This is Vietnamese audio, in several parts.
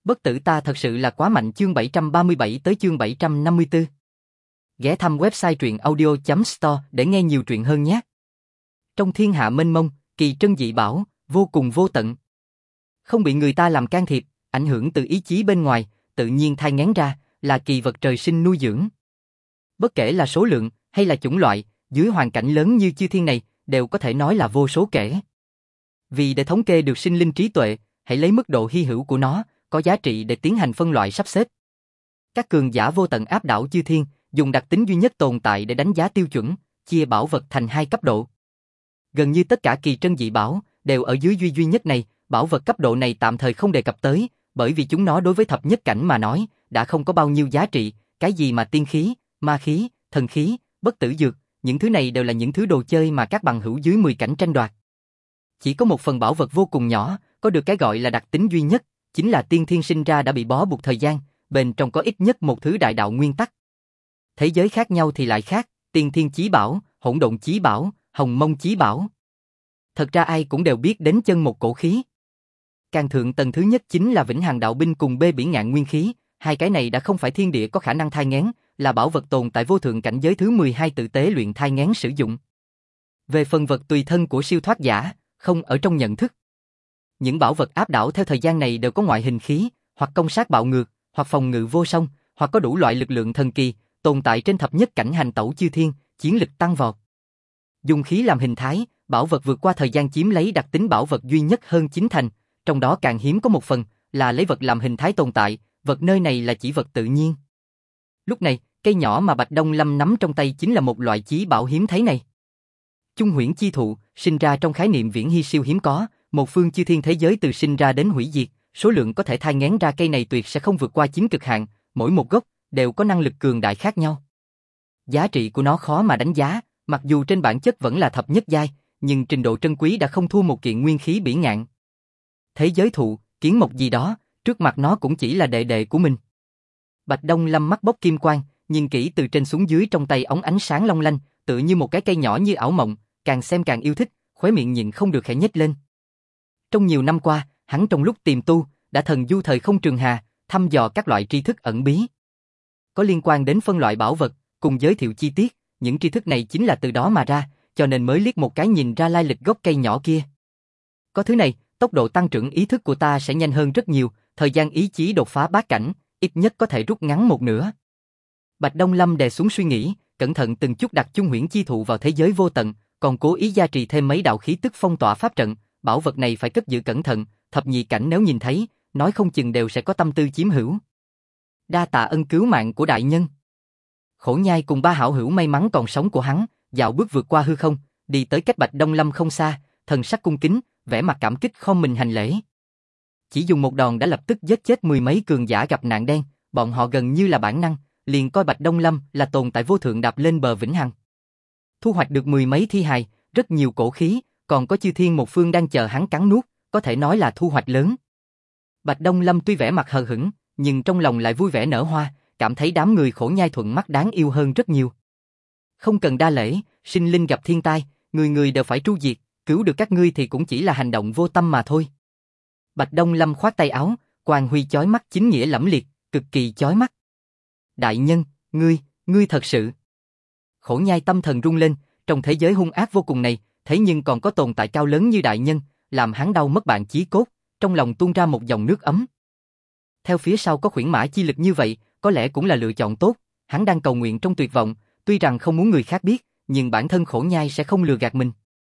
Bất tử ta thật sự là quá mạnh. Chương 737 tới chương 754. Ghé thăm website truyện audio.store để nghe nhiều truyện hơn nhé. Trong thiên hạ mênh mông, kỳ trân dị bảo, vô cùng vô tận. Không bị người ta làm can thiệp, ảnh hưởng từ ý chí bên ngoài, tự nhiên thai nghén ra, là kỳ vật trời sinh nuôi dưỡng. Bất kể là số lượng, hay là chủng loại, dưới hoàn cảnh lớn như chư thiên này, đều có thể nói là vô số kể. Vì để thống kê được sinh linh trí tuệ, hãy lấy mức độ hy hữu của nó, có giá trị để tiến hành phân loại sắp xếp. Các cường giả vô tận áp đảo chư thiên, dùng đặc tính duy nhất tồn tại để đánh giá tiêu chuẩn, chia bảo vật thành 2 cấp độ. Gần như tất cả kỳ trân dị bảo đều ở dưới duy nhất này, bảo vật cấp độ này tạm thời không đề cập tới, bởi vì chúng nó đối với thập nhất cảnh mà nói, đã không có bao nhiêu giá trị, cái gì mà tiên khí, ma khí, thần khí, bất tử dược, những thứ này đều là những thứ đồ chơi mà các bằng hữu dưới 10 cảnh tranh đoạt. Chỉ có một phần bảo vật vô cùng nhỏ, có được cái gọi là đặc tính duy nhất, chính là tiên thiên sinh ra đã bị bó buộc thời gian, bên trong có ít nhất một thứ đại đạo nguyên tắc. Thế giới khác nhau thì lại khác, tiên thiên chí bảo, hỗn độn chí bảo, hồng mông chí bảo. Thật ra ai cũng đều biết đến chân một cổ khí. Càng thượng tầng thứ nhất chính là vĩnh hằng đạo binh cùng bê bỉ ngạn nguyên khí, hai cái này đã không phải thiên địa có khả năng thai nghén, là bảo vật tồn tại vô thượng cảnh giới thứ 12 tự tế luyện thai nghén sử dụng. Về phần vật tùy thân của siêu thoát giả, không ở trong nhận thức. Những bảo vật áp đảo theo thời gian này đều có ngoại hình khí, hoặc công sát bạo ngược, hoặc phòng ngự vô song, hoặc có đủ loại lực lượng thần kỳ, tồn tại trên thập nhất cảnh hành tẩu chư thiên, chiến lực tăng vọt. Dùng khí làm hình thái, bảo vật vượt qua thời gian chiếm lấy đặc tính bảo vật duy nhất hơn 9 thành, trong đó càng hiếm có một phần là lấy vật làm hình thái tồn tại, vật nơi này là chỉ vật tự nhiên. Lúc này, cây nhỏ mà Bạch Đông Lâm nắm trong tay chính là một loại chí bảo hiếm thấy này. Trung huyễn chi thụ, sinh ra trong khái niệm viễn hy siêu hiếm có, một phương chư thiên thế giới từ sinh ra đến hủy diệt, số lượng có thể thai nghén ra cây này tuyệt sẽ không vượt qua 9 cực hạn, mỗi một gốc đều có năng lực cường đại khác nhau. Giá trị của nó khó mà đánh giá, mặc dù trên bản chất vẫn là thập nhất giai, nhưng trình độ trân quý đã không thua một kiện nguyên khí bỉ ngạn. Thế giới thụ, kiến mộc gì đó, trước mặt nó cũng chỉ là đệ đệ của mình. Bạch Đông Lâm mắt bốc kim quang, nhìn kỹ từ trên xuống dưới trong tay óng ánh sáng long lanh, tựa như một cái cây nhỏ như ảo mộng, càng xem càng yêu thích, khóe miệng nhịn không được khẽ nhếch lên. Trong nhiều năm qua, hắn trong lúc tìm tu, đã thần du thời không trường hà, thăm dò các loại tri thức ẩn bí. Có liên quan đến phân loại bảo vật, cùng giới thiệu chi tiết, những tri thức này chính là từ đó mà ra, cho nên mới liếc một cái nhìn ra lai lịch gốc cây nhỏ kia. Có thứ này, tốc độ tăng trưởng ý thức của ta sẽ nhanh hơn rất nhiều, thời gian ý chí đột phá bát cảnh, ít nhất có thể rút ngắn một nửa. Bạch Đông Lâm đè xuống suy nghĩ, cẩn thận từng chút đặt trung huyễn chi thụ vào thế giới vô tận, còn cố ý gia trì thêm mấy đạo khí tức phong tỏa pháp trận, bảo vật này phải cất giữ cẩn thận, thập nhị cảnh nếu nhìn thấy, nói không chừng đều sẽ có tâm tư chiếm hữu. Đa tạ ân cứu mạng của đại nhân. Khổ Nhai cùng ba hảo hữu may mắn còn sống của hắn, dạo bước vượt qua hư không, đi tới cách Bạch Đông Lâm không xa, thần sắc cung kính, vẻ mặt cảm kích khom mình hành lễ. Chỉ dùng một đòn đã lập tức giết chết 10 mấy cường giả gặp nạn đen, bọn họ gần như là bản năng, liền coi Bạch Đông Lâm là tồn tại vô thượng đạp lên bờ vĩnh hằng. Thu hoạch được 10 mấy thi hài, rất nhiều cổ khí, còn có chư thiên một phương đang chờ hắn cắn nuốt, có thể nói là thu hoạch lớn. Bạch Đông Lâm tuy vẻ mặt hờ hững, nhưng trong lòng lại vui vẻ nở hoa, cảm thấy đám người Khổ Nhai thuận mắt đáng yêu hơn rất nhiều. Không cần đa lễ, sinh linh gặp thiên tai, người người đều phải tru diệt, cứu được các ngươi thì cũng chỉ là hành động vô tâm mà thôi. Bạch Đông Lâm khoát tay áo, quang huy chói mắt chính nghĩa lẫm liệt, cực kỳ chói mắt. Đại nhân, ngươi thật sự. Khổ Nhai tâm thần rung lên, trong thế giới hung ác vô cùng này, thế nhưng còn có tồn tại cao lớn như đại nhân, làm hắn đau mất bạn chí cốt, trong lòng tuôn ra một dòng nước ấm. Theo phía sau có khuyển mã chi lực như vậy, có lẽ cũng là lựa chọn tốt, hắn đang cầu nguyện trong tuyệt vọng, tuy rằng không muốn người khác biết, nhưng bản thân Khổ Nhai sẽ không lừa gạt mình.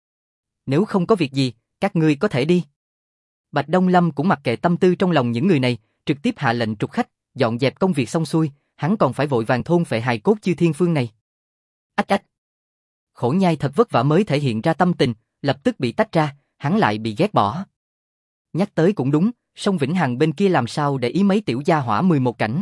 Nếu không có việc gì, các ngươi có thể đi. Bạch Đông Lâm cũng mặc kệ tâm tư trong lòng những người này, trực tiếp hạ lệnh trục khách, dọn dẹp công việc xong xuôi, hắn còn phải vội vàng thôn phệ hài cốt chư thiên phương này. Ách ách. Khổ Nhai thật vất vả mới thể hiện ra tâm tình, lập tức bị tách ra, hắn lại bị ghét bỏ. Nhắc tới cũng đúng, sông Vĩnh Hằng bên kia làm sao để ý mấy tiểu gia hỏa 11 cảnh.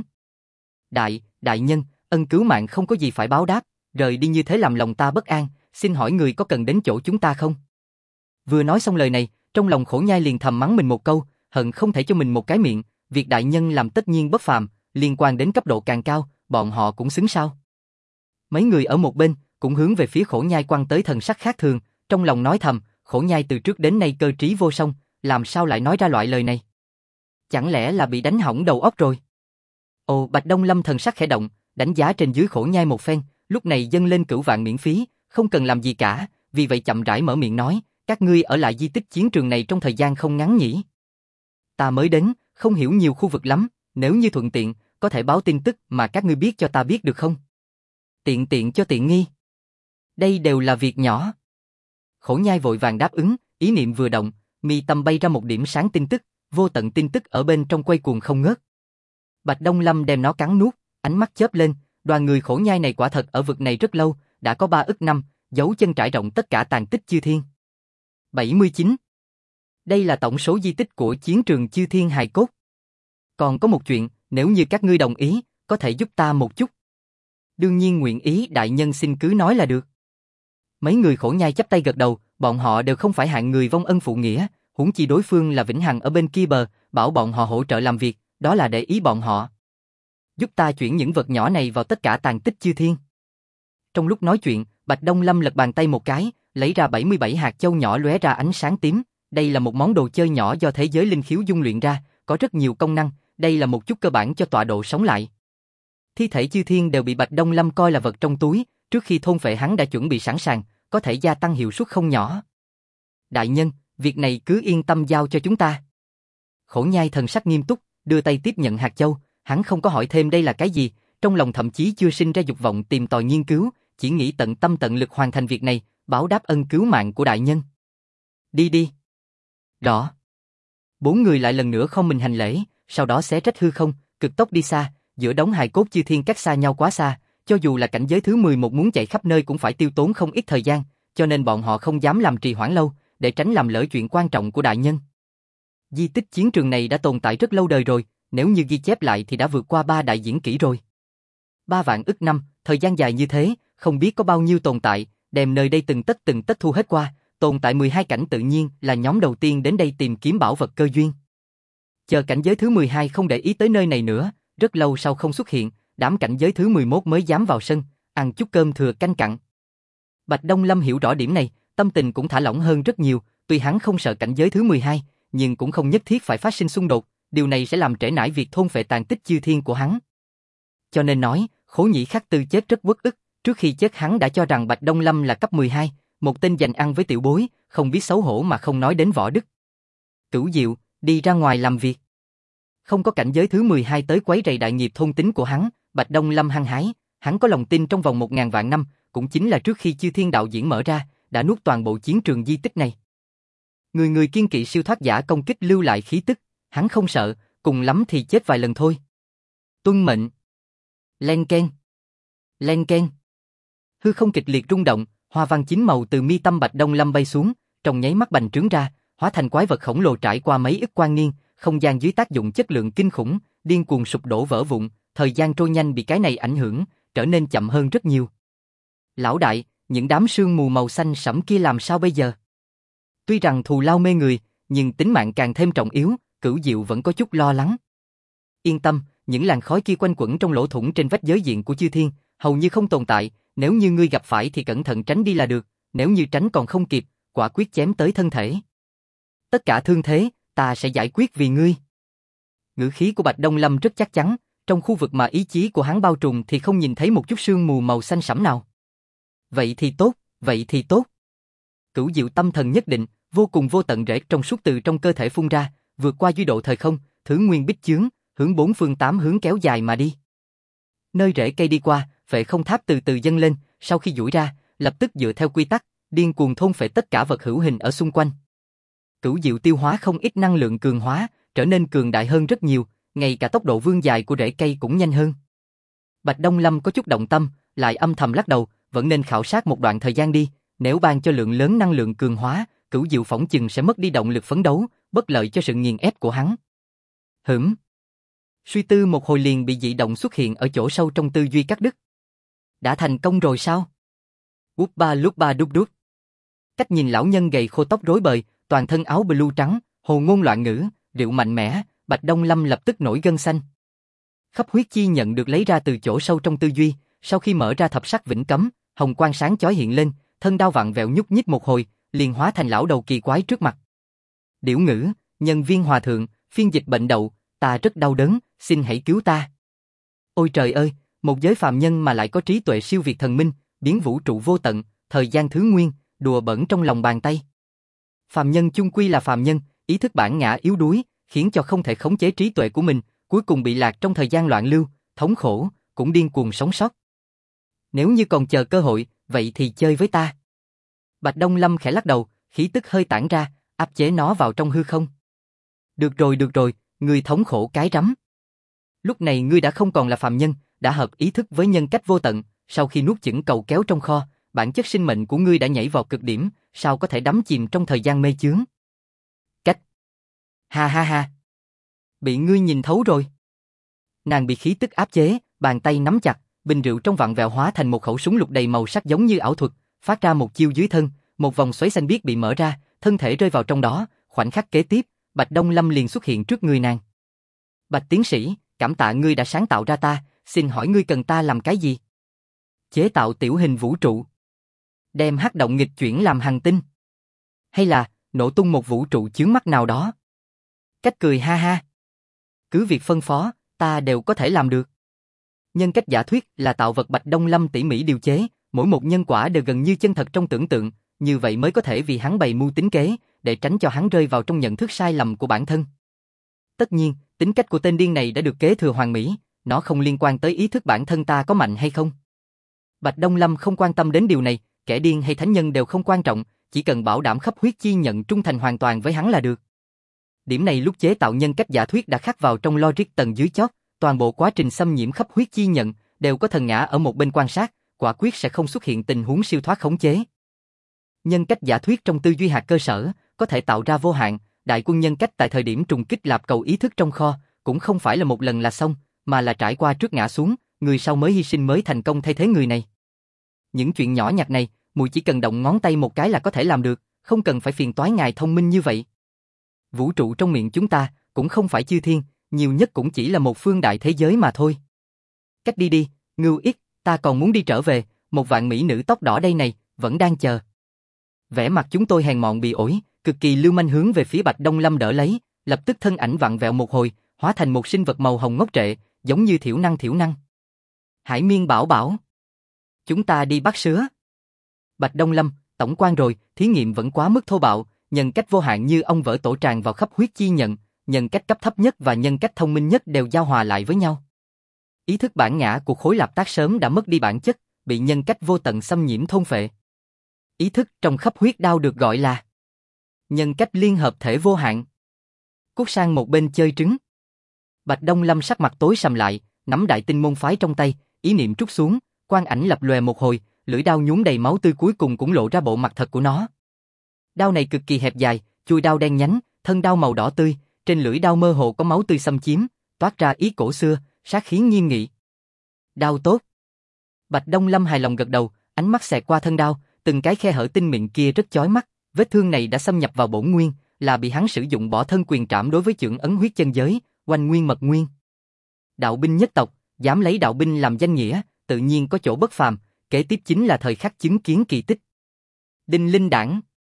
Đại nhân, ân cứu mạng không có gì phải báo đáp, rời đi như thế làm lòng ta bất an, xin hỏi người có cần đến chỗ chúng ta không? Vừa nói xong lời này, trong lòng Khổ Nhai liền thầm mắng mình một câu, hận không thể cho mình một cái miệng, việc đại nhân làm tất nhiên bất phàm, liên quan đến cấp độ càng cao, bọn họ cũng xứng sao? Mấy người ở một bên cũng hướng về phía Khổ Nhai quăng tới thần sắc khác thường, trong lòng nói thầm, Khổ Nhai từ trước đến nay cơ trí vô song, làm sao lại nói ra loại lời này? Chẳng lẽ là bị đánh hỏng đầu óc rồi? Ồ, Bạch Đông Lâm thần sắc khẽ động, đánh giá trên dưới khổ nhai một phen, lúc này dâng lên cửu vạn miễn phí, không cần làm gì cả, vì vậy chậm rãi mở miệng nói, các ngươi ở lại di tích chiến trường này trong thời gian không ngắn nhỉ? Ta mới đến, không hiểu nhiều khu vực lắm, nếu như thuận tiện, có thể báo tin tức mà các ngươi biết cho ta biết được không? Tiện tiện cho tiện nghi. Đây đều là việc nhỏ. Khổ nhai vội vàng đáp ứng, ý niệm vừa động, mi tâm bay ra một điểm sáng tin tức, vô tận tin tức ở bên trong quay cuồng không ngớt. Bạch Đông Lâm đem nó cắn nuốt, ánh mắt chớp lên, đoàn người khổ nhai này quả thật ở vực này rất lâu, đã có 3 ức năm, dấu chân trải rộng tất cả tàn tích chư thiên. 79. Đây là tổng số di tích của chiến trường chư thiên hài cốt. Còn có một chuyện, nếu như các ngươi đồng ý, có thể giúp ta một chút. Đương nhiên nguyện ý, đại nhân xin cứ nói là được. Mấy người khổ nhai chắp tay gật đầu, bọn họ đều không phải hạng người vong ân phụ nghĩa, huống chi đối phương là vĩnh hằng ở bên kia bờ, bảo bọn họ hỗ trợ làm việc, đó là để ý bọn họ. Giúp ta chuyển những vật nhỏ này vào tất cả tàn tích chư thiên. Trong lúc nói chuyện, Bạch Đông Lâm lật bàn tay một cái, lấy ra 77 hạt châu nhỏ lóe ra ánh sáng tím. Đây là một món đồ chơi nhỏ do thế giới linh khiếu dung luyện ra, có rất nhiều công năng, đây là một chút cơ bản cho tọa độ sống lại. Thi thể chư thiên đều bị Bạch Đông Lâm coi là vật trong túi, trước khi thôn phệ hắn đã chuẩn bị sẵn sàng, có thể gia tăng hiệu suất không nhỏ. Đại nhân, việc này cứ yên tâm giao cho chúng ta. Khổ nhai thần sắc nghiêm túc, đưa tay tiếp nhận hạt châu, hắn không có hỏi thêm đây là cái gì, trong lòng thậm chí chưa sinh ra dục vọng tìm tòi nghiên cứu, chỉ nghĩ tận tâm tận lực hoàn thành việc này, báo đáp ân cứu mạng của đại nhân. Đi đi. Rõ. 4 người lại lần nữa không mình hành lễ, sau đó xé rách hư không, cực tốc đi xa, giữa đống hài cốt chư thiên cách xa nhau quá xa, cho dù là cảnh giới thứ 11 muốn chạy khắp nơi cũng phải tiêu tốn không ít thời gian, cho nên bọn họ không dám làm trì hoãn lâu, để tránh làm lỡ chuyện quan trọng của đại nhân. Di tích chiến trường này đã tồn tại rất lâu đời rồi, nếu như ghi chép lại thì đã vượt qua 3 đại diễn kỷ rồi. 3 vạn ức năm, thời gian dài như thế, không biết có bao nhiêu tồn tại, đem nơi đây từng tất thu hết qua, tồn tại 12 cảnh tự nhiên là nhóm đầu tiên đến đây tìm kiếm bảo vật cơ duyên. Chờ cảnh giới thứ 12 không để ý tới nơi này nữa, rất lâu sau không xuất hiện, đám cảnh giới thứ 11 mới dám vào sân, ăn chút cơm thừa canh cặn. Bạch Đông Lâm hiểu rõ điểm này, tâm tình cũng thả lỏng hơn rất nhiều, tuy hắn không sợ cảnh giới thứ 12, nhưng cũng không nhất thiết phải phát sinh xung đột, điều này sẽ làm trễ nải việc thôn phệ tàn tích chư thiên của hắn. Cho nên nói, Khố Nhĩ Khắc Tư chết rất uất ức, trước khi chết hắn đã cho rằng Bạch Đông Lâm là cấp 12, một tên giành ăn với tiểu bối, không biết xấu hổ mà không nói đến võ đức. Cửu Diệu, đi ra ngoài làm việc. Không có cảnh giới thứ 12 tới quấy rầy đại nghiệp thôn tính của hắn, Bạch Đông Lâm hăng hái, hắn có lòng tin trong vòng 1000 vạn năm, cũng chính là trước khi chư thiên đạo diễn mở ra, đã nuốt toàn bộ chiến trường di tích này. Người người kiên kỵ siêu thoát giả công kích lưu lại khí tức, hắn không sợ, cùng lắm thì chết vài lần thôi. Tuân mệnh. Len keng. Len keng. Hư không kịch liệt rung động, hoa văn chín màu từ mi tâm Bạch Đông Lâm bay xuống, trong nháy mắt bành trướng ra, hóa thành quái vật khổng lồ trải qua mấy ức quan niên, không gian dưới tác dụng chất lượng kinh khủng, điên cuồng sụp đổ vỡ vụn, thời gian trôi nhanh bị cái này ảnh hưởng, trở nên chậm hơn rất nhiều. Lão đại, những đám sương mù màu xanh sẫm kia làm sao bây giờ? Tuy rằng thù lao mê người, nhưng tính mạng càng thêm trọng yếu, Cửu Diệu vẫn có chút lo lắng. Yên tâm, những làn khói kia quanh quẩn trong lỗ thủng trên vách giới diện của chư thiên, hầu như không tồn tại, nếu như ngươi gặp phải thì cẩn thận tránh đi là được, nếu như tránh còn không kịp, quả quyết chém tới thân thể. Tất cả thương thế, ta sẽ giải quyết vì ngươi. Ngữ khí của Bạch Đông Lâm rất chắc chắn, trong khu vực mà ý chí của hắn bao trùm thì không nhìn thấy một chút sương mù màu xanh sẫm nào. Vậy thì tốt, vậy thì tốt. Cửu Diệu tâm thần nhất định, vô cùng vô tận rễ trong suốt từ trong cơ thể phun ra, vượt qua duy độ thời không, thứ nguyên bích chướng, hướng 4 phương 8 hướng kéo dài mà đi. Nơi rễ cây đi qua, phệ không tháp từ từ dâng lên, sau khi duỗi ra, lập tức dựa theo quy tắc, điên cuồng thôn phệ tất cả vật hữu hình ở xung quanh. Cửu Diệu tiêu hóa không ít năng lượng cường hóa, trở nên cường đại hơn rất nhiều, ngay cả tốc độ vươn dài của rễ cây cũng nhanh hơn. Bạch Đông Lâm có chút động tâm, lại âm thầm lắc đầu, vẫn nên khảo sát một đoạn thời gian đi, nếu ban cho lượng lớn năng lượng cường hóa, Cửu Diệu phỏng chừng sẽ mất đi động lực phấn đấu, bất lợi cho sự nghiền ép của hắn. Suy tư một hồi liền bị dị động xuất hiện ở chỗ sâu trong tư duy cắt đứt. Đã thành công rồi sao? Úp ba lúc ba đúc đúc. Cách nhìn lão nhân gầy khô tóc rối bời, toàn thân áo blue trắng, hồ ngôn loạn ngữ, rượu mạnh mẽ, Bạch Đông Lâm lập tức nổi gân xanh. Khắp huyết chi nhận được lấy ra từ chỗ sâu trong tư duy, sau khi mở ra thập sắc vĩnh cấm, hồng quang sáng chói hiện lên, thân đao vặn vẹo nhúc nhích một hồi, liền hóa thành lão đầu kỳ quái trước mặt. Điểu ngữ, nhân viên hòa thượng, phiên dịch bệnh đậu, ta rất đau đớn, xin hãy cứu ta. Ôi trời ơi, một giới phàm nhân mà lại có trí tuệ siêu việt thần minh, biến vũ trụ vô tận, thời gian thứ nguyên, đùa bỡn trong lòng bàn tay. Phàm nhân chung quy là phàm nhân, ý thức bản ngã yếu đuối, khiến cho không thể khống chế trí tuệ của mình, cuối cùng bị lạc trong thời gian loạn lưu, thống khổ, cũng điên cuồng sống sót. Nếu như còn chờ cơ hội, vậy thì chơi với ta. Bạch Đông Lâm khẽ lắc đầu, khí tức hơi tản ra, áp chế nó vào trong hư không. Được rồi, ngươi thống khổ cái rắm. Lúc này ngươi đã không còn là phàm nhân, đã hợp ý thức với nhân cách vô tận, sau khi nuốt chửng cầu kéo trong kho, bản chất sinh mệnh của ngươi đã nhảy vào cực điểm, sao có thể đắm chìm trong thời gian mê chướng. Cách. Ha ha ha. Bị ngươi nhìn thấu rồi. Nàng bị khí tức áp chế, bàn tay nắm chặt, bình rượu trong vặn vẹo hóa thành một khẩu súng lục đầy màu sắc giống như ảo thuật, phát ra một chiêu dưới thân, một vòng xoáy xanh biếc bị mở ra, thân thể rơi vào trong đó, khoảnh khắc kế tiếp, Bạch Đông Lâm liền xuất hiện trước người nàng. Bạch tiến sĩ, cảm tạ ngươi đã sáng tạo ra ta, xin hỏi ngươi cần ta làm cái gì? Chế tạo tiểu hình vũ trụ. Đem hắc động nghịch chuyển làm hành tinh. Hay là, nổ tung một vũ trụ chướng mắt nào đó? Cách cười ha ha. Cứ việc phân phó, ta đều có thể làm được. Nhân cách giả thuyết là tạo vật Bạch Đông Lâm tỉ mỉ điều chế, mỗi một nhân quả đều gần như chân thật trong tưởng tượng, như vậy mới có thể vì hắn bày mưu tính kế, để tránh cho hắn rơi vào trong nhận thức sai lầm của bản thân. Tất nhiên, tính cách của tên điên này đã được kế thừa hoàn mỹ, nó không liên quan tới ý thức bản thân ta có mạnh hay không. Bạch Đông Lâm không quan tâm đến điều này, kẻ điên hay thánh nhân đều không quan trọng, chỉ cần bảo đảm khắp huyết chi nhận trung thành hoàn toàn với hắn là được. Điểm này lúc chế tạo nhân cách giả thuyết đã khắc vào trong logic tầng dưới chót, toàn bộ quá trình xâm nhiễm khắp huyết chi nhận đều có thần ngã ở một bên quan sát, quả quyết sẽ không xuất hiện tình huống siêu thoát khống chế. Nhân cách giả thuyết trong tư duy hạt cơ sở có thể tạo ra vô hạn, đại quân nhân cách tại thời điểm trùng kích lạp cầu ý thức trong kho, cũng không phải là một lần là xong, mà là trải qua trước ngã xuống, người sau mới hy sinh mới thành công thay thế người này. Những chuyện nhỏ nhặt này, mùi chỉ cần động ngón tay một cái là có thể làm được, không cần phải phiền toái ngài thông minh như vậy. Vũ trụ trong miệng chúng ta cũng không phải chư thiên, nhiều nhất cũng chỉ là một phương đại thế giới mà thôi. Cách đi, ngưu ít, ta còn muốn đi trở về, một vạn mỹ nữ tóc đỏ đây này, vẫn đang chờ. Vẻ mặt chúng tôi hèn mọn bị ổi, cực kỳ lưu manh hướng về phía Bạch Đông Lâm đỡ lấy, lập tức thân ảnh vặn vẹo một hồi, hóa thành một sinh vật màu hồng ngốc trệ, giống như thiểu năng. Hải Miên bảo bảo. Chúng ta đi bắt sứa. Bạch Đông Lâm, tổng quan rồi, thí nghiệm vẫn quá mức thô bạo, nhân cách vô hạn như ông vỡ tổ tràn vào khắp huyết chi nhận, nhân cách cấp thấp nhất và nhân cách thông minh nhất đều giao hòa lại với nhau. Ý thức bản ngã của khối lạp tác sớm đã mất đi bản chất, bị nhân cách vô tận xâm nhiễm thôn phệ. Ý thức trong khắp huyết đao được gọi là nhân cách liên hợp thể vô hạn. Cút sang một bên chơi trứng. Bạch Đông Lâm sắc mặt tối sầm lại, nắm đại tinh môn phái trong tay, ý niệm trút xuống, quang ảnh lập lòe một hồi, lưỡi đao nhuốm đầy máu tươi cuối cùng cũng lộ ra bộ mặt thật của nó. Đao này cực kỳ hẹp dài, chuôi đao đen nhánh, thân đao màu đỏ tươi, trên lưỡi đao mơ hồ có máu tươi xâm chiếm, toát ra ý cổ xưa, sát khí nghiêm nghị. Đao tốt. Bạch Đông Lâm hài lòng gật đầu, ánh mắt xẹt qua thân đao, từng cái khe hở tinh mịn kia rất chói mắt, vết thương này đã xâm nhập vào bổn nguyên, là bị hắn sử dụng bỏ thân quyền trảm đối với chưởng ấn huyết chân giới, oanh nguyên mật nguyên. Đạo binh nhất tộc, dám lấy đạo binh làm danh nghĩa, tự nhiên có chỗ bất phàm, kế tiếp chính là thời khắc chứng kiến kỳ tích. Đinh linh đảng.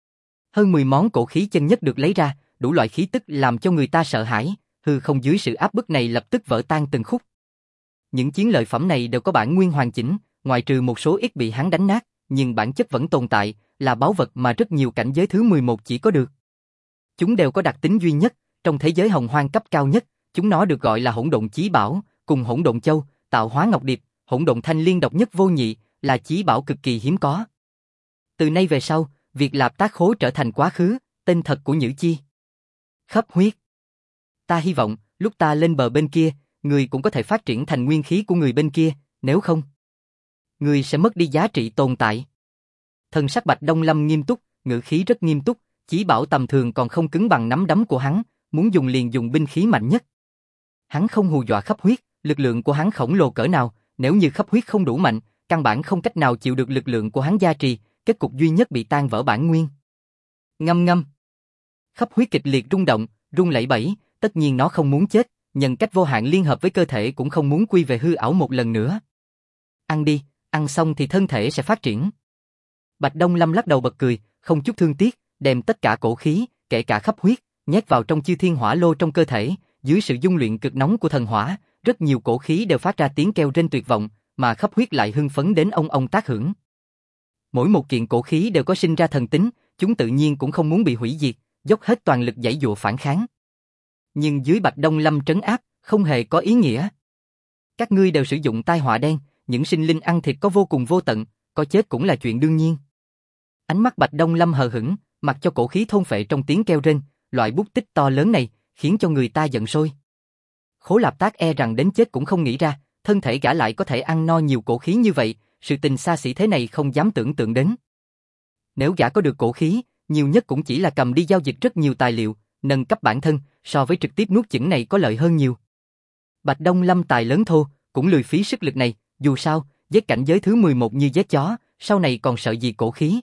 Hơn 10 món cổ khí chân nhất được lấy ra, đủ loại khí tức làm cho người ta sợ hãi, hư không dưới sự áp bức này lập tức vỡ tan từng khúc. Những chiến lợi phẩm này đều có bản nguyên hoàn chỉnh, ngoại trừ một số ít bị hắn đánh nát, nhưng bản chất vẫn tồn tại, là báu vật mà rất nhiều cảnh giới thứ 11 chỉ có được. Chúng đều có đặc tính duy nhất, trong thế giới hồng hoang cấp cao nhất, chúng nó được gọi là hỗn độn chí bảo, cùng hỗn độn châu, tạo hóa ngọc điệp, hỗn độn thanh liên độc nhất vô nhị, là chí bảo cực kỳ hiếm có. Từ nay về sau, việc Lạp Tác Khố trở thành quá khứ, tên thật của Nhữ Chi. Khắp huyết. Ta hy vọng, lúc ta lên bờ bên kia, người cũng có thể phát triển thành nguyên khí của người bên kia, nếu không, người sẽ mất đi giá trị tồn tại. Thần sắc Bạch Đông Lâm nghiêm túc, ngữ khí rất nghiêm túc, chí bảo tầm thường còn không cứng bằng nắm đấm của hắn, muốn dùng liền dùng binh khí mạnh nhất. Hắn không hù dọa khắp huyết, lực lượng của hắn khổng lồ cỡ nào, nếu như khắp huyết không đủ mạnh, căn bản không cách nào chịu được lực lượng của hắn gia trì, kết cục duy nhất bị tan vỡ bản nguyên. Ngâm ngâm. Khắp huyết kịch liệt rung động, rung lẩy bẩy, tất nhiên nó không muốn chết, nhân cách vô hạn liên hợp với cơ thể cũng không muốn quy về hư ảo một lần nữa. Ăn đi, ăn xong thì thân thể sẽ phát triển. Bạch Đông Lâm lắc đầu bật cười, không chút thương tiếc, đem tất cả cổ khí, kể cả khắp huyết, nhét vào trong chư thiên hỏa lô trong cơ thể, dưới sự dung luyện cực nóng của thần hỏa, rất nhiều cổ khí đều phát ra tiếng kêu rên tuyệt vọng, mà khắp huyết lại hưng phấn đến ông ông tác hưởng. Mỗi một kiện cổ khí đều có sinh ra thần tính, chúng tự nhiên cũng không muốn bị hủy diệt, dốc hết toàn lực giãy giụa phản kháng. Nhưng dưới Bạch Đông Lâm trấn áp, không hề có ý nghĩa. Các ngươi đều sử dụng tai họa đen, những sinh linh ăn thịt có vô cùng vô tận, có chết cũng là chuyện đương nhiên. Ánh mắt Bạch Đông Lâm hờ hững, mặc cho cổ khí thôn phệ trong tiếng kêu rên, loại bút tích to lớn này, khiến cho người ta giận sôi. Khố Lạp Tác e rằng đến chết cũng không nghĩ ra, thân thể gã lại có thể ăn no nhiều cổ khí như vậy, sự tình xa xỉ thế này không dám tưởng tượng đến. Nếu gã có được cổ khí, nhiều nhất cũng chỉ là cầm đi giao dịch rất nhiều tài liệu, nâng cấp bản thân, so với trực tiếp nuốt chửng này có lợi hơn nhiều. Bạch Đông Lâm tài lớn thô, cũng lười phí sức lực này, dù sao, giết cảnh giới thứ 11 như giết chó, sau này còn sợ gì cổ khí.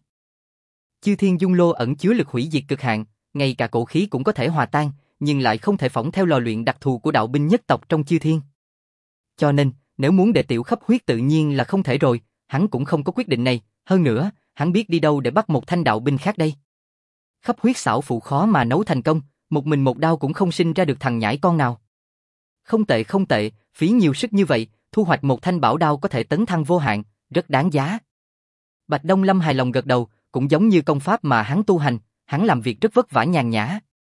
Chư Thiên Dung Lô ẩn chứa lực hủy diệt cực hạn, ngay cả cổ khí cũng có thể hòa tan, nhưng lại không thể phỏng theo lò luyện đặc thù của đạo binh nhất tộc trong chư thiên. Cho nên, nếu muốn để tiểu khắp huyết tự nhiên là không thể rồi, hắn cũng không có quyết định này, hơn nữa, hắn biết đi đâu để bắt một thanh đạo binh khác đây. Khắp huyết xảo phụ khó mà nấu thành công, một mình một đao cũng không sinh ra được thằng nhãi con nào. Không tệ không tệ, phí nhiều sức như vậy, thu hoạch một thanh bảo đao có thể tấn thăng vô hạn, rất đáng giá. Bạch Đông Lâm hài lòng gật đầu, cũng giống như công pháp mà hắn tu hành, hắn làm việc rất vất vả nhàn nhã.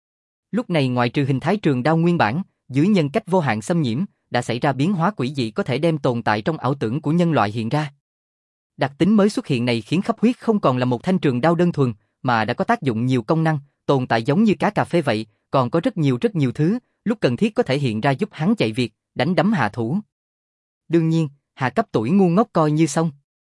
Lúc này ngoại trừ hình thái trường đao nguyên bản, dưới nhân cách vô hạn xâm nhiễm, đã xảy ra biến hóa quỷ dị có thể đem tồn tại trong ảo tưởng của nhân loại hiện ra. Đặc tính mới xuất hiện này khiến khắp huyết không còn là một thanh trường đao đơn thuần, mà đã có tác dụng nhiều công năng, tồn tại giống như cá cà phê vậy, còn có rất nhiều thứ, lúc cần thiết có thể hiện ra giúp hắn chạy việc, đánh đấm hạ thủ. Đương nhiên, hạ cấp tuổi ngu ngốc coi như xong.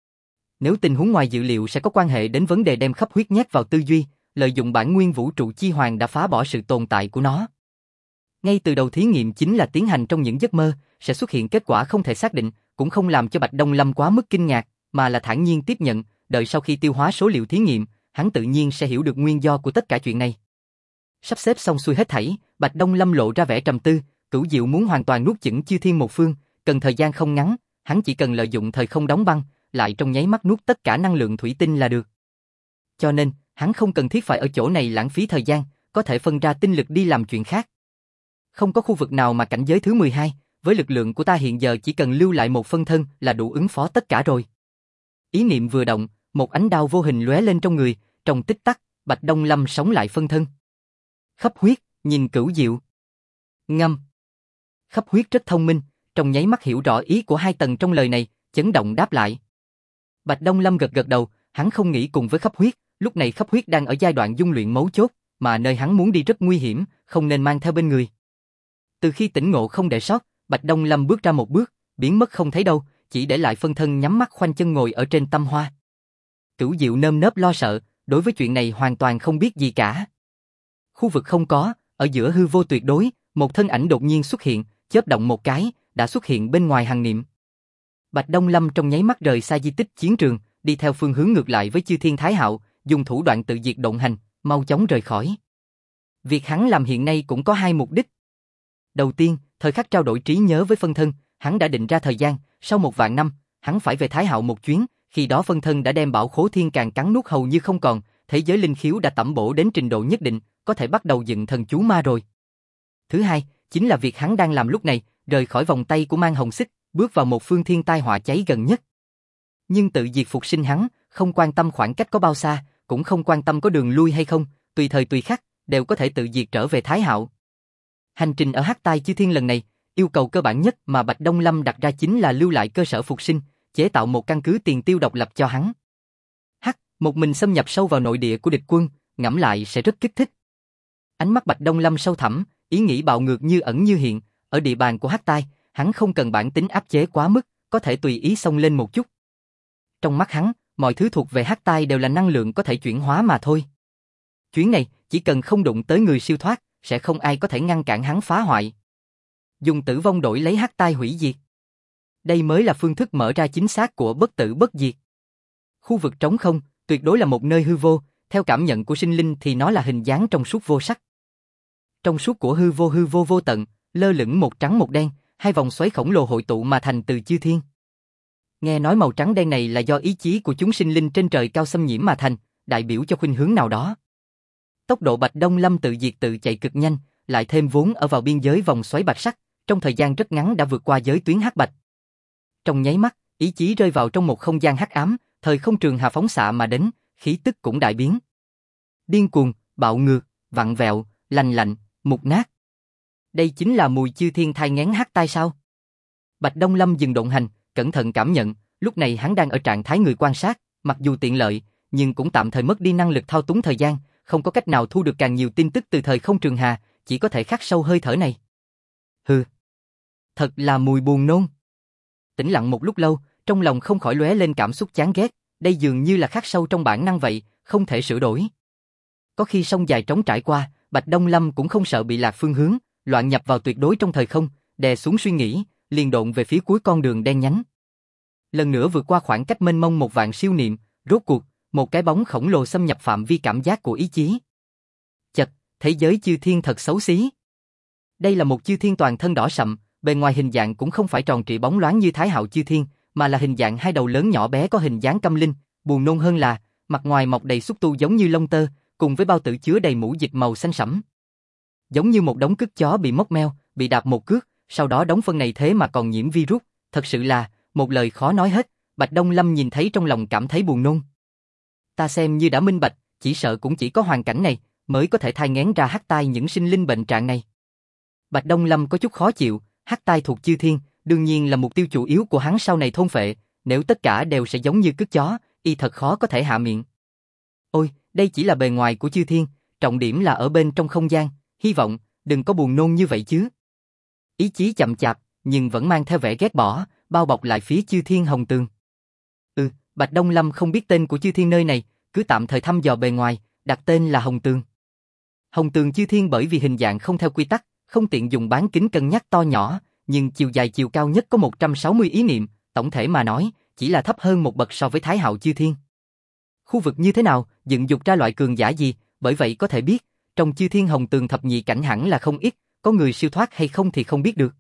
Nếu tình huống ngoài dự liệu sẽ có quan hệ đến vấn đề đem khắp huyết nhét vào tư duy, lợi dụng bản nguyên vũ trụ chi hoàng đã phá bỏ sự tồn tại của nó. Ngay từ đầu thí nghiệm chính là tiến hành trong những giấc mơ, sẽ xuất hiện kết quả không thể xác định, cũng không làm cho Bạch Đông Lâm quá mức kinh ngạc, mà là thản nhiên tiếp nhận, đợi sau khi tiêu hóa số liệu thí nghiệm, hắn tự nhiên sẽ hiểu được nguyên do của tất cả chuyện này. Sắp xếp xong xuôi hết thảy, Bạch Đông Lâm lộ ra vẻ trầm tư, Cửu Diệu muốn hoàn toàn nuốt chửng chư thiên một phương, cần thời gian không ngắn, hắn chỉ cần lợi dụng thời không đóng băng, lại trong nháy mắt nuốt tất cả năng lượng thủy tinh là được. Cho nên, hắn không cần thiết phải ở chỗ này lãng phí thời gian, có thể phân ra tinh lực đi làm chuyện khác. Không có khu vực nào mà cảnh giới thứ 12, với lực lượng của ta hiện giờ chỉ cần lưu lại một phân thân là đủ ứng phó tất cả rồi. Ý niệm vừa động, một ánh đao vô hình lóe lên trong người, trong tích tắc, Bạch Đông Lâm sống lại phân thân. Khắp huyết, nhìn Cửu Diệu. Ngâm. Khắp huyết rất thông minh, trong nháy mắt hiểu rõ ý của hai tầng trong lời này, chấn động đáp lại. Bạch Đông Lâm gật đầu, hắn không nghĩ cùng với khắp huyết, lúc này khắp huyết đang ở giai đoạn dung luyện mấu chốt, mà nơi hắn muốn đi rất nguy hiểm, không nên mang theo bên người. Từ khi tỉnh ngộ không để sót, Bạch Đông Lâm bước ra một bước, biến mất không thấy đâu, chỉ để lại phân thân nhắm mắt khoanh chân ngồi ở trên tâm hoa. Cửu Diệu nơm nớp lo sợ, đối với chuyện này hoàn toàn không biết gì cả. Khu vực không có, ở giữa hư vô tuyệt đối, một thân ảnh đột nhiên xuất hiện, chớp động một cái, đã xuất hiện bên ngoài hằng niệm. Bạch Đông Lâm trong nháy mắt rời xa di tích chiến trường, đi theo phương hướng ngược lại với Chư Thiên Thái Hạo, dùng thủ đoạn tự diệt động hành, mau chóng rời khỏi. Việc hắn làm hiện nay cũng có hai mục đích. Đầu tiên, thời khắc trao đổi trí nhớ với phân thân, hắn đã định ra thời gian, sau 1.000 năm, hắn phải về Thái Hạo một chuyến, khi đó phân thân đã đem bảo khố thiên càng cắn nuốt hầu như không còn, thế giới linh khiếu đã tẩm bổ đến trình độ nhất định, có thể bắt đầu dựng thần chú ma rồi. Thứ hai, chính là việc hắn đang làm lúc này, rời khỏi vòng tay của Mang Hồng Xích, bước vào một phương thiên tai họa cháy gần nhất. Nhưng tự diệt phục sinh hắn, không quan tâm khoảng cách có bao xa, cũng không quan tâm có đường lui hay không, tùy thời tùy khắc, đều có thể tự diệt trở về Thái Hạo. Hành trình ở Hắc Tai Chư Thiên lần này, yêu cầu cơ bản nhất mà Bạch Đông Lâm đặt ra chính là lưu lại cơ sở phục sinh, chế tạo một căn cứ tiền tiêu độc lập cho hắn. Một mình xâm nhập sâu vào nội địa của địch quân, ngẫm lại sẽ rất kích thích. Ánh mắt Bạch Đông Lâm sâu thẳm, ý nghĩ bạo ngược như ẩn như hiện, ở địa bàn của Hắc Tai, hắn không cần bản tính áp chế quá mức, có thể tùy ý xông lên một chút. Trong mắt hắn, mọi thứ thuộc về Hắc Tai đều là năng lượng có thể chuyển hóa mà thôi. Chuyến này, chỉ cần không đụng tới người siêu thoát, sẽ không ai có thể ngăn cản hắn phá hoại. Dùng tử vong đổi lấy Hắc Tai hủy diệt. Đây mới là phương thức mở ra chính xác của bất tử bất diệt. Khu vực trống không, tuyệt đối là một nơi hư vô, theo cảm nhận của sinh linh thì nó là hình dáng trong suốt vô sắc. Trong suốt của hư vô vô tận, lơ lửng một trắng một đen, hai vòng xoáy khổng lồ hội tụ mà thành từ chư thiên. Nghe nói màu trắng đen này là do ý chí của chúng sinh linh trên trời cao xâm nhiễm mà thành, đại biểu cho khuynh hướng nào đó. Tốc độ Bạch Đông Lâm tự diệt tự chạy cực nhanh, lại thêm vốn ở vào biên giới vòng xoáy bạch sắc, trong thời gian rất ngắn đã vượt qua giới tuyến hắc bạch. Trong nháy mắt, ý chí rơi vào trong một không gian hắc ám, thời không trường hà phóng xạ mà đến, khí tức cũng đại biến. Điên cuồng, bạo ngược, vặn vẹo, lành lạnh, mục nát. Đây chính là mùi chư thiên thai nghén hắc tai sao? Bạch Đông Lâm dừng động hành, cẩn thận cảm nhận, lúc này hắn đang ở trạng thái người quan sát, mặc dù tiện lợi, nhưng cũng tạm thời mất đi năng lực thao túng thời gian, không có cách nào thu được càng nhiều tin tức từ thời không trường hà, chỉ có thể khắc sâu hơi thở này. Hừ, thật là mùi buồn nôn. Tĩnh lặng một lúc lâu, trong lòng không khỏi lóe lên cảm xúc chán ghét, đây dường như là khắc sâu trong bản năng vậy, không thể sửa đổi. Có khi sông dài trống trải qua, Bạch Đông Lâm cũng không sợ bị lạc phương hướng, loạn nhập vào tuyệt đối trong thời không, đè xuống suy nghĩ, liền độn về phía cuối con đường đen nhánh. Lần nữa vượt qua khoảng cách mênh mông một vạn siêu niệm, rốt cuộc, một cái bóng khổng lồ xâm nhập phạm vi cảm giác của ý chí. Chật, thế giới chư thiên thật xấu xí. Đây là một chư thiên toàn thân đỏ sậm, bề ngoài hình dạng cũng không phải tròn trịa bóng loáng như Thái Hạo chư thiên, mà là hình dạng hai đầu lớn nhỏ bé có hình dáng câm linh, buồn nôn hơn là, mặt ngoài mọc đầy xúc tu giống như lông tơ, cùng với bao tử chứa đầy mũ dịch màu xanh sẫm. Giống như một đống cứt chó bị móc meo, bị đạp một cước, sau đó đống phân này thế mà còn nhiễm virus, thật sự là, một lời khó nói hết, Bạch Đông Lâm nhìn thấy trong lòng cảm thấy buồn nôn. Ta xem như đã minh bạch, chỉ sợ cũng chỉ có hoàn cảnh này, mới có thể thai nghén ra hắc tai những sinh linh bệnh trạng này. Bạch Đông Lâm có chút khó chịu, hắc tai thuộc chư thiên, đương nhiên là mục tiêu chủ yếu của hắn sau này thôn phệ, nếu tất cả đều sẽ giống như cứt chó, y thật khó có thể hạ miệng. Ôi, đây chỉ là bề ngoài của chư thiên, trọng điểm là ở bên trong không gian, hy vọng, đừng có buồn nôn như vậy chứ. Ý chí chậm chạp, nhưng vẫn mang theo vẻ ghét bỏ, bao bọc lại phía chư thiên hồng tường. Bạch Đông Lâm không biết tên của chư thiên nơi này, cứ tạm thời thăm dò bề ngoài, đặt tên là Hồng Tường. Hồng Tường chư thiên bởi vì hình dạng không theo quy tắc, không tiện dùng bán kính cân nhắc to nhỏ, nhưng chiều dài chiều cao nhất có 160 ý niệm, tổng thể mà nói, chỉ là thấp hơn một bậc so với Thái Hạo chư thiên. Khu vực như thế nào, dựng dục ra loại cường giả gì, bởi vậy có thể biết, trong chư thiên Hồng Tường thập nhị cảnh hẳn là không ít, có người siêu thoát hay không thì không biết được.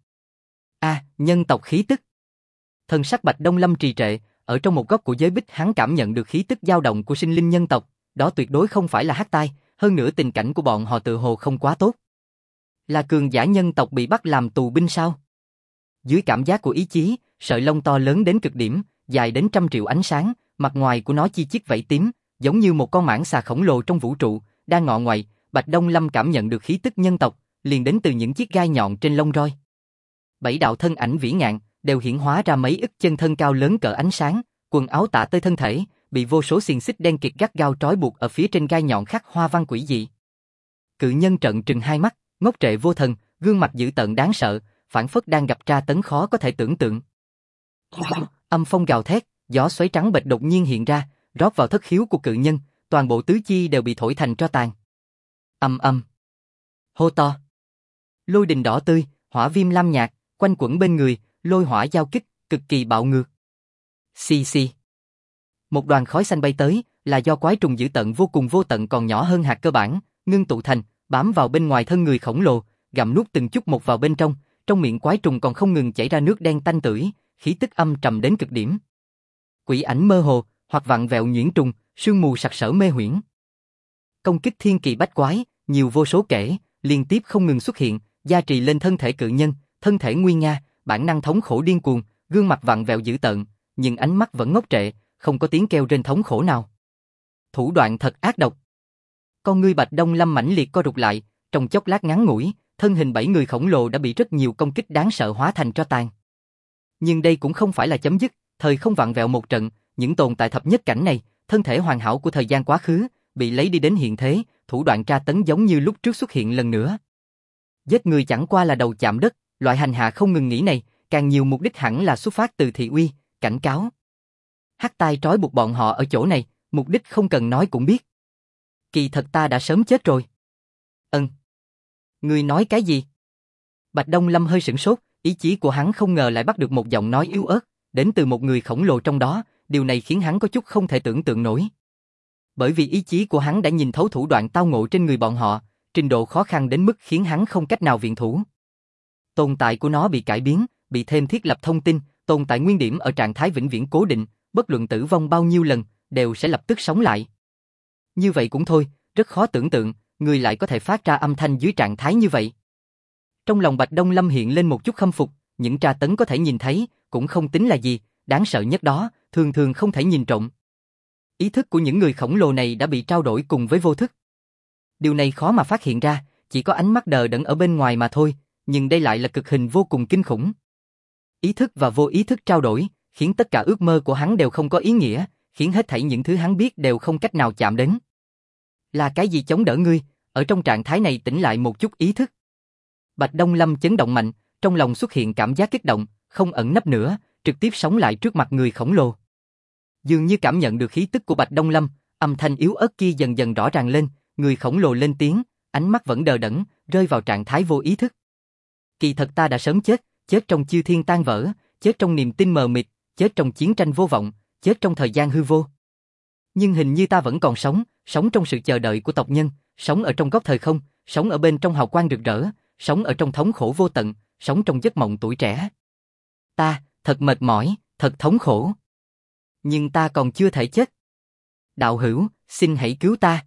Nhân tộc khí tức. Thần sắc Bạch Đông Lâm trì trệ, ở trong một góc của giới bích hắn cảm nhận được khí tức dao động của sinh linh nhân tộc, đó tuyệt đối không phải là hắc tai, hơn nữa tình cảnh của bọn họ tự hồ không quá tốt. Là cường giả nhân tộc bị bắt làm tù binh sao? Dưới cảm giác của ý chí, sợi lông to lớn đến cực điểm, dài đến 100 triệu ánh sáng, mặt ngoài của nó chi chít vảy tím, giống như một con mãng xà khổng lồ trong vũ trụ, đang ngọ ngoại, Bạch Đông Lâm cảm nhận được khí tức nhân tộc, liền đến từ những chiếc gai nhọn trên lông roi. 7 đạo thân ảnh vĩ ngạn, đều hiển hóa ra mấy ức chân thân cao lớn cỡ ánh sáng, quần áo tả tơi thân thể, bị vô số xiềng xích đen kịt gắt gao trói buộc ở phía trên gai nhọn khắc hoa văn quỷ dị. Cự nhân trợn trừng hai mắt, ngốc trệ vô thần, gương mặt dữ tợn đáng sợ, phảng phất đang gặp tra tấn khó có thể tưởng tượng. Âm phong gào thét, gió xoáy trắng bệch đột nhiên hiện ra, rót vào thất khiếu của cự nhân, toàn bộ tứ chi đều bị thổi thành tro tàn. Hô to. Lôi đình đỏ tươi, hỏa viêm lam nhạt, quanh quẩn bên người, lôi hỏa giao kích, cực kỳ bạo ngược. Xì xì. Một đoàn khói xanh bay tới, là do quái trùng dữ tận vô cùng vô tận còn nhỏ hơn hạt cơ bản, ngưng tụ thành, bám vào bên ngoài thân người khổng lồ, gặm nuốt từng chút một vào bên trong miệng quái trùng còn không ngừng chảy ra nước đen tanh tưởi, khí tức âm trầm đến cực điểm. Quỷ ảnh mơ hồ, hoặc vặn vẹo nhuyễn trùng, sương mù sặc sỡ mê huyễn. Công kích thiên kỳ bách quái, nhiều vô số kể, liên tiếp không ngừng xuất hiện, gia trì lên thân thể cự nhân, thân thể nguy nga, bản năng thống khổ điên cuồng, gương mặt vặn vẹo dữ tợn, nhưng ánh mắt vẫn ngốc trệ, không có tiếng kêu rên thống khổ nào. Thủ đoạn thật ác độc. Con ngươi Bạch Đông Lâm mãnh liệt co rụt lại, trong chốc lát ngắn ngủi, thân hình 7 người khổng lồ đã bị rất nhiều công kích đáng sợ hóa thành tro tàn. Nhưng đây cũng không phải là chấm dứt, thời không vặn vẹo một trận, những tồn tại thập nhất cảnh này, thân thể hoàn hảo của thời gian quá khứ, bị lấy đi đến hiện thế, thủ đoạn tra tấn giống như lúc trước xuất hiện lần nữa. Giết người chẳng qua là đầu chạm đất, loại hành hạ không ngừng nghỉ này, càng nhiều mục đích hẳn là xuất phát từ thị uy, cảnh cáo. Hắc tai trói buộc bọn họ ở chỗ này, mục đích không cần nói cũng biết. Kỳ thật ta đã sớm chết rồi. Ngươi nói cái gì? Bạch Đông Lâm hơi sửng sốt, ý chí của hắn không ngờ lại bắt được một giọng nói yếu ớt, đến từ một người khổng lồ trong đó, điều này khiến hắn có chút không thể tưởng tượng nổi. Bởi vì ý chí của hắn đã nhìn thấu thủ đoạn tao ngộ trên người bọn họ, trình độ khó khăn đến mức khiến hắn không cách nào viện thủ. Tồn tại của nó bị cải biến, bị thêm thiết lập thông tin, tồn tại nguyên điểm ở trạng thái vĩnh viễn cố định, bất luận tử vong bao nhiêu lần, đều sẽ lập tức sống lại. Như vậy cũng thôi, rất khó tưởng tượng, ngươi lại có thể phát ra âm thanh dưới trạng thái như vậy. Trong lòng Bạch Đông Lâm hiện lên một chút khâm phục, những tra tấn có thể nhìn thấy, cũng không tính là gì, đáng sợ nhất đó, thường thường không thể nhìn trộm. Ý thức của những người khổng lồ này đã bị trao đổi cùng với vô thức. Điều này khó mà phát hiện ra, chỉ có ánh mắt đờ đẫn ở bên ngoài mà thôi, nhưng đây lại là cực hình vô cùng kinh khủng. Ý thức và vô ý thức trao đổi, khiến tất cả ước mơ của hắn đều không có ý nghĩa, khiến hết thảy những thứ hắn biết đều không cách nào chạm đến. Là cái gì chống đỡ ngươi, ở trong trạng thái này tỉnh lại một chút ý thức? Bạch Đông Lâm chấn động mạnh, trong lòng xuất hiện cảm giác kích động, không ẩn nấp nữa, trực tiếp sống lại trước mặt người khổng lồ. Dường như cảm nhận được khí tức của Bạch Đông Lâm, âm thanh yếu ớt kia dần dần rõ ràng lên, người khổng lồ lên tiếng, ánh mắt vẫn đờ đẫn, rơi vào trạng thái vô ý thức. Kỳ thật ta đã sớm chết, chết trong chư thiên tan vỡ, chết trong niềm tin mờ mịt, chết trong chiến tranh vô vọng, chết trong thời gian hư vô. Nhưng hình như ta vẫn còn sống, sống trong sự chờ đợi của tộc nhân, sống ở trong góc thời không, sống ở bên trong hào quang rực rỡ, sống ở trong thống khổ vô tận, sống trong giấc mộng tuổi trẻ. Ta, thật mệt mỏi, thật thống khổ. Nhưng ta còn chưa thể chết. Đạo hữu, xin hãy cứu ta.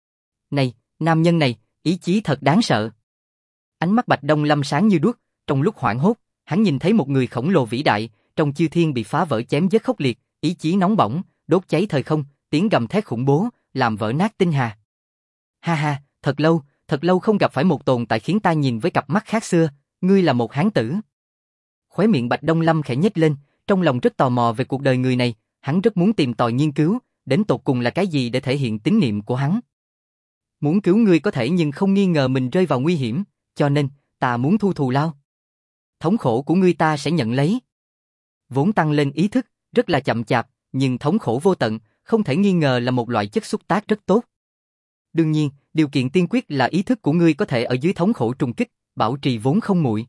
Này, nam nhân này, ý chí thật đáng sợ. Ánh mắt Bạch Đông Lâm sáng như đuốc, trong lúc hoảng hốt, hắn nhìn thấy một người khổng lồ vĩ đại, trong chư thiên bị phá vỡ chém giết khốc liệt, ý chí nóng bỏng, đốt cháy thời không, tiếng gầm thét khủng bố, làm vỡ nát tinh hà. Ha ha, thật lâu không gặp phải một tồn tại khiến ta nhìn với cặp mắt khác xưa, ngươi là một hán tử. Khóe miệng Bạch Đông Lâm khẽ nhếch lên, trong lòng rất tò mò về cuộc đời người này, hắn rất muốn tìm tòi nghiên cứu, đến tột cùng là cái gì để thể hiện tín niệm của hắn. Muốn cứu ngươi có thể nhưng không nghi ngờ mình rơi vào nguy hiểm, cho nên, ta muốn thu thù lao. Thống khổ của ngươi ta sẽ nhận lấy. Vốn tăng lên ý thức, rất là chậm chạp, nhưng thống khổ vô tận, không thể nghi ngờ là một loại chất xúc tác rất tốt. Đương nhiên, điều kiện tiên quyết là ý thức của ngươi có thể ở dưới thống khổ trùng kích, bảo trì vốn không nguội.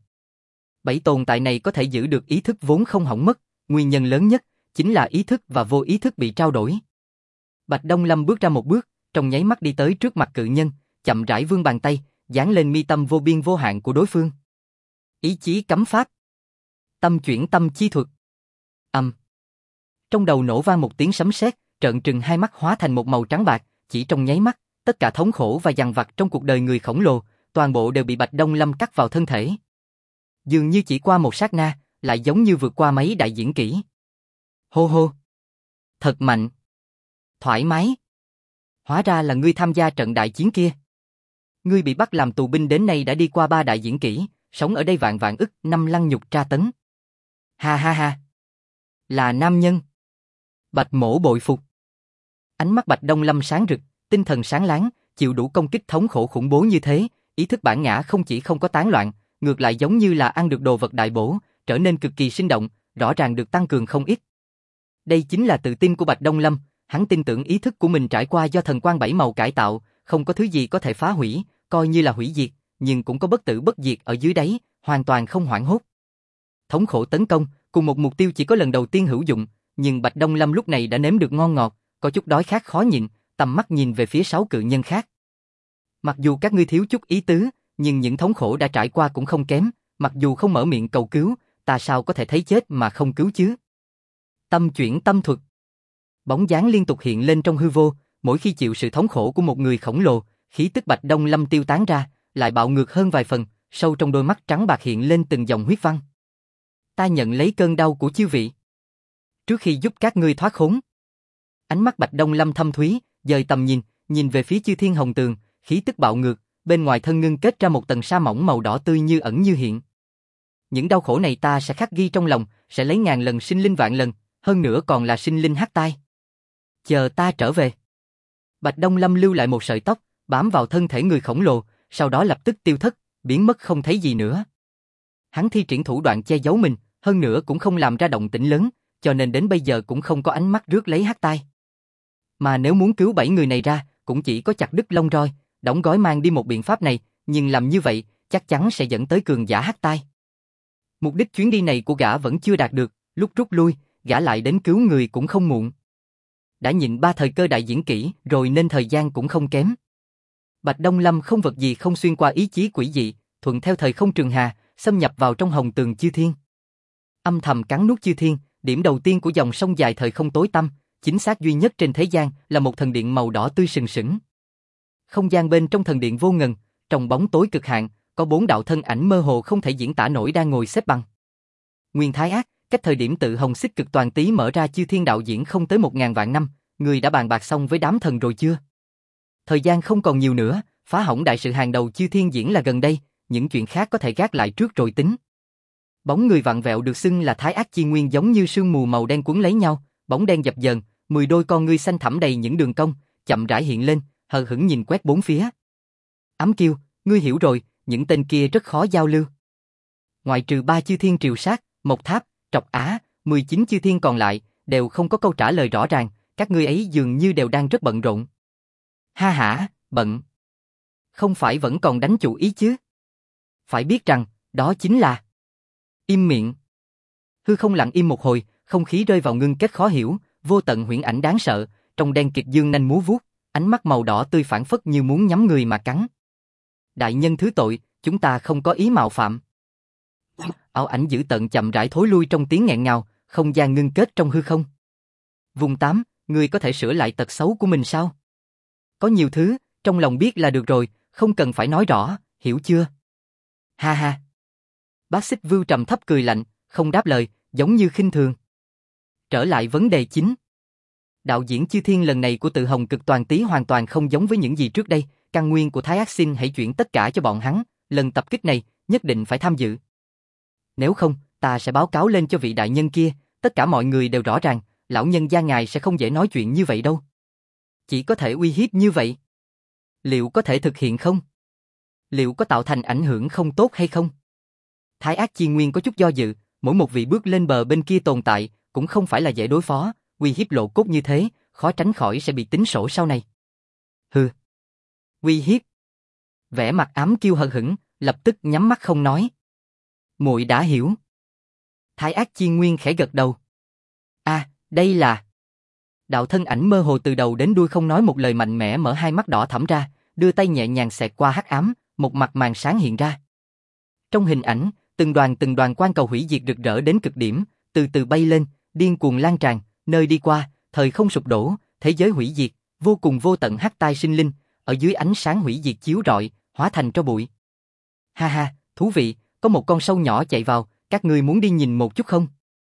7 tồn tại này có thể giữ được ý thức vốn không hỏng mất, nguyên nhân lớn nhất chính là ý thức và vô ý thức bị trao đổi. Bạch Đông Lâm bước ra một bước, trong nháy mắt đi tới trước mặt cự nhân, chậm rãi vươn bàn tay, dán lên mi tâm vô biên vô hạn của đối phương. Ý chí cấm pháp. Tâm chuyển tâm chi thuật. Trong đầu nổ vang một tiếng sấm sét, trợn trừng hai mắt hóa thành một màu trắng bạc, chỉ trong nháy mắt, tất cả thống khổ và dằn vặt trong cuộc đời người khổng lồ, toàn bộ đều bị Bạch Đông Lâm cắt vào thân thể. Dường như chỉ qua một sát na, lại giống như vượt qua mấy đại diễn kỹ. Hô hô. Thật mạnh. Thoải mái. Hóa ra là ngươi tham gia trận đại chiến kia. Ngươi bị bắt làm tù binh đến nay đã đi qua 3 đại diễn kỹ, sống ở đây vạn vạn ức năm lăng nhục tra tấn. Ha ha ha. Là nam nhân. Bạch Mỗ bội phục. Ánh mắt Bạch Đông Lâm sáng rực, tinh thần sáng láng, chịu đủ công kích thống khổ khủng bố như thế, ý thức bản ngã không chỉ không có tán loạn, ngược lại giống như là ăn được đồ vật đại bổ, trở nên cực kỳ sinh động, rõ ràng được tăng cường không ít. Đây chính là tự tin của Bạch Đông Lâm, hắn tin tưởng ý thức của mình trải qua do thần quang 7 màu cải tạo, không có thứ gì có thể phá hủy, coi như là hủy diệt, nhưng cũng có bất tử bất diệt ở dưới đáy, hoàn toàn không hoảng hốt. Thống khổ tấn công, cùng một mục tiêu chỉ có lần đầu tiên hữu dụng, nhưng Bạch Đông Lâm lúc này đã nếm được ngon ngọt, có chút đói khát khó nhịn, tầm mắt nhìn về phía 6 cự nhân khác. Mặc dù các ngươi thiếu chút ý tứ, nhưng những thống khổ đã trải qua cũng không kém, mặc dù không mở miệng cầu cứu, ta sao có thể thấy chết mà không cứu chứ? Tâm chuyển tâm thuật. Bóng dáng liên tục hiện lên trong hư vô, mỗi khi chịu sự thống khổ của một người khổng lồ, khí tức Bạch Đông Lâm tiêu tán ra, lại bạo ngược hơn vài phần, sâu trong đôi mắt trắng bạc hiện lên từng dòng huyết văn. Ta nhận lấy cơn đau của chư vị. Trước khi giúp các ngươi thoát khốn. Ánh mắt Bạch Đông Lâm thâm thúy, dời tầm nhìn về phía chư thiên hồng tường, khí tức bạo ngược, bên ngoài thân ngưng kết ra một tầng sa mỏng màu đỏ tươi như ẩn như hiện. Những đau khổ này ta sẽ khắc ghi trong lòng, sẽ lấy ngàn lần sinh linh vạn lần, hơn nữa còn là sinh linh hắc tai. Chờ ta trở về. Bạch Đông Lâm lưu lại một sợi tóc, bám vào thân thể người khổng lồ, sau đó lập tức tiêu thất, biến mất không thấy gì nữa. Hắn thi triển thủ đoạn che giấu mình, hơn nữa cũng không làm ra động tĩnh lớn, cho nên đến bây giờ cũng không có ánh mắt rước lấy hắc tai. Mà nếu muốn cứu 7 người này ra, cũng chỉ có chặt đứt lông roi, đóng gói mang đi một biện pháp này, nhưng làm như vậy, chắc chắn sẽ dẫn tới cường giả hắc tai. Mục đích chuyến đi này của gã vẫn chưa đạt được, lúc rút lui, gã lại đến cứu người cũng không muộn. Đã nhịn 3 thời cơ đại diễn kỹ rồi nên thời gian cũng không kém. Bạch Đông Lâm không vật gì không xuyên qua ý chí quỷ dị, thuận theo thời không trường hà, xâm nhập vào trong hồng tường chư thiên. Âm thầm cắn nuốt chư thiên, điểm đầu tiên của dòng sông dài thời không tối tăm, chính xác duy nhất trên thế gian là một thần điện màu đỏ tươi sừng sững. Không gian bên trong thần điện vô ngần, trong bóng tối cực hạn, có 4 đạo thân ảnh mơ hồ không thể diễn tả nổi đang ngồi xếp bằng. Nguyên Thái Ác, cách thời điểm tự Hồng Xích Cực Toàn Tý mở ra Chư Thiên đạo diễn không tới 1000 vạn năm, người đã bàn bạc xong với đám thần rồi chưa? Thời gian không còn nhiều nữa, phá hỏng đại sự hàng đầu Chư Thiên diễn là gần đây, những chuyện khác có thể gác lại trước rồi tính. Bóng người vặn vẹo được xưng là Thái Ác Chi Nguyên giống như sương mù màu đen cuốn lấy nhau, bóng đen dập dờn, 10 đôi con ngươi xanh thẳm đầy những đường cong, chậm rãi hiện lên, hờ hững nhìn quét bốn phía. Ám Kiêu, ngươi hiểu rồi, những tên kia rất khó giao lưu. Ngoại trừ 3 Chư Thiên Triều Sát, Mộc Tháp, Trọc Á, 19 Chư Thiên còn lại, đều không có câu trả lời rõ ràng, các ngươi ấy dường như đều đang rất bận rộn. Ha hả, bận. Không phải vẫn còn đánh chủ ý chứ? Phải biết rằng, đó chính là... Im miệng. Hư không lặng im một hồi, không khí rơi vào ngưng kết khó hiểu, vô tận huyễn ảnh đáng sợ, trong đen kịt dương nanh múa vuốt, ánh mắt màu đỏ tươi phảng phất như muốn nhắm người mà cắn. Đại nhân thứ tội, chúng ta không có ý mạo phạm. Ảo ảnh dữ tợn chậm rãi thối lui trong tiếng nghẹn ngào, không gian ngưng kết trong hư không. Vùng 8, ngươi có thể sửa lại tật xấu của mình sao? Có nhiều thứ, trong lòng biết là được rồi, không cần phải nói rõ, hiểu chưa? Ha ha. Bác Xích Vưu trầm thấp cười lạnh, không đáp lời, giống như khinh thường. Trở lại vấn đề chính. Đạo diễn Chư Thiên lần này của Tự Hồng Cực Toàn Tý hoàn toàn không giống với những gì trước đây, căn nguyên của Thái Ác xin hãy chuyển tất cả cho bọn hắn, lần tập kích này, nhất định phải tham dự. Nếu không, ta sẽ báo cáo lên cho vị đại nhân kia, tất cả mọi người đều rõ ràng, lão nhân gia ngài sẽ không dễ nói chuyện như vậy đâu. Chỉ có thể uy hiếp như vậy. Liệu có thể thực hiện không? Liệu có tạo thành ảnh hưởng không tốt hay không? Thái Ác Chi Nguyên có chút do dự, mỗi một vị bước lên bờ bên kia tồn tại, cũng không phải là dễ đối phó, uy hiếp lộ cốt như thế, khó tránh khỏi sẽ bị tính sổ sau này. Hừ. Uy hiếp. Vẻ mặt Ám Kiêu hờ hững, lập tức nhắm mắt không nói. Muội đã hiểu. Thái Ác Chi Nguyên khẽ gật đầu. Đây là... Đạo thân ảnh mơ hồ từ đầu đến đuôi không nói một lời mạnh mẽ mở hai mắt đỏ thẫm ra, đưa tay nhẹ nhàng xẹt qua hắc ám, một mặt màn sáng hiện ra. Trong hình ảnh, từng đoàn quang cầu hủy diệt rực rỡ đến cực điểm, từ từ bay lên, điên cuồng lan tràn, nơi đi qua, thời không sụp đổ, thế giới hủy diệt, vô cùng vô tận hắc tai sinh linh, ở dưới ánh sáng hủy diệt chiếu rọi, hóa thành tro bụi. Ha ha, thú vị, có một con sâu nhỏ chạy vào, các ngươi muốn đi nhìn một chút không?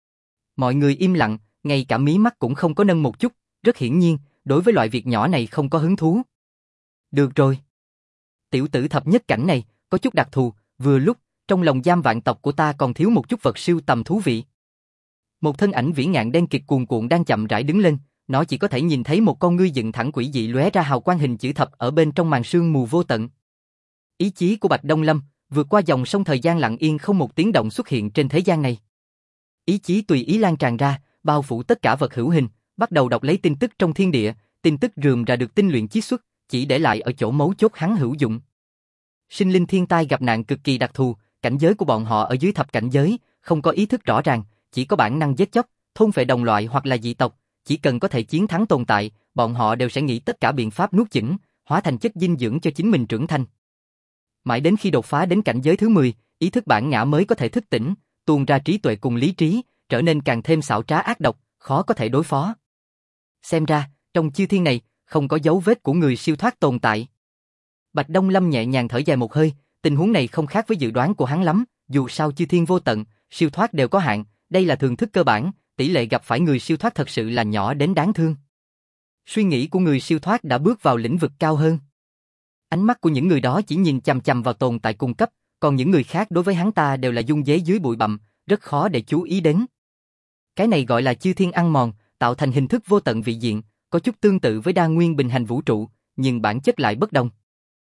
Mọi người im lặng, ngay cả mí mắt cũng không có nâng một chút, rất hiển nhiên, đối với loại việc nhỏ này không có hứng thú. Được rồi. Tiểu tử thập nhất cảnh này, có chút đặc thù, vừa lúc, trong lòng giam vạn tộc của ta còn thiếu một chút vật siêu tầm thú vị. Một thân ảnh vĩ ngạn đen kịt cuồn cuộn đang chậm rãi đứng lên, nó chỉ có thể nhìn thấy một con ngươi dựng thẳng quỷ dị lóe ra hào quang hình chữ thập ở bên trong màn sương mù vô tận. Ý chí của Bạch Đông Lâm, vượt qua dòng sông thời gian lặng yên không một tiếng động xuất hiện trên thế gian này. Ý chí tùy ý lan tràn ra, bao phủ tất cả vật hữu hình, bắt đầu đọc lấy tin tức trong thiên địa, tin tức rườm rà được tinh luyện chiết xuất, chỉ để lại ở chỗ mấu chốt hắn hữu dụng. Sinh linh thiên tai gặp nạn cực kỳ đặc thù, cảnh giới của bọn họ ở dưới thập cảnh giới, không có ý thức rõ ràng, chỉ có bản năng giết chóc, thôn phệ đồng loại hoặc là dị tộc, chỉ cần có thể chiến thắng tồn tại, bọn họ đều sẽ nghĩ tất cả biện pháp nuốt chửng, hóa thành chất dinh dưỡng cho chính mình trưởng thành. Mãi đến khi đột phá đến cảnh giới thứ 10, ý thức bản ngã mới có thể thức tỉnh, tuôn ra trí tuệ cùng lý trí, trở nên càng thêm xảo trá ác độc, khó có thể đối phó. Xem ra, trong chư thiên này, không có dấu vết của người siêu thoát tồn tại. Bạch Đông Lâm nhẹ nhàng thở dài một hơi, tình huống này không khác với dự đoán của hắn lắm, dù sao chư thiên vô tận, siêu thoát đều có hạn, đây là thường thức cơ bản, tỷ lệ gặp phải người siêu thoát thật sự là nhỏ đến đáng thương. Suy nghĩ của người siêu thoát đã bước vào lĩnh vực cao hơn. Ánh mắt của những người đó chỉ nhìn chằm chằm vào tồn tại cung cấp, còn những người khác đối với hắn ta đều là dung dế dưới bụi bặm, rất khó để chú ý đến. Cái này gọi là chư thiên ăn mòn, tạo thành hình thức vô tận vị diện, có chút tương tự với đa nguyên bình hành vũ trụ, nhưng bản chất lại bất đồng.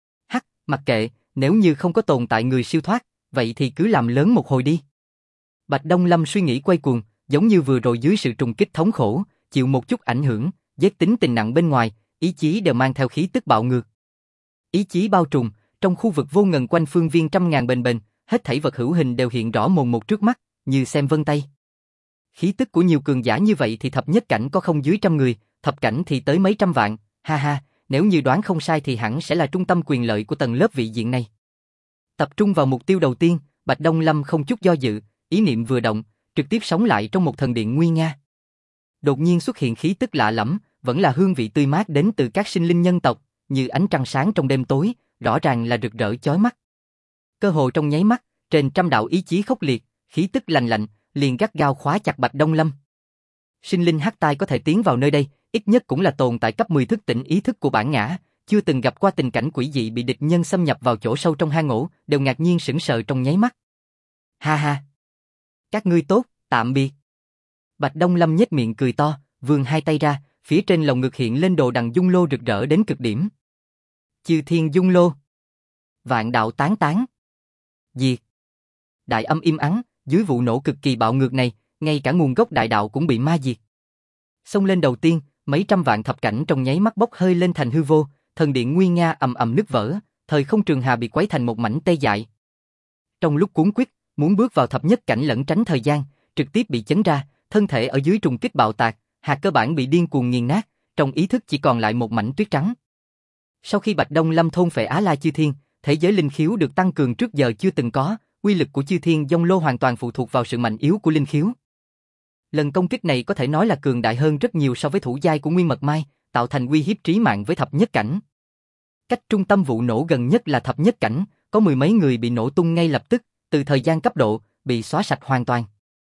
Mặc kệ, nếu như không có tồn tại người siêu thoát, vậy thì cứ làm lớn một hồi đi. Bạch Đông Lâm suy nghĩ quay cuồng, giống như vừa rồi dưới sự trùng kích thống khổ, chịu một chút ảnh hưởng, giết tính tình nặng bên ngoài, ý chí đều mang theo khí tức bạo ngược. Ý chí bao trùm, trong khu vực vô ngần quanh phương viên trăm ngàn bền bền, hết thảy vật hữu hình đều hiện rõ mồn một trước mắt, như xem vân tay. Khí tức của nhiều cường giả như vậy thì thập nhất cảnh có không dưới trăm người, thập cảnh thì tới mấy trăm vạn, ha ha, nếu như đoán không sai thì hẳn sẽ là trung tâm quyền lợi của tầng lớp vị diện này. Tập trung vào mục tiêu đầu tiên, Bạch Đông Lâm không chút do dự, ý niệm vừa động, trực tiếp sống lại trong một thần điện nguy nga. Đột nhiên xuất hiện khí tức lạ lẫm, vẫn là hương vị tươi mát đến từ các sinh linh nhân tộc, như ánh trăng sáng trong đêm tối, rõ ràng là rực rỡ chói mắt. Cơ hồ trong nháy mắt, trên trăm đạo ý chí khốc liệt, khí tức lạnh lạnh, liền gắt gao khóa chặt Bạch Đông Lâm. Sinh linh hắc tai có thể tiến vào nơi đây, ít nhất cũng là tồn tại cấp 10 thức tỉnh ý thức của bản ngã, chưa từng gặp qua tình cảnh quỷ dị bị địch nhân xâm nhập vào chỗ sâu trong hang ổ, đều ngạc nhiên sững sờ trong nháy mắt. Ha ha! Các ngươi tốt, tạm biệt. Bạch Đông Lâm nhếch miệng cười to, vươn hai tay ra, phía trên lồng ngực hiện lên đồ đằng dung lô rực rỡ đến cực điểm. Chư thiên dung lô. Vạn đạo tán tán. Diệt. Đại âm im ắng, dưới vụ nổ cực kỳ bạo ngược này, ngay cả nguồn gốc đại đạo cũng bị ma diệt. Xông lên đầu tiên, mấy trăm vạn thập cảnh trong nháy mắt bốc hơi lên thành hư vô, thần điện nguy nga ầm ầm nứt vỡ, thời không trường hà bị quấy thành một mảnh tê dại. Trong lúc cuống quýt, muốn bước vào thập nhất cảnh lẫn tránh thời gian, trực tiếp bị chấn ra, thân thể ở dưới trùng kích bạo tạc, hạt cơ bản bị điên cuồng nghiền nát, trong ý thức chỉ còn lại một mảnh tuyết trắng. Sau khi Bạch Đông Lâm thôn phệ Á La Chư Thiên, thế giới linh khiếu được tăng cường trước giờ chưa từng có, uy lực của Chư Thiên Dông Lô hoàn toàn phụ thuộc vào sự mạnh yếu của linh khiếu. Lần công kích này có thể nói là cường đại hơn rất nhiều so với thủ giai của Nguyên Mật Mai, tạo thành uy hiếp trí mạng với thập nhất cảnh. Cách trung tâm vụ nổ gần nhất là thập nhất cảnh, có mười mấy người bị nổ tung ngay lập tức, từ thời gian cấp độ, bị xóa sạch hoàn toàn.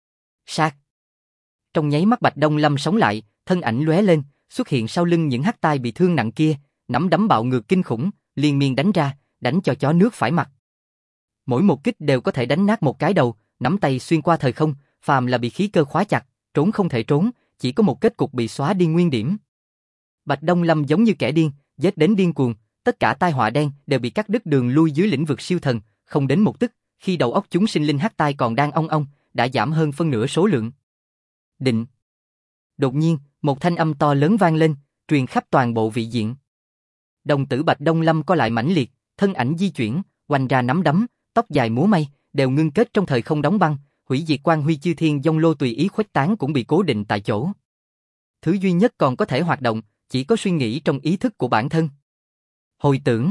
Sát. Trong nháy mắt Bạch Đông Lâm sống lại, thân ảnh lóe lên, xuất hiện sau lưng những hắc tai bị thương nặng kia, nắm đấm bạo ngược kinh khủng, liên miên đánh ra, đánh cho chó nước phải mặt. Mỗi một kích đều có thể đánh nát một cái đầu, nắm tay xuyên qua thời không, phàm là bị khí cơ khóa chặt, trốn không thể trốn, chỉ có một kết cục bị xóa đi nguyên điểm. Bạch Đông Lâm giống như kẻ điên, giết đến điên cuồng, tất cả tai họa đen đều bị cắt đứt đường lui dưới lĩnh vực siêu thần, không đến một tức, khi đầu óc chúng sinh linh hắc tai còn đang ong ong, đã giảm hơn phân nửa số lượng. Định. Đột nhiên, một thanh âm to lớn vang lên, truyền khắp toàn bộ vị diện. Đồng tử Bạch Đông Lâm co lại mãnh liệt, thân ảnh di chuyển, oanh ra nắm đấm, tóc dài múa may, đều ngưng kết trong thời không đóng băng, hủy diệt quang huy Chư Thiên Dông Lô tùy ý khuếch tán cũng bị cố định tại chỗ. Thứ duy nhất còn có thể hoạt động, chỉ có suy nghĩ trong ý thức của bản thân. Hồi tưởng.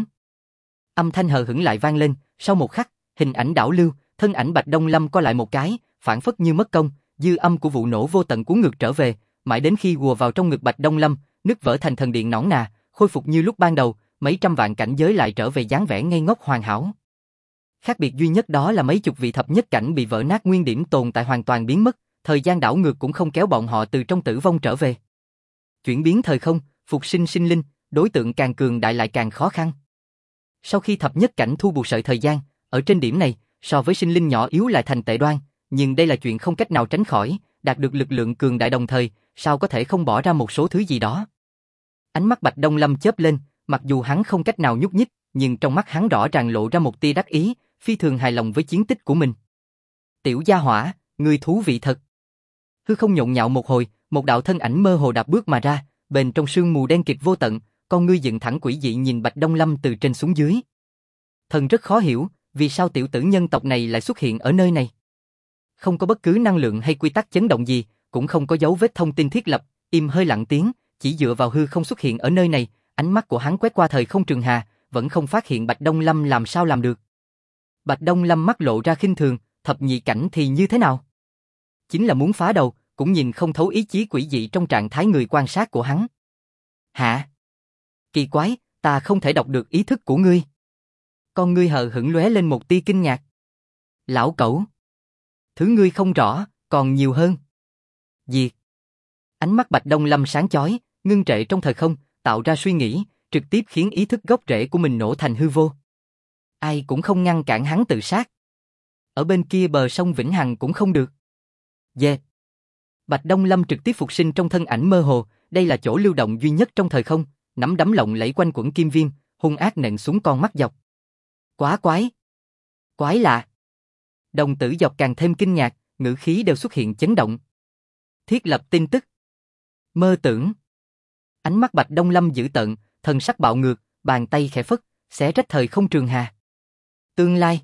Âm thanh hờ hững lại vang lên, sau một khắc, hình ảnh đảo lưu, thân ảnh Bạch Đông Lâm co lại một cái, phản phất như mất công, dư âm của vụ nổ vô tận cuốn ngược trở về, mãi đến khi hùa vào trong ngực Bạch Đông Lâm, nứt vỡ thành thần điện nõn nà, khôi phục như lúc ban đầu, mấy trăm vạn cảnh giới lại trở về dáng vẻ ngây ngốc hoàn hảo. Khác biệt duy nhất đó là mấy chục vị thập nhất cảnh bị vỡ nát nguyên điểm tồn tại hoàn toàn biến mất, thời gian đảo ngược cũng không kéo bọn họ từ trong tử vong trở về. Chuyển biến thời không, phục sinh sinh linh, đối tượng càng cường đại lại càng khó khăn. Sau khi thập nhất cảnh thu buộc sợi thời gian, ở trên điểm này, so với sinh linh nhỏ yếu lại thành tệ đoan, nhưng đây là chuyện không cách nào tránh khỏi, đạt được lực lượng cường đại đồng thời, sao có thể không bỏ ra một số thứ gì đó. Ánh mắt Bạch Đông Lâm chớp lên, mặc dù hắn không cách nào nhúc nhích, nhưng trong mắt hắn rõ ràng lộ ra một tia đắc ý, phi thường hài lòng với chiến tích của mình. Tiểu gia hỏa, ngươi thú vị thật. Hư không nhộn nhạo một hồi, một đạo thân ảnh mơ hồ đạp bước mà ra, bên trong sương mù đen kịt vô tận, con ngươi dựng thẳng quỷ dị nhìn Bạch Đông Lâm từ trên xuống dưới. Thần rất khó hiểu, vì sao tiểu tử nhân tộc này lại xuất hiện ở nơi này. Không có bất cứ năng lượng hay quy tắc chấn động gì, cũng không có dấu vết thông tin thiết lập, im hơi lặng tiếng, chỉ dựa vào hư không xuất hiện ở nơi này, ánh mắt của hắn quét qua thời không trường hà, vẫn không phát hiện Bạch Đông Lâm làm sao làm được. Bạch Đông Lâm mắt lộ ra khinh thường, thập nhị cảnh thì như thế nào? Chính là muốn phá đầu, cũng nhìn không thấu ý chí quỷ dị trong trạng thái người quan sát của hắn. Hả? Kỳ quái, ta không thể đọc được ý thức của ngươi. Con ngươi hờ hững lóe lên một tia kinh ngạc. Lão cẩu. Thứ ngươi không rõ, còn nhiều hơn. Diệt. Ánh mắt Bạch Đông Lâm sáng chói, ngưng trệ trong thời không, tạo ra suy nghĩ, trực tiếp khiến ý thức gốc rễ của mình nổ thành hư vô. Ai cũng không ngăn cản hắn tự sát. Ở bên kia bờ sông Vĩnh Hằng cũng không được. Dệt. Bạch Đông Lâm trực tiếp phục sinh trong thân ảnh mơ hồ, đây là chỗ lưu động duy nhất trong thời không, nắm đấm lộng lẫy quanh quẩn kim viêm, hung ác nện xuống con mắt dọc. Quá quái. Quái lạ. Đồng tử dọc càng thêm kinh ngạc, ngữ khí đều xuất hiện chấn động. Thiết lập tin tức. Mơ tưởng. Ánh mắt Bạch Đông Lâm dữ tợn, thần sắc bạo ngược, bàn tay khẽ phất, xé rách thời không trường hà. Tương lai.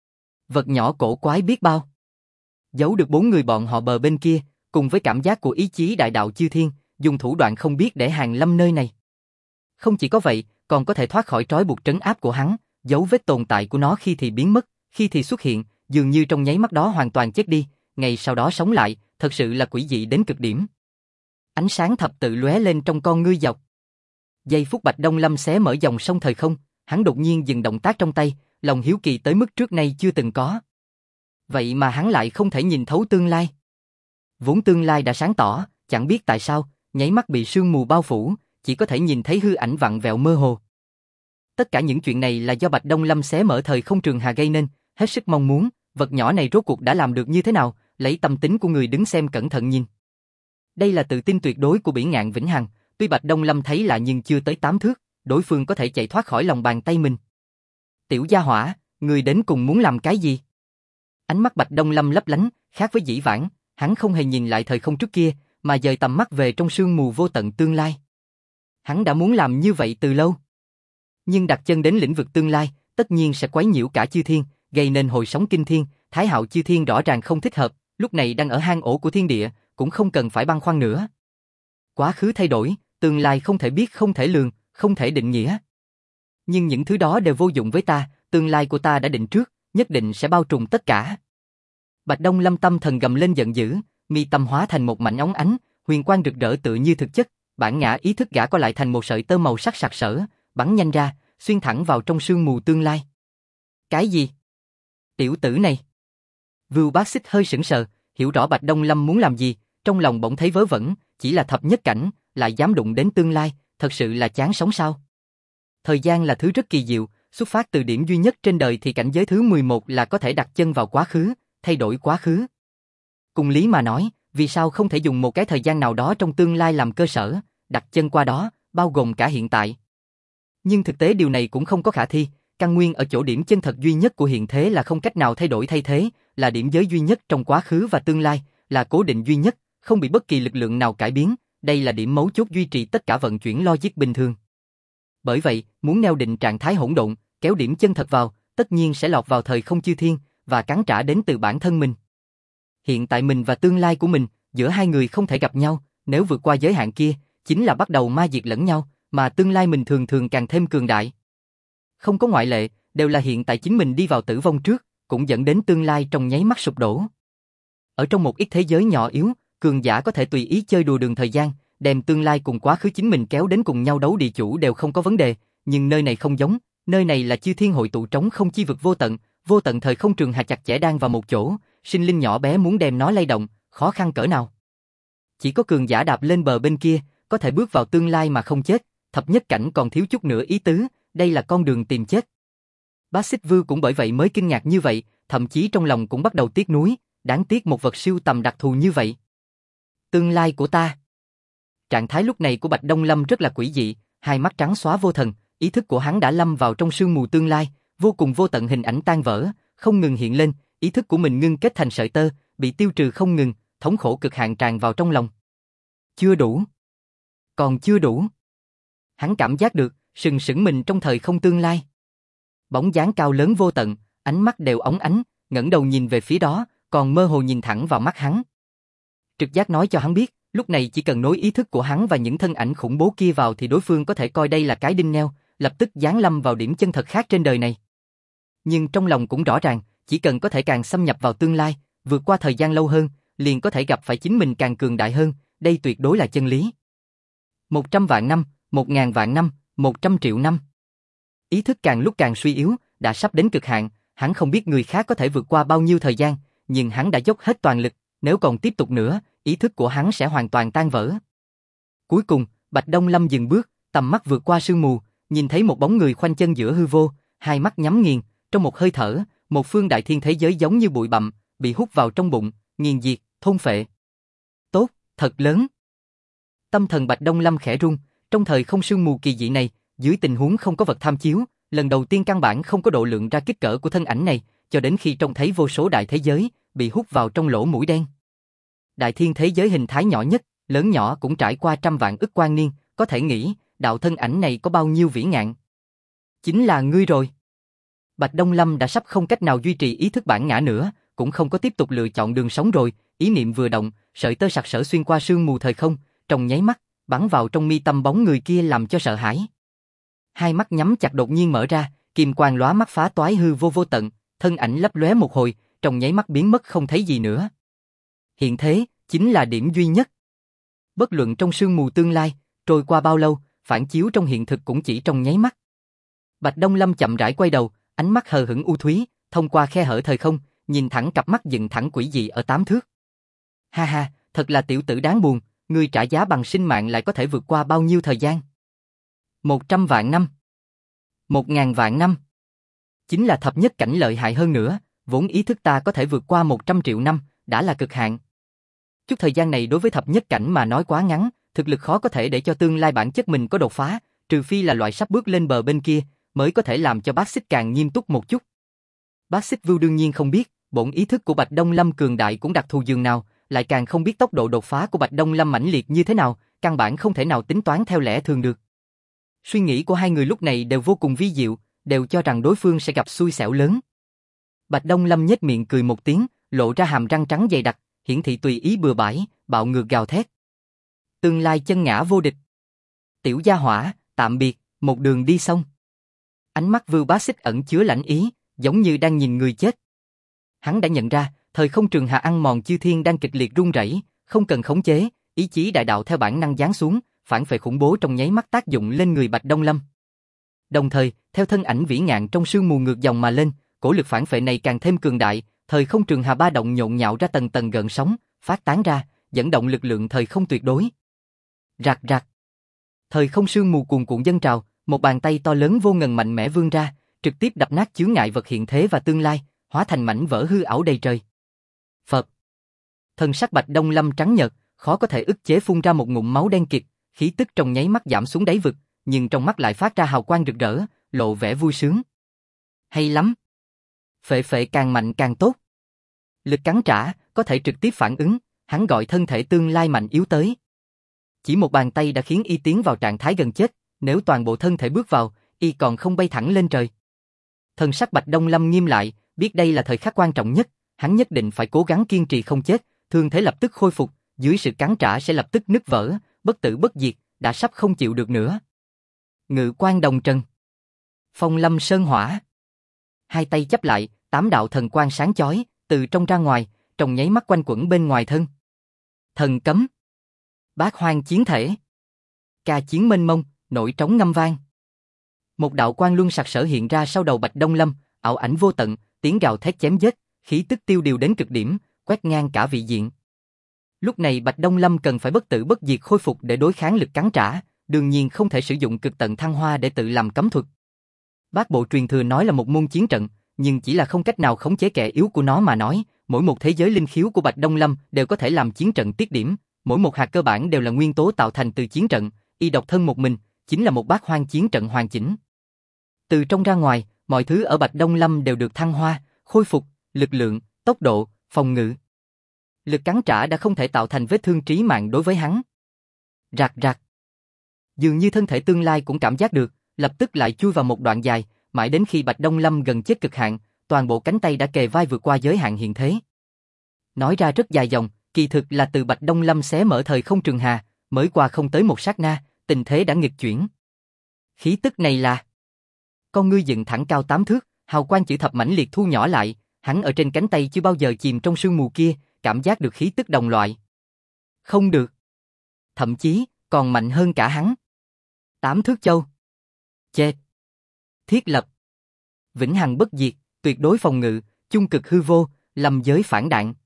Vật nhỏ cổ quái biết bao. Giấu được 4 người bọn họ bờ bên kia, cùng với cảm giác của ý chí đại đạo chư thiên, dùng thủ đoạn không biết để hàng lâm nơi này. Không chỉ có vậy, còn có thể thoát khỏi trói buộc trấn áp của hắn, dấu vết tồn tại của nó khi thì biến mất, khi thì xuất hiện, dường như trong nháy mắt đó hoàn toàn chết đi, ngày sau đó sống lại, thật sự là quỷ dị đến cực điểm. Ánh sáng thập tự lóe lên trong con ngươi dọc. Giây phút Bạch Đông Lâm xé mở dòng sông thời không, hắn đột nhiên dừng động tác trong tay, lòng hiếu kỳ tới mức trước nay chưa từng có. Vậy mà hắn lại không thể nhìn thấu tương lai. Vốn tương lai đã sáng tỏ, chẳng biết tại sao, nháy mắt bị sương mù bao phủ, chỉ có thể nhìn thấy hư ảnh vặn vẹo mơ hồ. Tất cả những chuyện này là do Bạch Đông Lâm xé mở thời không trường hà gây nên, hết sức mong muốn, vật nhỏ này rốt cuộc đã làm được như thế nào, lấy tâm tính của người đứng xem cẩn thận nhìn. Đây là tự tin tuyệt đối của Bỉ Ngạn Vĩnh Hằng, tuy Bạch Đông Lâm thấy lạ nhưng chưa tới 8 thước, đối phương có thể chạy thoát khỏi lòng bàn tay mình. Tiểu gia hỏa, người đến cùng muốn làm cái gì? Ánh mắt Bạch Đông Lâm lấp lánh, khác với dĩ vãng, hắn không hề nhìn lại thời không trước kia, mà dời tầm mắt về trong sương mù vô tận tương lai. Hắn đã muốn làm như vậy từ lâu. Nhưng đặt chân đến lĩnh vực tương lai, tất nhiên sẽ quấy nhiễu cả chư thiên, gây nên hồi sóng kinh thiên, Thái Hạo chư thiên rõ ràng không thích hợp, lúc này đang ở hang ổ của thiên địa, cũng không cần phải băn khoăn nữa. Quá khứ thay đổi, tương lai không thể biết, không thể lường, không thể định nghĩa. Nhưng những thứ đó đều vô dụng với ta, tương lai của ta đã định trước, nhất định sẽ bao trùm tất cả. Bạch Đông Lâm tâm thần gầm lên giận dữ, mi tâm hóa thành một mảnh óng ánh, huyền quang rực rỡ tự như thực chất, bản ngã ý thức gã co lại thành một sợi tơ màu sắc sặc sỡ, bắn nhanh ra, xuyên thẳng vào trong sương mù tương lai. Cái gì? Tiểu tử này. Vưu Bác Xích hơi sững sờ, hiểu rõ Bạch Đông Lâm muốn làm gì, trong lòng bỗng thấy vớ vẩn, chỉ là thập nhất cảnh, lại dám đụng đến tương lai, thật sự là chán sống sao? Thời gian là thứ rất kỳ diệu, xuất phát từ điểm duy nhất trên đời thì cảnh giới thứ 11 là có thể đặt chân vào quá khứ, thay đổi quá khứ. Cùng lý mà nói, vì sao không thể dùng một cái thời gian nào đó trong tương lai làm cơ sở, đặt chân qua đó, bao gồm cả hiện tại. Nhưng thực tế điều này cũng không có khả thi, căn nguyên ở chỗ điểm chân thật duy nhất của hiện thế là không cách nào thay đổi thay thế, là điểm giới duy nhất trong quá khứ và tương lai, là cố định duy nhất, không bị bất kỳ lực lượng nào cải biến, đây là điểm mấu chốt duy trì tất cả vận chuyển logic bình thường. Bởi vậy, muốn neo định trạng thái hỗn độn, kéo điểm chân thật vào, tất nhiên sẽ lọt vào thời không chư thiên, và cắn trả đến từ bản thân mình. Hiện tại mình và tương lai của mình, giữa hai người không thể gặp nhau, nếu vượt qua giới hạn kia, chính là bắt đầu ma diệt lẫn nhau, mà tương lai mình thường thường càng thêm cường đại. Không có ngoại lệ, đều là hiện tại chính mình đi vào tử vong trước, cũng dẫn đến tương lai trong nháy mắt sụp đổ. Ở trong một ít thế giới nhỏ yếu, cường giả có thể tùy ý chơi đùa đường thời gian, đem tương lai cùng quá khứ chính mình kéo đến cùng nhau đấu địa chủ đều không có vấn đề, nhưng nơi này không giống, nơi này là chư thiên hội tụ trống không chi vực vô tận thời không trường hà chặt chẽ đang vào một chỗ, sinh linh nhỏ bé muốn đem nó lay động, khó khăn cỡ nào. Chỉ có cường giả đạp lên bờ bên kia, có thể bước vào tương lai mà không chết, thập nhất cảnh còn thiếu chút nữa ý tứ, đây là con đường tìm chết. Bác Xích Vưu cũng bởi vậy mới kinh ngạc như vậy, thậm chí trong lòng cũng bắt đầu tiếc nuối, đáng tiếc một vật siêu tầm đặc thù như vậy. Tương lai của ta. Trạng thái lúc này của Bạch Đông Lâm rất là quỷ dị, hai mắt trắng xóa vô thần, ý thức của hắn đã lâm vào trong sương mù tương lai, vô cùng vô tận hình ảnh tan vỡ, không ngừng hiện lên, ý thức của mình ngưng kết thành sợi tơ, bị tiêu trừ không ngừng, thống khổ cực hạn tràn vào trong lòng. Chưa đủ. Còn chưa đủ. Hắn cảm giác được, sừng sững mình trong thời không tương lai. Bóng dáng cao lớn vô tận, ánh mắt đều óng ánh, ngẩng đầu nhìn về phía đó, còn mơ hồ nhìn thẳng vào mắt hắn. Trực giác nói cho hắn biết, lúc này chỉ cần nối ý thức của hắn và những thân ảnh khủng bố kia vào thì đối phương có thể coi đây là cái đinh neo, lập tức giáng lâm vào điểm chân thật khác trên đời này. Nhưng trong lòng cũng rõ ràng, chỉ cần có thể càng xâm nhập vào tương lai, vượt qua thời gian lâu hơn, liền có thể gặp phải chính mình càng cường đại hơn, đây tuyệt đối là chân lý. 100 vạn năm, 1000 vạn năm, 100 triệu năm. Ý thức càng lúc càng suy yếu, đã sắp đến cực hạn, hắn không biết người khác có thể vượt qua bao nhiêu thời gian, nhưng hắn đã dốc hết toàn lực, nếu còn tiếp tục nữa, ý thức của hắn sẽ hoàn toàn tan vỡ. Cuối cùng, Bạch Đông Lâm dừng bước, tầm mắt vượt qua sương mù, nhìn thấy một bóng người khoanh chân giữa hư vô, hai mắt nhắm nghiền, trong một hơi thở, một phương đại thiên thế giới giống như bụi bặm, bị hút vào trong bụng, nghiền diệt, thôn phệ. Tốt, thật lớn. Tâm thần Bạch Đông Lâm khẽ rung, trong thời không sương mù kỳ dị này, dưới tình huống không có vật tham chiếu, lần đầu tiên căn bản không có độ lượng ra kích cỡ của thân ảnh này, cho đến khi trông thấy vô số đại thế giới bị hút vào trong lỗ mũi đen. Đại thiên thế giới hình thái nhỏ nhất, lớn nhỏ cũng trải qua trăm vạn ức quang niên, có thể nghĩ, đạo thân ảnh này có bao nhiêu vĩ ngạn. Chính là ngươi rồi. Bạch Đông Lâm đã sắp không cách nào duy trì ý thức bản ngã nữa, cũng không có tiếp tục lựa chọn đường sống rồi, ý niệm vừa động, sợi tơ sặc sỡ xuyên qua sương mù thời không, trong nháy mắt, bắn vào trong mi tâm bóng người kia làm cho sợ hãi. Hai mắt nhắm chặt đột nhiên mở ra, kim quang lóa mắt phá toái hư vô vô tận, thân ảnh lấp lóe một hồi, trong nháy mắt biến mất không thấy gì nữa. Hiện thế, chính là điểm duy nhất. Bất luận trong sương mù tương lai, trôi qua bao lâu, phản chiếu trong hiện thực cũng chỉ trong nháy mắt. Bạch Đông Lâm chậm rãi quay đầu, ánh mắt hờ hững u thúy, thông qua khe hở thời không, nhìn thẳng cặp mắt dựng thẳng quỷ dị ở 8 thước. Ha ha, thật là tiểu tử đáng buồn, ngươi trả giá bằng sinh mạng lại có thể vượt qua bao nhiêu thời gian? 100 vạn năm. 1000 vạn năm. Chính là thập nhất cảnh lợi hại hơn nữa, vốn ý thức ta có thể vượt qua 100 triệu năm, đã là cực hạn. Chút thời gian này đối với thập nhất cảnh mà nói quá ngắn, thực lực khó có thể để cho tương lai bản chất mình có đột phá, trừ phi là loại sắp bước lên bờ bên kia, mới có thể làm cho bác xích càng nghiêm túc một chút. Bác xích Vưu đương nhiên không biết, bổn ý thức của Bạch Đông Lâm cường đại cũng đặc thù dường nào, lại càng không biết tốc độ đột phá của Bạch Đông Lâm mãnh liệt như thế nào, căn bản không thể nào tính toán theo lẽ thường được. Suy nghĩ của hai người lúc này đều vô cùng vi diệu, đều cho rằng đối phương sẽ gặp xui xẻo lớn. Bạch Đông Lâm nhếch miệng cười một tiếng, lộ ra hàm răng trắng dày đặc, hiển thị tùy ý bừa bãi, bạo ngược gào thét. Tương lai chân ngã vô địch. Tiểu gia hỏa, tạm biệt, một đường đi xong. Ánh mắt Vưu Bá Xích ẩn chứa lãnh ý, giống như đang nhìn người chết. Hắn đã nhận ra, thời không trường hà ăn mòn chư thiên đang kịch liệt rung rẩy, không cần khống chế, ý chí đại đạo theo bản năng giáng xuống, phản phệ khủng bố trong nháy mắt tác dụng lên người Bạch Đông Lâm. Đồng thời, theo thân ảnh vĩ ngạn trong sương mù ngược dòng mà lên, cổ lực phản phệ này càng thêm cường đại, thời không trường hà ba động nhộn nhạo ra tầng tầng gợn sóng, phát tán ra, dẫn động lực lượng thời không tuyệt đối. Rạc rạc. Thời không sương mù cuồn cuộn dâng trào, một bàn tay to lớn vô ngần mạnh mẽ vươn ra, trực tiếp đập nát chướng ngại vật hiện thế và tương lai, hóa thành mảnh vỡ hư ảo đầy trời. Phật. Thân sắc Bạch Đông Lâm trắng nhợt, khó có thể ức chế phun ra một ngụm máu đen kịt, khí tức trong nháy mắt giảm xuống đáy vực, nhưng trong mắt lại phát ra hào quang rực rỡ, lộ vẻ vui sướng. Hay lắm. Phệ phệ càng mạnh càng tốt. Lực cắn trả, có thể trực tiếp phản ứng, hắn gọi thân thể tương lai mạnh yếu tới. Chỉ một bàn tay đã khiến y tiến vào trạng thái gần chết, nếu toàn bộ thân thể bước vào, y còn không bay thẳng lên trời. Thân sắc Bạch Đông Lâm nghiêm lại, biết đây là thời khắc quan trọng nhất, hắn nhất định phải cố gắng kiên trì không chết, thương thế lập tức khôi phục, dưới sự cắn trả sẽ lập tức nứt vỡ, bất tử bất diệt, đã sắp không chịu được nữa. Ngự quan đồng trần. Phong lâm sơn hỏa. Hai tay chắp lại, 8 đạo thần quang sáng chói, từ trong ra ngoài, trong nháy mắt quanh quẩn bên ngoài thân. Thần cấm. Bát hoang chiến thể. Ca chiến mênh mông, nổi trống ngâm vang. Một đạo quang luân sặc sỡ hiện ra sau đầu Bạch Đông Lâm, ảo ảnh vô tận, tiếng gào thét chém giết, khí tức tiêu điều đến cực điểm, quét ngang cả vị diện. Lúc này Bạch Đông Lâm cần phải bất tử bất diệt khôi phục để đối kháng lực cắn trả, đương nhiên không thể sử dụng cực tận thăng hoa để tự làm cấm thuật. Bát bộ truyền thừa nói là một môn chiến trận, nhưng chỉ là không cách nào khống chế kẻ yếu của nó mà nói, mỗi một thế giới linh khiếu của Bạch Đông Lâm đều có thể làm chiến trận tiết điểm, mỗi một hạt cơ bản đều là nguyên tố tạo thành từ chiến trận, y độc thân một mình, chính là một bát hoang chiến trận hoàn chỉnh. Từ trong ra ngoài, mọi thứ ở Bạch Đông Lâm đều được thăng hoa, khôi phục, lực lượng, tốc độ, phòng ngự. Lực cắn trả đã không thể tạo thành vết thương trí mạng đối với hắn. Rạc rạc. Dường như thân thể tương lai cũng cảm giác được, lập tức lại chui vào một đoạn dài, mãi đến khi Bạch Đông Lâm gần chết cực hạn, toàn bộ cánh tay đã kề vai vượt qua giới hạn hiện thế. Nói ra rất dài dòng, kỳ thực là từ Bạch Đông Lâm xé mở thời không trường hà, mới qua không tới một sát na, tình thế đã nghịch chuyển. Khí tức này là... Con ngươi dựng thẳng cao 8 thước, hào quang chữ thập mãnh liệt thu nhỏ lại, hắn ở trên cánh tay chưa bao giờ chìm trong sương mù kia, cảm giác được khí tức đồng loại. Không được. Thậm chí, còn mạnh hơn cả hắn. 8 thước châu. Chết. Thiết lập. Vĩnh hằng bất diệt, tuyệt đối phòng ngự, chung cực hư vô, lâm giới phản đạn.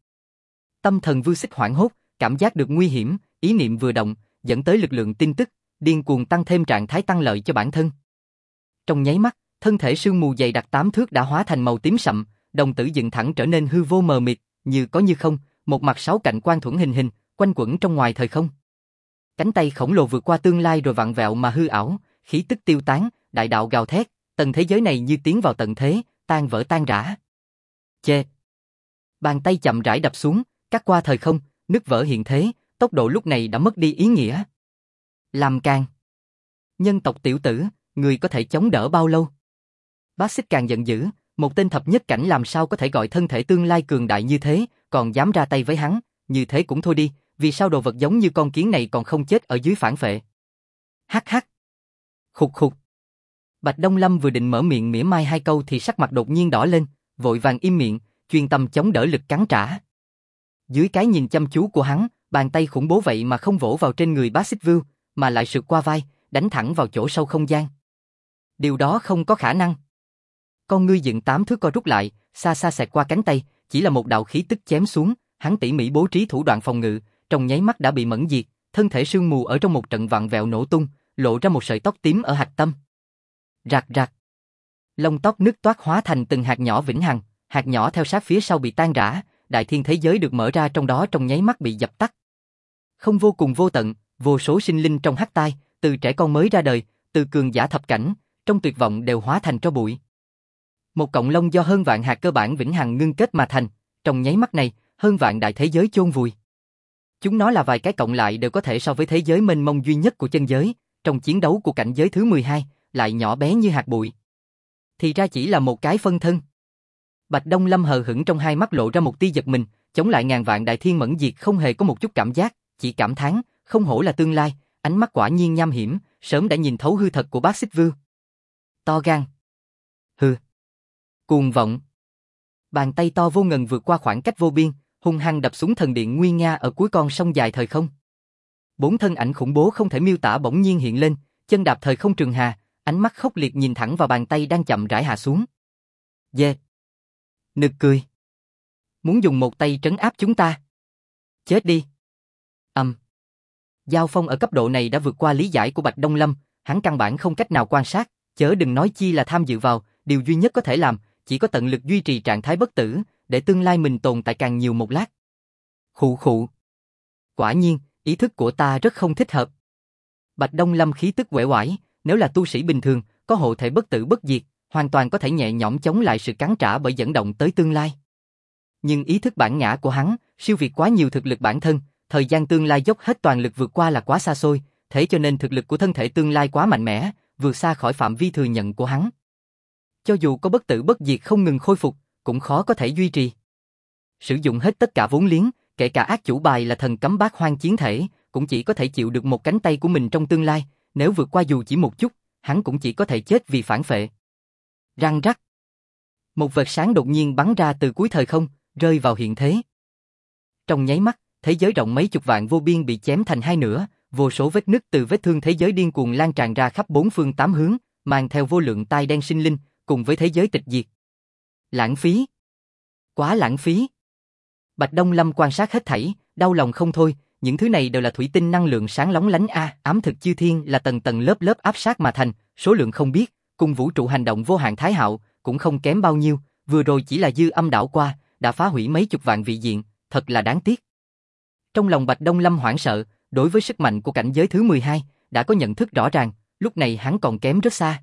Tâm thần Vưu Xích hoảng hốt, cảm giác được nguy hiểm, ý niệm vừa động, dẫn tới lực lượng tin tức, điên cuồng tăng thêm trạng thái tăng lợi cho bản thân. Trong nháy mắt, thân thể sương mù dày đặc 8 thước đã hóa thành màu tím sậm, đồng tử dựng thẳng trở nên hư vô mờ mịt, như có như không, một mặt 6 cạnh quang thuẫn hình hình, quanh quẩn trong ngoài thời không. Cánh tay khổng lồ vượt qua tương lai rồi vặn vẹo mà hư ảo, khí tức tiêu tán, đại đạo gào thét, tầng thế giới này như tiến vào tận thế, tan vỡ tan rã. Chê. Bàn tay chậm rãi đập xuống, cắt qua thời không, nứt vỡ hiện thế, tốc độ lúc này đã mất đi ý nghĩa. Làm càng. Nhân tộc tiểu tử, người có thể chống đỡ bao lâu? Bác Xích càng giận dữ, một tên thập nhất cảnh làm sao có thể gọi thân thể tương lai cường đại như thế, còn dám ra tay với hắn, như thế cũng thôi đi, vì sao đồ vật giống như con kiến này còn không chết ở dưới phản phệ? Hắc hắc. Khục khục. Bạch Đông Lâm vừa định mở miệng mỉa mai 2 câu thì sắc mặt đột nhiên đỏ lên, vội vàng im miệng, chuyên tâm chống đỡ lực cắn trả. Dưới cái nhìn chăm chú của hắn, bàn tay khủng bố vậy mà không vỗ vào trên người Bá Xích Vưu, mà lại sượt qua vai, đánh thẳng vào chỗ sâu không gian. Điều đó không có khả năng. Con ngươi dựng 8 thước co rút lại, xa xa xẹt qua cánh tay, chỉ là một đạo khí tức chém xuống, hắn tỉ mỉ bố trí thủ đoạn phòng ngự, trong nháy mắt đã bị mẫn diệt, thân thể sương mù ở trong một trận vặn vẹo nổ tung, lộ ra một sợi tóc tím ở hạch tâm. Rạc rạc. Lông tóc nứt toát hóa thành từng hạt nhỏ vĩnh hằng, hạt nhỏ theo sát phía sau bị tan rã, đại thiên thế giới được mở ra trong đó trong nháy mắt bị dập tắt. Không vô cùng vô tận, vô số sinh linh trong hắc tai, từ trẻ con mới ra đời, từ cường giả thập cảnh, trong tuyệt vọng đều hóa thành tro bụi. Một cọng lông do hơn vạn hạt cơ bản vĩnh hằng ngưng kết mà thành, trong nháy mắt này, hơn vạn đại thế giới chôn vùi. Chúng nó là vài cái cộng lại đều có thể so với thế giới mênh mông duy nhất của chân giới, trong chiến đấu của cảnh giới thứ 12, lại nhỏ bé như hạt bụi. Thì ra chỉ là một cái phân thân. Bạch Đông Lâm hờ hững trong hai mắt lộ ra một tia giật mình, chống lại ngàn vạn đại thiên mẫn diệt không hề có một chút cảm giác, chỉ cảm thán, không hổ là tương lai, ánh mắt quả nhiên nham hiểm, sớm đã nhìn thấu hư thật của bác Xích Vưu. To gan. Hừ. Cuồng vọng. Bàn tay to vô ngần vượt qua khoảng cách vô biên, hung hăng đập xuống thần điện nguy nga ở cuối con sông dài thời không. 4 thân ảnh khủng bố không thể miêu tả bỗng nhiên hiện lên, chân đạp thời không trường hà, ánh mắt khốc liệt nhìn thẳng vào bàn tay đang chậm rãi hạ xuống. Dê. Nực cười. Muốn dùng một tay trấn áp chúng ta. Chết đi. Giao phong ở cấp độ này đã vượt qua lý giải của Bạch Đông Lâm, hắn căn bản không cách nào quan sát, chớ đừng nói chi là tham dự vào, điều duy nhất có thể làm, chỉ có tận lực duy trì trạng thái bất tử, để tương lai mình tồn tại càng nhiều một lát. Khụ khụ. Quả nhiên, ý thức của ta rất không thích hợp. Bạch Đông Lâm khí tức uể oải, nếu là tu sĩ bình thường, có hộ thể bất tử bất diệt, hoàn toàn có thể nhẹ nhõm chống lại sự cắn trả bởi dẫn động tới tương lai. Nhưng ý thức bản ngã của hắn, siêu việt quá nhiều thực lực bản thân, thời gian tương lai dốc hết toàn lực vượt qua là quá xa xôi, thế cho nên thực lực của thân thể tương lai quá mạnh mẽ, vượt xa khỏi phạm vi thừa nhận của hắn. Cho dù có bất tử bất diệt không ngừng khôi phục, cũng khó có thể duy trì. Sử dụng hết tất cả vốn liếng, kể cả ác chủ bài là thần cấm bát hoang chiến thể, cũng chỉ có thể chịu được một cánh tay của mình trong tương lai, nếu vượt qua dù chỉ một chút, hắn cũng chỉ có thể chết vì phản phệ. Răng rắc. Một vệt sáng đột nhiên bắn ra từ cuối thời không, rơi vào hiện thế. Trong nháy mắt, thế giới rộng mấy chục vạn vô biên bị chém thành hai nửa, vô số vết nứt từ vết thương thế giới điên cuồng lan tràn ra khắp bốn phương tám hướng, mang theo vô lượng tai đen sinh linh, cùng với thế giới tịch diệt. Lãng phí. Quá lãng phí. Bạch Đông Lâm quan sát hết thảy, đau lòng không thôi, những thứ này đều là thủy tinh năng lượng sáng lóng lánh ám thực chư thiên là tầng tầng lớp lớp áp sát mà thành, số lượng không biết, cùng vũ trụ hành động vô hạn thái hạo, cũng không kém bao nhiêu, vừa rồi chỉ là dư âm đảo qua, đã phá hủy mấy chục vạn vị diện, thật là đáng tiếc. Trong lòng Bạch Đông Lâm hoảng sợ, đối với sức mạnh của cảnh giới thứ 12, đã có nhận thức rõ ràng, lúc này hắn còn kém rất xa.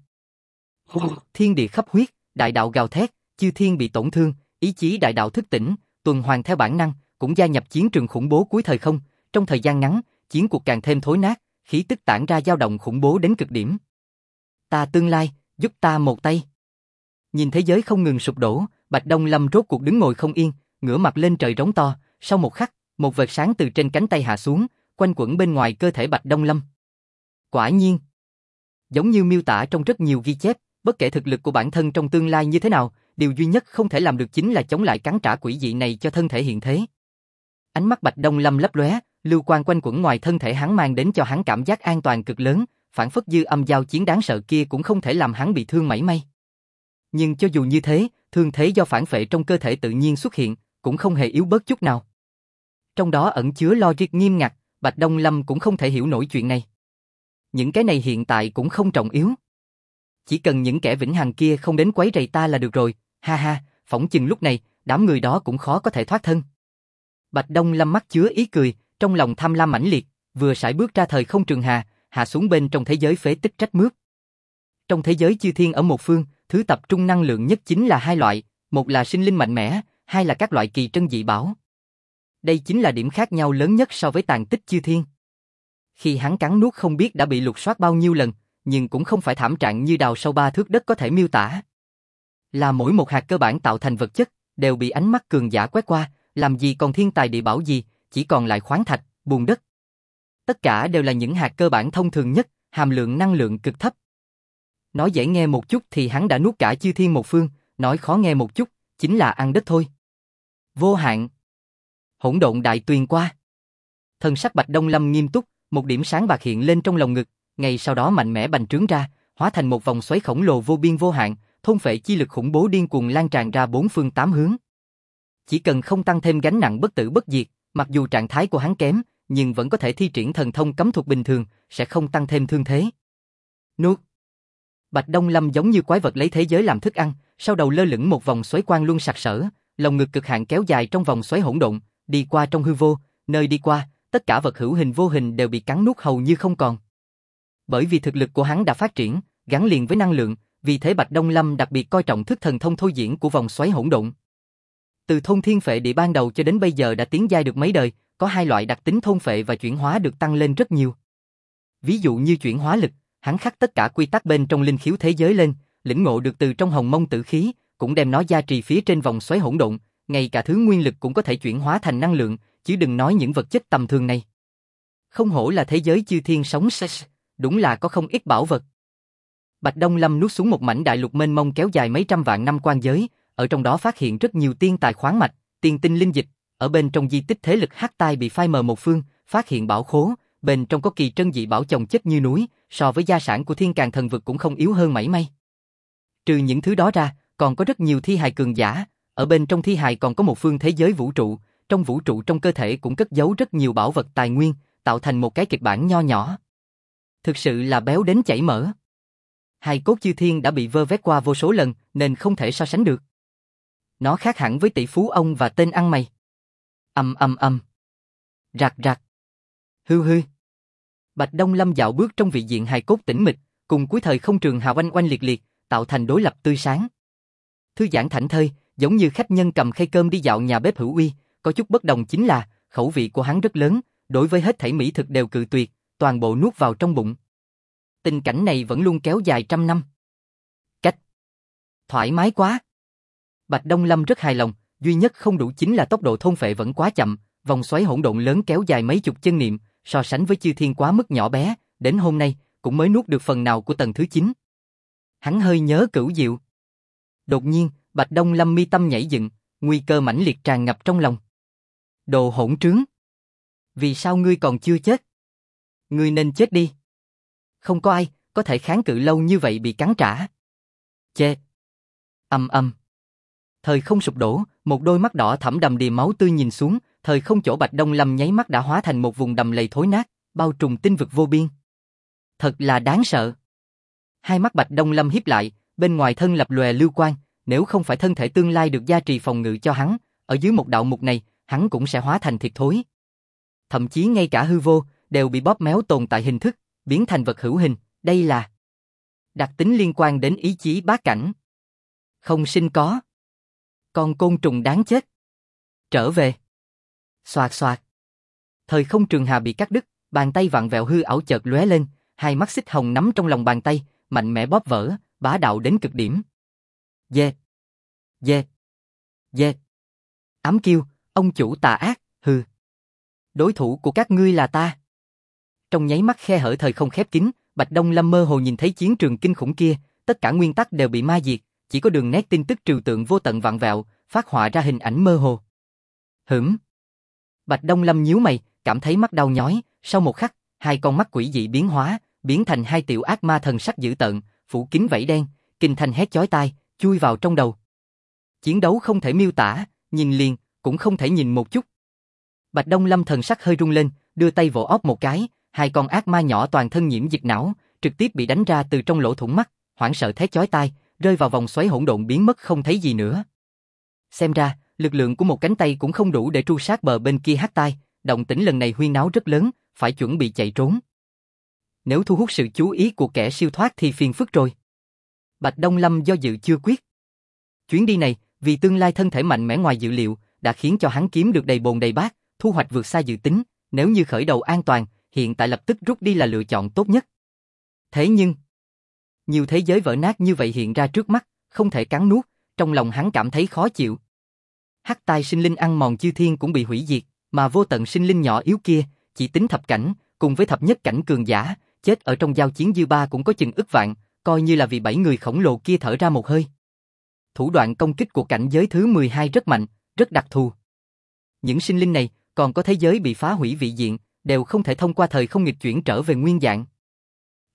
Thiên địa khắp huyết, đại đạo gào thét, chư thiên bị tổn thương, ý chí đại đạo thức tỉnh, tuần hoàn theo bản năng, cũng gia nhập chiến trường khủng bố cuối thời không, trong thời gian ngắn, chiến cuộc càng thêm thối nát, khí tức tản ra dao động khủng bố đến cực điểm. Ta tương lai, giúp ta một tay. Nhìn thế giới không ngừng sụp đổ, Bạch Đông Lâm rốt cuộc đứng ngồi không yên, ngửa mặt lên trời rống to, sau một khắc, một vệt sáng từ trên cánh tay hạ xuống, quanh quẩn bên ngoài cơ thể Bạch Đông Lâm. Quả nhiên, giống như miêu tả trong rất nhiều ghi chép, bất kể thực lực của bản thân trong tương lai như thế nào, điều duy nhất không thể làm được chính là chống lại cắn trả quỷ dị này cho thân thể hiện thế. Ánh mắt Bạch Đông Lâm lấp lóe, lưu quang quanh quẩn ngoài thân thể hắn mang đến cho hắn cảm giác an toàn cực lớn, phản phất dư âm giao chiến đáng sợ kia cũng không thể làm hắn bị thương mảy may. Nhưng cho dù như thế, thương thế do phản phệ trong cơ thể tự nhiên xuất hiện, cũng không hề yếu bớt chút nào. Trong đó ẩn chứa logic nghiêm ngặt, Bạch Đông Lâm cũng không thể hiểu nổi chuyện này. Những cái này hiện tại cũng không trọng yếu. Chỉ cần những kẻ vĩnh hằng kia không đến quấy rầy ta là được rồi, ha ha, phỏng chừng lúc này, đám người đó cũng khó có thể thoát thân. Bạch Đông Lâm mắt chứa ý cười, trong lòng tham lam mãnh liệt, vừa sải bước ra thời không trường hà, hạ xuống bên trong thế giới phế tích trách mướp. Trong thế giới chư thiên ở một phương, thứ tập trung năng lượng nhất chính là hai loại, một là sinh linh mạnh mẽ, hai là các loại kỳ trân dị bảo. Đây chính là điểm khác nhau lớn nhất so với tàn tích chư thiên. Khi hắn cắn nuốt không biết đã bị lục soát bao nhiêu lần, nhưng cũng không phải thảm trạng như đào sâu 3 thước đất có thể miêu tả. Là mỗi một hạt cơ bản tạo thành vật chất, đều bị ánh mắt cường giả quét qua, làm gì còn thiên tài địa bảo gì, chỉ còn lại khoáng thạch, bùn đất. Tất cả đều là những hạt cơ bản thông thường nhất, hàm lượng năng lượng cực thấp. Nói dễ nghe một chút thì hắn đã nuốt cả chư thiên một phương, nói khó nghe một chút, chính là ăn đất thôi. Vô hạn. Hỗn độn đại tuyền qua. Thần sắc Bạch Đông Lâm nghiêm túc, một điểm sáng bạc hiện lên trong lồng ngực, ngay sau đó mạnh mẽ bành trướng ra, hóa thành một vòng xoáy khổng lồ vô biên vô hạn, thôn phệ chi lực khủng bố điên cuồng lan tràn ra bốn phương tám hướng. Chỉ cần không tăng thêm gánh nặng bất tử bất diệt, mặc dù trạng thái của hắn kém, nhưng vẫn có thể thi triển thần thông cấm thuật bình thường, sẽ không tăng thêm thương thế. Nuốt. Bạch Đông Lâm giống như quái vật lấy thế giới làm thức ăn, sau đầu lơ lửng một vòng xoáy quang luân sặc sỡ, lồng ngực cực hạn kéo dài trong vòng xoáy hỗn độn, đi qua trong hư vô, nơi đi qua, tất cả vật hữu hình vô hình đều bị cắn nuốt hầu như không còn. Bởi vì thực lực của hắn đã phát triển, gắn liền với năng lượng, vì thế Bạch Đông Lâm đặc biệt coi trọng thức thần thông thôi diễn của vòng xoáy hỗn độn. Từ thôn thiên phệ địa ban đầu cho đến bây giờ đã tiến giai được mấy đời, có hai loại đặc tính thôn phệ và chuyển hóa được tăng lên rất nhiều. Ví dụ như chuyển hóa lực, hắn khắc tất cả quy tắc bên trong linh khiếu thế giới lên, lĩnh ngộ được từ trong hồng mông tử khí, cũng đem nó gia trì phía trên vòng xoáy hỗn độn, ngay cả thứ nguyên lực cũng có thể chuyển hóa thành năng lượng, chứ đừng nói những vật chất tầm thường này. Không hổ là thế giới chư thiên sống sạch, đúng là có không ít bảo vật. Bạch Đông Lâm nuốt xuống một mảnh đại lục mênh mông kéo dài mấy trăm vạn năm quan giới, ở trong đó phát hiện rất nhiều tiên tài khoáng mạch, tiên tinh linh dịch, ở bên trong di tích thế lực hắc tai bị phai mờ một phương, phát hiện bảo khố, bên trong có kỳ trân dị bảo chồng chất như núi, so với gia sản của Thiên Càn Thần Vực cũng không yếu hơn mảy may. Trừ những thứ đó ra, còn có rất nhiều thi hài cường giả, ở bên trong thi hài còn có một phương thế giới vũ trụ, trong vũ trụ trong cơ thể cũng cất giấu rất nhiều bảo vật tài nguyên, tạo thành một cái kịch bản nho nhỏ. Thực sự là béo đến chảy mỡ. Hài cốt chư thiên đã bị vơ vét qua vô số lần, nên không thể so sánh được. Nó khác hẳn với tỷ phú ông và tên ăn mày. Rạc rạc. Hư hư. Bạch Đông Lâm dạo bước trong vị diện hài cốt tĩnh mịch, cùng cuối thời không trường hào oanh oanh liệt liệt, tạo thành đối lập tươi sáng. Thư giãn thảnh thơi, giống như khách nhân cầm khay cơm đi dạo nhà bếp hữu uy, có chút bất đồng chính là, khẩu vị của hắn rất lớn, đối với hết thảy mỹ thực đều cự tuyệt, toàn bộ nuốt vào trong bụng. Tình cảnh này vẫn luôn kéo dài trăm năm. Cách. Thoải mái quá. Bạch Đông Lâm rất hài lòng, duy nhất không đủ chính là tốc độ thôn phệ vẫn quá chậm, vòng xoáy hỗn độn lớn kéo dài mấy chục chân niệm, so sánh với chư thiên quá mức nhỏ bé, đến hôm nay cũng mới nuốt được phần nào của tầng thứ 9. Hắn hơi nhớ Cửu Diệu. Đột nhiên, Bạch Đông Lâm mi tâm nhảy dựng, nguy cơ mãnh liệt tràn ngập trong lòng. Đồ hỗn trướng. Vì sao ngươi còn chưa chết? Ngươi nên chết đi. Không có ai có thể kháng cự lâu như vậy bị cắn trả. Chê. Thời không sụp đổ, một đôi mắt đỏ thẫm đầm đìa máu tươi nhìn xuống, thời không chỗ Bạch Đông Lâm nháy mắt đã hóa thành một vùng đầm lầy thối nát, bao trùm tinh vực vô biên. Thật là đáng sợ. Hai mắt Bạch Đông Lâm híp lại, bên ngoài thân lập lòe lưu quang, nếu không phải thân thể tương lai được gia trì phòng ngự cho hắn, ở dưới một đạo mục này, hắn cũng sẽ hóa thành thịt thối. Thậm chí ngay cả hư vô đều bị bóp méo tồn tại hình thức, biến thành vật hữu hình, đây là đặc tính liên quan đến ý chí bát cảnh. Không sinh có. Con côn trùng đáng chết. Trở về. Xoạt xoạt. Thời không trường hà bị cắt đứt, bàn tay vặn vẹo hư ảo chợt lóe lên, hai mắt xích hồng nắm trong lòng bàn tay, mạnh mẽ bóp vỡ, bá đạo đến cực điểm. Yeah. Yeah. Yeah. Ám kêu, ông chủ tà ác, hừ. Đối thủ của các ngươi là ta. Trong nháy mắt khe hở thời không khép kín, Bạch Đông Lâm mơ hồ nhìn thấy chiến trường kinh khủng kia, tất cả nguyên tắc đều bị ma diệt, chỉ có đường nét tin tức trừu tượng vô tận vặn vẹo, phát họa ra hình ảnh mơ hồ. Bạch Đông Lâm nhíu mày, cảm thấy mắt đau nhói, sau một khắc, hai con mắt quỷ dị biến hóa, biến thành hai tiểu ác ma thần sắc dữ tợn, phủ kín vảy đen, kinh thanh hét chói tai, chui vào trong đầu. Chiến đấu không thể miêu tả, nhìn liền, cũng không thể nhìn một chút. Bạch Đông Lâm thần sắc hơi rung lên, đưa tay vỗ óc một cái, hai con ác ma nhỏ toàn thân nhiễm dịch não, trực tiếp bị đánh ra từ trong lỗ thủng mắt, hoảng sợ thét chói tai, rơi vào vòng xoáy hỗn độn biến mất không thấy gì nữa. Xem ra, lực lượng của một cánh tay cũng không đủ để tru sát bờ bên kia hắc tai, động tĩnh lần này huyên náo rất lớn, phải chuẩn bị chạy trốn. Nếu thu hút sự chú ý của kẻ siêu thoát thì phiền phức rồi. Bạch Đông Lâm do dự chưa quyết. Chuyến đi này, vì tương lai thân thể mạnh mẽ ngoài dự liệu, đã khiến cho hắn kiếm được đầy bồn đầy bát, thu hoạch vượt xa dự tính, nếu như khởi đầu an toàn, hiện tại lập tức rút đi là lựa chọn tốt nhất. Thế nhưng, nhiều thế giới vỡ nát như vậy hiện ra trước mắt, không thể cắn nuốt, trong lòng hắn cảm thấy khó chịu. Hắc tai sinh linh ăn mòn chư thiên cũng bị hủy diệt, mà vô tận sinh linh nhỏ yếu kia, chỉ tính thập cảnh, cùng với thập nhất cảnh cường giả, chết ở trong giao chiến dư ba cũng có chừng ức vạn, coi như là vì 7 người khổng lồ kia thở ra một hơi. Thủ đoạn công kích của cảnh giới thứ 12 rất mạnh, rất đặc thù. Những sinh linh này, còn có thế giới bị phá hủy vị diện, đều không thể thông qua thời không nghịch chuyển trở về nguyên dạng.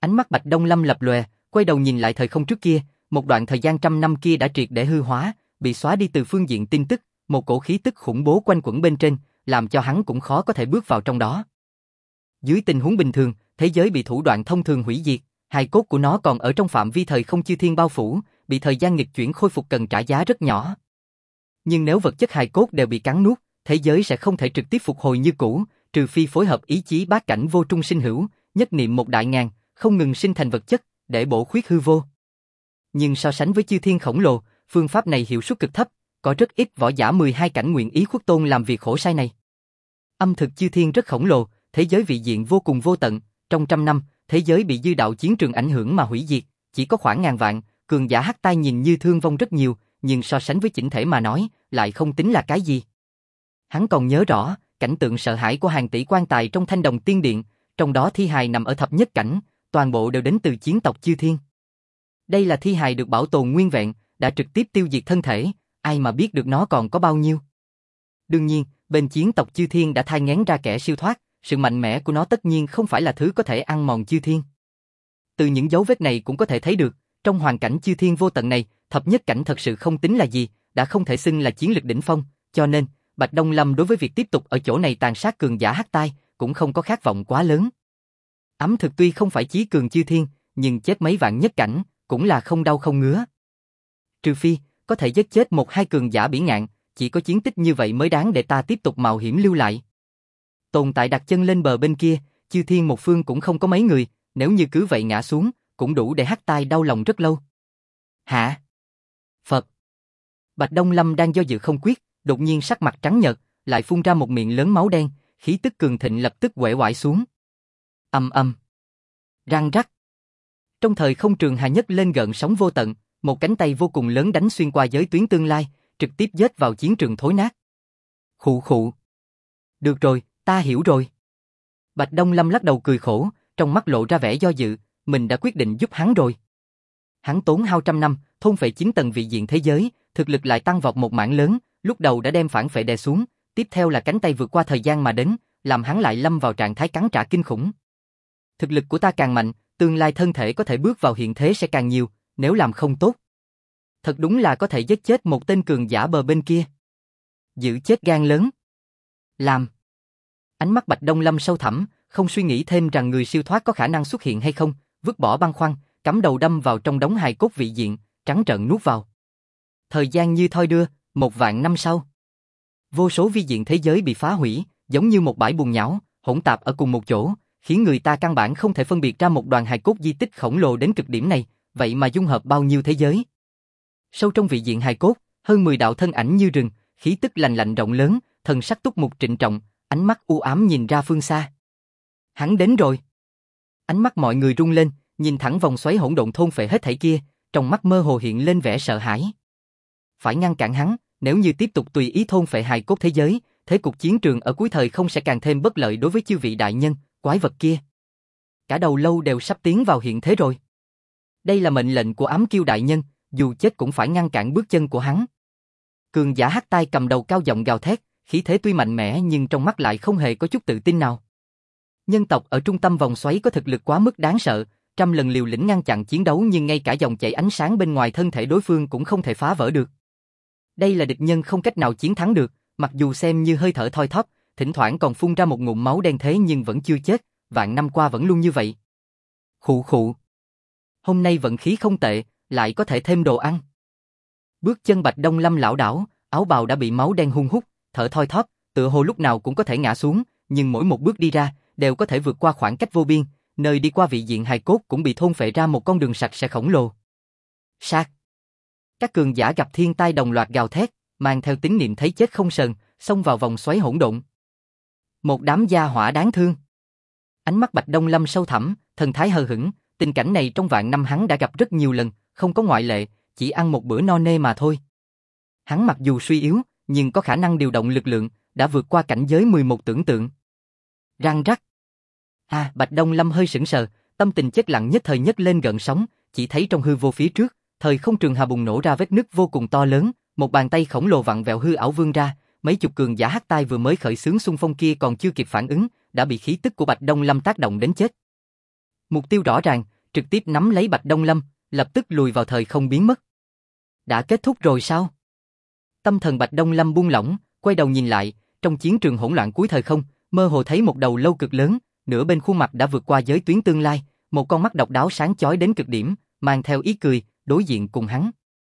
Ánh mắt Bạch Đông Lâm lập lòe, quay đầu nhìn lại thời không trước kia, một đoạn thời gian trăm năm kia đã triệt để hư hóa, bị xóa đi từ phương diện tin tức, một cổ khí tức khủng bố quanh quẩn bên trên, làm cho hắn cũng khó có thể bước vào trong đó. Dưới tình huống bình thường, thế giới bị thủ đoạn thông thường hủy diệt, hài cốt của nó còn ở trong phạm vi thời không chư thiên bao phủ, bị thời gian nghịch chuyển khôi phục cần trả giá rất nhỏ. Nhưng nếu vật chất hài cốt đều bị cắn nuốt, thế giới sẽ không thể trực tiếp phục hồi như cũ, trừ phi phối hợp ý chí bát cảnh vô trung sinh hữu, nhất niệm một đại ngàn, không ngừng sinh thành vật chất, để bổ khuyết hư vô. Nhưng so sánh với chư thiên khổng lồ, phương pháp này hiệu suất cực thấp, có rất ít võ giả 12 cảnh nguyện ý khuất tôn làm việc khổ sai này. Âm thực chư thiên rất khổng lồ, thế giới vị diện vô cùng vô tận, trong trăm năm, thế giới bị dư đạo chiến trường ảnh hưởng mà hủy diệt, chỉ có khoảng ngàn vạn, cường giả hắc tai nhìn như thương vong rất nhiều, nhưng so sánh với chỉnh thể mà nói, lại không tính là cái gì. Hắn còn nhớ rõ, cảnh tượng sợ hãi của hàng tỷ quan tài trong Thanh Đồng Tiên Điện, trong đó thi hài nằm ở thập nhất cảnh, toàn bộ đều đến từ chiến tộc chư thiên. Đây là thi hài được bảo tồn nguyên vẹn, đã trực tiếp tiêu diệt thân thể, ai mà biết được nó còn có bao nhiêu. Đương nhiên, bên chiến tộc chư thiên đã thai nghén ra kẻ siêu thoát, sự mạnh mẽ của nó tất nhiên không phải là thứ có thể ăn mòn chư thiên. Từ những dấu vết này cũng có thể thấy được, trong hoàn cảnh chư thiên vô tận này, thập nhất cảnh thật sự không tính là gì, đã không thể xưng là chiến lực đỉnh phong, cho nên, Bạch Đông Lâm đối với việc tiếp tục ở chỗ này tàn sát cường giả hắc tai, cũng không có khát vọng quá lớn. Ấm thực tuy không phải chí cường chư thiên, nhưng chết mấy vạn nhất cảnh, cũng là không đau không ngứa. Trừ phi, có thể giết chết một hai cường giả bỉ ngạn, chỉ có chiến tích như vậy mới đáng để ta tiếp tục mạo hiểm lưu lại. Tồn tại đặt chân lên bờ bên kia, chư thiên một phương cũng không có mấy người, nếu như cứ vậy ngã xuống, cũng đủ để hắc tai đau lòng rất lâu. Hả? Phật. Bạch Đông Lâm đang do dự không quyết, đột nhiên sắc mặt trắng nhợt, lại phun ra một miệng lớn máu đen, khí tức cường thịnh lập tức uể oải xuống. Ầm ầm. Răng rắc. Trong thời không trường hà nhất lên gợn sóng vô tận, một cánh tay vô cùng lớn đánh xuyên qua giới tuyến tương lai, trực tiếp giết vào chiến trường thối nát. Khụ khụ. Được rồi, ta hiểu rồi. Bạch Đông Lâm lắc đầu cười khổ, trong mắt lộ ra vẻ do dự, mình đã quyết định giúp hắn rồi. Hắn tốn hao trăm năm, thôn phệ 9 tầng vị diện thế giới, thực lực lại tăng vọt một mảng lớn, lúc đầu đã đem phản phệ đè xuống, tiếp theo là cánh tay vượt qua thời gian mà đến, làm hắn lại lâm vào trạng thái cắn trả kinh khủng. Thực lực của ta càng mạnh, tương lai thân thể có thể bước vào hiện thế sẽ càng nhiều, nếu làm không tốt. Thật đúng là có thể giết chết một tên cường giả bờ bên kia. Giữ chết gan lớn. Làm. Ánh mắt Bạch Đông Lâm sâu thẳm, không suy nghĩ thêm rằng người siêu thoát có khả năng xuất hiện hay không, vứt bỏ băn khoăn, cắm đầu đâm vào trong đống hài cốt vị diện, trắng trợn nuốt vào. Thời gian như thoi đưa, 1.000 năm sau. Vô số vi diện thế giới bị phá hủy, giống như một bãi bùn nhão, hỗn tạp ở cùng một chỗ, khiến người ta căn bản không thể phân biệt ra một đoàn hài cốt di tích khổng lồ đến cực điểm này, vậy mà dung hợp bao nhiêu thế giới. Sâu trong vị diện hài cốt, hơn 10 đạo thân ảnh như rừng, khí tức lành lạnh rộng lớn, thần sắc túc mục trịnh trọng, ánh mắt u ám nhìn ra phương xa. Hắn đến rồi. Ánh mắt mọi người rung lên, nhìn thẳng vòng xoáy hỗn độn thôn phệ hết thảy kia, trong mắt mơ hồ hiện lên vẻ sợ hãi. Phải ngăn cản hắn, nếu như tiếp tục tùy ý thôn phệ hài cốt thế giới, thế cục chiến trường ở cuối thời không sẽ càng thêm bất lợi đối với chư vị đại nhân, quái vật kia. Cả đầu lâu đều sắp tiến vào hiện thế rồi. Đây là mệnh lệnh của Ám Kiêu đại nhân, dù chết cũng phải ngăn cản bước chân của hắn. Cường giả hắc tai cầm đầu cao giọng gào thét, khí thế tuy mạnh mẽ nhưng trong mắt lại không hề có chút tự tin nào. Nhân tộc ở trung tâm vòng xoáy có thực lực quá mức đáng sợ, trăm lần liều lĩnh ngăn chặn chiến đấu nhưng ngay cả dòng chảy ánh sáng bên ngoài thân thể đối phương cũng không thể phá vỡ được. Đây là địch nhân không cách nào chiến thắng được, mặc dù xem như hơi thở thoi thóp, thỉnh thoảng còn phun ra một ngụm máu đen thế nhưng vẫn chưa chết, vạn năm qua vẫn luôn như vậy. Khụ khụ. Hôm nay vận khí không tệ, lại có thể thêm đồ ăn. Bước chân Bạch Đông Lâm lảo đảo, áo bào đã bị máu đen hun hút, thở thoi thóp, tựa hồ lúc nào cũng có thể ngã xuống, nhưng mỗi một bước đi ra, đều có thể vượt qua khoảng cách vô biên, nơi đi qua vị diện hài cốt cũng bị thôn phệ ra một con đường sạch sẽ khổng lồ. Sát. Các cường giả gặp thiên tai đồng loạt gào thét, mang theo tín niệm thấy chết không sờn, xông vào vòng xoáy hỗn độn. Một đám gia hỏa đáng thương. Ánh mắt Bạch Đông Lâm sâu thẳm, thần thái hờ hững, tình cảnh này trong vạn năm hắn đã gặp rất nhiều lần, không có ngoại lệ, chỉ ăn một bữa no nê mà thôi. Hắn mặc dù suy yếu, nhưng có khả năng điều động lực lượng, đã vượt qua cảnh giới 11 tưởng tượng. Răng rắc. Bạch Đông Lâm hơi sững sờ, tâm tình chết lặng nhất thời nhất lên gợn sóng, chỉ thấy trong hư vô phía trước, thời không trường hà bùng nổ ra vết nứt vô cùng to lớn, một bàn tay khổng lồ vặn vẹo hư ảo vươn ra, mấy chục cường giả hắc tai vừa mới khởi xướng xung phong kia còn chưa kịp phản ứng, đã bị khí tức của Bạch Đông Lâm tác động đến chết. Mục tiêu rõ ràng, trực tiếp nắm lấy Bạch Đông Lâm, lập tức lùi vào thời không biến mất. Đã kết thúc rồi sao? Tâm thần Bạch Đông Lâm buông lỏng, quay đầu nhìn lại, trong chiến trường hỗn loạn cuối thời không, mơ hồ thấy một đầu lâu cực lớn, nửa bên khuôn mặt đã vượt qua giới tuyến tương lai, một con mắt độc đáo sáng chói đến cực điểm, mang theo ý cười, đối diện cùng hắn.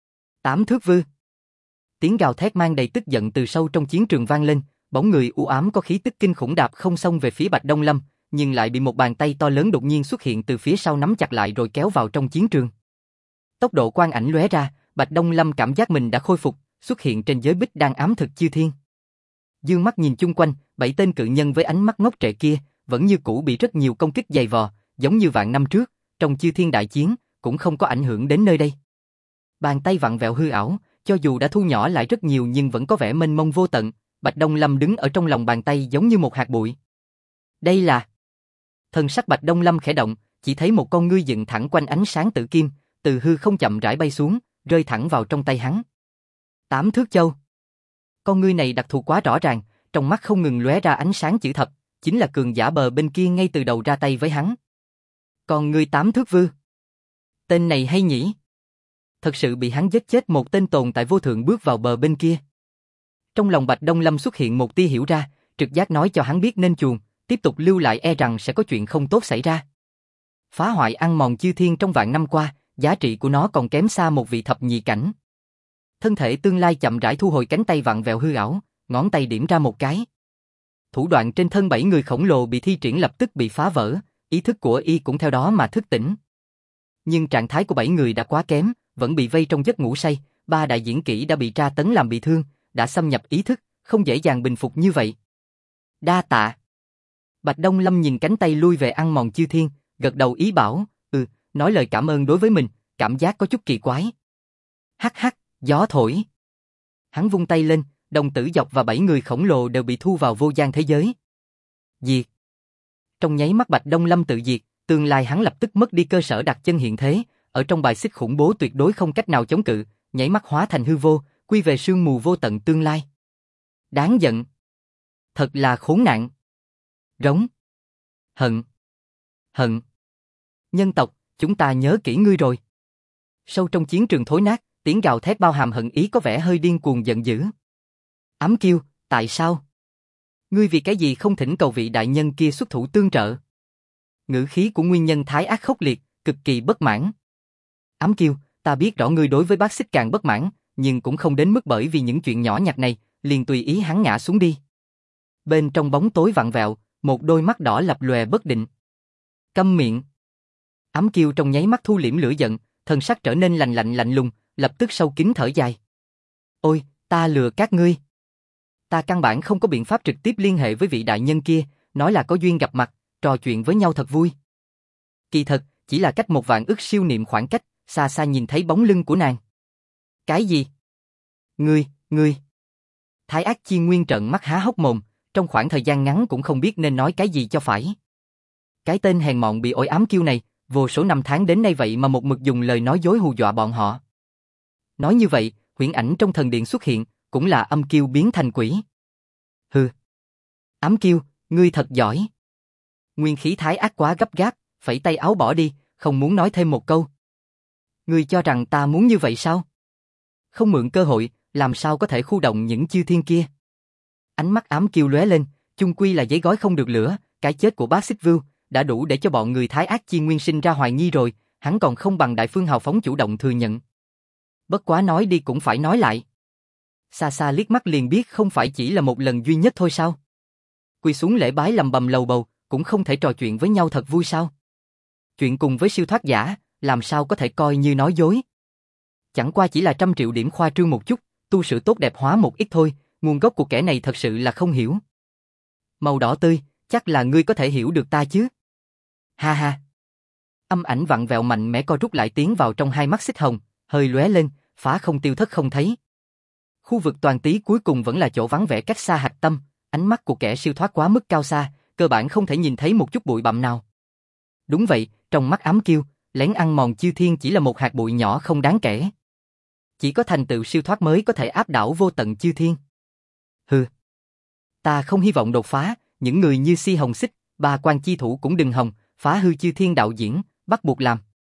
8 thước vư. Tiếng gào thét mang đầy tức giận từ sâu trong chiến trường vang lên, bóng người u ám có khí tức kinh khủng đạp không xông về phía Bạch Đông Lâm, nhưng lại bị một bàn tay to lớn đột nhiên xuất hiện từ phía sau nắm chặt lại rồi kéo vào trong chiến trường. Tốc độ quang ảnh lóe ra, Bạch Đông Lâm cảm giác mình đã khôi phục, xuất hiện trên giới bích đang ám thực chư thiên. Dương mắt nhìn chung quanh, 7 tên cự nhân với ánh mắt ngốc trệ kia, vẫn như cũ bị rất nhiều công kích dày vò, giống như vạn năm trước, trong chư thiên đại chiến, cũng không có ảnh hưởng đến nơi đây. Bàn tay vặn vẹo hư ảo, cho dù đã thu nhỏ lại rất nhiều nhưng vẫn có vẻ mênh mông vô tận, Bạch Đông Lâm đứng ở trong lòng bàn tay giống như một hạt bụi. Đây là... Thần sắc Bạch Đông Lâm khẽ động, chỉ thấy một con ngươi dựng thẳng quanh ánh sáng tử kim, từ hư không chậm rãi bay xuống, rơi thẳng vào trong tay hắn. 8 thước châu. Con ngươi này đặc thù quá rõ ràng, trong mắt không ngừng lóe ra ánh sáng chữ thập, chính là cường giả bờ bên kia ngay từ đầu ra tay với hắn. Còn ngươi 8 thước vư. Tên này hay nhỉ? Thật sự bị hắn giết chết một tên tồn tại vô thượng bước vào bờ bên kia. Trong lòng Bạch Đông Lâm xuất hiện một tia hiểu ra, trực giác nói cho hắn biết nên chuồn, tiếp tục lưu lại e rằng sẽ có chuyện không tốt xảy ra. Phá hoại ăn mòn chư thiên trong vạn năm qua, giá trị của nó còn kém xa một vị thập nhị cảnh. Thân thể tương lai chậm rãi thu hồi cánh tay vặn vẹo hư ảo, ngón tay điểm ra một cái. Thủ đoạn trên thân 7 người khổng lồ bị thi triển lập tức bị phá vỡ, ý thức của y cũng theo đó mà thức tỉnh. Nhưng trạng thái của 7 người đã quá kém, vẫn bị vây trong giấc ngủ say, 3 đại diễn kỹ đã bị tra tấn làm bị thương, đã xâm nhập ý thức, không dễ dàng bình phục như vậy. Đa tạ. Bạch Đông Lâm nhìn cánh tay lui về ăn mòn chư thiên, gật đầu ý bảo, nói lời cảm ơn đối với mình, cảm giác có chút kỳ quái. Hắc hắc, gió thổi. Hắn vung tay lên, đồng tử dọc và 7 người khổng lồ đều bị thu vào vô gian thế giới. Diệt. Trong nháy mắt Bạch Đông Lâm tự diệt, tương lai hắn lập tức mất đi cơ sở đặt chân hiện thế, ở trong bài xích khủng bố tuyệt đối không cách nào chống cự, nháy mắt hóa thành hư vô, quy về sương mù vô tận tương lai. Đáng giận. Thật là khốn nạn. Rống. Hận. Hận. Nhân tộc, chúng ta nhớ kỹ ngươi rồi. Sâu trong chiến trường thối nát, tiếng gào thét bao hàm hận ý có vẻ hơi điên cuồng giận dữ. Ám Kiêu, tại sao? Ngươi vì cái gì không thỉnh cầu vị đại nhân kia xuất thủ tương trợ? Ngữ khí của nguyên nhân thái ác khốc liệt, cực kỳ bất mãn. Ám Kiêu, ta biết rõ ngươi đối với bác xích càng bất mãn, nhưng cũng không đến mức bởi vì những chuyện nhỏ nhặt này, liền tùy ý hắn ngã xuống đi. Bên trong bóng tối vặn vẹo, một đôi mắt đỏ lập lòe bất định. Câm miệng. Ám Kiêu trong nháy mắt thu liễm lửa giận, thần sắc trở nên lạnh lùng, lập tức sâu kín thở dài. Ôi, ta lừa các ngươi. Ta căn bản không có biện pháp trực tiếp liên hệ với vị đại nhân kia, nói là có duyên gặp mặt, trò chuyện với nhau thật vui. Kỳ thật, chỉ là cách 1 vạn ức siêu niệm khoảng cách, xa xa nhìn thấy bóng lưng của nàng. Cái gì? Ngươi. Thái ác chi nguyên trợn mắt há hốc mồm, trong khoảng thời gian ngắn cũng không biết nên nói cái gì cho phải. Cái tên hèn mọn bị ổi Ám Kiêu này, vô số năm tháng đến nay vậy mà một mực dùng lời nói dối hù dọa bọn họ. Nói như vậy, huyễn ảnh trong thần điện xuất hiện, cũng là âm kiêu biến thành quỷ. Hừ. Ám Kiêu, ngươi thật giỏi. Nguyên khí thái ác quá gấp gáp, phẩy tay áo bỏ đi, không muốn nói thêm một câu. Ngươi cho rằng ta muốn như vậy sao? Không mượn cơ hội, làm sao có thể khu động những chư thiên kia? Ánh mắt Ám Kiêu lóe lên, chung quy là giấy gói không được lửa, cái chết của bác Xích Vưu đã đủ để cho bọn người thái ác chi nguyên sinh ra hoài nghi rồi, hắn còn không bằng Đại Phương hào phóng chủ động thừa nhận. Bất quá nói đi cũng phải nói lại. Xa xa liếc mắt liền biết không phải chỉ là một lần duy nhất thôi sao? Quỳ xuống lễ bái lầm bầm lầu bầu, cũng không thể trò chuyện với nhau thật vui sao? Chuyện cùng với siêu thoát giả, làm sao có thể coi như nói dối? Chẳng qua chỉ là 100 triệu điểm khoa trương một chút, tu sự tốt đẹp hóa một ít thôi, nguồn gốc của kẻ này thật sự là không hiểu. Màu đỏ tươi, chắc là ngươi có thể hiểu được ta chứ? Ha ha. Âm ảnh vặn vẹo mạnh mẽ co rút lại tiến vào trong hai mắt xích hồng, hơi lóe lên, phá không tiêu thất không thấy. Khu vực toàn tí cuối cùng vẫn là chỗ vắng vẻ cách xa hạch tâm, ánh mắt của kẻ siêu thoát quá mức cao xa, cơ bản không thể nhìn thấy một chút bụi bặm nào. Đúng vậy, trong mắt Ám Kiêu, lén ăn mòn chư thiên chỉ là một hạt bụi nhỏ không đáng kể. Chỉ có thành tựu siêu thoát mới có thể áp đảo vô tận chư thiên. Hừ. Ta không hy vọng đột phá, những người như Si Hồng Xích, Ba Quan chi thủ cũng đừng hòng, phá hư chư thiên đạo diễn, bắt buộc làm.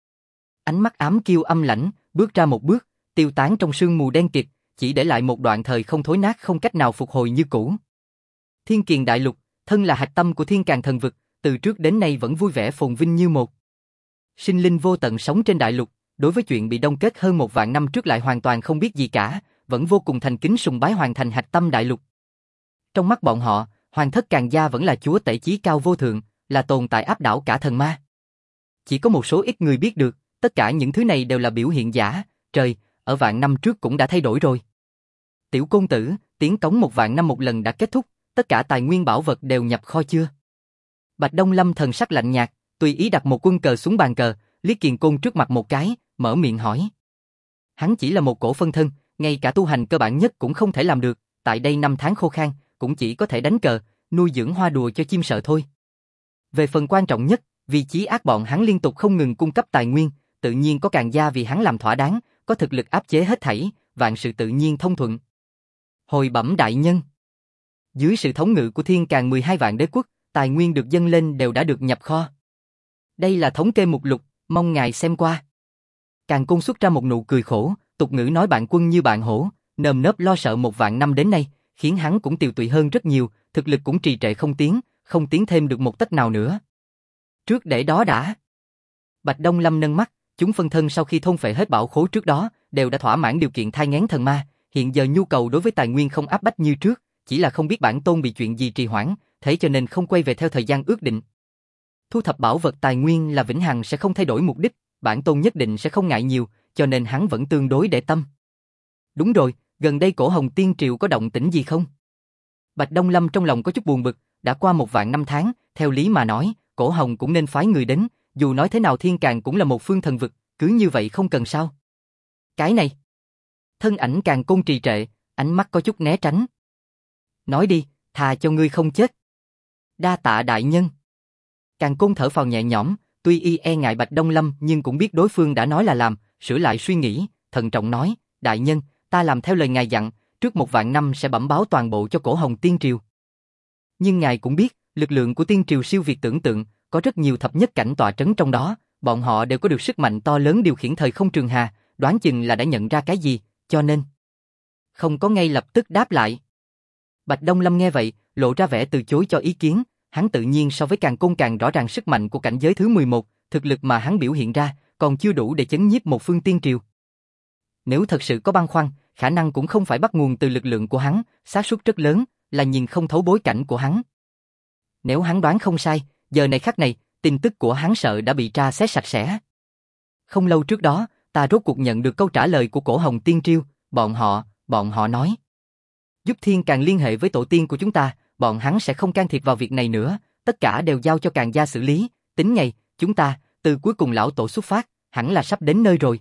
Ánh mắt ám kiêu âm lãnh, bước ra một bước, tiêu tán trong sương mù đen kịt, chỉ để lại một đoạn thời không thối nát không cách nào phục hồi như cũ. Thiên Kiền Đại Lục, thân là hạch tâm của Thiên Càn Thần Vực, từ trước đến nay vẫn vui vẻ phồn vinh như một. Sinh linh vô tận sống trên đại lục, đối với chuyện bị đông kết hơn 1.000 năm trước lại hoàn toàn không biết gì cả, vẫn vô cùng thành kính sùng bái hoàn thành hạch tâm đại lục. Trong mắt bọn họ, Hoàng thất Càn gia vẫn là chúa tể chí cao vô thượng, là tồn tại áp đảo cả thần ma. Chỉ có một số ít người biết được, tất cả những thứ này đều là biểu hiện giả, trời, ở vạn năm trước cũng đã thay đổi rồi. Tiểu công tử, tiến cống 1.000 năm một lần đã kết thúc, tất cả tài nguyên bảo vật đều nhập kho chưa? Bạch Đông Lâm thần sắc lạnh nhạt, tùy ý đặt một quân cờ xuống bàn cờ, liếc Kiền Côn trước mặt một cái, mở miệng hỏi. Hắn chỉ là một cổ phân thân, ngay cả tu hành cơ bản nhất cũng không thể làm được, tại đây 5 tháng khô khan, cũng chỉ có thể đánh cờ, nuôi dưỡng hoa đùa cho chim sợ thôi. Về phần quan trọng nhất, vì chí ác bọn hắn liên tục không ngừng cung cấp tài nguyên, tự nhiên có Càn gia vì hắn làm thỏa đáng, có thực lực áp chế hết thảy, vạn sự tự nhiên thông thuận. Hồi bẩm đại nhân. Dưới sự thống ngự của Thiên Càn 12 vạn đế quốc, tài nguyên được dâng lên đều đã được nhập kho. Đây là thống kê mục lục, mong ngài xem qua. Càn Côn xuất ra một nụ cười khổ, tục ngữ nói bạn quân như bạn hổ, nơm nớp lo sợ 1.000 năm đến nay, khiến hắn cũng tiều tụy hơn rất nhiều, thực lực cũng trì trệ không tiến thêm được một tấc nào nữa. Trước để đó đã. Bạch Đông Lâm nâng mắt, chúng phân thân sau khi thôn phệ hết bảo khố trước đó, đều đã thỏa mãn điều kiện thai nghén thần ma, hiện giờ nhu cầu đối với tài nguyên không áp bách như trước, chỉ là không biết bản tôn bị chuyện gì trì hoãn, thế cho nên không quay về theo thời gian ước định. Thu thập bảo vật tài nguyên là vĩnh hằng sẽ không thay đổi mục đích, bản tôn nhất định sẽ không ngại nhiều, cho nên hắn vẫn tương đối để tâm. Đúng rồi, gần đây Cổ Hồng Tiên Triều có động tĩnh gì không? Bạch Đông Lâm trong lòng có chút buồn bực, đã qua 1.000 năm tháng, theo lý mà nói, Cổ Hồng cũng nên phái người đến, dù nói thế nào Thiên Càn cũng là một phương thần vực, cứ như vậy không cần sao? Cái này. Thân ảnh Càn Côn trì trệ, ánh mắt có chút né tránh. Nói đi, thà cho ngươi không chết. Đa tạ đại nhân. Càn Côn thở phào nhẹ nhõm, tuy y e ngại Bạch Đông Lâm nhưng cũng biết đối phương đã nói là làm, sửa lại suy nghĩ, thận trọng nói, đại nhân, ta làm theo lời ngài dặn, trước 1.000 năm sẽ bẩm báo toàn bộ cho Cổ Hồng Tiên Triều. Nhưng ngài cũng biết, lực lượng của Tiên Triều siêu việt tưởng tượng, có rất nhiều thập nhất cảnh tọa trấn trong đó, bọn họ đều có được sức mạnh to lớn điều khiển thời không trường hà, đoán chừng là đã nhận ra cái gì, cho nên không có ngay lập tức đáp lại. Bạch Đông Lâm nghe vậy, lộ ra vẻ từ chối cho ý kiến, hắn tự nhiên so với Càn Côn càng rõ ràng sức mạnh của cảnh giới thứ 11, thực lực mà hắn biểu hiện ra, còn chưa đủ để chấn nhiếp một phương tiên triều. Nếu thật sự có băn khoăn, khả năng cũng không phải bắt nguồn từ lực lượng của hắn, xác suất rất lớn, là nhìn không thấu bối cảnh của hắn. Nếu hắn đoán không sai, giờ này khắc này, tin tức của hắn sợ đã bị tra xét sạch sẽ. Không lâu trước đó, ta rốt cuộc nhận được câu trả lời của Cổ Hồng Tiên Triều, bọn họ nói. Giúp Thiên Càn liên hệ với tổ tiên của chúng ta, bọn hắn sẽ không can thiệp vào việc này nữa, tất cả đều giao cho Càn gia xử lý, tính ngày, chúng ta, từ cuối cùng lão tổ xuất phát, hẳn là sắp đến nơi rồi.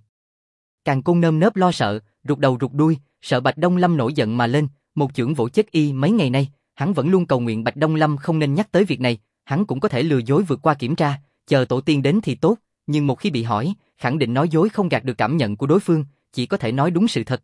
Càn Côn nơm nớp lo sợ, rụt đầu rụt đuôi, sợ Bạch Đông Lâm nổi giận mà lên, một chưởng vỗ chết y mấy ngày nay, hắn vẫn luôn cầu nguyện Bạch Đông Lâm không nên nhắc tới việc này, hắn cũng có thể lừa dối vượt qua kiểm tra, chờ tổ tiên đến thì tốt, nhưng một khi bị hỏi, khẳng định nói dối không gạt được cảm nhận của đối phương, chỉ có thể nói đúng sự thật.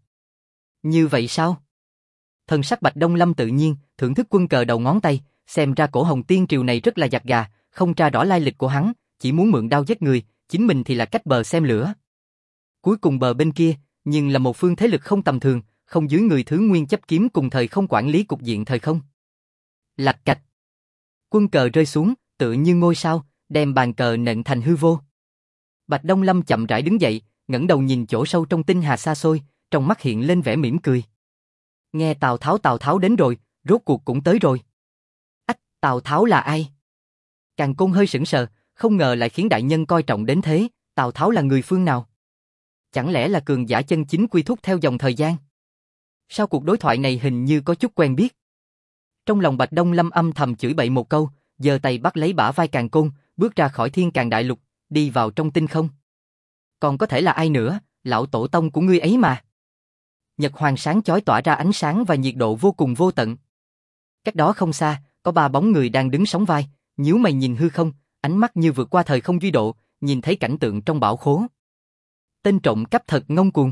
Như vậy sao? Thần sắc Bạch Đông Lâm tự nhiên, thưởng thức quân cờ đầu ngón tay, xem ra Cổ Hồng Tiên Triều này rất là giặt gà, không tra rõ lai lịch của hắn, chỉ muốn mượn đao giết người, chính mình thì là cách bờ xem lửa. Cuối cùng bờ bên kia, nhưng là một phương thế lực không tầm thường, không dưới người thứ nguyên chấp kiếm cùng thời không quản lý cục diện thời không. Lạch cạch. Quân cờ rơi xuống, tựa như ngôi sao, đem bàn cờ nện thành hư vô. Bạch Đông Lâm chậm rãi đứng dậy, ngẩng đầu nhìn chỗ sâu trong tinh hà xa xôi, trong mắt hiện lên vẻ mỉm cười. Nghe Tào Tháo đến rồi, rốt cuộc cũng tới rồi. Ách, Tào Tháo là ai? Càn Côn hơi sững sờ, không ngờ lại khiến đại nhân coi trọng đến thế, Tào Tháo là người phương nào? Chẳng lẽ là cường giả chân chính quy thúc theo dòng thời gian? Sao cuộc đối thoại này hình như có chút quen biết? Trong lòng Bạch Đông Lâm âm thầm chửi bậy một câu, giơ tay bắt lấy bả vai Càn Côn, bước ra khỏi Thiên Càn Đại Lục, đi vào trong tinh không. Còn có thể là ai nữa, lão tổ tông của ngươi ấy mà. Nhật hoàng sáng chói tỏa ra ánh sáng và nhiệt độ vô cùng vô tận. Cách đó không xa, có 3 bóng người đang đứng sóng vai, nhíu mày nhìn hư không, ánh mắt như vượt qua thời không duy độ, nhìn thấy cảnh tượng trong bảo khố. Tên trộm cắp thật ngông cuồng.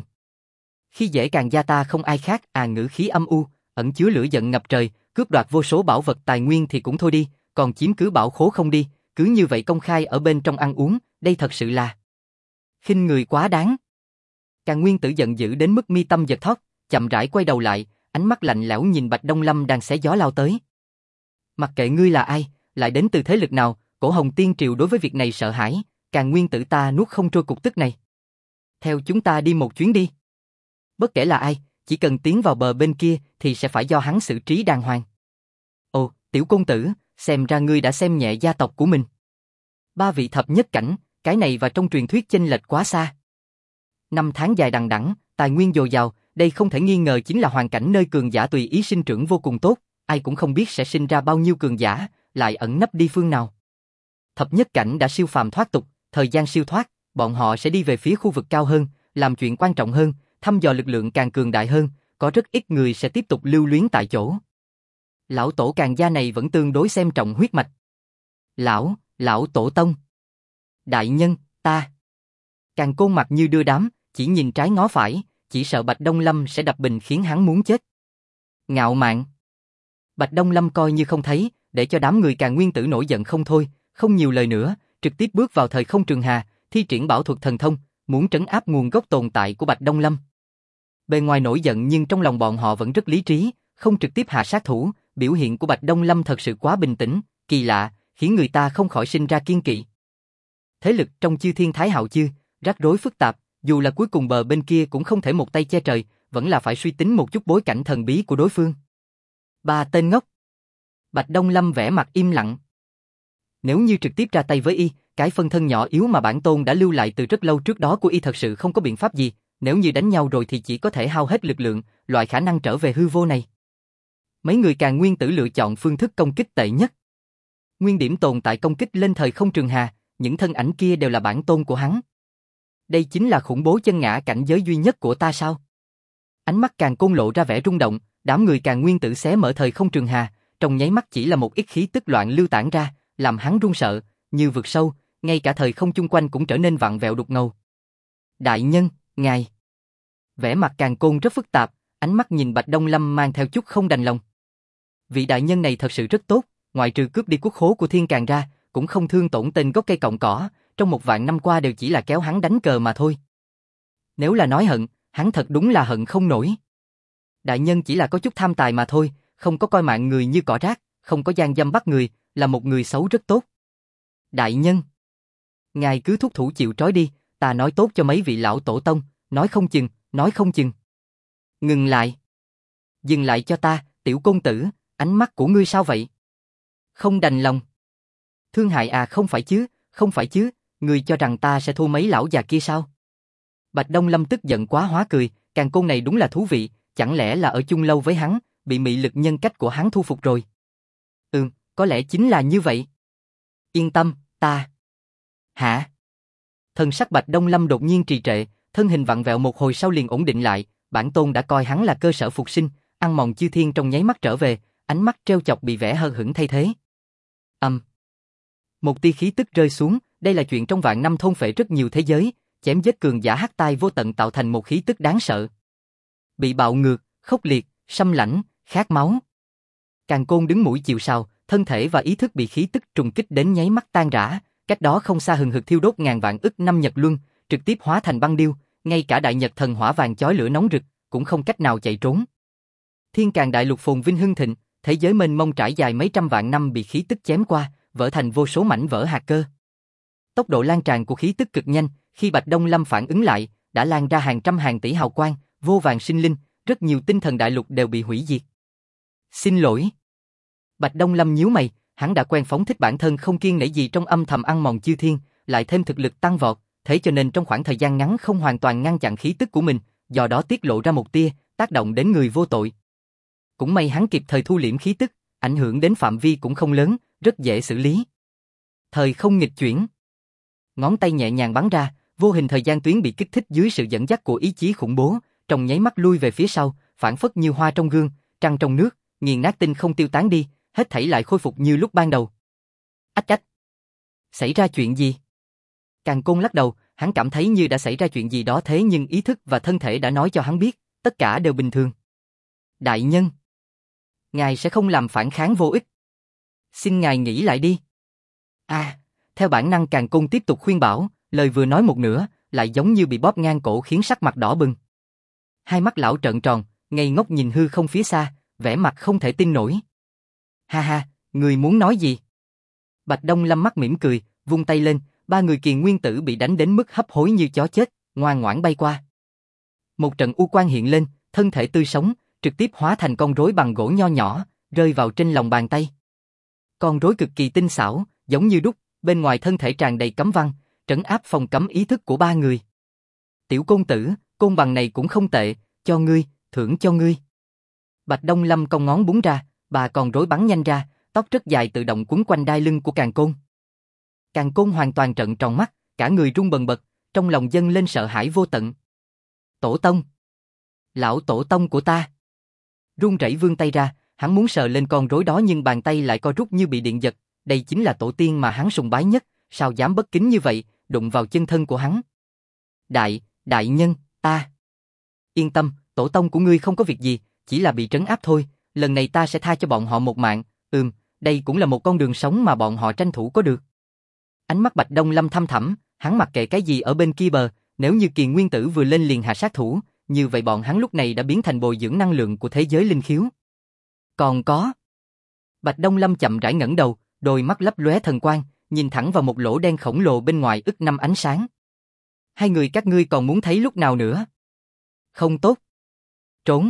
Khi dễ Càn gia ta không ai khác, ngữ khí âm u, ẩn chứa lửa giận ngập trời, cướp đoạt vô số bảo vật tài nguyên thì cũng thôi đi, còn chiếm cứ bảo khố không đi, cứ như vậy công khai ở bên trong ăn uống, đây thật sự là. Khinh người quá đáng. Càn Nguyên Tử giận dữ đến mức mi tâm giật thót, chậm rãi quay đầu lại, ánh mắt lạnh lẽo nhìn Bạch Đông Lâm đang xé gió lao tới. Mặc kệ ngươi là ai, lại đến từ thế lực nào, Cổ Hồng Tiên Triều đối với việc này sợ hãi, Càn Nguyên Tử ta nuốt không trôi cục tức này. Theo chúng ta đi một chuyến đi. Bất kể là ai, chỉ cần tiến vào bờ bên kia thì sẽ phải do hắn xử trí đàng hoàng. Ồ, tiểu công tử, xem ra ngươi đã xem nhẹ gia tộc của mình. 3 vị thập nhất cảnh, cái này và trong truyền thuyết chênh lệch quá xa. 5 tháng dài đằng đẵng, tài nguyên dồi dào, đây không thể nghi ngờ chính là hoàn cảnh nơi cường giả tùy ý sinh trưởng vô cùng tốt, ai cũng không biết sẽ sinh ra bao nhiêu cường giả, lại ẩn nấp đi phương nào. Thập nhất cảnh đã siêu phàm thoát tục, thời gian siêu thoát, bọn họ sẽ đi về phía khu vực cao hơn, làm chuyện quan trọng hơn, thăm dò lực lượng càng cường đại hơn, có rất ít người sẽ tiếp tục lưu luyến tại chỗ. Lão tổ Càn gia này vẫn tương đối xem trọng huyết mạch. Lão tổ tông. Đại nhân, ta. Càn Côn mặt như đưa đám, chỉ nhìn trái ngó phải, chỉ sợ Bạch Đông Lâm sẽ đập bình khiến hắn muốn chết. Ngạo mạn. Bạch Đông Lâm coi như không thấy, để cho đám người Càn Nguyên Tử nổi giận không thôi, không nhiều lời nữa, trực tiếp bước vào thời không trường hà, thi triển bảo thuật thần thông, muốn trấn áp nguồn gốc tồn tại của Bạch Đông Lâm. Bề ngoài nổi giận nhưng trong lòng bọn họ vẫn rất lý trí, không trực tiếp hạ sát thủ, biểu hiện của Bạch Đông Lâm thật sự quá bình tĩnh, kỳ lạ, khiến người ta không khỏi sinh ra kiêng kỵ. Thế lực trong Chư Thiên Thái Hạo Chư, rắc rối phức tạp, dù là cuối cùng bờ bên kia cũng không thể một tay che trời, vẫn là phải suy tính một chút bối cảnh thần bí của đối phương. 3 tên ngốc. Bạch Đông Lâm vẻ mặt im lặng. Nếu như trực tiếp ra tay với y, cái phân thân nhỏ yếu mà bản tôn đã lưu lại từ rất lâu trước đó của y thật sự không có biện pháp gì, nếu như đánh nhau rồi thì chỉ có thể hao hết lực lượng, loại khả năng trở về hư vô này. Mấy người Càn Nguyên Tử lựa chọn phương thức công kích tệ nhất. Nguyên điểm tồn tại công kích lên thời không trường hà, những thân ảnh kia đều là bản tôn của hắn. Đây chính là khủng bố chân ngã cảnh giới duy nhất của ta sao? Ánh mắt Càn Côn lộ ra vẻ rung động, đám người Càn Nguyên Tử xé mở thời không trường hà, trong nháy mắt chỉ là một ít khí tức loạn lưu tản ra, làm hắn run sợ, như vực sâu, ngay cả thời không chung quanh cũng trở nên vặn vẹo đục ngầu. Đại nhân, ngài. Vẻ mặt Càn Côn rất phức tạp, ánh mắt nhìn Bạch Đông Lâm mang theo chút không đành lòng. Vị đại nhân này thật sự rất tốt, ngoại trừ cướp đi quốc khố của Thiên Càn ra, cũng không thương tổn tên gốc cây cọng cỏ, trong 1 vạn năm qua đều chỉ là kéo hắn đánh cờ mà thôi. Nếu là nói hận, hắn thật đúng là hận không nổi. Đại nhân chỉ là có chút tham tài mà thôi, không có coi mạng người như cỏ rác, không có gian dâm bắt người, là một người xấu rất tốt. Đại nhân, ngài cứ thúc thủ chịu trói đi, ta nói tốt cho mấy vị lão tổ tông, nói không chừng. Ngừng lại. Dừng lại cho ta, tiểu công tử, ánh mắt của ngươi sao vậy? Không đành lòng. Thương hại à, không phải chứ, ngươi cho rằng ta sẽ thua mấy lão già kia sao? Bạch Đông Lâm tức giận quá hóa cười, Càn Côn này đúng là thú vị, chẳng lẽ là ở chung lâu với hắn, bị mị lực nhân cách của hắn thu phục rồi? Có lẽ chính là như vậy. Yên tâm, ta. Hả? Thần sắc Bạch Đông Lâm đột nhiên trì trệ, thân hình vặn vẹo một hồi sau liền ổn định lại, bản tôn đã coi hắn là cơ sở phục sinh, ăn mòn chư thiên trong nháy mắt trở về, ánh mắt trêu chọc bị vẻ hờ hững thay thế. Một tia khí tức rơi xuống, đây là chuyện trong vạn năm thôn phệ rất nhiều thế giới, chém giết cường giả hắc tai vô tận tạo thành một khí tức đáng sợ. Bị bạo ngược, khốc liệt, xâm lãnh, khát máu. Càn Côn đứng mũi chịu sào, thân thể và ý thức bị khí tức trùng kích đến nháy mắt tan rã, cách đó không xa hừng hực thiêu đốt ngàn vạn ức năm nhật luân, trực tiếp hóa thành băng điêu, ngay cả đại nhật thần hỏa vàng chói lửa nóng rực, cũng không cách nào chạy trốn. Thiên Càn đại lục phồn vinh hưng thịnh, thế giới mênh mông trải dài mấy trăm vạn năm bị khí tức chém qua, vỡ thành vô số mảnh vỡ hạt cơ. Tốc độ lan tràn của khí tức cực nhanh, khi Bạch Đông Lâm phản ứng lại, đã lan ra hàng trăm hàng tỷ hào quang, vô vàn sinh linh, rất nhiều tinh thần đại lục đều bị hủy diệt. Xin lỗi. Bạch Đông Lâm nhíu mày, hắn đã quen phóng thích bản thân không kiêng nể gì trong âm thầm ăn mòn chư thiên, lại thêm thực lực tăng vọt, thế cho nên trong khoảng thời gian ngắn không hoàn toàn ngăn chặn khí tức của mình, do đó tiết lộ ra một tia, tác động đến người vô tội. Cũng may hắn kịp thời thu liễm khí tức, ảnh hưởng đến phạm vi cũng không lớn, rất dễ xử lý. Thời không nghịch chuyển. Ngón tay nhẹ nhàng bắn ra, vô hình thời gian tuyến bị kích thích dưới sự dẫn dắt của ý chí khủng bố, trong nháy mắt lui về phía sau, phản phất như hoa trong gương, trăng trong nước, nghiền nát tinh không tiêu tán đi, hết thảy lại khôi phục như lúc ban đầu. Ách ách. Xảy ra chuyện gì? Càn Côn lắc đầu, hắn cảm thấy như đã xảy ra chuyện gì đó thế nhưng ý thức và thân thể đã nói cho hắn biết, tất cả đều bình thường. Đại nhân, ngài sẽ không làm phản kháng vô ích. Xin ngài nghĩ lại đi. Theo bản năng Càn Côn tiếp tục khuyên bảo, lời vừa nói một nửa, lại giống như bị bóp ngang cổ khiến sắc mặt đỏ bừng. Hai mắt lão trợn tròn, ngây ngốc nhìn hư không phía xa, vẻ mặt không thể tin nổi. Ha ha, người muốn nói gì? Bạch Đông Lâm mắt mỉm cười, vung tay lên, ba người Kiền Nguyên Tử bị đánh đến mức hấp hối như chó chết, ngoan ngoãn bay qua. Một trận u quang hiện lên, thân thể tươi sống, trực tiếp hóa thành con rối bằng gỗ nho nhỏ, rơi vào trên lòng bàn tay. Con rối cực kỳ tinh xảo, giống như đúc, bên ngoài thân thể tràn đầy cấm văn, trấn áp phong cấm ý thức của ba người. Tiểu Côn Tử, côn bằng này cũng không tệ, cho ngươi, thưởng cho ngươi. Bạch Đông Lâm cong ngón búng ra, ba con rối bắn nhanh ra, tóc rất dài tự động quấn quanh đai lưng của Càn Côn. Càn Côn hoàn toàn trợn tròn mắt, cả người run bần bật, trong lòng dâng lên sợ hãi vô tận. Tổ tông! Lão tổ tông của ta! Run rẩy vươn tay ra, hắn muốn sờ lên con rối đó nhưng bàn tay lại co rút như bị điện giật, đây chính là tổ tiên mà hắn sùng bái nhất, sao dám bất kính như vậy, đụng vào chân thân của hắn. Đại nhân, ta! Yên tâm, tổ tông của ngươi không có việc gì, chỉ là bị trấn áp thôi, lần này ta sẽ tha cho bọn họ một mạng, đây cũng là một con đường sống mà bọn họ tranh thủ có được. Ánh mắt Bạch Đông Lâm thăm thẳm, hắn mặc kệ cái gì ở bên kia bờ, nếu như Kiền Nguyên Tử vừa lên liền hạ sát thủ, như vậy bọn hắn lúc này đã biến thành bồi dưỡng năng lượng của thế giới linh khiếu. Còn có... Bạch Đông Lâm chậm rãi ngẩng đầu, đôi mắt lấp lóe thần quang, nhìn thẳng vào một lỗ đen khổng lồ bên ngoài ức năm ánh sáng. Hai người các ngươi còn muốn thấy lúc nào nữa? Không tốt. Trốn.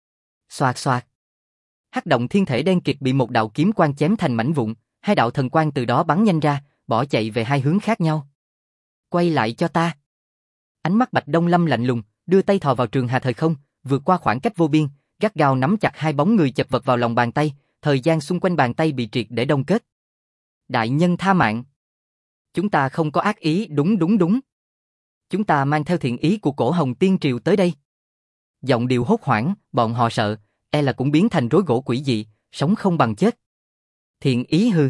Xoạt xoạt. Hắc động thiên thể đen kịt bị một đạo kiếm quang chém thành mảnh vụn, hai đạo thần quang từ đó bắn nhanh ra, bỏ chạy về hai hướng khác nhau. Quay lại cho ta. Ánh mắt Bạch Đông Lâm lạnh lùng, đưa tay thò vào trường hà thời không, vượt qua khoảng cách vô biên, gắt gao nắm chặt hai bóng người chật vật vào lòng bàn tay, thời gian xung quanh bàn tay bị triệt để đông kết. Đại nhân tha mạng. Chúng ta không có ác ý, đúng. Chúng ta mang theo thiện ý của Cổ Hồng Tiên Triều tới đây. Giọng điệu hốt hoảng, bọn họ sợ, là cũng biến thành rối gỗ quỷ dị, sống không bằng chết. Thiện ý hư.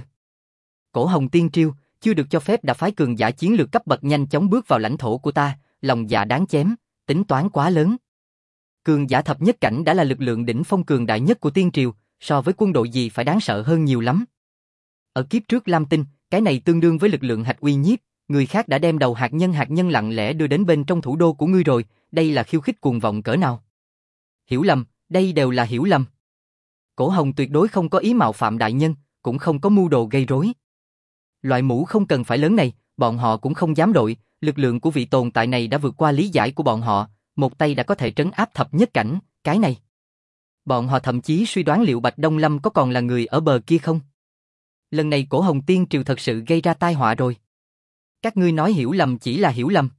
Cổ Hồng Tiên Triều chưa được cho phép đã phái cường giả chiến lược cấp bậc nhanh chóng bước vào lãnh thổ của ta, lòng dạ đáng chém, tính toán quá lớn. Cường giả thập nhất cảnh đã là lực lượng đỉnh phong cường đại nhất của Tiên Triều, so với quân đội gì phải đáng sợ hơn nhiều lắm. Ở kiếp trước Lam Tinh, cái này tương đương với lực lượng hạch uy nhiếp, người khác đã đem đầu hạt nhân lặng lẽ đưa đến bên trong thủ đô của ngươi rồi, đây là khiêu khích cuồng vọng cỡ nào. Hiểu lầm, đây đều là hiểu lầm. Cổ Hồng tuyệt đối không có ý mạo phạm đại nhân, cũng không có mưu đồ gây rối. Loại mũ không cần phải lớn này, bọn họ cũng không dám đội, lực lượng của vị tồn tại này đã vượt qua lý giải của bọn họ, một tay đã có thể trấn áp thập nhất cảnh, cái này. Bọn họ thậm chí suy đoán liệu Bạch Đông Lâm có còn là người ở bờ kia không? Lần này Cổ Hồng Tiên Triều thật sự gây ra tai họa rồi. Các ngươi nói hiểu lầm chỉ là hiểu lầm.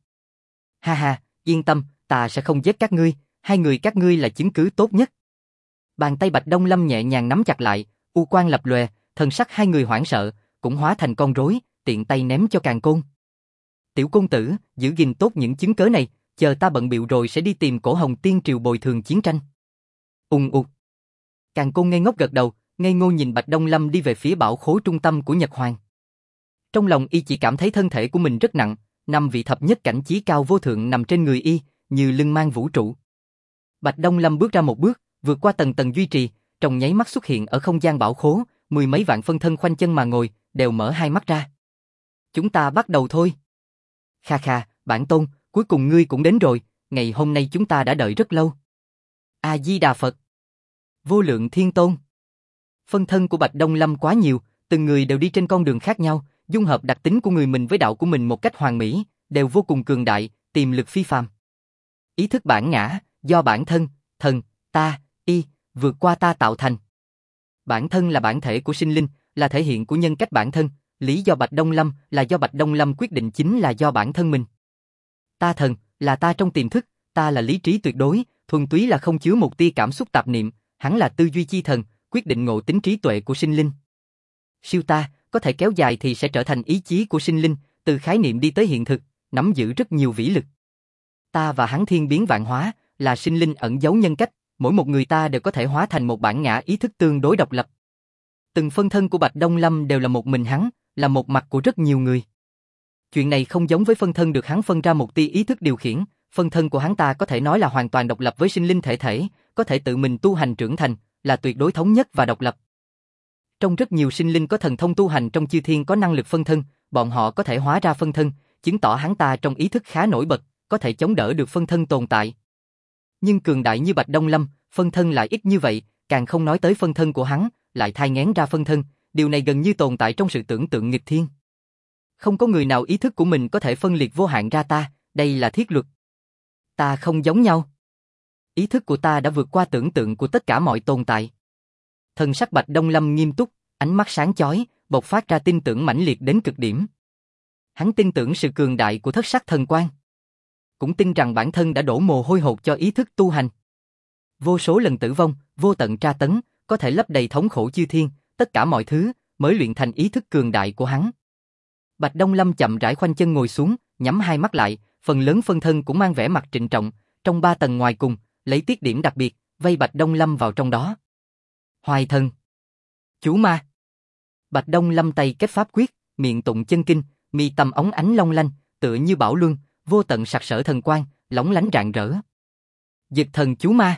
Ha ha, yên tâm, ta sẽ không giết các ngươi, hai người các ngươi là chứng cứ tốt nhất. Bàn tay Bạch Đông Lâm nhẹ nhàng nắm chặt lại, u quang lập lòe, thần sắc hai người hoảng sợ, cũng hóa thành con rối, tiện tay ném cho Càn Côn. Tiểu Côn Tử, giữ gìn tốt những chứng cớ này, chờ ta bận bịu rồi sẽ đi tìm Cổ Hồng Tiên Triều bồi thường chiến tranh. Ùng ục. Càn Côn ngây ngốc gật đầu, ngây ngô nhìn Bạch Đông Lâm đi về phía bảo khố trung tâm của Nhật Hoàng. Trong lòng y chỉ cảm thấy thân thể của mình rất nặng, năm vị thập nhất cảnh chí cao vô thượng nằm trên người y, như lưng mang vũ trụ. Bạch Đông Lâm bước ra một bước, vượt qua tầng tầng duy trì, trong nháy mắt xuất hiện ở không gian bảo khố, mười mấy vạn phân thân khoanh chân mà ngồi, đều mở hai mắt ra. Chúng ta bắt đầu thôi. Kha kha, bản tôn, cuối cùng ngươi cũng đến rồi, ngày hôm nay chúng ta đã đợi rất lâu. A Di Đà Phật. Vô lượng thiên tôn. Phân thân của Bạch Đông Lâm quá nhiều, từng người đều đi trên con đường khác nhau, dung hợp đặc tính của người mình với đạo của mình một cách hoàn mỹ, đều vô cùng cường đại, tiềm lực phi phàm. Ý thức bản ngã, do bản thân, thần, ta, y, vượt qua ta tạo thành. Bản thân là bản thể của sinh linh, là thể hiện của nhân cách bản thân, lý do Bạch Đông Lâm là do Bạch Đông Lâm quyết định chính là do bản thân mình. Ta thần, là ta trong tiềm thức, ta là lý trí tuyệt đối, thuần túy là không chứa một tia cảm xúc tạp niệm, hắn là tư duy chi thần, quyết định ngộ tính trí tuệ của sinh linh. Siêu ta, có thể kéo dài thì sẽ trở thành ý chí của sinh linh, từ khái niệm đi tới hiện thực, nắm giữ rất nhiều vĩ lực. Ta và hắn thiên biến vạn hóa, là sinh linh ẩn giấu nhân cách, mỗi một người ta đều có thể hóa thành một bản ngã ý thức tương đối độc lập. Từng phân thân của Bạch Đông Lâm đều là một mình hắn, là một mặt của rất nhiều người. Chuyện này không giống với phân thân được hắn phân ra một tia ý thức điều khiển, phân thân của hắn ta có thể nói là hoàn toàn độc lập với sinh linh thể thể, có thể tự mình tu hành trưởng thành, là tuyệt đối thống nhất và độc lập. Trong rất nhiều sinh linh có thần thông tu hành trong chư thiên có năng lực phân thân, bọn họ có thể hóa ra phân thân, chứng tỏ hắn ta trong ý thức khá nổi bật, có thể chống đỡ được phân thân tồn tại. Nhưng cường đại như Bạch Đông Lâm, phân thân lại ít như vậy, càng không nói tới phân thân của hắn, lại thai nghén ra phân thân, điều này gần như tồn tại trong sự tưởng tượng nghịch thiên. Không có người nào ý thức của mình có thể phân liệt vô hạn ra ta, đây là thiết luật. Ta không giống nhau. Ý thức của ta đã vượt qua tưởng tượng của tất cả mọi tồn tại. Thần sắc Bạch Đông Lâm nghiêm túc, ánh mắt sáng chói, bộc phát ra tin tưởng mãnh liệt đến cực điểm. Hắn tin tưởng sự cường đại của thất sắc thần quang. Cũng tin rằng bản thân đã đổ mồ hôi hột cho ý thức tu hành. Vô số lần tử vong, vô tận tra tấn, có thể lấp đầy thống khổ chư thiên, tất cả mọi thứ, mới luyện thành ý thức cường đại của hắn. Bạch Đông Lâm chậm rãi khoanh chân ngồi xuống, nhắm hai mắt lại, phần lớn phân thân cũng mang vẻ mặt trịnh trọng, trong 3 tầng ngoài cùng, lấy tiết điểm đặc biệt, vây Bạch Đông Lâm vào trong đó. Hoài thần. Chú ma. Bạch Đông Lâm tay kết pháp quyết, miệng tụng chân kinh, mi tâm óng ánh long lanh, tựa như bảo luân, vô tận sặc sỡ thần quang, lóng lánh rạng rỡ. Dực thần chú ma.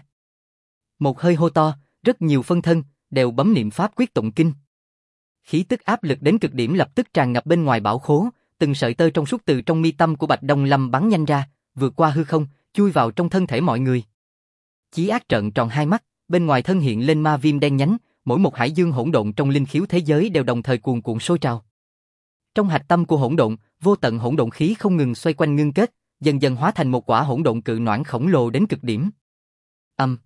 Một hơi hô to, rất nhiều phân thân đều bấm niệm pháp quyết tụng kinh. Khí tức áp lực đến cực điểm lập tức tràn ngập bên ngoài bảo khố, từng sợi tơ trong suốt từ trong mi tâm của Bạch Đông Lâm bắn nhanh ra, vượt qua hư không, chui vào trong thân thể mọi người. Chí ác trợn tròn hai mắt, bên ngoài thân hiện lên ma viêm đen nhánh, mỗi một hải dương hỗn độn trong linh khiếu thế giới đều đồng thời cuồn cuộn sôi trào. Trong hạch tâm của hỗn độn, vô tận hỗn độn khí không ngừng xoay quanh ngưng kết, dần dần hóa thành một quả hỗn độn cự noãn khổng lồ đến cực điểm. Âm,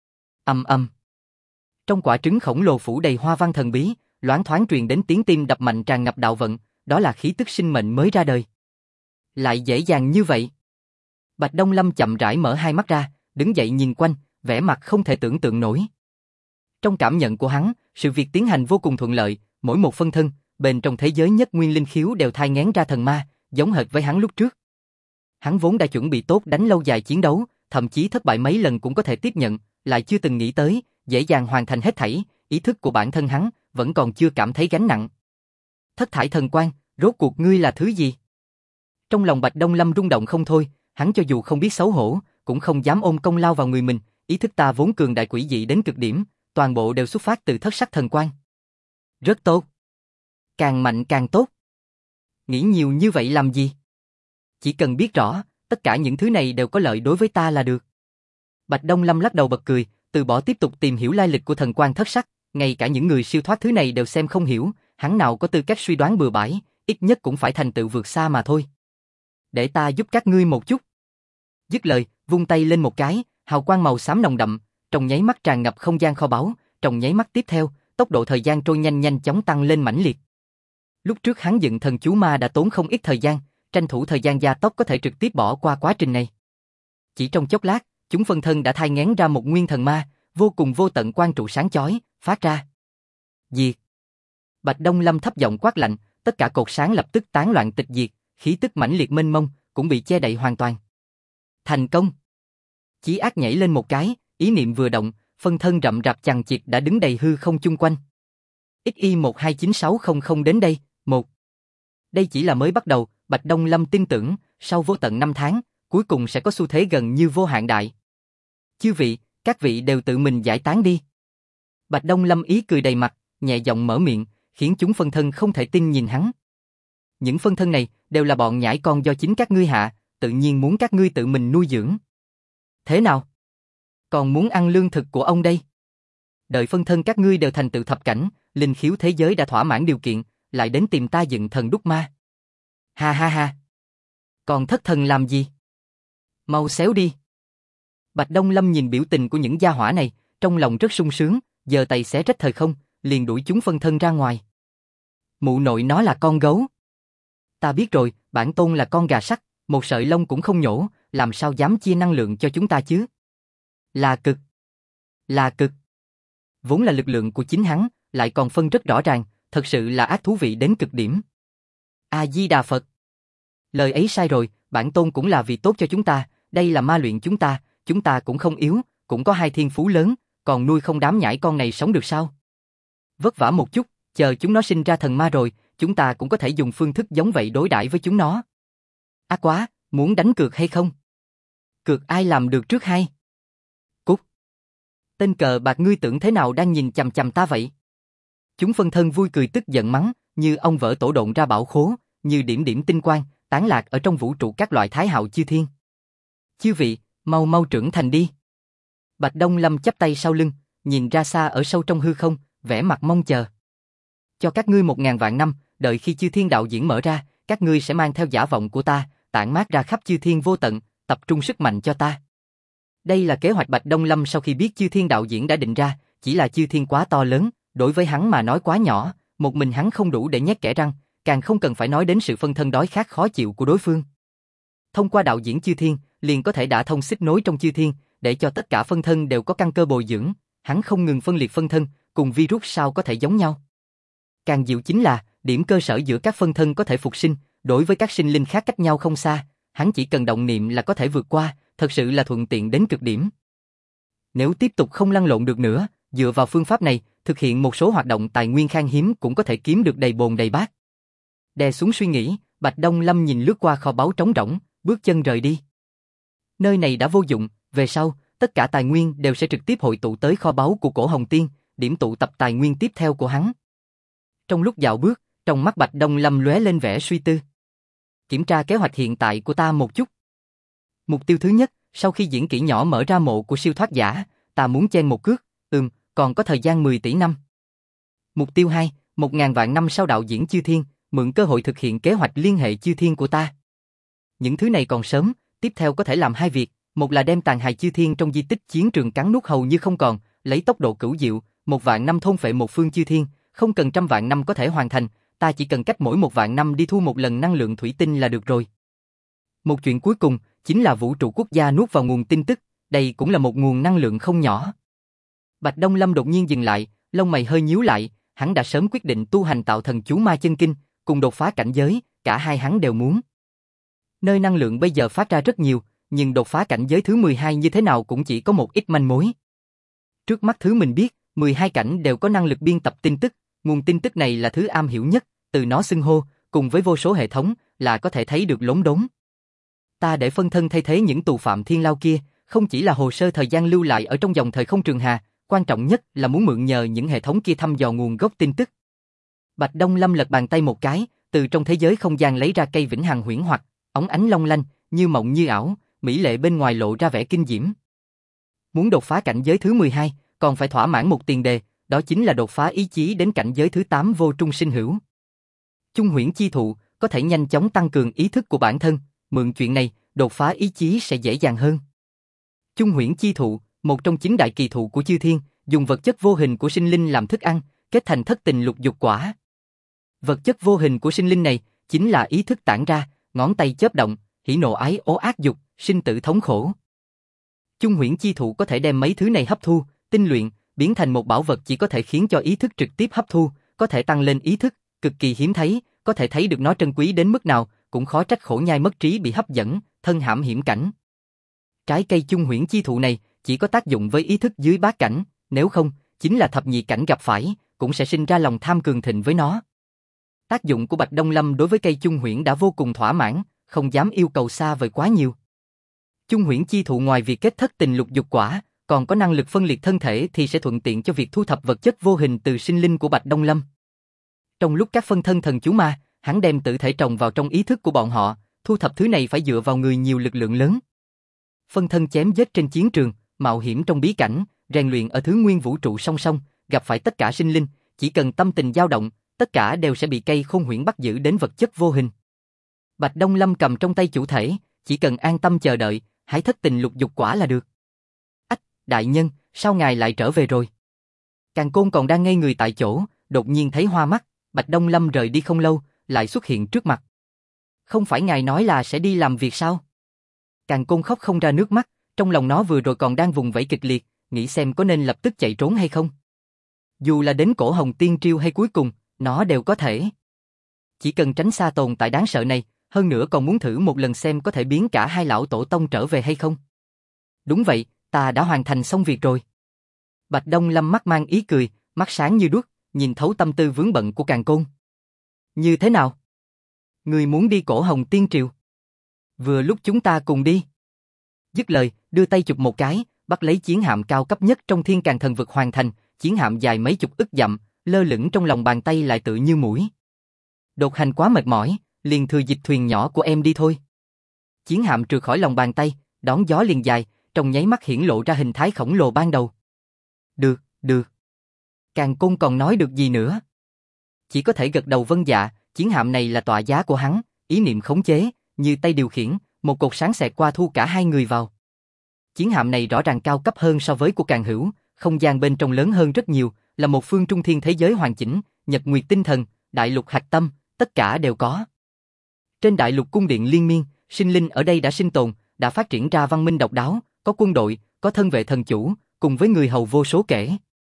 âm âm. Trong quả trứng khổng lồ phủ đầy hoa văn thần bí, loáng thoáng truyền đến tiếng tim đập mạnh tràn ngập đạo vận, đó là khí tức sinh mệnh mới ra đời. Lại dễ dàng như vậy. Bạch Đông Lâm chậm rãi mở hai mắt ra, đứng dậy nhìn quanh, vẻ mặt không thể tưởng tượng nổi. Trong cảm nhận của hắn, sự việc tiến hành vô cùng thuận lợi, mỗi một phân thân, bên trong thế giới nhất nguyên linh khiếu đều thai nghén ra thần ma, giống hệt với hắn lúc trước. Hắn vốn đã chuẩn bị tốt đánh lâu dài chiến đấu, thậm chí thất bại mấy lần cũng có thể tiếp nhận, lại chưa từng nghĩ tới, dễ dàng hoàn thành hết thảy, ý thức của bản thân hắn, vẫn còn chưa cảm thấy gánh nặng. Thất thải thần quang, rốt cuộc ngươi là thứ gì? Trong lòng Bạch Đông Lâm rung động không thôi, hắn cho dù không biết xấu hổ, cũng không dám ôm công lao vào người mình, ý thức ta vốn cường đại quỷ dị đến cực điểm, toàn bộ đều xuất phát từ thất sắc thần quang. Rất tốt. Càng mạnh càng tốt. Nghĩ nhiều như vậy làm gì? Chỉ cần biết rõ, tất cả những thứ này đều có lợi đối với ta là được. Bạch Đông Lâm lắc đầu bật cười, từ bỏ tiếp tục tìm hiểu lai lịch của thần quang thất sắc, ngay cả những người siêu thoát thứ này đều xem không hiểu, hắn nào có tư cách suy đoán bừa bãi, ít nhất cũng phải thành tựu vượt xa mà thôi. Để ta giúp các ngươi một chút. Dứt lời, vung tay lên một cái, hào quang màu xám nồng đậm, trong nháy mắt tràn ngập không gian kho báu, trong nháy mắt tiếp theo, tốc độ thời gian trôi nhanh chóng tăng lên mãnh liệt. Lúc trước hắn dựng thần chú ma đã tốn không ít thời gian, tranh thủ thời gian gia tốc có thể trực tiếp bỏ qua quá trình này. Chỉ trong chốc lát, chúng phân thân đã thai nghén ra một nguyên thần ma, vô cùng vô tận quang trụ sáng chói, phát ra. Diệt. Bạch Đông Lâm thấp giọng quát lạnh, tất cả cột sáng lập tức tán loạn tịch diệt, khí tức mãnh liệt mênh mông, cũng bị che đậy hoàn toàn. Thành công. Chí ác nhảy lên một cái, ý niệm vừa động, phân thân rậm rạp chằng chịt đã đứng đầy hư không chung quanh. XY129600 đến đây, 1. Đây chỉ là mới bắt đầu, Bạch Đông Lâm tin tưởng, sau vô tận 5 tháng, cuối cùng sẽ có xu thế gần như vô hạn đại. Chư vị, các vị đều tự mình giải tán đi. Bạch Đông Lâm ý cười đầy mặt, nhẹ giọng mở miệng, khiến chúng phân thân không thể tin nhìn hắn. Những phân thân này đều là bọn nhãi con do chính các ngươi hạ, tự nhiên muốn các ngươi tự mình nuôi dưỡng. Thế nào? Còn muốn ăn lương thực của ông đây? Đợi phân thân các ngươi đều thành tựu thập cảnh, linh khiếu thế giới đã thỏa mãn điều kiện, lại đến tìm ta dựng thần đúc ma. Ha ha ha. Còn thất thần làm gì? Mau xéo đi. Bạch Đông Lâm nhìn biểu tình của những gia hỏa này, trong lòng rất sung sướng, giơ tay xé rách thời không, liền đuổi chúng phân thân ra ngoài. Mụ nội nó là con gấu. Ta biết rồi, bản tôn là con gà sắt, một sợi lông cũng không nhổ, làm sao dám chia năng lượng cho chúng ta chứ? Là cực. Là cực. Vốn là lực lượng của chính hắn, lại còn phân rất rõ ràng, thật sự là ác thú vị đến cực điểm. A-di-đà Phật. Lời ấy sai rồi, bản tôn cũng là vì tốt cho chúng ta, đây là ma luyện chúng ta cũng không yếu, cũng có hai thiên phú lớn, còn nuôi không đám nhãi con này sống được sao? Vất vả một chút, chờ chúng nó sinh ra thần ma rồi, chúng ta cũng có thể dùng phương thức giống vậy đối đãi với chúng nó. Á quá, muốn đánh cược hay không? Cược ai làm được trước hay? Cút. Tên cờ bạc ngươi tưởng thế nào đang nhìn chằm chằm ta vậy? Chúng phân thân vui cười tức giận mắng, như ông vỡ tổ độn ra bảo khố, như điểm điểm tinh quang, tán lạc ở trong vũ trụ các loại thái hạo chư thiên. Chư vị, mau mau trưởng thành đi. Bạch Đông Lâm chắp tay sau lưng, nhìn ra xa ở sâu trong hư không, vẻ mặt mong chờ. Cho các ngươi 1000 vạn năm, đợi khi chư thiên đạo diễn mở ra, các ngươi sẽ mang theo giả vọng của ta, tản mát ra khắp chư thiên vô tận, tập trung sức mạnh cho ta. Đây là kế hoạch Bạch Đông Lâm sau khi biết chư thiên đạo diễn đã định ra, chỉ là chư thiên quá to lớn, đối với hắn mà nói quá nhỏ, một mình hắn không đủ để nhét kẽ răng, càng không cần phải nói đến sự phân thân đói khát khó chịu của đối phương. Thông qua đạo diễn chư thiên, liền có thể đả thông xích nối trong chư thiên, để cho tất cả phân thân đều có căn cơ bồi dưỡng, hắn không ngừng phân liệt phân thân, cùng virus sao có thể giống nhau. Càng diệu chính là, điểm cơ sở giữa các phân thân có thể phục sinh, đối với các sinh linh khác cách nhau không xa, hắn chỉ cần động niệm là có thể vượt qua, thật sự là thuận tiện đến cực điểm. Nếu tiếp tục không lăn lộn được nữa, dựa vào phương pháp này, thực hiện một số hoạt động tài nguyên khan hiếm cũng có thể kiếm được đầy bồn đầy bát. Đè xuống suy nghĩ, Bạch Đông Lâm nhìn lướt qua kho báu trống rỗng, bước chân rời đi. Nơi này đã vô dụng, về sau, tất cả tài nguyên đều sẽ trực tiếp hội tụ tới kho báu của Cổ Hồng Tiên, điểm tụ tập tài nguyên tiếp theo của hắn. Trong lúc dạo bước, trong mắt Bạch Đông Lâm lóe lên vẻ suy tư. Kiểm tra kế hoạch hiện tại của ta một chút. Mục tiêu thứ nhất, sau khi diễn kỹ nhỏ mở ra mộ của siêu thoát giả, ta muốn chen một cước, còn có thời gian 10 tỷ năm. Mục tiêu 2, 1000 vạn năm sau đạo diễn chư thiên, mượn cơ hội thực hiện kế hoạch liên hệ chư thiên của ta. Những thứ này còn sớm, tiếp theo có thể làm hai việc, một là đem tàn hài chư thiên trong di tích chiến trường cắn nuốt hầu như không còn, lấy tốc độ cửu diệu, 1 vạn năm thôn phệ một phương chư thiên, không cần 100 vạn năm có thể hoàn thành, ta chỉ cần cách mỗi 1 vạn năm đi thu một lần năng lượng thủy tinh là được rồi. Một chuyện cuối cùng, chính là vũ trụ quốc gia nuốt vào nguồn tin tức, đây cũng là một nguồn năng lượng không nhỏ. Bạch Đông Lâm đột nhiên dừng lại, lông mày hơi nhíu lại, hắn đã sớm quyết định tu hành tạo thần chú ma chân kinh, cùng đột phá cảnh giới, cả hai hắn đều muốn. Nơi năng lượng bây giờ phát ra rất nhiều, nhưng đột phá cảnh giới thứ 12 như thế nào cũng chỉ có một ít manh mối. Trước mắt thứ mình biết, 12 cảnh đều có năng lực biên tập tin tức, nguồn tin tức này là thứ am hiểu nhất, từ nó xưng hô, cùng với vô số hệ thống, là có thể thấy được lốm đốm. Ta để phân thân thay thế những tù phạm thiên lao kia, không chỉ là hồ sơ thời gian lưu lại ở trong dòng thời không trường hà, quan trọng nhất là muốn mượn nhờ những hệ thống kia thăm dò nguồn gốc tin tức. Bạch Đông Lâm lật bàn tay một cái, từ trong thế giới không gian lấy ra cây vĩnh hằng huyễn hoặc, óng ánh long lanh, như mộng như ảo, mỹ lệ bên ngoài lộ ra vẻ kinh diễm. Muốn đột phá cảnh giới thứ 12, còn phải thỏa mãn một tiền đề, đó chính là đột phá ý chí đến cảnh giới thứ 8 vô trung sinh hữu. Chung huyễn chi thụ có thể nhanh chóng tăng cường ý thức của bản thân, mượn chuyện này, đột phá ý chí sẽ dễ dàng hơn. Chung huyễn chi thụ, một trong 9 đại kỳ thụ của chư thiên, dùng vật chất vô hình của sinh linh làm thức ăn, kết thành thất tình lục dục quả. Vật chất vô hình của sinh linh này chính là ý thức tản ra, ngón tay chớp động, hỉ nộ ái ố ác dục, sinh tử thống khổ. Chung huyễn chi thụ có thể đem mấy thứ này hấp thu, tinh luyện, biến thành một bảo vật chỉ có thể khiến cho ý thức trực tiếp hấp thu, có thể tăng lên ý thức, cực kỳ hiếm thấy, có thể thấy được nó trân quý đến mức nào, cũng khó trách Khổ Nhai mất trí bị hấp dẫn, thân hãm hiểm cảnh. Trái cây chung huyễn chi thụ này chỉ có tác dụng với ý thức dưới bát cảnh, nếu không, chính là thập nhị cảnh gặp phải, cũng sẽ sinh ra lòng tham cường thịnh với nó. Tác dụng của Bạch Đông Lâm đối với cây chung huyễn đã vô cùng thỏa mãn, không dám yêu cầu xa vời quá nhiều. Chung huyễn chi thụ ngoài việc kết thất tình lục dục quả, còn có năng lực phân liệt thân thể thì sẽ thuận tiện cho việc thu thập vật chất vô hình từ sinh linh của Bạch Đông Lâm. Trong lúc các phân thân thần chú ma, hắn đem tự thể trồng vào trong ý thức của bọn họ, thu thập thứ này phải dựa vào người nhiều lực lượng lớn. Phân thân chém giết trên chiến trường, mạo hiểm trong bí cảnh, rèn luyện ở thứ nguyên vũ trụ song song, gặp phải tất cả sinh linh, chỉ cần tâm tình dao động, tất cả đều sẽ bị cây khôn huyễn bắt giữ đến vật chất vô hình. Bạch Đông Lâm cầm trong tay chủ thể, chỉ cần an tâm chờ đợi, hãy thất tình lục dục quả là được. Ách, đại nhân, sao ngài lại trở về rồi? Càn Côn còn đang ngây người tại chỗ, đột nhiên thấy hoa mắt, Bạch Đông Lâm rời đi không lâu, lại xuất hiện trước mặt. Không phải ngài nói là sẽ đi làm việc sao? Càn Côn khóc không ra nước mắt, trong lòng nó vừa rồi còn đang vùng vẫy kịch liệt, nghĩ xem có nên lập tức chạy trốn hay không. Dù là đến Cổ Hồng Tiên Triêu hay cuối cùng, nó đều có thể. Chỉ cần tránh xa tồn tại đáng sợ này, hơn nữa còn muốn thử một lần xem có thể biến cả hai lão tổ tông trở về hay không. Đúng vậy, ta đã hoàn thành xong việc rồi. Bạch Đông Lâm mắt mang ý cười, mắt sáng như đuốc, nhìn thấu tâm tư vướng bận của Càn Côn. Như thế nào? Người muốn đi Cổ Hồng Tiên Triều? Vừa lúc chúng ta cùng đi. Dứt lời, đưa tay chụp một cái, bắt lấy chiến hạm cao cấp nhất trong Thiên Càn Thần Vực hoàn thành, chiến hạm dài mấy chục ức dặm, lơ lửng trong lòng bàn tay lại tự như mũi. Đột hành quá mệt mỏi, liền thừa dịp thuyền nhỏ của em đi thôi. Chiến hạm trượt khỏi lòng bàn tay, đón gió liền dài, trong nháy mắt hiển lộ ra hình thái khổng lồ ban đầu. Được, được. Càng Côn còn nói được gì nữa? Chỉ có thể gật đầu vâng dạ, chiến hạm này là tọa giá của hắn, ý niệm khống chế, như tay điều khiển, một cột sáng xẹt qua thu cả hai người vào. Chiến hạm này rõ ràng cao cấp hơn so với của Càng Hữu, không gian bên trong lớn hơn rất nhiều, là một phương trung thiên thế giới hoàn chỉnh, nhật nguyệt tinh thần, đại lục hạch tâm, tất cả đều có. Trên đại lục cung điện liên miên, sinh linh ở đây đã sinh tồn, đã phát triển ra văn minh độc đáo, có quân đội, có thân vệ thần chủ, cùng với người hầu vô số kể.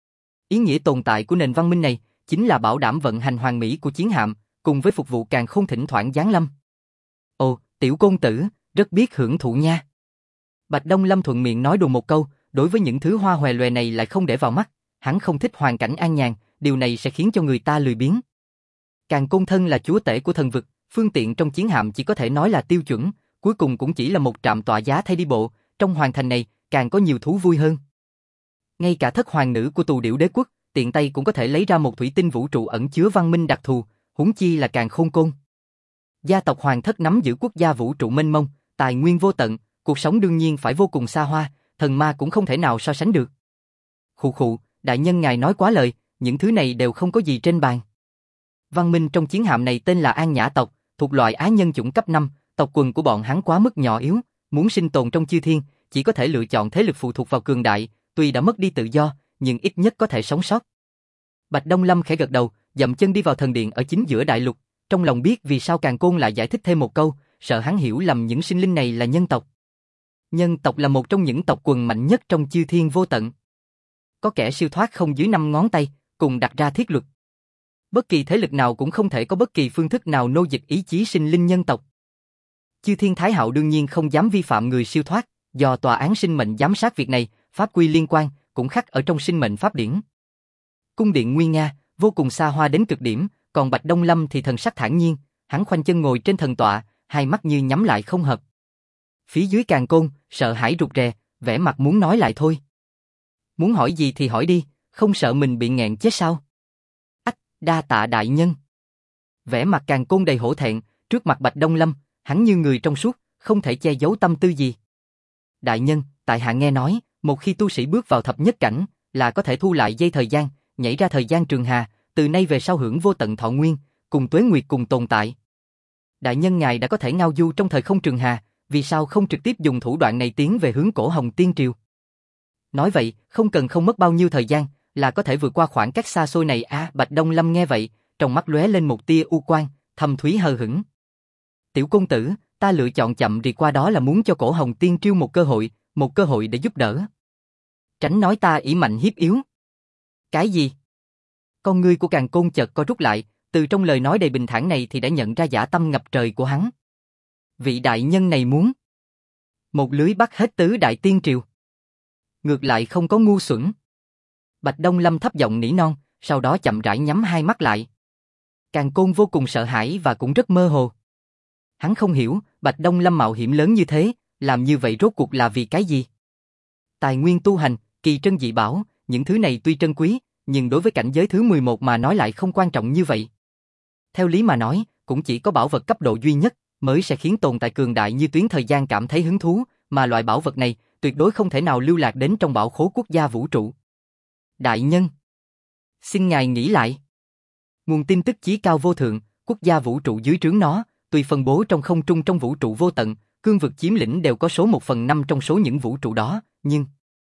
Ý nghĩa tồn tại của nền văn minh này chính là bảo đảm vận hành hoàn mỹ của chiến hạm, cùng với phục vụ Càn Khôn thỉnh thoảng giáng lâm. Ồ, tiểu công tử, rất biết hưởng thụ nha. Bạch Đông Lâm thuận miệng nói đùa một câu, đối với những thứ hoa hòe loè này lại không để vào mắt, hắn không thích hoàn cảnh an nhàn, điều này sẽ khiến cho người ta lười biếng. Càn Côn thân là chúa tể của thần vực, phương tiện trong chiến hạm chỉ có thể nói là tiêu chuẩn, cuối cùng cũng chỉ là một trạm tọa giá thay đi bộ, trong hoàng thành này càng có nhiều thú vui hơn. Ngay cả thất hoàng nữ của Tù Điểu Đế quốc, tiện tay cũng có thể lấy ra một thủy tinh vũ trụ ẩn chứa văn minh đặc thù, huống chi là Càn Khôn Côn. Gia tộc hoàng thất nắm giữ quốc gia vũ trụ mênh mông, tài nguyên vô tận, cuộc sống đương nhiên phải vô cùng xa hoa, thần ma cũng không thể nào so sánh được. Khụ khụ, đại nhân ngài nói quá lời, những thứ này đều không có gì trên bàn. Văn minh trong chiến hạm này tên là An Nhã tộc, thuộc loại á nhân chủng cấp 5, tộc quần của bọn hắn quá mức nhỏ yếu, muốn sinh tồn trong chư thiên, chỉ có thể lựa chọn thế lực phụ thuộc vào cường đại, tuy đã mất đi tự do, nhưng ít nhất có thể sống sót. Bạch Đông Lâm khẽ gật đầu, dậm chân đi vào thần điện ở chính giữa đại lục, trong lòng biết vì sao Càn Côn lại giải thích thêm một câu, sợ hắn hiểu lầm những sinh linh này là nhân tộc. Nhân tộc là một trong những tộc quần mạnh nhất trong chư thiên vô tận. Có kẻ siêu thoát không dưới 5 ngón tay, cùng đặt ra thiết luật. Bất kỳ thế lực nào cũng không thể có bất kỳ phương thức nào nô dịch ý chí sinh linh nhân tộc. Chư Thiên Thái Hạo đương nhiên không dám vi phạm người siêu thoát, do tòa án sinh mệnh giám sát việc này, pháp quy liên quan cũng khắc ở trong sinh mệnh pháp điển. Cung điện nguy nga, vô cùng xa hoa đến cực điểm, còn Bạch Đông Lâm thì thần sắc thản nhiên, hắn khoanh chân ngồi trên thần tọa, hai mắt như nhắm lại không hợp. Phía dưới Càn Côn, sợ hãi rụt rè, vẻ mặt muốn nói lại thôi. Muốn hỏi gì thì hỏi đi, không sợ mình bị nghẹn chết sao? Ách, đa tạ đại nhân. Vẻ mặt Càn Côn đầy hổ thẹn, trước mặt Bạch Đông Lâm, hắn như người trong suốt, không thể che giấu tâm tư gì. Đại nhân, tại hạ nghe nói, một khi tu sĩ bước vào thập nhất cảnh, là có thể thu lại dây thời gian, nhảy ra thời gian trường hà, từ nay về sau hưởng vô tận thọ nguyên, cùng tuế nguyệt cùng tồn tại. Đại nhân ngài đã có thể ngao du trong thời không trường hà, vì sao không trực tiếp dùng thủ đoạn này tiến về hướng cổ Hồng Tiên Triều? Nói vậy, không cần không mất bao nhiêu thời gian, là có thể vượt qua khoảng cách xa xôi này à? Bạch Đông Lâm nghe vậy, trong mắt lóe lên một tia u quang, thâm thúy hờ hững. Tiểu công tử, ta lựa chọn chậm đi qua đó là muốn cho cổ Hồng Tiên Triều một cơ hội để giúp đỡ. Tránh nói ta ỷ mạnh hiếp yếu. Cái gì? Con ngươi của Càn Côn chợt co rút lại, từ trong lời nói đầy bình thản này thì đã nhận ra dã tâm ngập trời của hắn. Vị đại nhân này muốn một lưới bắt hết tứ đại tiên triều. Ngược lại không có ngu xuẩn. Bạch Đông Lâm thấp giọng nỉ non, sau đó chậm rãi nhắm hai mắt lại. Càn Côn vô cùng sợ hãi và cũng rất mơ hồ. Hắn không hiểu, Bạch Đông Lâm mạo hiểm lớn như thế, làm như vậy rốt cuộc là vì cái gì? Tài nguyên tu hành, kỳ trân dị bảo, những thứ này tuy trân quý, nhưng đối với cảnh giới thứ 11 mà nói lại không quan trọng như vậy. Theo lý mà nói, cũng chỉ có bảo vật cấp độ duy nhất mới sẽ khiến tồn tại cường đại như tuyến thời gian cảm thấy hứng thú, mà loại bảo vật này tuyệt đối không thể nào lưu lạc đến trong bảo khố quốc gia vũ trụ. Đại nhân, xin ngài nghĩ lại. Nguồn tin tức chí cao vô thượng, quốc gia vũ trụ dưới trướng nó, tuy phân bố trong không trung trong vũ trụ vô tận, cương vực chiếm lĩnh đều có số 1/5 trong số những vũ trụ đó, nhưng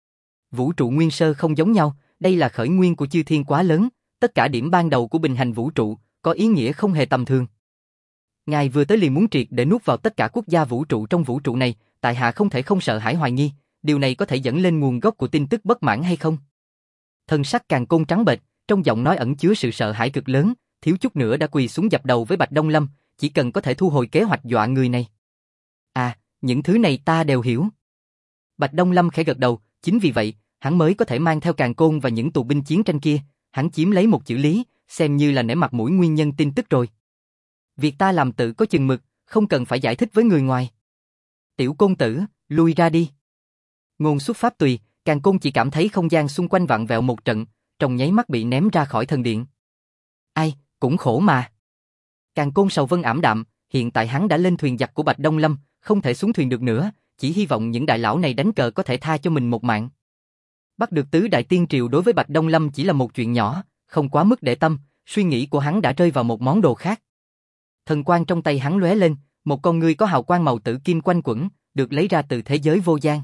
vũ trụ nguyên sơ không giống nhau, đây là khởi nguyên của chư thiên quá lớn, tất cả điểm ban đầu của bình hành vũ trụ, có ý nghĩa không hề tầm thường. Ngài vừa tới liền muốn triệt để nuốt vào tất cả quốc gia vũ trụ trong vũ trụ này, tại hạ không thể không sợ hãi hoài nghi, điều này có thể dẫn lên nguồn gốc của tin tức bất mãn hay không? Thân sắc Càn Côn trắng bệch, trong giọng nói ẩn chứa sự sợ hãi cực lớn, thiếu chút nữa đã quỳ xuống dập đầu với Bạch Đông Lâm, chỉ cần có thể thu hồi kế hoạch dọa người này. À, những thứ này ta đều hiểu. Bạch Đông Lâm khẽ gật đầu, chính vì vậy, hắn mới có thể mang theo Càn Côn và những tù binh chiến tranh kia, hắn chiếm lấy một chữ lý, xem như là nể mặt mũi nguyên nhân tin tức rồi. Việc ta làm tự có chừng mực, không cần phải giải thích với người ngoài. Tiểu công tử, lui ra đi. Ngôn xuất pháp tùy, Càn Côn chỉ cảm thấy không gian xung quanh vặn vẹo một trận, trong nháy mắt bị ném ra khỏi thần điện. Ai, cũng khổ mà. Càn Côn sầu vân ảm đạm, Hiện tại hắn đã lên thuyền giặc của Bạch Đông Lâm, không thể xuống thuyền được nữa, chỉ hy vọng những đại lão này đánh cờ có thể tha cho mình một mạng. Bắt được tứ đại tiên triều đối với Bạch Đông Lâm chỉ là một chuyện nhỏ, không quá mức để tâm, suy nghĩ của hắn đã rơi vào một món đồ khác. Thần quang trong tay hắn lóe lên, một con ngươi có hào quang màu tử kim quanh quẩn, được lấy ra từ thế giới vô gian.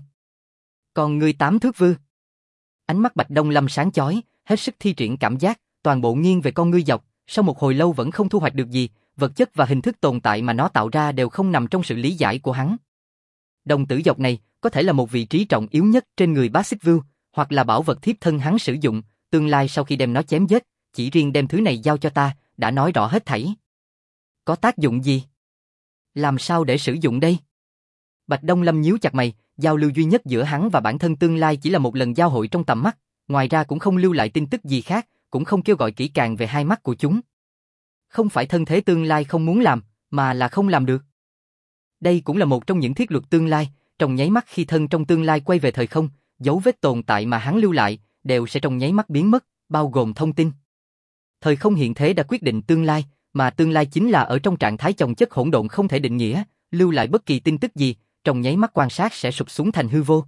Con ngươi 8 thước vư. Ánh mắt Bạch Đông Lâm sáng chói, hết sức thi triển cảm giác, toàn bộ nghiêng về con ngươi dọc, sau một hồi lâu vẫn không thu hoạch được gì, vật chất và hình thức tồn tại mà nó tạo ra đều không nằm trong sự lý giải của hắn. Đồng tử dọc này có thể là một vị trí trọng yếu nhất trên người Bá Xích Vưu, hoặc là bảo vật thiếp thân hắn sử dụng, tương lai sau khi đem nó chém giết, chỉ riêng đem thứ này giao cho ta, đã nói rõ hết thảy. Có tác dụng gì? Làm sao để sử dụng đây? Bạch Đông Lâm nhíu chặt mày, giao lưu duy nhất giữa hắn và bản thân tương lai chỉ là một lần giao hội trong tầm mắt, ngoài ra cũng không lưu lại tin tức gì khác, cũng không kêu gọi kỹ càng về hai mắt của chúng. Không phải thân thế tương lai không muốn làm, mà là không làm được. Đây cũng là một trong những thiết luật tương lai, trong nháy mắt khi thân trong tương lai quay về thời không, dấu vết tồn tại mà hắn lưu lại, đều sẽ trong nháy mắt biến mất, bao gồm thông tin. Thời không hiện thế đã quyết định tương lai, mà tương lai chính là ở trong trạng thái chồng chất hỗn độn không thể định nghĩa, lưu lại bất kỳ tin tức gì, trong nháy mắt quan sát sẽ sụp xuống thành hư vô.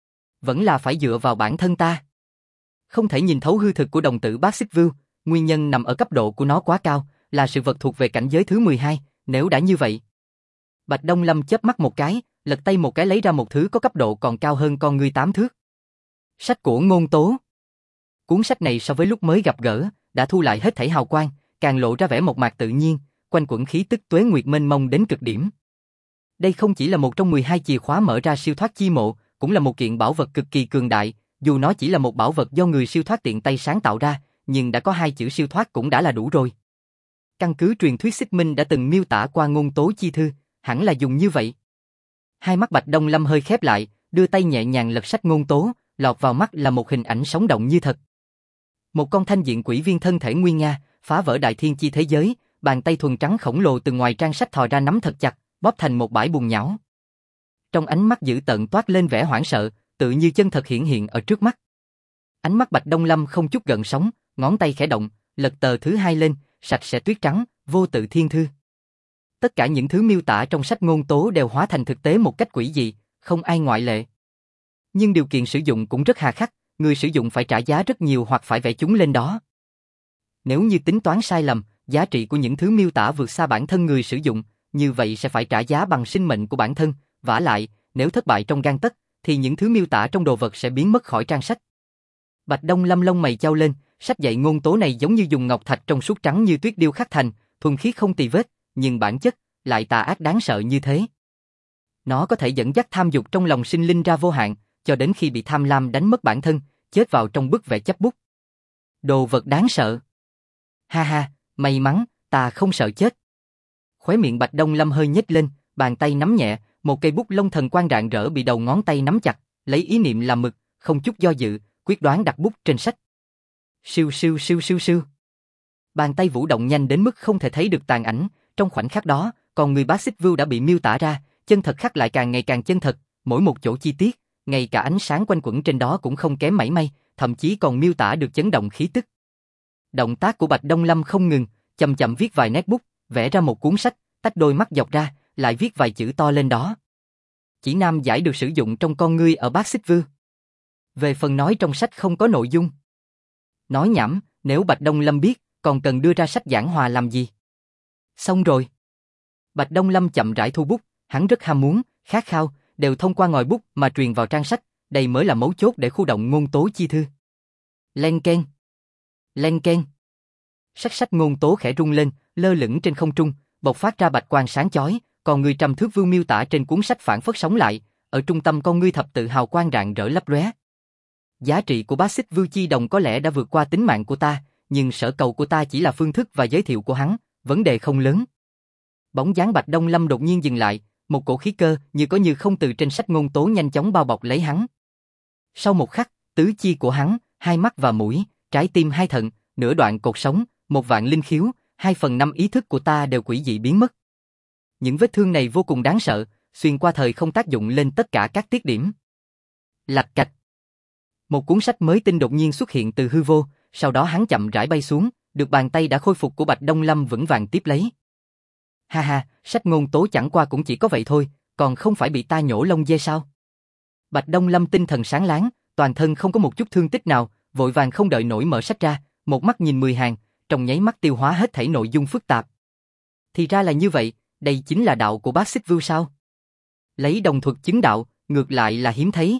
Vẫn là phải dựa vào bản thân ta. Không thể nhìn thấu hư thực của đồng tử Bát Xích Vưu, nguyên nhân nằm ở cấp độ của nó quá cao, là sự vật thuộc về cảnh giới thứ 12, nếu đã như vậy. Bạch Đông Lâm chớp mắt một cái, lật tay một cái lấy ra một thứ có cấp độ còn cao hơn con ngươi 8 thước. Sách của Ngôn Tố. Cuốn sách này so với lúc mới gặp gỡ, đã thu lại hết thảy hào quang, càng lộ ra vẻ mộc mạc tự nhiên, quanh quẩn khí tức tuế nguyệt mênh mông đến cực điểm. Đây không chỉ là một trong 12 chìa khóa mở ra siêu thoát chi mộ, cũng là một kiện bảo vật cực kỳ cường đại, dù nó chỉ là một bảo vật do người siêu thoát tiện tay sáng tạo ra, nhưng đã có 2 chữ siêu thoát cũng đã là đủ rồi. Căn cứ truyền thuyết Xích Minh đã từng miêu tả qua ngôn tố chi thư, hẳn là dùng như vậy. Hai mắt Bạch Đông Lâm hơi khép lại, đưa tay nhẹ nhàng lật sách ngôn tố, lọt vào mắt là một hình ảnh sống động như thật. Một con thanh diện quỷ viên thân thể nguyên nga, phá vỡ đại thiên chi thế giới, bàn tay thuần trắng khổng lồ từ ngoài trang sách thò ra nắm thật chặt, bóp thành một bãi bùn nhão. Trong ánh mắt dữ tợn toát lên vẻ hoảng sợ, tự như chân thật hiện hiện ở trước mắt. Ánh mắt Bạch Đông Lâm không chút gợn sóng, ngón tay khẽ động, lật tờ thứ 2 lên, sạch sẽ tuyết trắng, vô tự thiên thư. Tất cả những thứ miêu tả trong sách ngôn tố đều hóa thành thực tế một cách quỷ dị, không ai ngoại lệ. Nhưng điều kiện sử dụng cũng rất hà khắc, người sử dụng phải trả giá rất nhiều hoặc phải vẽ chúng lên đó. Nếu như tính toán sai lầm, giá trị của những thứ miêu tả vượt xa bản thân người sử dụng, như vậy sẽ phải trả giá bằng sinh mệnh của bản thân, vả lại, nếu thất bại trong gang tấc, thì những thứ miêu tả trong đồ vật sẽ biến mất khỏi trang sách. Bạch Đông Lâm lông mày chau lên, sách dạy ngôn tố này giống như dùng ngọc thạch trong suốt trắng như tuyết điêu khắc thành, thuần khiết không tì vết, nhưng bản chất lại tà ác đáng sợ như thế. Nó có thể dẫn dắt tham dục trong lòng sinh linh ra vô hạn, cho đến khi bị tham lam đánh mất bản thân, chết vào trong bức vẽ chấp bút. Đồ vật đáng sợ. Ha ha, may mắn, ta không sợ chết. Khóe miệng Bạch Đông Lâm hơi nhếch lên, bàn tay nắm nhẹ, một cây bút lông thần quang rạng rỡ bị đầu ngón tay nắm chặt, lấy ý niệm làm mực, không chút do dự, quyết đoán đặt bút trên sách. Siêu siêu siêu siêu siêu. Bàn tay vũ động nhanh đến mức không thể thấy được tàn ảnh, trong khoảnh khắc đó, còn người Bá Xích Vưu đã bị miêu tả ra, chân thật khắc lại càng ngày càng chân thật, mỗi một chỗ chi tiết, ngay cả ánh sáng quanh quẩn trên đó cũng không kém mảy may, thậm chí còn miêu tả được chấn động khí tức. Động tác của Bạch Đông Lâm không ngừng, chậm chậm viết vài nét bút, vẽ ra một cuốn sách, tách đôi mắt dọc ra, lại viết vài chữ to lên đó. Chỉ nam giải được sử dụng trong con ngươi ở Bát Xích Vưu. Về phần nói trong sách không có nội dung. Nói nhảm, nếu Bạch Đông Lâm biết, còn cần đưa ra sách giảng hòa làm gì? Xong rồi. Bạch Đông Lâm chậm rãi thu bút, hắn rất ham muốn, khát khao, đều thông qua ngòi bút mà truyền vào trang sách, đây mới là mấu chốt để khu động ngôn tố chi thư. Len keng. Len keng. Sách ngôn tố khẽ rung lên, lơ lửng trên không trung, bộc phát ra bạch quang sáng chói, còn người trăm thước vưu miêu tả trên cuốn sách phản phất sống lại, ở trung tâm con ngươi thập tự hào quang rạng rỡ lấp lóe. Giá trị của Bá Xích Vưu chi đồng có lẽ đã vượt qua tính mạng của ta, nhưng sở cầu của ta chỉ là phương thức và giới thiệu của hắn, vấn đề không lớn. Bóng dáng Bạch Đông Lâm đột nhiên dừng lại, một cổ khí cơ như có như không từ trên sách ngôn tố nhanh chóng bao bọc lấy hắn. Sau một khắc, tứ chi của hắn, hai mắt và mũi, trái tim hai thận, nửa đoạn cột sống, một vạn linh khiếu, 2/5 ý thức của ta đều quỷ dị biến mất. Những vết thương này vô cùng đáng sợ, xuyên qua thời không tác dụng lên tất cả các tiết điểm. Lạch cạch. Một cuốn sách mới tinh đột nhiên xuất hiện từ hư vô, sau đó hắn chậm rãi bay xuống, được bàn tay đã khôi phục của Bạch Đông Lâm vững vàng tiếp lấy. Ha ha, sách ngôn tố chẳng qua cũng chỉ có vậy thôi, còn không phải bị ta nhổ lông dê sao? Bạch Đông Lâm tinh thần sáng láng, toàn thân không có một chút thương tích nào, vội vàng không đợi nổi mở sách ra, một mắt nhìn 10 hàng, trong nháy mắt tiêu hóa hết thảy nội dung phức tạp. Thì ra là như vậy, đây chính là đạo của Bác Xích Vưu sao? Lấy đồng thuật chứng đạo, ngược lại là hiếm thấy.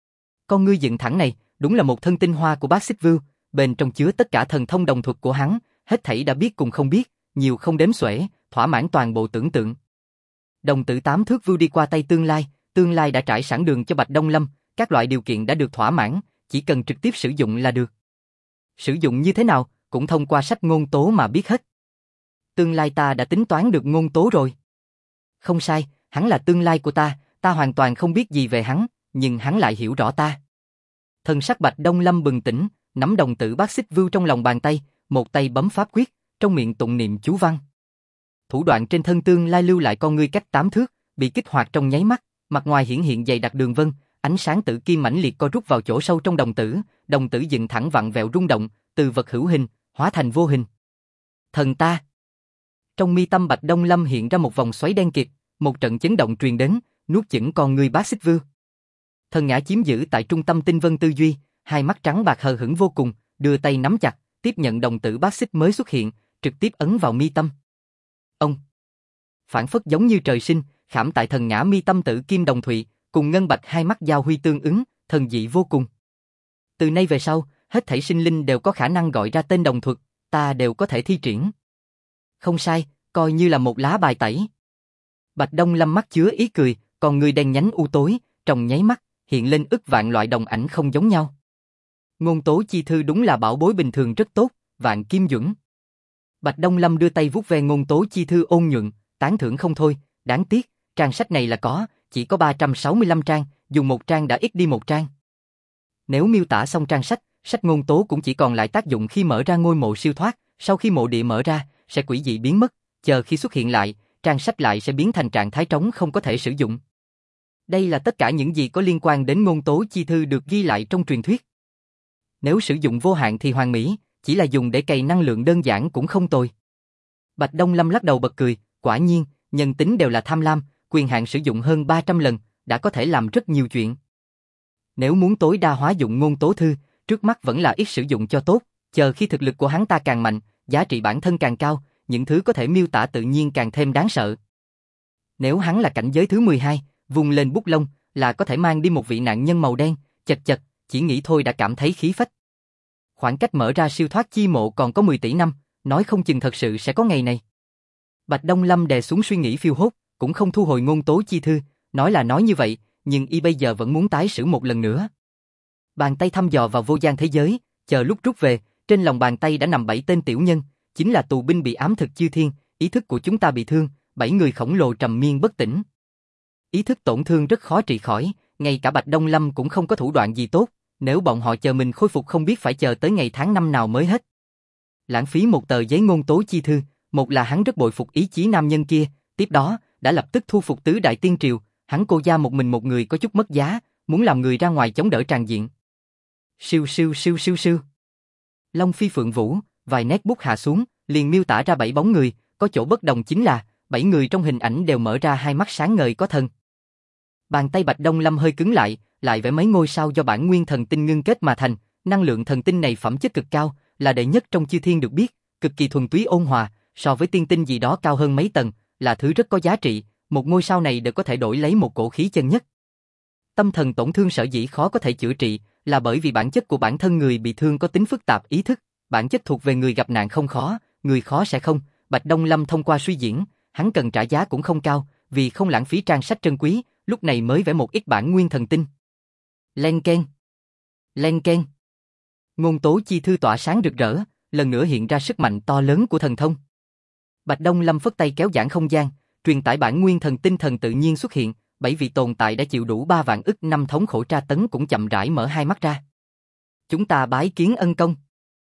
Con ngươi dựng thẳng này, đúng là một thân tinh hoa của Bác Xích Vưu, bên trong chứa tất cả thần thông đồng thuật của hắn, hết thảy đã biết cùng không biết, nhiều không đếm xuể, thỏa mãn toàn bộ tưởng tượng. Đồng tử 8 thước vưu đi qua tay tương lai đã trải sẵn đường cho Bạch Đông Lâm, các loại điều kiện đã được thỏa mãn, chỉ cần trực tiếp sử dụng là được. Sử dụng như thế nào, cũng thông qua sách ngôn tố mà biết hết. Tương lai ta đã tính toán được ngôn tố rồi. Không sai, hắn là tương lai của ta hoàn toàn không biết gì về hắn, nhưng hắn lại hiểu rõ ta. Thần sắc Bạch Đông Lâm bừng tỉnh, nắm đồng tử Bác Xích Vưu trong lòng bàn tay, một tay bấm pháp quyết, trong miệng tụng niệm chú văn. Thủ đoạn trên thân tương lai lưu lại con ngươi cách 8 thước, bị kích hoạt trong nháy mắt, mặt ngoài hiển hiện dày đặc đường vân, ánh sáng tử kim mãnh liệt co rút vào chỗ sâu trong đồng tử dựng thẳng vặn vẹo rung động, từ vật hữu hình hóa thành vô hình. Thần ta. Trong mi tâm Bạch Đông Lâm hiện ra một vòng xoáy đen kịt, một trận chấn động truyền đến, nuốt chửng con ngươi Bác Xích Vưu. Thần ngã chiếm giữ tại trung tâm tinh vân tư duy, hai mắt trắng bạc hờ hững vô cùng, đưa tay nắm chặt, tiếp nhận đồng tử Bác Xích mới xuất hiện, trực tiếp ấn vào mi tâm. Ông phản phất giống như trời sinh, khảm tại thần ngã mi tâm tử kim đồng thụy, cùng ngân bạch hai mắt giao huy tương ứng, thần dị vô cùng. Từ nay về sau, hết thảy sinh linh đều có khả năng gọi ra tên đồng thuật, ta đều có thể thi triển. Không sai, coi như là một lá bài tẩy. Bạch Đông Lâm mắt chứa ý cười, còn người đen nhánh u tối, trong nháy mắt, hiện lên ức vạn loại đồng ảnh không giống nhau. Ngôn tố chi thư đúng là bảo bối bình thường rất tốt, vạn kim duẫn. Bạch Đông Lâm đưa tay vuốt ve ngôn tố chi thư ôn nhuận, tán thưởng không thôi, đáng tiếc, trang sách này là chỉ có 365 trang, dùng một trang đã ít đi một trang. Nếu miêu tả xong trang sách, sách ngôn tố cũng chỉ còn lại tác dụng khi mở ra ngôi mộ siêu thoát, sau khi mộ địa mở ra, sẽ quỷ dị biến mất, chờ khi xuất hiện lại, trang sách lại sẽ biến thành trạng thái trống không có thể sử dụng. Đây là tất cả những gì có liên quan đến ngôn tố chi thư được ghi lại trong truyền thuyết. Nếu sử dụng vô hạn thì hoàn mỹ, chỉ là dùng để cày năng lượng đơn giản cũng không tồi. Bạch Đông Lâm lắc đầu bật cười, quả nhiên, nhân tính đều là tham lam, quyền hạn sử dụng hơn 300 lần, đã có thể làm rất nhiều chuyện. Nếu muốn tối đa hóa dụng ngôn tố thư, trước mắt vẫn là ít sử dụng cho tốt, chờ khi thực lực của hắn ta càng mạnh, giá trị bản thân càng cao, những thứ có thể miêu tả tự nhiên càng thêm đáng sợ. Nếu hắn là cảnh giới thứ 12, vùng lên bút lông, là có thể mang đi một vị nạn nhân màu đen, chật chật, chỉ nghĩ thôi đã cảm thấy khí phách. Khoảng cách mở ra siêu thoát chi mộ còn có 10 tỷ năm, nói không chừng thật sự sẽ có ngày này. Bạch Đông Lâm đè xuống suy nghĩ phiêu hốt, cũng không thu hồi ngôn tố chi thư, nói là nói như vậy, nhưng y bây giờ vẫn muốn tái sử một lần nữa. Bàn tay thăm dò vào vô gian thế giới, chờ lúc rút về, trên lòng bàn tay đã nằm 7 tên tiểu nhân, chính là tù binh bị ám thực chư thiên, ý thức của chúng ta bị thương, 7 người khổng lồ trầm miên bất tỉnh. Ý thức tổn thương rất khó trị khỏi, ngay cả Bạch Đông Lâm cũng không có thủ đoạn gì tốt, nếu bọn họ chờ mình khôi phục không biết phải chờ tới ngày tháng năm nào mới hết. Lãng phí một tờ giấy ngôn tố chi thư, một là hắn rất bội phục ý chí nam nhân kia, tiếp đó, đã lập tức thu phục tứ đại tiên triều, hắn cô gia một mình một người có chút mất giá, muốn làm người ra ngoài chống đỡ tràn diện. Siêu siêu siêu siêu siêu. Long phi phượng vũ, vài nét bút hạ xuống, liền miêu tả ra 7 bóng người, có chỗ bất đồng chính là, 7 người trong hình ảnh đều mở ra hai mắt sáng ngời có thần. Bàn tay Bạch Đông Lâm hơi cứng lại vẽ mấy ngôi sao do bản nguyên thần tinh ngưng kết mà thành, năng lượng thần tinh này phẩm chất cực cao, là đệ nhất trong chư thiên được biết, cực kỳ thuần túy ôn hòa, so với tiên tinh gì đó cao hơn mấy tầng, là thứ rất có giá trị, một ngôi sao này đều có thể đổi lấy một cổ khí chân nhất. Tâm thần tổn thương sở dĩ khó có thể chữa trị, là bởi vì bản chất của bản thân người bị thương có tính phức tạp ý thức, bản chất thuộc về người gặp nạn không khó, người khó sẽ không. Bạch Đông Lâm thông qua suy diễn, hắn cần trả giá cũng không cao, vì không lãng phí trang sách trân quý, lúc này mới vẽ một ít bản nguyên thần tinh. Len ken, len ken. Ngôn tố chi thư tỏa sáng rực rỡ, lần nữa hiện ra sức mạnh to lớn của thần thông. Bạch Đông Lâm phất tay kéo giãn không gian, truyền tải bản nguyên thần tinh thần tự nhiên xuất hiện, 7 vị tồn tại đã chịu đủ 3 vạn ức năm thống khổ tra tấn cũng chậm rãi mở hai mắt ra. Chúng ta bái kiến ân công.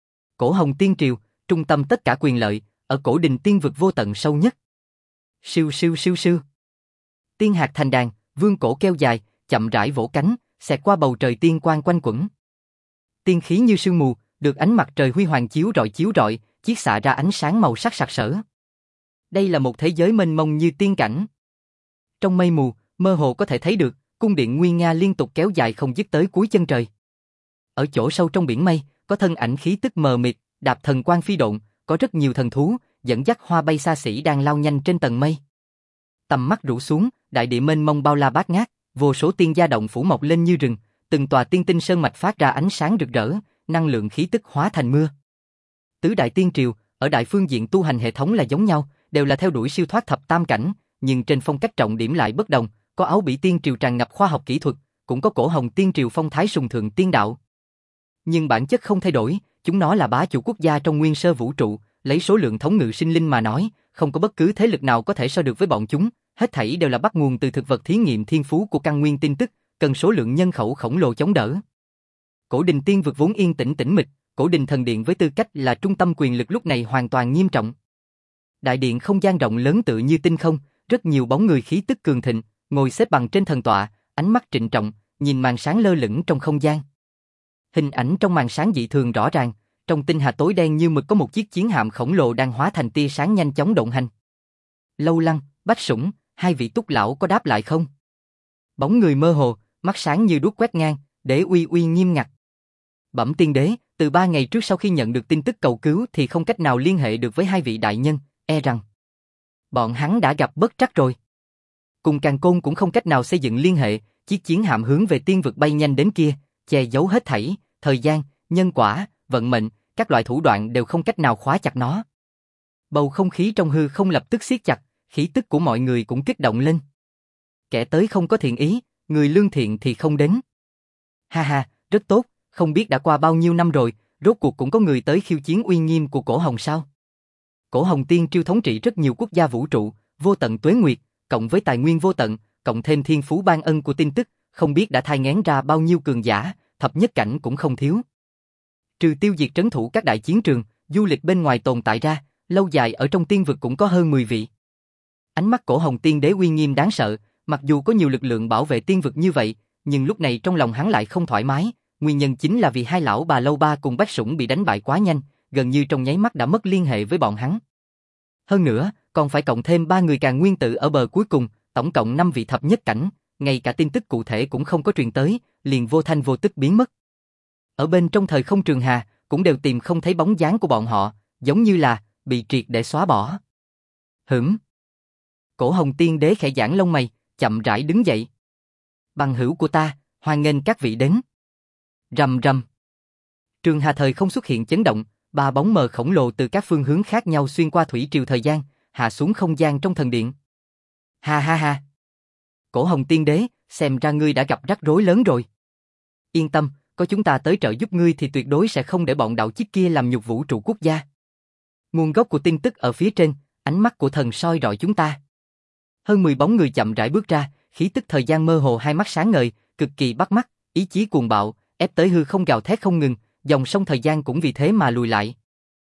Cổ Hồng Tiên Triều, trung tâm tất cả quyền lợi, ở cổ đình tiên vực vô tận sâu nhất. Siêu siêu siêu siêu. Tiên hạt thành đàn, vương cổ keo dài, chậm rãi vỗ cánh, xẹt qua bầu trời tiên quang quanh quẩn. Tiên khí như sương mù, được ánh mặt trời huy hoàng chiếu rọi, chiết xạ ra ánh sáng màu sắc sặc sỡ. Đây là một thế giới mênh mông như tiên cảnh. Trong mây mù, mơ hồ có thể thấy được, cung điện nguy nga liên tục kéo dài không dứt tới cuối chân trời. Ở chỗ sâu trong biển mây, có thân ảnh khí tức mờ mịt, đạp thần quang phi độn, có rất nhiều thần thú, dẫn dắt hoa bay xa xỉ đang lao nhanh trên tầng mây. Tầm mắt rũ xuống, đại địa mênh mông bao la bát ngát, vô số tiên gia động phủ mọc lên như rừng, từng tòa tiên tinh sơn mạch phát ra ánh sáng rực rỡ, năng lượng khí tức hóa thành mưa. Tứ đại tiên triều, ở đại phương diện tu hành hệ thống là giống nhau, đều là theo đuổi siêu thoát thập tam cảnh, nhưng trên phong cách trọng điểm lại bất đồng, có Áo Bỉ tiên triều tràn ngập khoa học kỹ thuật, cũng có Cổ Hồng tiên triều phong thái sùng thượng tiên đạo. Nhưng bản chất không thay đổi, chúng nó là bá chủ quốc gia trong nguyên sơ vũ trụ, lấy số lượng thống ngự sinh linh mà nói, không có bất cứ thế lực nào có thể so được với bọn chúng, hết thảy đều là bắt nguồn từ thực vật thí nghiệm thiên phú của căn nguyên tin tức, cần số lượng nhân khẩu khổng lồ chống đỡ. Cổ đình tiên vực vốn yên tĩnh tĩnh mịch, Cổ đình thần điện với tư cách là trung tâm quyền lực lúc này hoàn toàn nghiêm trọng. Đại điện không gian rộng lớn tựa như tinh không, rất nhiều bóng người khí tức cường thịnh, ngồi xếp bằng trên thần tọa, ánh mắt trịnh trọng, nhìn màn sáng lơ lửng trong không gian. Hình ảnh trong màn sáng dị thường rõ ràng, trong tinh hà tối đen như mực có một chiếc chiến hạm khổng lồ đang hóa thành tia sáng nhanh chóng động hành. Lâu Lăng, Bách Sủng, hai vị túc lão có đáp lại không? Bóng người mơ hồ, mắt sáng như đuốc quét ngang, Đế uy uy nghiêm ngặt. Bẩm tiên đế, từ 3 ngày trước sau khi nhận được tin tức cầu cứu thì không cách nào liên hệ được với hai vị đại nhân, e rằng bọn hắn đã gặp bất trắc rồi. Cùng Càn Côn cũng không cách nào xây dựng liên hệ, chiếc chiến hạm hướng về tiên vực bay nhanh đến kia, che giấu hết thảy, thời gian, nhân quả, vận mệnh, các loại thủ đoạn đều không cách nào khóa chặt nó. Bầu không khí trong hư không lập tức siết chặt, khí tức của mọi người cũng kích động lên. Kẻ tới không có thiện ý, người lương thiện thì không đến. Ha ha, rất tốt, không biết đã qua bao nhiêu năm rồi, rốt cuộc cũng có người tới khiêu chiến uy nghiêm của Cổ Hồng sao? Cổ Hồng tiên triều thống trị rất nhiều quốc gia vũ trụ, vô tận tuế nguyệt, cộng với tài nguyên vô tận, cộng thêm thiên phú ban ân của tin tức, không biết đã thai nghén ra bao nhiêu cường giả, thập nhất cảnh cũng không thiếu. Trừ tiêu diệt trấn thủ các đại chiến trường, du lịch bên ngoài tồn tại ra, lâu dài ở trong tiên vực cũng có hơn 10 vị. Ánh mắt Cổ Hồng tiên đế uy nghiêm đáng sợ, mặc dù có nhiều lực lượng bảo vệ tiên vực như vậy, nhưng lúc này trong lòng hắn lại không thoải mái, nguyên nhân chính là vì hai lão bà Lâu Ba cùng Bách Sủng bị đánh bại quá nhanh, gần như trong nháy mắt đã mất liên hệ với bọn hắn. Hơn nữa, còn phải cộng thêm 3 người Càn Nguyên Tự ở bờ cuối cùng, tổng cộng 5 vị thập nhất cảnh, ngay cả tin tức cụ thể cũng không có truyền tới, liền vô thanh vô tức biến mất. Ở bên trong thời không trường hà, cũng đều tìm không thấy bóng dáng của bọn họ, giống như là bị triệt để xóa bỏ. Cổ Hồng tiên đế khẽ giãn lông mày, chậm rãi đứng dậy. Bằng hữu của ta, hoan nghênh các vị đến. Rầm rầm. Trường hà thời không xuất hiện chấn động, 3 bóng mờ khổng lồ từ các phương hướng khác nhau xuyên qua thủy triều thời gian, hạ xuống không gian trong thần điện. Ha ha ha. Cổ Hồng tiên đế, xem ra ngươi đã gặp rắc rối lớn rồi. Yên tâm, có chúng ta tới trợ giúp ngươi thì tuyệt đối sẽ không để bọn đạo chiếc kia làm nhục vũ trụ quốc gia. Nguồn gốc của tin tức ở phía trên, ánh mắt của thần soi rọi chúng ta. Hơn 10 bóng người chậm rãi bước ra, khí tức thời gian mơ hồ, hai mắt sáng ngời, cực kỳ bắt mắt, ý chí cuồng bạo, ép tới hư không gào thét không ngừng, dòng sông thời gian cũng vì thế mà lùi lại.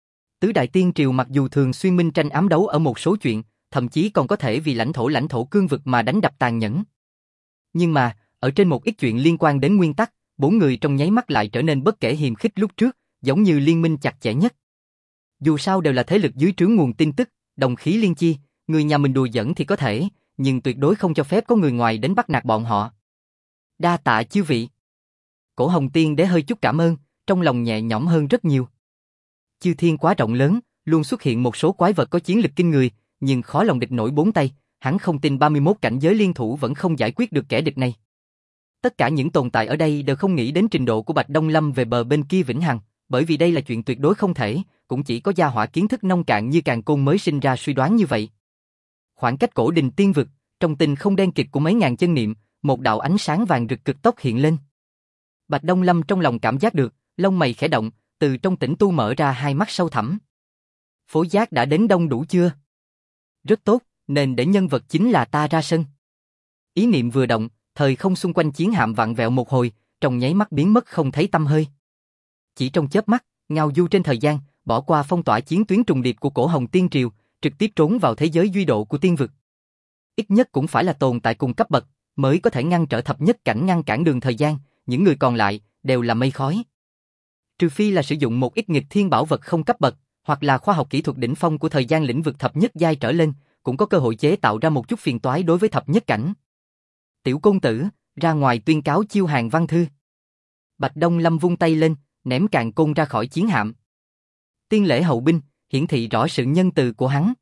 Tứ đại tiên triều mặc dù thường xuyên minh tranh ám đấu ở một số chuyện, thậm chí còn có thể vì lãnh thổ cương vực mà đánh đập tàn nhẫn. Nhưng mà, ở trên một ít chuyện liên quan đến nguyên tắc, 4 người trong nháy mắt lại trở nên bất kể hiềm khích lúc trước, giống như liên minh chặt chẽ nhất. Dù sao đều là thế lực dưới trướng nguồn tin tức, đồng khí liên chi, người nhà mình đùa giỡn thì có thể, nhưng tuyệt đối không cho phép có người ngoài đến bắt nạt bọn họ. Đa tạ chư vị. Cổ Hồng tiên đế hơi chút cảm ơn, trong lòng nhẹ nhõm hơn rất nhiều. Chư thiên quá rộng lớn, luôn xuất hiện một số quái vật có chiến lực kinh người, nhưng khó lòng địch nổi 4 tay, hắn không tin 31 cảnh giới liên thủ vẫn không giải quyết được kẻ địch này. Tất cả những tồn tại ở đây đều không nghĩ đến trình độ của Bạch Đông Lâm về bờ bên kia vĩnh hằng, bởi vì đây là chuyện tuyệt đối không thể, cũng chỉ có gia hỏa kiến thức nông cạn như Càn Côn mới sinh ra suy đoán như vậy. Khoảng cách cổ đình tiên vực, trong tinh không đen kịt của mấy ngàn chân niệm, một đạo ánh sáng vàng rực cực tốc hiện lên. Bạch Đông Lâm trong lòng cảm giác được, lông mày khẽ động, từ trong tĩnh tu mở ra hai mắt sâu thẳm. Phối giác đã đến đông đủ chưa? Rất tốt, nên để nhân vật chính là ta ra sân. Ý niệm vừa động, thời không xung quanh chiến hạm vặn vẹo một hồi, trong nháy mắt biến mất không thấy tăm hơi. Chỉ trong chớp mắt, ngao du trên thời gian, bỏ qua phong tỏa chiến tuyến trùng điệp của Cổ Hồng tiên triều, trực tiếp trốn vào thế giới duy độ của tiên vực. Ít nhất cũng phải là tồn tại cùng cấp bậc, mới có thể ngăn trở thập nhất cảnh ngăn cản đường thời gian, những người còn lại đều là mây khói. Trừ phi là sử dụng một ít nghịch thiên bảo vật không cấp bậc, hoặc là khoa học kỹ thuật đỉnh phong của thời gian lĩnh vực thập nhất giai trở lên, cũng có cơ hội chế tạo ra một chút phiền toái đối với thập nhất cảnh. Tiểu công tử, ra ngoài tuyên cáo chiêu hàng văn thư. Bạch Đông Lâm vung tay lên, ném càn côn ra khỏi chiến hạm. Tiên lễ hậu binh, hiển thị rõ sự nhân từ của hắn.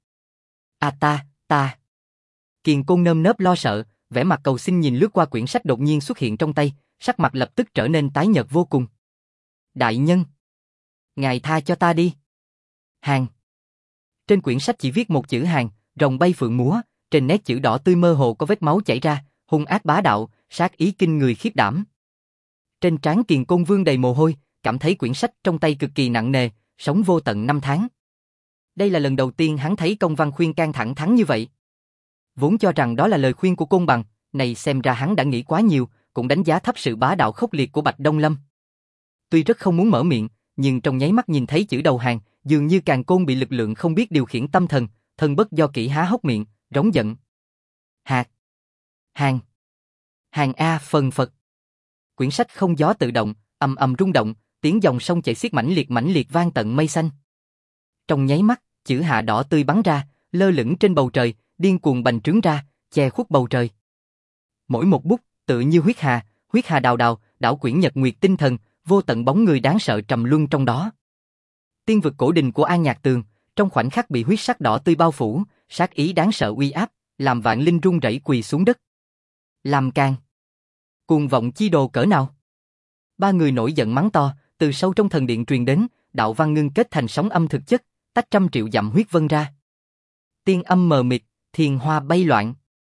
Ta. Kiền Côn nơm nớp lo sợ, vẻ mặt cầu xin nhìn lướt qua quyển sách đột nhiên xuất hiện trong tay, sắc mặt lập tức trở nên tái nhợt vô cùng. Đại nhân, ngài tha cho ta đi. Hàng. Trên quyển sách chỉ viết một chữ hàng, rồng bay phượng múa, trên nét chữ đỏ tươi mơ hồ có vết máu chảy ra, hung ác bá đạo, sát ý kinh người khiếp đảm. Trên trán Kiền Côn vương đầy mồ hôi, cảm thấy quyển sách trong tay cực kỳ nặng nề, sống vô tận 5 tháng. Đây là lần đầu tiên hắn thấy công văn khuyên can thẳng thắn như vậy. Vốn cho rằng đó là lời khuyên của Côn Bằng, này xem ra hắn đã nghĩ quá nhiều, cũng đánh giá thấp sự bá đạo khốc liệt của Bạch Đông Lâm. Tuy rất không muốn mở miệng, nhưng trong nháy mắt nhìn thấy chữ đầu hàng, dường như Càn Côn bị lực lượng không biết điều khiển tâm thần, thân bất do kỹ há hốc miệng, rống giận. Hạt. Hàng. Hàng A phần phật. Quyển sách không gió tự động, ầm ầm rung động, tiếng dòng sông chảy xiết mãnh liệt vang tận mây xanh. Trong nháy mắt, chữ hạ đỏ tươi bắn ra, lơ lửng trên bầu trời, điên cuồng bành trướng ra, che khuất bầu trời. Mỗi một bút, tự như huyết hà đào đào, đảo quyển nhật nguyệt tinh thần, vô tận bóng người đáng sợ trầm luân trong đó. Tiên vực cổ đình của An Nhạc Tường, trong khoảnh khắc bị huyết sắc đỏ tươi bao phủ, sát ý đáng sợ uy áp, làm vạn linh run rẩy quỳ xuống đất. Làm càn. Cuồng vọng chi đồ cỡ nào? Ba người nổi giận mắng to, từ sâu trong thần điện truyền đến, đạo văn ngưng kết thành sóng âm thực chất, tách trăm triệu dặm huyết vân ra. Tiên âm mờ mịt, thiền hoa bay loạn.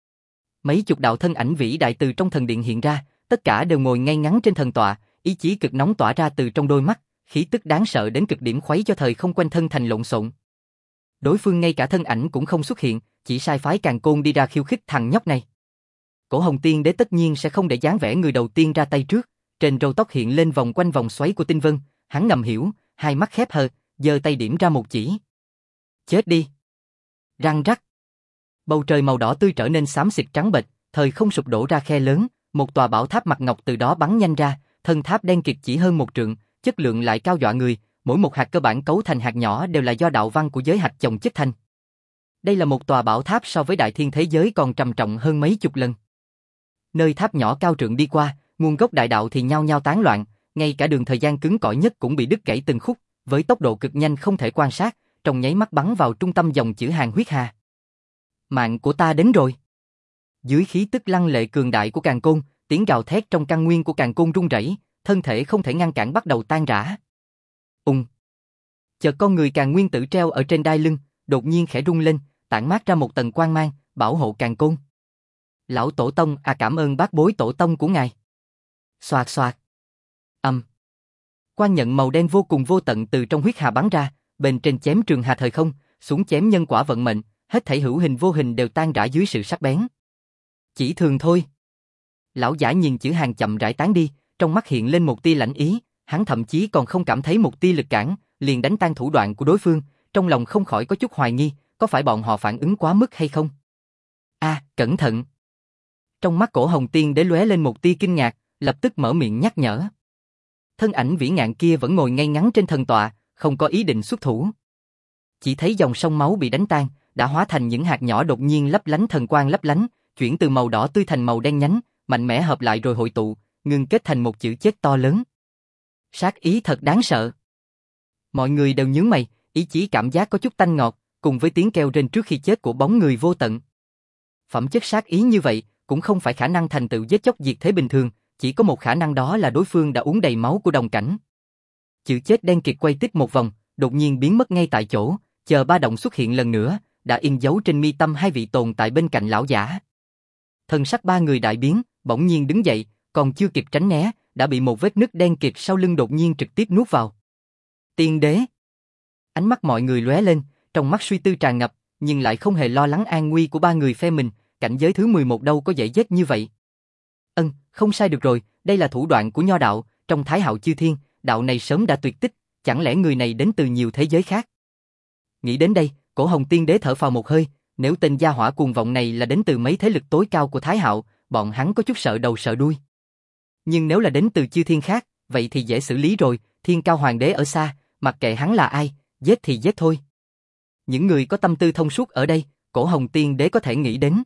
Mấy chục đạo thân ảnh vĩ đại từ trong thần điện hiện ra, tất cả đều ngồi ngay ngắn trên thần tọa, ý chí cực nóng tỏa ra từ trong đôi mắt, khí tức đáng sợ đến cực điểm khuấy cho thời không quanh thân thành lộn xộn. Đối phương ngay cả thân ảnh cũng không xuất hiện, chỉ sai phái Càn Côn đi ra khiêu khích thằng nhóc này. Cổ Hồng Tiên Đế tất nhiên sẽ không để dáng vẻ người đầu tiên ra tay trước, trên râu tóc hiện lên vòng quanh vòng xoáy của tinh vân, hắn ngầm hiểu, hai mắt khép hờ, giơ tay điểm ra một chỉ. Chết đi. Răng rắc. Bầu trời màu đỏ tươi trở nên xám xịt trắng bệch, thời không sụp đổ ra khe lớn, một tòa bảo tháp mặt ngọc từ đó bắn nhanh ra, thân tháp đen kịt chỉ hơn 1 trượng, chất lượng lại cao dọa người, mỗi một hạt cơ bản cấu thành hạt nhỏ đều là do đạo văn của giới hạt chồng chất thành. Đây là một tòa bảo tháp so với đại thiên thế giới còn trầm trọng hơn mấy chục lần. Nơi tháp nhỏ cao trượng đi qua, nguồn gốc đại đạo thì nhao nhao tán loạn, ngay cả đường thời gian cứng cỏi nhất cũng bị đứt gãy từng khúc, với tốc độ cực nhanh không thể quan sát, trong nháy mắt bắn vào trung tâm dòng chữ hàng huyết hà. Mạng của ta đến rồi. Dưới khí tức lăng lệ cường đại của Càn Côn, tiếng gào thét trong căn nguyên của Càn Côn rung rẩy, thân thể không thể ngăn cản bắt đầu tan rã. Chợt con người Càn Nguyên Tử treo ở trên đai lưng, đột nhiên khẽ rung lên, tản mát ra một tầng quang mang, bảo hộ Càn Côn. Lão tổ tông, cảm ơn bác bối tổ tông của ngài. Xoạt xoạt. Quang nhận màu đen vô cùng vô tận từ trong huyết hà bắn ra, bên trên chém trường hà thời không, xuống chém nhân quả vận mệnh, hết thảy hữu hình vô hình đều tan rã dưới sự sắc bén. Chỉ thường thôi. Lão giả nhìn chữ hàng chậm rãi tán đi, trong mắt hiện lên một tia lãnh ý, hắn thậm chí còn không cảm thấy một tia lực cản, liền đánh tan thủ đoạn của đối phương, trong lòng không khỏi có chút hoài nghi, có phải bọn họ phản ứng quá mức hay không? Cẩn thận. Trong mắt Cổ Hồng Tiên Đế lóe lên một tia kinh ngạc, lập tức mở miệng nhắc nhở. Thân ảnh vĩ ngạn kia vẫn ngồi ngay ngắn trên thần tọa, không có ý định xuất thủ. Chỉ thấy dòng sông máu bị đánh tan, đã hóa thành những hạt nhỏ đột nhiên lấp lánh thần quang lấp lánh, chuyển từ màu đỏ tươi thành màu đen nhánh, mạnh mẽ hợp lại rồi hội tụ, ngưng kết thành một chữ chết to lớn. Sát ý thật đáng sợ. Mọi người đều nhướng mày, ý chí cảm giác có chút tanh ngọt, cùng với tiếng kêu rên trước khi chết của bóng người vô tận. Phẩm chất sát ý như vậy, cũng không phải khả năng thành tựu giết chóc diệt thế bình thường, chỉ có một khả năng đó là đối phương đã uống đầy máu của đồng cảnh. Chữ chết đen kịt quay tích một vòng, đột nhiên biến mất ngay tại chỗ, chờ ba động xuất hiện lần nữa, đã in dấu trên mi tâm hai vị tồn tại bên cạnh lão giả. Thân sắc ba người đại biến, bỗng nhiên đứng dậy, còn chưa kịp tránh né, đã bị một vết nứt đen kịt sau lưng đột nhiên trực tiếp nuốt vào. Tiên đế. Ánh mắt mọi người lóe lên, trong mắt suy tư tràn ngập, nhưng lại không hề lo lắng an nguy của ba người phe mình, cảnh giới thứ 11 đâu có dễ giết như vậy. Không sai được rồi, đây là thủ đoạn của nho đạo, trong Thái Hạo Chư Thiên, đạo này sớm đã tuyệt tích, chẳng lẽ người này đến từ nhiều thế giới khác? Nghĩ đến đây, Cổ Hồng Tiên Đế thở phào một hơi, nếu tên gia hỏa cuồng vọng này là đến từ mấy thế lực tối cao của Thái Hạo, bọn hắn có chút sợ đầu sợ đuôi. Nhưng nếu là đến từ chư thiên khác, vậy thì dễ xử lý rồi, Thiên Cao Hoàng Đế ở xa, mặc kệ hắn là ai, giết thì giết thôi. Những người có tâm tư thông suốt ở đây, Cổ Hồng Tiên Đế có thể nghĩ đến.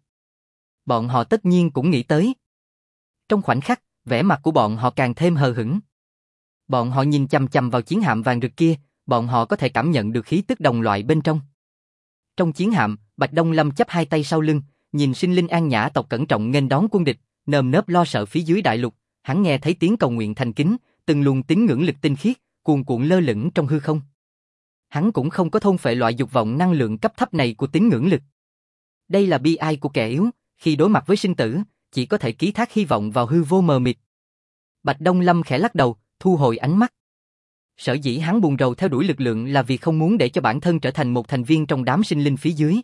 Bọn họ tất nhiên cũng nghĩ tới. Trong khoảnh khắc, vẻ mặt của bọn họ càng thêm hờ hững. Bọn họ nhìn chằm chằm vào chiến hạm vàng rực kia, bọn họ có thể cảm nhận được khí tức đồng loại bên trong. Trong chiến hạm, Bạch Đông Lâm chắp hai tay sau lưng, nhìn sinh linh an nhã tộc cẩn trọng nghênh đón quân địch, nơm nớp lo sợ phía dưới đại lục, hắn nghe thấy tiếng cầu nguyện thành kính, từng luồng tín ngưỡng lực tinh khiết, cuồn cuộn lơ lửng trong hư không. Hắn cũng không có thôn phệ loại dục vọng năng lượng cấp thấp này của tín ngưỡng lực. Đây là bi ai của kẻ yếu, khi đối mặt với sinh tử, chỉ có thể ký thác hy vọng vào hư vô mờ mịt. Bạch Đông Lâm khẽ lắc đầu, thu hồi ánh mắt. Sở dĩ hắn buồn rầu theo đuổi lực lượng là vì không muốn để cho bản thân trở thành một thành viên trong đám sinh linh phía dưới.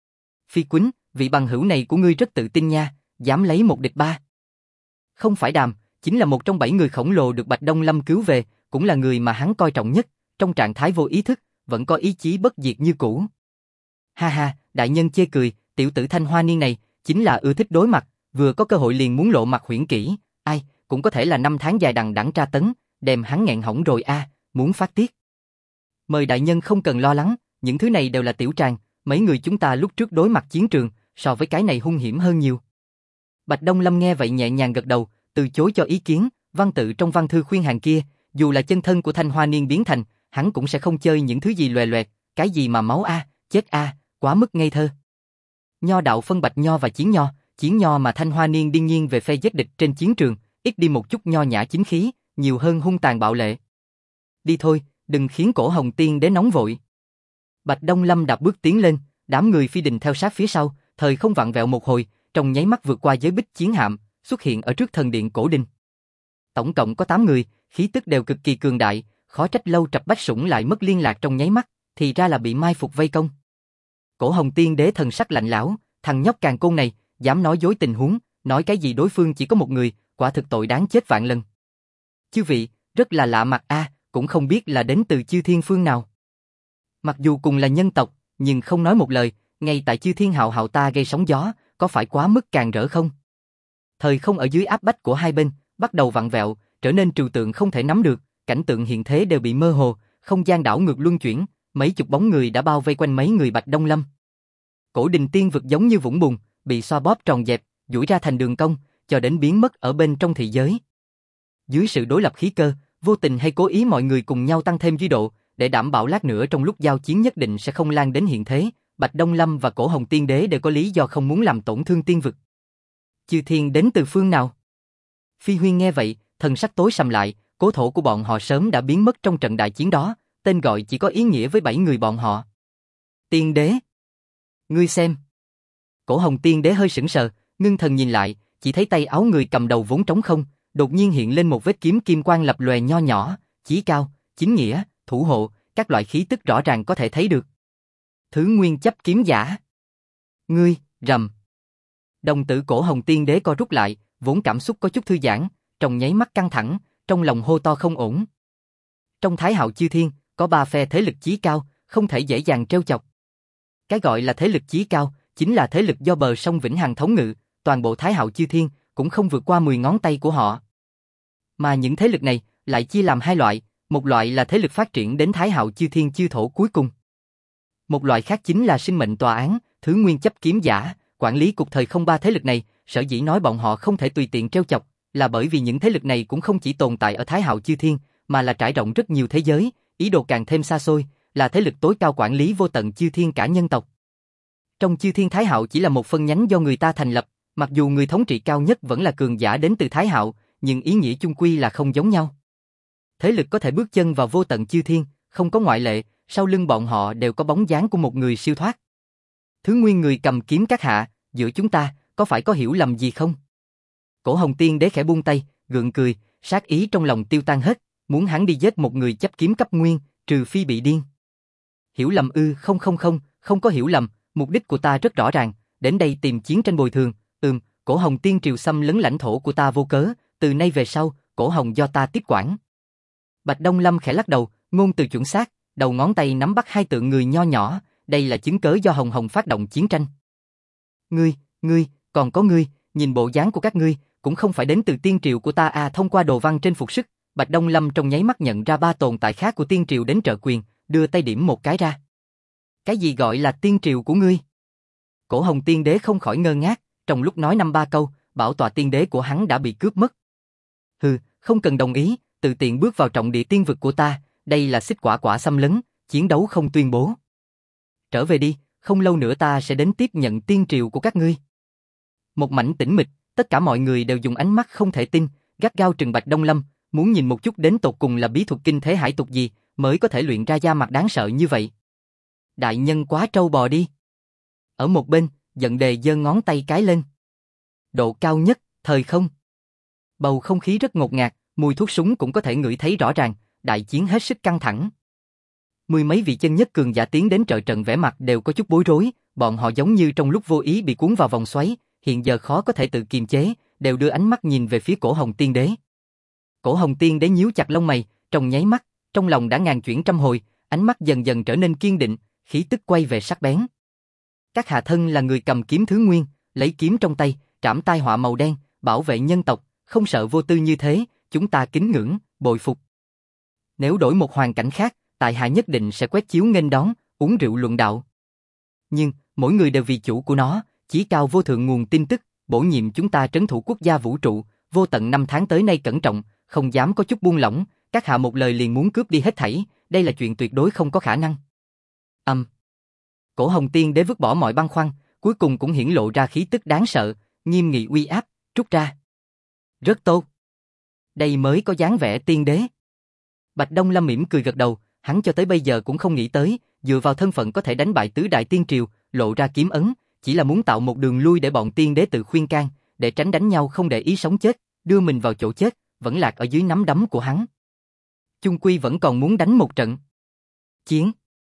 Phi Quýnh, vị bằng hữu này của ngươi rất tự tin nha, dám lấy một địch ba. Không phải Đàm, chính là một trong 7 người khổng lồ được Bạch Đông Lâm cứu về, cũng là người mà hắn coi trọng nhất, trong trạng thái vô ý thức, vẫn có ý chí bất diệt như cũ. Ha ha, đại nhân chê cười, tiểu tử Thanh Hoa Niên này, chính là ưa thích đối mặt, vừa có cơ hội liền muốn lộ mặt huyễn kỹ, ai, cũng có thể là 5 tháng dài đằng đẵng tra tấn, đem hắn nghẹn hỏng rồi a, muốn phát tiết. Mời đại nhân không cần lo lắng, những thứ này đều là tiểu tràng, mấy người chúng ta lúc trước đối mặt chiến trường, so với cái này hung hiểm hơn nhiều. Bạch Đông Lâm nghe vậy nhẹ nhàng gật đầu, từ chối cho ý kiến, văn tự trong văn thư khuyên hàng kia, dù là chân thân của Thanh Hoa Niên biến thành, hắn cũng sẽ không chơi những thứ gì loè loẹt, cái gì mà máu a, chết a, quá mức ngây thơ. Nho đạo phân bạch nho và chiến nho mà Thanh Hoa Niên điên nhiên về phe giết địch trên chiến trường, ít đi một chút nho nhã chính khí, nhiều hơn hung tàn bạo lệ. Đi thôi, đừng khiến Cổ Hồng Tiên Đế nóng vội. Bạch Đông Lâm đạp bước tiến lên, đám người phi đình theo sát phía sau, thời không vặn vẹo một hồi, trong nháy mắt vượt qua giới bích chiến hạm, xuất hiện ở trước thần điện cổ đình. Tổng cộng có 8 người, khí tức đều cực kỳ cường đại, khó trách Lâu Trập Bách Sủng lại mất liên lạc trong nháy mắt, thì ra là bị mai phục vây công. Cổ Hồng Tiên Đế thần sắc lạnh lẽo, thằng nhóc càn côn này, dám nói dối tình huống, nói cái gì đối phương chỉ có một người, quả thực tội đáng chết vạn lần. Chư vị, rất là lạ mặt a, cũng không biết là đến từ chư thiên phương nào. Mặc dù cùng là nhân tộc, nhưng không nói một lời, ngay tại chư thiên hạo hạo ta gây sóng gió, có phải quá mức càng rỡ không? Thời không ở dưới áp bách của hai bên, bắt đầu vặn vẹo, trở nên trừu tượng không thể nắm được, cảnh tượng hiện thế đều bị mơ hồ, không gian đảo ngược luân chuyển, mấy chục bóng người đã bao vây quanh mấy người Bạch Đông Lâm. Cổ đình tiên vực giống như vũng bùn, bị xoa bóp tròn dẹp, duỗi ra thành đường cong, cho đến biến mất ở bên trong thị giới. Dưới sự đối lập khí cơ, vô tình hay cố ý mọi người cùng nhau tăng thêm duy độ, để đảm bảo lát nữa trong lúc giao chiến nhất định sẽ không lan đến hiện thế, Bạch Đông Lâm và Cổ Hồng Tiên Đế đều có lý do không muốn làm tổn thương tiên vực. Chư thiên đến từ phương nào? Phi Huyên nghe vậy, thần sắc tối sầm lại, cố thổ của bọn họ sớm đã biến mất trong trận đại chiến đó, tên gọi chỉ có ý nghĩa với 7 người bọn họ. Tiên Đế. Ngươi xem. Cổ Hồng Tiên Đế hơi sững sờ, ngưng thần nhìn lại, chỉ thấy tay áo người cầm đầu vốn trống không, đột nhiên hiện lên một vết kiếm kim quang lập lòe nho nhỏ, chí cao, chính nghĩa, thủ hộ, các loại khí tức rõ ràng có thể thấy được. Thứ nguyên chấp kiếm giả. Ngươi, rầm. Đồng tử Cổ Hồng Tiên Đế co rút lại, vốn cảm xúc có chút thư giãn, trong nháy mắt căng thẳng, trong lòng hô to không ổn. Trong Thái Hạo chư thiên, có 3 phe thế lực chí cao, không thể dễ dàng trêu chọc. Cái gọi là thế lực chí cao, chính là thế lực do bờ sông Vĩnh Hằng thống ngự, toàn bộ Thái Hạo chư thiên cũng không vượt qua 10 ngón tay của họ. Mà những thế lực này lại chia làm 2 loại, một loại là thế lực phát triển đến Thái Hạo chư thiên chư thổ cuối cùng. Một loại khác chính là sinh mệnh tòa án, thứ nguyên chấp kiếm giả, quản lý cục thời không 3 thế lực này, sở dĩ nói bọn họ không thể tùy tiện trêu chọc, là bởi vì những thế lực này cũng không chỉ tồn tại ở Thái Hạo chư thiên, mà là trải rộng rất nhiều thế giới, ý đồ càng thêm xa xôi, là thế lực tối cao quản lý vô tận chư thiên cả nhân tộc. Trong chư thiên Thái Hạo chỉ là một phân nhánh do người ta thành lập, mặc dù người thống trị cao nhất vẫn là cường giả đến từ Thái Hạo, nhưng ý nghĩa chung quy là không giống nhau. Thế lực có thể bước chân vào vô tận chư thiên, không có ngoại lệ, sau lưng bọn họ đều có bóng dáng của một người siêu thoát. Thứ nguyên người cầm kiếm các hạ, giữa chúng ta, có phải có hiểu lầm gì không? Cổ Hồng Tiên Đế khẽ buông tay, gượng cười, sát ý trong lòng tiêu tan hết, muốn hắn đi giết một người chấp kiếm cấp nguyên, trừ phi bị điên. Hiểu lầm ư? Không có hiểu lầm, mục đích của ta rất rõ ràng, đến đây tìm chiến tranh bồi thường. Cổ Hồng Tiên Triều xâm lấn lãnh thổ của ta vô cớ, từ nay về sau, Cổ Hồng do ta tiếp quản. Bạch Đông Lâm khẽ lắc đầu, ngôn từ chuẩn xác, đầu ngón tay nắm bắt 2 tượng người nho nhỏ, đây là chứng cớ do Hồng Hồng phát động chiến tranh. Ngươi, còn có ngươi, nhìn bộ dáng của các ngươi, cũng không phải đến từ tiên triều của ta à. Thông qua đồ văn trên phục sức, Bạch Đông Lâm trong nháy mắt nhận ra 3 tồn tại khác của tiên triều đến trợ quyền, đưa tay điểm một cái ra. Cái gì gọi là tiên triều của ngươi? Cổ Hồng Tiên Đế không khỏi ngơ ngác, trong lúc nói năm ba câu, bảo tọa tiên đế của hắn đã bị cướp mất. Hừ, không cần đồng ý, tự tiện bước vào trọng địa tiên vực của ta, đây là xích quả quả xâm lấn, chiến đấu không tuyên bố. Trở về đi, không lâu nữa ta sẽ đến tiếp nhận tiên triều của các ngươi. Một mảnh tĩnh mịch, tất cả mọi người đều dùng ánh mắt không thể tin, gắt gao trừng Bạch Đông Lâm, muốn nhìn một chút đến tột cùng là bí thuật kinh thế hải tục gì, mới có thể luyện ra da mặt đáng sợ như vậy. Đại nhân quá trâu bò đi. Ở một bên, Giận Đề giơ ngón tay cái lên. Độ cao nhất, thời không. Bầu không khí rất ngột ngạt, mùi thuốc súng cũng có thể ngửi thấy rõ ràng, đại chiến hết sức căng thẳng. Mười mấy vị chân nhất cường giả tiến đến trợ trận, vẻ mặt đều có chút bối rối, bọn họ giống như trong lúc vô ý bị cuốn vào vòng xoáy, hiện giờ khó có thể tự kiềm chế, đều đưa ánh mắt nhìn về phía Cổ Hồng Tiên Đế. Cổ Hồng Tiên Đế nhíu chặt lông mày, trong nháy mắt, trong lòng đã ngàn chuyển trăm hồi, ánh mắt dần dần trở nên kiên định, khí tức quay về sắc bén. Các hạ thân là người cầm kiếm thứ nguyên, lấy kiếm trong tay, trảm tai họa màu đen, bảo vệ nhân tộc, không sợ vô tư như thế, chúng ta kính ngưỡng, bội phục. Nếu đổi một hoàn cảnh khác, tại hạ nhất định sẽ quét chiếu nghênh đón, uống rượu luận đạo. Nhưng, mỗi người đều vì chủ của nó, chí cao vô thượng nguồn tin tức, bổ nhiệm chúng ta trấn thủ quốc gia vũ trụ, vô tận 5 tháng tới nay cẩn trọng, không dám có chút buông lỏng, các hạ một lời liền muốn cướp đi hết thảy, đây là chuyện tuyệt đối không có khả năng. Cổ Hồng Tiên Đế vứt bỏ mọi băn khoăn, cuối cùng cũng hiển lộ ra khí tức đáng sợ, nghiêm nghị uy áp, trút ra. Rất tốt. Đây mới có dáng vẻ tiên đế. Bạch Đông Lâm mỉm cười gật đầu, hắn cho tới bây giờ cũng không nghĩ tới, dựa vào thân phận có thể đánh bại tứ đại tiên triều, lộ ra kiếm ấn, chỉ là muốn tạo một đường lui để bọn tiên đế tự khuyên can, để tránh đánh nhau không để ý sống chết, đưa mình vào chỗ chết, vẫn lạc ở dưới nắm đấm của hắn. Chung quy vẫn còn muốn đánh một trận. Chiến.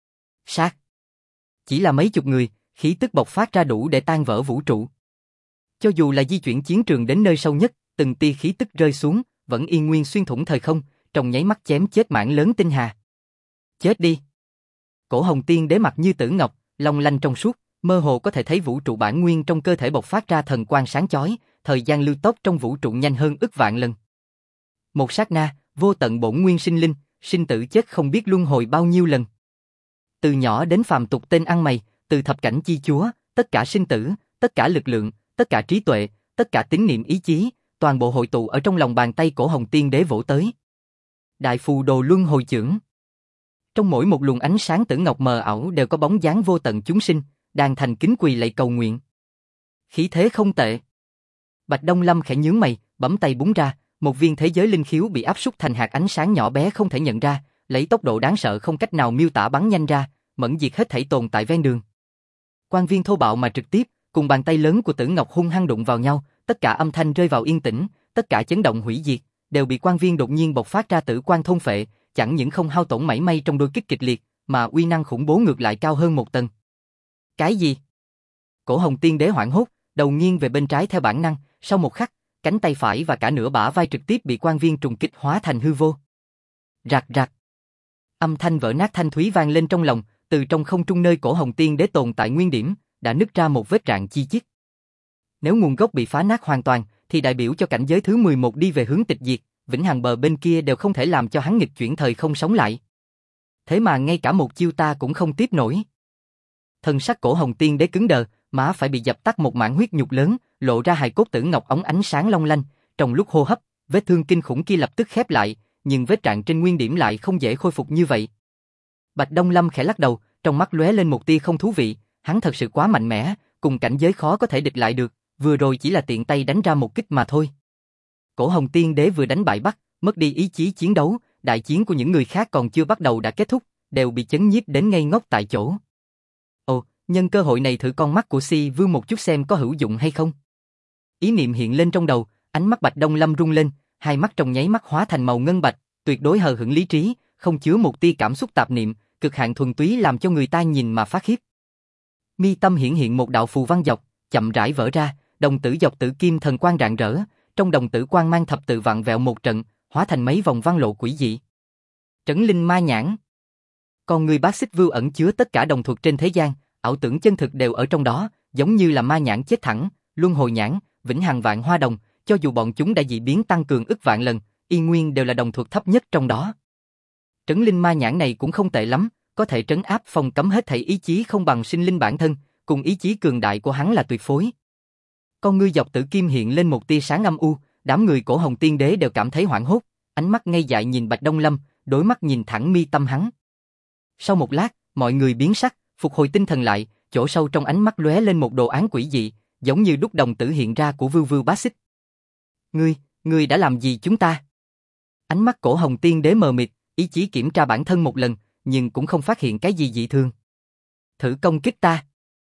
Sát. Chỉ là mấy chục người, khí tức bộc phát ra đủ để tan vỡ vũ trụ. Cho dù là di chuyển chiến trường đến nơi sâu nhất, từng tia khí tức rơi xuống, vẫn yên nguyên xuyên thủng thời không, trong nháy mắt chém chết mảng lớn tinh hà. Chết đi. Cổ Hồng Tiên Đế mặt như tử ngọc, long lanh trong suốt, mơ hồ có thể thấy vũ trụ bản nguyên trong cơ thể bộc phát ra thần quang sáng chói, thời gian lưu tốc trong vũ trụ nhanh hơn ức vạn lần. Một sát na, vô tận bổn nguyên sinh linh, sinh tử chết không biết luân hồi bao nhiêu lần. Từ nhỏ đến phàm tục tên ăn mày, từ thập cảnh chi chúa, tất cả sinh tử, tất cả lực lượng, tất cả trí tuệ, tất cả tín niệm ý chí, toàn bộ hội tụ ở trong lòng bàn tay Cổ Hồng Tiên Đế vỗ tới. Đại phù đồ luân hồi chưởng. Trong mỗi một luồng ánh sáng tử ngọc mờ ảo đều có bóng dáng vô tận chúng sinh, đang thành kính quỳ lạy cầu nguyện. Khí thế không tệ. Bạch Đông Lâm khẽ nhướng mày, bấm tay búng ra, một viên thế giới linh khiếu bị áp súc thành hạt ánh sáng nhỏ bé không thể nhận ra, lấy tốc độ đáng sợ không cách nào miêu tả bắn nhanh ra, mẫn diệt hết thảy tồn tại ven đường. Quang viên thô bạo mà trực tiếp, cùng bàn tay lớn của Tử Ngọc hung hăng đụng vào nhau, tất cả âm thanh rơi vào yên tĩnh, tất cả chấn động hủy diệt, đều bị quang viên đột nhiên bộc phát ra tử quang thôn phệ, chẳng những không hao tổn mảy may trong đôi kích kịch liệt, mà uy năng khủng bố ngược lại cao hơn một tầng. Cái gì? Cổ Hồng Tiên Đế hoảng hốt, đầu nghiêng về bên trái theo bản năng, sau một khắc, cánh tay phải và cả nửa bả vai trực tiếp bị quang viên trùng kích hóa thành hư vô. Rạc rạc. Âm thanh vỡ nát thanh thúy vang lên trong lòng, từ trong không trung nơi Cổ Hồng Tiên Đế tồn tại nguyên điểm, đã nứt ra một vết rạn chi chít. Nếu nguồn gốc bị phá nát hoàn toàn, thì đại biểu cho cảnh giới thứ 11 đi về hướng tịch diệt, vĩnh hằng bờ bên kia đều không thể làm cho hắn nghịch chuyển thời không sống lại. Thế mà ngay cả một chiêu ta cũng không tiếp nổi. Thân sắc Cổ Hồng Tiên Đế cứng đờ, má phải bị dập tắt một mảng huyết nhục lớn, lộ ra hài cốt tử ngọc óng ánh sáng long lanh, trong lúc hô hấp, vết thương kinh khủng kia lập tức khép lại, nhưng vết rạn trên nguyên điểm lại không dễ khôi phục như vậy. Bạch Đông Lâm khẽ lắc đầu, trong mắt lóe lên một tia không thú vị, hắn thật sự quá mạnh mẽ, cùng cảnh giới khó có thể địch lại được, vừa rồi chỉ là tiện tay đánh ra một kích mà thôi. Cổ Hồng Tiên Đế vừa đánh bại Bắc, mất đi ý chí chiến đấu, đại chiến của những người khác còn chưa bắt đầu đã kết thúc, đều bị chấn nhiếp đến ngây ngốc tại chỗ. Ồ, nhân cơ hội này thử con mắt của Si Vương một chút xem có hữu dụng hay không. Ý niệm hiện lên trong đầu, ánh mắt Bạch Đông Lâm rung lên, hai mắt trong nháy mắt hóa thành màu ngân bạch, tuyệt đối hờ hững lý trí, không chứa một tia cảm xúc tạp niệm, cực hạn thuần túy làm cho người ta nhìn mà phát khiếp. Mi tâm hiển hiện một đạo phù văn dọc, chậm rãi vỡ ra, đồng tử dọc tử kim thần quang rạng rỡ, trong đồng tử quang mang thập tự vặn vẹo một trận, hóa thành mấy vòng văn lộ quỷ dị. Trấn linh ma nhãn. Còn người Bát Xích Vưu ẩn chứa tất cả đồng thuật trên thế gian, ảo tưởng chân thực đều ở trong đó, giống như là ma nhãn chết thẳng, luân hồi nhãn, vĩnh hằng vạn hoa đồng, cho dù bọn chúng đã dị biến tăng cường ức vạn lần, y nguyên đều là đồng thuật thấp nhất trong đó. Trấn linh ma nhãn này cũng không tệ lắm, có thể trấn áp phong cấm hết thảy ý chí không bằng sinh linh bản thân, cùng ý chí cường đại của hắn là tuyệt phối. Con ngươi dọc tử kim hiện lên một tia sáng âm u, đám người Cổ Hồng Tiên Đế đều cảm thấy hoảng hốt, ánh mắt ngây dại nhìn Bạch Đông Lâm, đôi mắt nhìn thẳng mi tâm hắn. Sau một lát, mọi người biến sắc, phục hồi tinh thần lại, chỗ sâu trong ánh mắt lóe lên một đồ án quỷ dị, giống như đúc đồng tử hiện ra của Vưu Vưu Bá Xích. Ngươi đã làm gì chúng ta? Ánh mắt Cổ Hồng Tiên Đế mờ mịt, ý chí kiểm tra bản thân một lần, nhưng cũng không phát hiện cái gì dị thường. Thử công kích ta.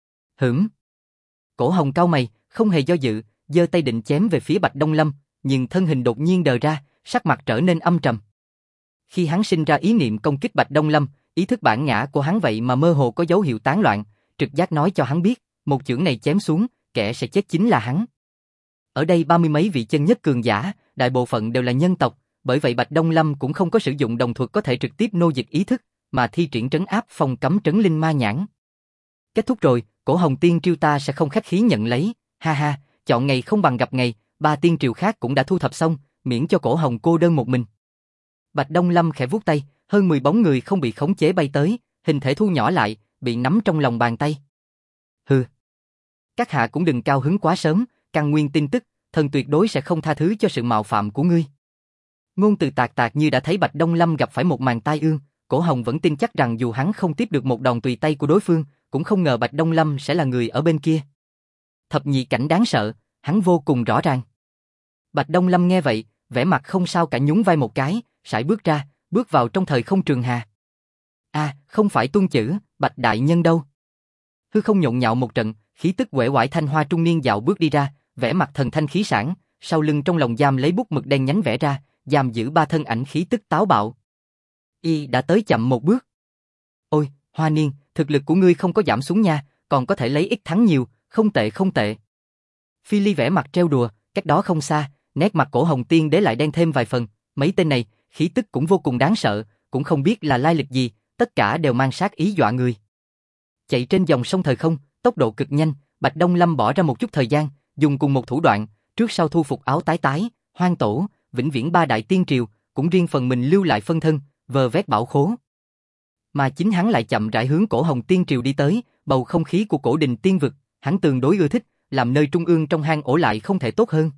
Cổ Hồng cau mày, không hề do dự, giơ tay định chém về phía Bạch Đông Lâm, nhưng thân hình đột nhiên đờ ra, sắc mặt trở nên âm trầm. Khi hắn sinh ra ý niệm công kích Bạch Đông Lâm, ý thức bản ngã của hắn vậy mà mơ hồ có dấu hiệu tán loạn, trực giác nói cho hắn biết, một chưởng này chém xuống, kẻ sẽ chết chính là hắn. Ở đây 30 mấy vị chân nhất cường giả, đại bộ phận đều là nhân tộc, bởi vậy Bạch Đông Lâm cũng không có sử dụng đồng thuật có thể trực tiếp nô dịch ý thức, mà thi triển trấn áp phong cấm trấn linh ma nhãn. Kết thúc rồi, Cổ Hồng Tiên Triều ta sẽ không khách khí nhận lấy, ha ha, chọn ngày không bằng gặp ngày, 3 tiên triều khác cũng đã thu thập xong, miễn cho Cổ Hồng cô đơn một mình. Bạch Đông Lâm khẽ vuốt tay, hơn 10 bóng người không bị khống chế bay tới, hình thể thu nhỏ lại, bị nắm trong lòng bàn tay. Hừ. Các hạ cũng đừng cao hứng quá sớm, căn nguyên tin tức, thần tuyệt đối sẽ không tha thứ cho sự mạo phạm của ngươi. Ngôn từ tạc tạc như đã thấy Bạch Đông Lâm gặp phải một màn tai ương, Cổ Hồng vẫn tin chắc rằng dù hắn không tiếp được một đòn tùy tay của đối phương, cũng không ngờ Bạch Đông Lâm sẽ là người ở bên kia. Thập nhị cảnh đáng sợ, hắn vô cùng rõ ràng. Bạch Đông Lâm nghe vậy, vẻ mặt không sao cả nhún vai một cái, sải bước ra, bước vào trong thời không trường hà. Không phải tuân chữ, Bạch đại nhân đâu? Hư không nhộn nhạo một trận, khí tức uể oải thanh hoa trung niên dạo bước đi ra, vẻ mặt thần thanh khí sảng, sau lưng trong lồng giam lấy bút mực đen nhánh vẽ ra, giam giữ 3 thân ảnh khí tức táo bạo. Y đã tới chậm một bước. Ôi, Hoa Niên, thực lực của ngươi không có giảm xuống nha, còn có thể lấy ít thắng nhiều, không tệ không tệ. Phi Ly vẻ mặt trêu đùa, cách đó không xa, nét mặt Cổ Hồng Tiên Đế lại đen thêm vài phần, mấy tên này, khí tức cũng vô cùng đáng sợ, cũng không biết là lai lịch gì, tất cả đều mang sát ý dọa người. Chạy trên dòng sông thời không, tốc độ cực nhanh, Bạch Đông Lâm bỏ ra một chút thời gian, dùng cùng một thủ đoạn, trước sau thu phục Áo Tái Tái, Hoang Tổ, Vĩnh Viễn 3 đại tiên triều, cũng riêng phần mình lưu lại phân thân, vờ vét bảo khố. Mà chính hắn lại chậm rãi hướng Cổ Hồng Tiên triều đi tới, bầu không khí của Cổ Đình Tiên vực, hắn tương đối ưa thích, làm nơi trung ương trong hang ổ lại không thể tốt hơn.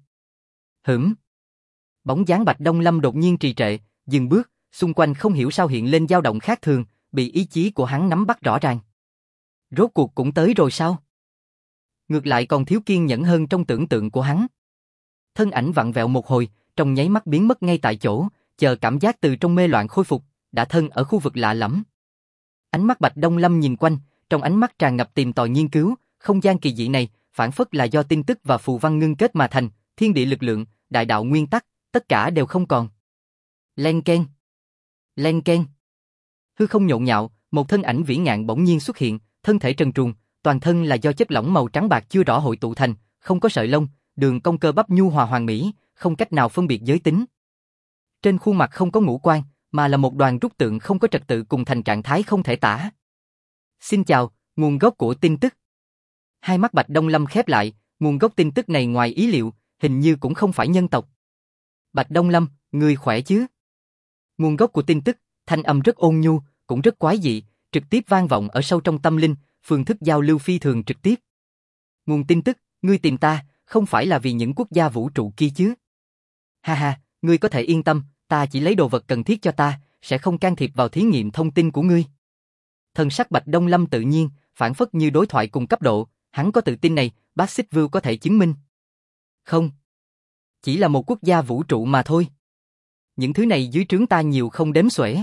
Bóng dáng Bạch Đông Lâm đột nhiên trì trệ, dừng bước, xung quanh không hiểu sao hiện lên dao động khác thường, bị ý chí của hắn nắm bắt rõ ràng. Rốt cuộc cũng tới rồi sao? Ngược lại còn thiếu kiên nhẫn hơn trong tưởng tượng của hắn. Thân ảnh vặn vẹo một hồi, trong nháy mắt biến mất ngay tại chỗ, chờ cảm giác từ trong mê loạn khôi phục, đã thân ở khu vực lạ lẫm. Ánh mắt Bạch Đông Lâm nhìn quanh, trong ánh mắt tràn ngập tìm tòi nghiên cứu, không gian kỳ dị này, phản phất là do tin tức và phù văn ngưng kết mà thành, thiên địa lực lượng, đại đạo nguyên tắc, tất cả đều không còn. Len keng. Len keng. Hư không nhộn nhạo, một thân ảnh vĩ ngạn bỗng nhiên xuất hiện, thân thể trần truồng, toàn thân là do chất lỏng màu trắng bạc chưa rõ hội tụ thành, không có sợi lông, đường cong cơ bắp nhu hòa hoàn mỹ, không cách nào phân biệt giới tính. Trên khuôn mặt không có ngũ quan, mà là một đoàn rút tượng không có trật tự cùng thành trạng thái không thể tả. Xin chào, nguồn gốc của tin tức. Hai mắt Bạch Đông Lâm khép lại, nguồn gốc tin tức này ngoài ý liệu, hình như cũng không phải nhân tộc. Bạch Đông Lâm, ngươi khỏe chứ? Nguồn gốc của tin tức, thanh âm rất ôn nhu, cũng rất quái dị, trực tiếp vang vọng ở sâu trong tâm linh, phương thức giao lưu phi thường trực tiếp. Nguồn tin tức, ngươi tìm ta, không phải là vì những quốc gia vũ trụ kia chứ? Ha ha, ngươi có thể yên tâm, ta chỉ lấy đồ vật cần thiết cho ta, sẽ không can thiệp vào thí nghiệm thông tin của ngươi. Thần sắc Bạch Đông Lâm tự nhiên, phản phất như đối thoại cùng cấp độ, hắn có tự tin này, bác Xích Vưu có thể chứng minh. Không. Chỉ là một quốc gia vũ trụ mà thôi. Những thứ này dưới trướng ta nhiều không đếm xuể.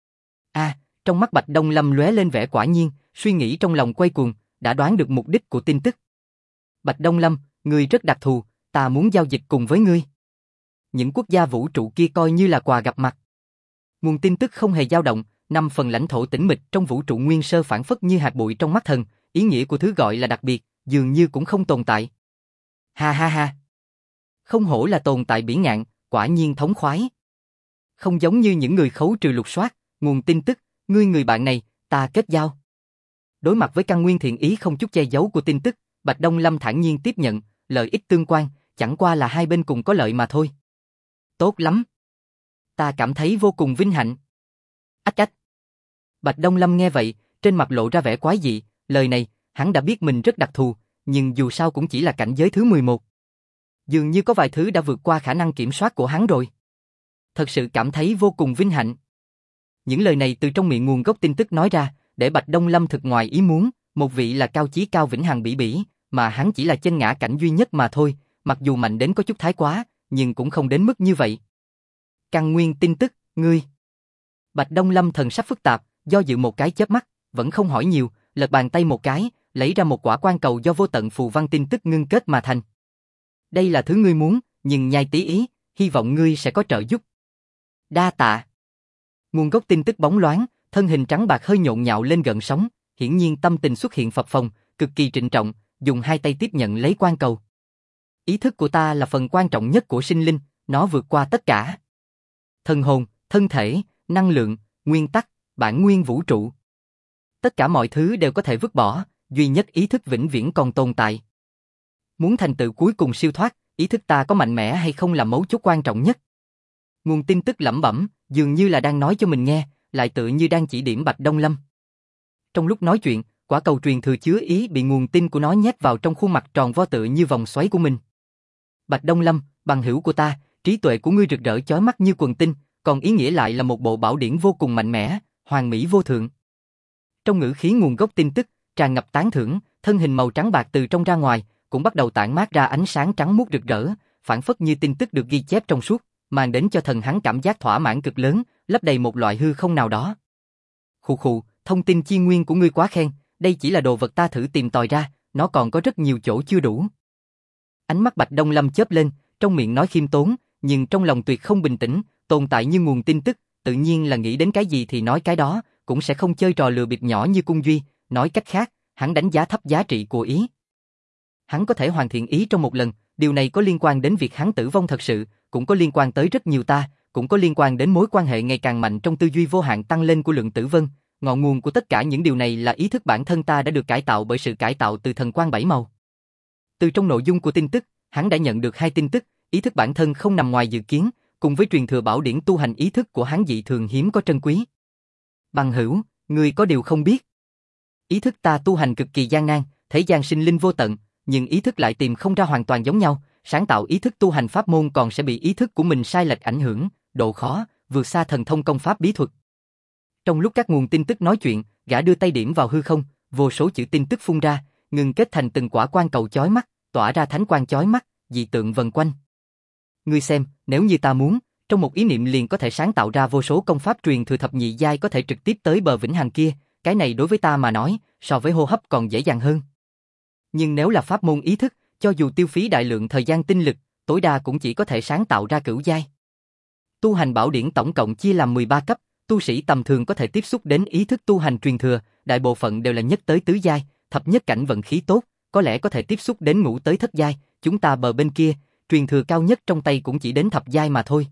Trong mắt Bạch Đông Lâm lóe lên vẻ quả nhiên, suy nghĩ trong lòng quay cuồng, đã đoán được mục đích của tin tức. Bạch Đông Lâm, ngươi rất đặc thù, ta muốn giao dịch cùng với ngươi. Những quốc gia vũ trụ kia coi như là quà gặp mặt. Nguồn tin tức không hề dao động, 5 phần lãnh thổ tĩnh mịch trong vũ trụ nguyên sơ phản phất như hạt bụi trong mắt thần, ý nghĩa của thứ gọi là đặc biệt, dường như cũng không tồn tại. Ha ha ha. Không hổ là tồn tại bỉ ngạn, quả nhiên thống khoái. Không giống như những người khấu trừ lục soát, nguồn tin tức, ngươi người bạn này, ta kết giao. Đối mặt với căn nguyên thiện ý không chút che giấu của tin tức, Bạch Đông Lâm thản nhiên tiếp nhận, lợi ích tương quan, chẳng qua là hai bên cùng có lợi mà thôi. Tốt lắm. Ta cảm thấy vô cùng vinh hạnh. Ách ách. Bạch Đông Lâm nghe vậy, trên mặt lộ ra vẻ quái dị, lời này, hắn đã biết mình rất đặc thù, nhưng dù sao cũng chỉ là cảnh giới thứ 11. Dường như có vài thứ đã vượt qua khả năng kiểm soát của hắn rồi. Thật sự cảm thấy vô cùng vinh hạnh. Những lời này từ trong miệng nguồn gốc tin tức nói ra, để Bạch Đông Lâm thực ngoài ý muốn, một vị là cao chí cao vĩnh hằng bỉ bỉ, mà hắn chỉ là chân ngã cảnh duy nhất mà thôi, mặc dù mạnh đến có chút thái quá, nhưng cũng không đến mức như vậy. Căn nguyên tin tức, ngươi. Bạch Đông Lâm thần sắc phức tạp, do dự một cái chớp mắt, vẫn không hỏi nhiều, lật bàn tay một cái, lấy ra một quả quan cầu do vô tận phù văn tin tức ngưng kết mà thành. Đây là thứ ngươi muốn, nhưng nhai tí ý, hy vọng ngươi sẽ có trợ giúp. Đa tạ. Nguồn gốc tin tức bóng loáng, thân hình trắng bạc hơi nhộn nhạo lên gợn sóng, hiển nhiên tâm tình xuất hiện phập phồng, cực kỳ trịnh trọng, dùng hai tay tiếp nhận lấy quan cầu. Ý thức của ta là phần quan trọng nhất của sinh linh, nó vượt qua tất cả. Thần hồn, thân thể, năng lượng, nguyên tắc, bản nguyên vũ trụ. Tất cả mọi thứ đều có thể vứt bỏ, duy nhất ý thức vĩnh viễn còn tồn tại. Muốn thành tựu cuối cùng siêu thoát, ý thức ta có mạnh mẽ hay không là mấu chốt quan trọng nhất. Nguồn tin tức lẩm bẩm, dường như là đang nói cho mình nghe, lại tựa như đang chỉ điểm Bạch Đông Lâm. Trong lúc nói chuyện, quả cầu truyền thừa chứa ý bị nguồn tin của nó nhét vào trong khuôn mặt tròn vo tựa như vòng xoáy của mình. Bạch Đông Lâm, bằng hữu của ta, trí tuệ của ngươi rực rỡ chói mắt như quần tinh, còn ý nghĩa lại là một bộ bảo điển vô cùng mạnh mẽ, hoàn mỹ vô thượng. Trong ngữ khí nguồn gốc tin tức, tràn ngập tán thưởng, thân hình màu trắng bạc từ trong ra ngoài, cũng bắt đầu tản mát ra ánh sáng trắng muốt rực rỡ, phản phất như tin tức được ghi chép trong suốt, mang đến cho thần hắn cảm giác thỏa mãn cực lớn, lấp đầy một loại hư không nào đó. Khụ khụ, thông tin chi nguyên của ngươi quá khen, đây chỉ là đồ vật ta thử tìm tòi ra, nó còn có rất nhiều chỗ chưa đủ. Ánh mắt Bạch Đông Lâm chớp lên, trong miệng nói khiêm tốn, nhưng trong lòng tuyệt không bình tĩnh, tồn tại như nguồn tin tức, tự nhiên là nghĩ đến cái gì thì nói cái đó, cũng sẽ không chơi trò lừa bịp nhỏ như cung duy, nói cách khác, hắn đánh giá thấp giá trị của ý. Hắn có thể hoàn thiện ý trong một lần, điều này có liên quan đến việc hắn tử vong thật sự, cũng có liên quan tới rất nhiều ta, cũng có liên quan đến mối quan hệ ngày càng mạnh trong tư duy vô hạn tăng lên của Lượng Tử Vân. Ngọn nguồn của tất cả những điều này là ý thức bản thân ta đã được cải tạo bởi sự cải tạo từ thần quang bảy màu. Từ trong nội dung của tin tức, hắn đã nhận được hai tin tức, ý thức bản thân không nằm ngoài dự kiến, cùng với truyền thừa bảo điển tu hành ý thức của hắn dị thường hiếm có trân quý. Bằng hữu, ngươi có điều không biết. Ý thức ta tu hành cực kỳ gian nan, thế gian sinh linh vô tận, nhưng ý thức lại tìm không ra hoàn toàn giống nhau, sáng tạo ý thức tu hành pháp môn còn sẽ bị ý thức của mình sai lệch ảnh hưởng, độ khó, vượt xa thần thông công pháp bí thuật. Trong lúc các nguồn tin tức nói chuyện, gã đưa tay điểm vào hư không, vô số chữ tin tức phun ra, ngừng kết thành từng quả quan cầu chói mắt, tỏa ra thánh quang chói mắt, dị tượng vần quanh. Ngươi xem, nếu như ta muốn, trong một ý niệm liền có thể sáng tạo ra vô số công pháp truyền thừa thập nhị giai có thể trực tiếp tới bờ vĩnh hằng kia, cái này đối với ta mà nói, so với hô hấp còn dễ dàng hơn. Nhưng nếu là pháp môn ý thức, cho dù tiêu phí đại lượng thời gian tinh lực, tối đa cũng chỉ có thể sáng tạo ra cửu giai. Tu hành bảo điển tổng cộng chia làm 13 cấp, tu sĩ tầm thường có thể tiếp xúc đến ý thức tu hành truyền thừa, đại bộ phận đều là nhất tới tứ giai, thập nhất cảnh vận khí tốt, có lẽ có thể tiếp xúc đến ngũ tới thất giai, chúng ta bờ bên kia, truyền thừa cao nhất trong tay cũng chỉ đến thập giai mà thôi.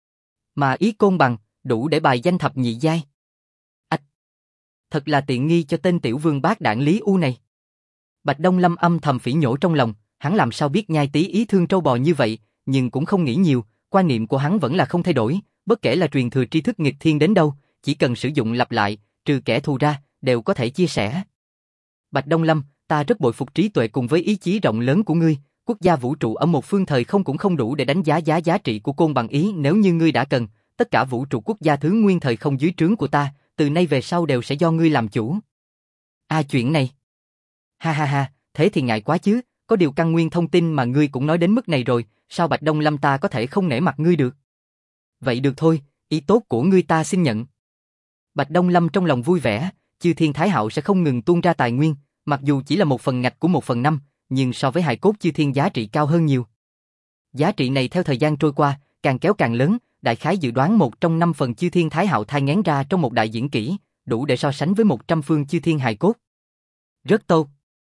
Mà ý côn bằng, đủ để bài danh thập nhị giai. Ách! Thật là tiện nghi cho tên tiểu vương bát đảng Lý U này. Bạch Đông Lâm âm thầm phỉ nhổ trong lòng, hắn làm sao biết nhai tí ý thương trâu bò như vậy, nhưng cũng không nghĩ nhiều, quan niệm của hắn vẫn là không thay đổi, bất kể là truyền thừa tri thức nghịch thiên đến đâu, chỉ cần sử dụng lặp lại, trừ kẻ thù ra, đều có thể chia sẻ. Bạch Đông Lâm, ta rất bội phục trí tuệ cùng với ý chí rộng lớn của ngươi, quốc gia vũ trụ ở một phương thời không cũng không đủ để đánh giá giá trị của côn bằng ý, nếu như ngươi đã cần, tất cả vũ trụ quốc gia thứ nguyên thời không dưới trướng của ta, từ nay về sau đều sẽ do ngươi làm chủ. Chuyện này. Ha ha ha, thế thì ngại quá chứ, có điều căn nguyên thông tin mà ngươi cũng nói đến mức này rồi, sao Bạch Đông Lâm ta có thể không nể mặt ngươi được? Vậy được thôi, ý tốt của ngươi ta xin nhận. Bạch Đông Lâm trong lòng vui vẻ, Chư Thiên Thái Hạo sẽ không ngừng tuôn ra tài nguyên, mặc dù chỉ là 1/ngạch của 1/5, nhưng so với hài cốt Chư Thiên giá trị cao hơn nhiều. Giá trị này theo thời gian trôi qua, càng kéo càng lớn, đại khái dự đoán 1 trong 5 phần Chư Thiên Thái Hạo thai nghén ra trong một đại diễn kỹ, đủ để so sánh với 100 phương Chư Thiên hài cốt. Rất tốt.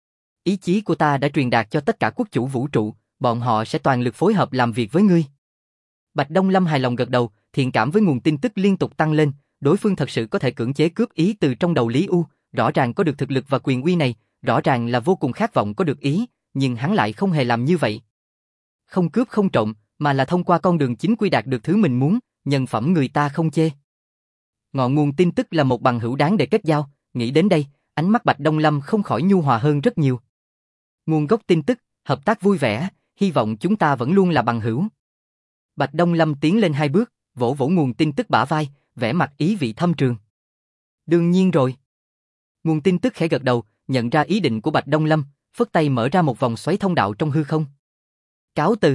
Ý chí của ta đã truyền đạt cho tất cả quốc chủ vũ trụ, bọn họ sẽ toàn lực phối hợp làm việc với ngươi. Bạch Đông Lâm hài lòng gật đầu, thiện cảm với nguồn tin tức liên tục tăng lên, đối phương thật sự có thể cưỡng chế cướp ý từ trong đầu Lý U, rõ ràng có được thực lực và quyền uy này, rõ ràng là vô cùng khát vọng có được ý, nhưng hắn lại không hề làm như vậy. Không cướp không trộm, mà là thông qua con đường chính quy đạt được thứ mình muốn, nhân phẩm người ta không chê. Ngọn nguồn tin tức là một bằng hữu đáng để kết giao, nghĩ đến đây, ánh mắt Bạch Đông Lâm không khỏi nhu hòa hơn rất nhiều. Nguồn gốc tin tức, hợp tác vui vẻ, hy vọng chúng ta vẫn luôn là bằng hữu. Bạch Đông Lâm tiến lên 2 bước, vỗ vỗ nguồn tin tức bả vai, vẻ mặt ý vị thâm trường. Đương nhiên rồi. Nguồn tin tức khẽ gật đầu, nhận ra ý định của Bạch Đông Lâm, phất tay mở ra một vòng xoáy thông đạo trong hư không. Cáo từ.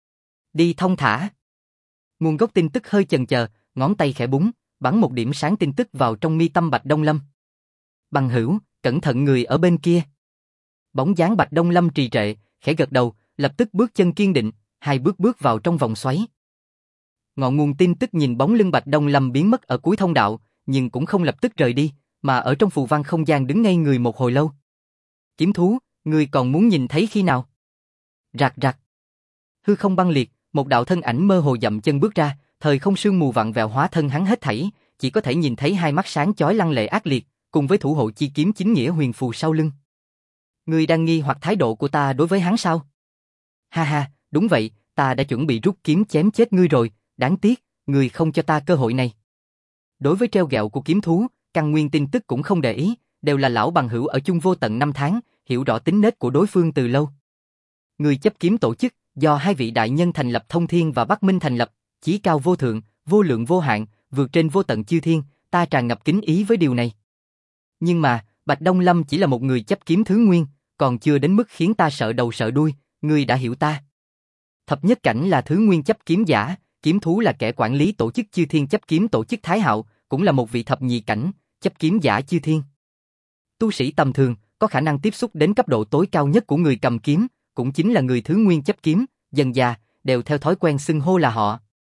Đi thông thả. Nguồn gốc tin tức hơi chần chờ, ngón tay khẽ búng, bắn một điểm sáng tin tức vào trong mi tâm Bạch Đông Lâm. Bằng hữu, cẩn thận người ở bên kia. Bóng dáng Bạch Đông Lâm trì trệ, khẽ gật đầu, lập tức bước chân kiên định, 2 bước bước vào trong vòng xoáy. Ngọn nguồn tin tức nhìn bóng lưng Bạch Đông Lâm biến mất ở cuối thông đạo, nhưng cũng không lập tức rời đi, mà ở trong phù văn không gian đứng ngây người một hồi lâu. Kiếm thú, ngươi còn muốn nhìn thấy khi nào? Rạc rạc. Hư không băng liệt, một đạo thân ảnh mơ hồ dậm chân bước ra, thời không sương mù vặn vẹo hóa thân hắn hết thảy, chỉ có thể nhìn thấy 2 mắt sáng chói lăng lệ ác liệt, cùng với thủ hộ chi kiếm chính nghĩa huyền phù sau lưng. Ngươi đang nghi hoặc thái độ của ta đối với hắn sao? Ha ha, đúng vậy, ta đã chuẩn bị rút kiếm chém chết ngươi rồi, đáng tiếc, ngươi không cho ta cơ hội này. Đối với treo gẹo của kiếm thú, Căn Nguyên tin tức cũng không để ý, đều là lão bằng hữu ở chung vô tận 5 tháng, hiểu rõ tính nết của đối phương từ lâu. Người chấp kiếm tổ chức, do 2 vị đại nhân thành lập Thông Thiên và Bắc Minh thành lập, chí cao vô thượng, vô lượng vô hạn, vượt trên vô tận chư thiên, ta tràn ngập kính ý với điều này. Nhưng mà, Bạch Đông Lâm chỉ là một người chấp kiếm thứ nguyên, còn chưa đến mức khiến ta sợ đầu sợ đuôi, ngươi đã hiểu ta. Thập nhất cảnh là thứ nguyên chấp kiếm giả, kiếm thú là kẻ quản lý tổ chức chư thiên chấp kiếm tổ chức Thái Hạo, cũng là một vị thập nhị cảnh, chấp kiếm giả chư thiên. Tu sĩ tầm thường, có khả năng tiếp xúc đến cấp độ tối cao nhất của người cầm kiếm, cũng chính là người thứ nguyên chấp kiếm, dần già, đều theo thói quen xưng hô là họ.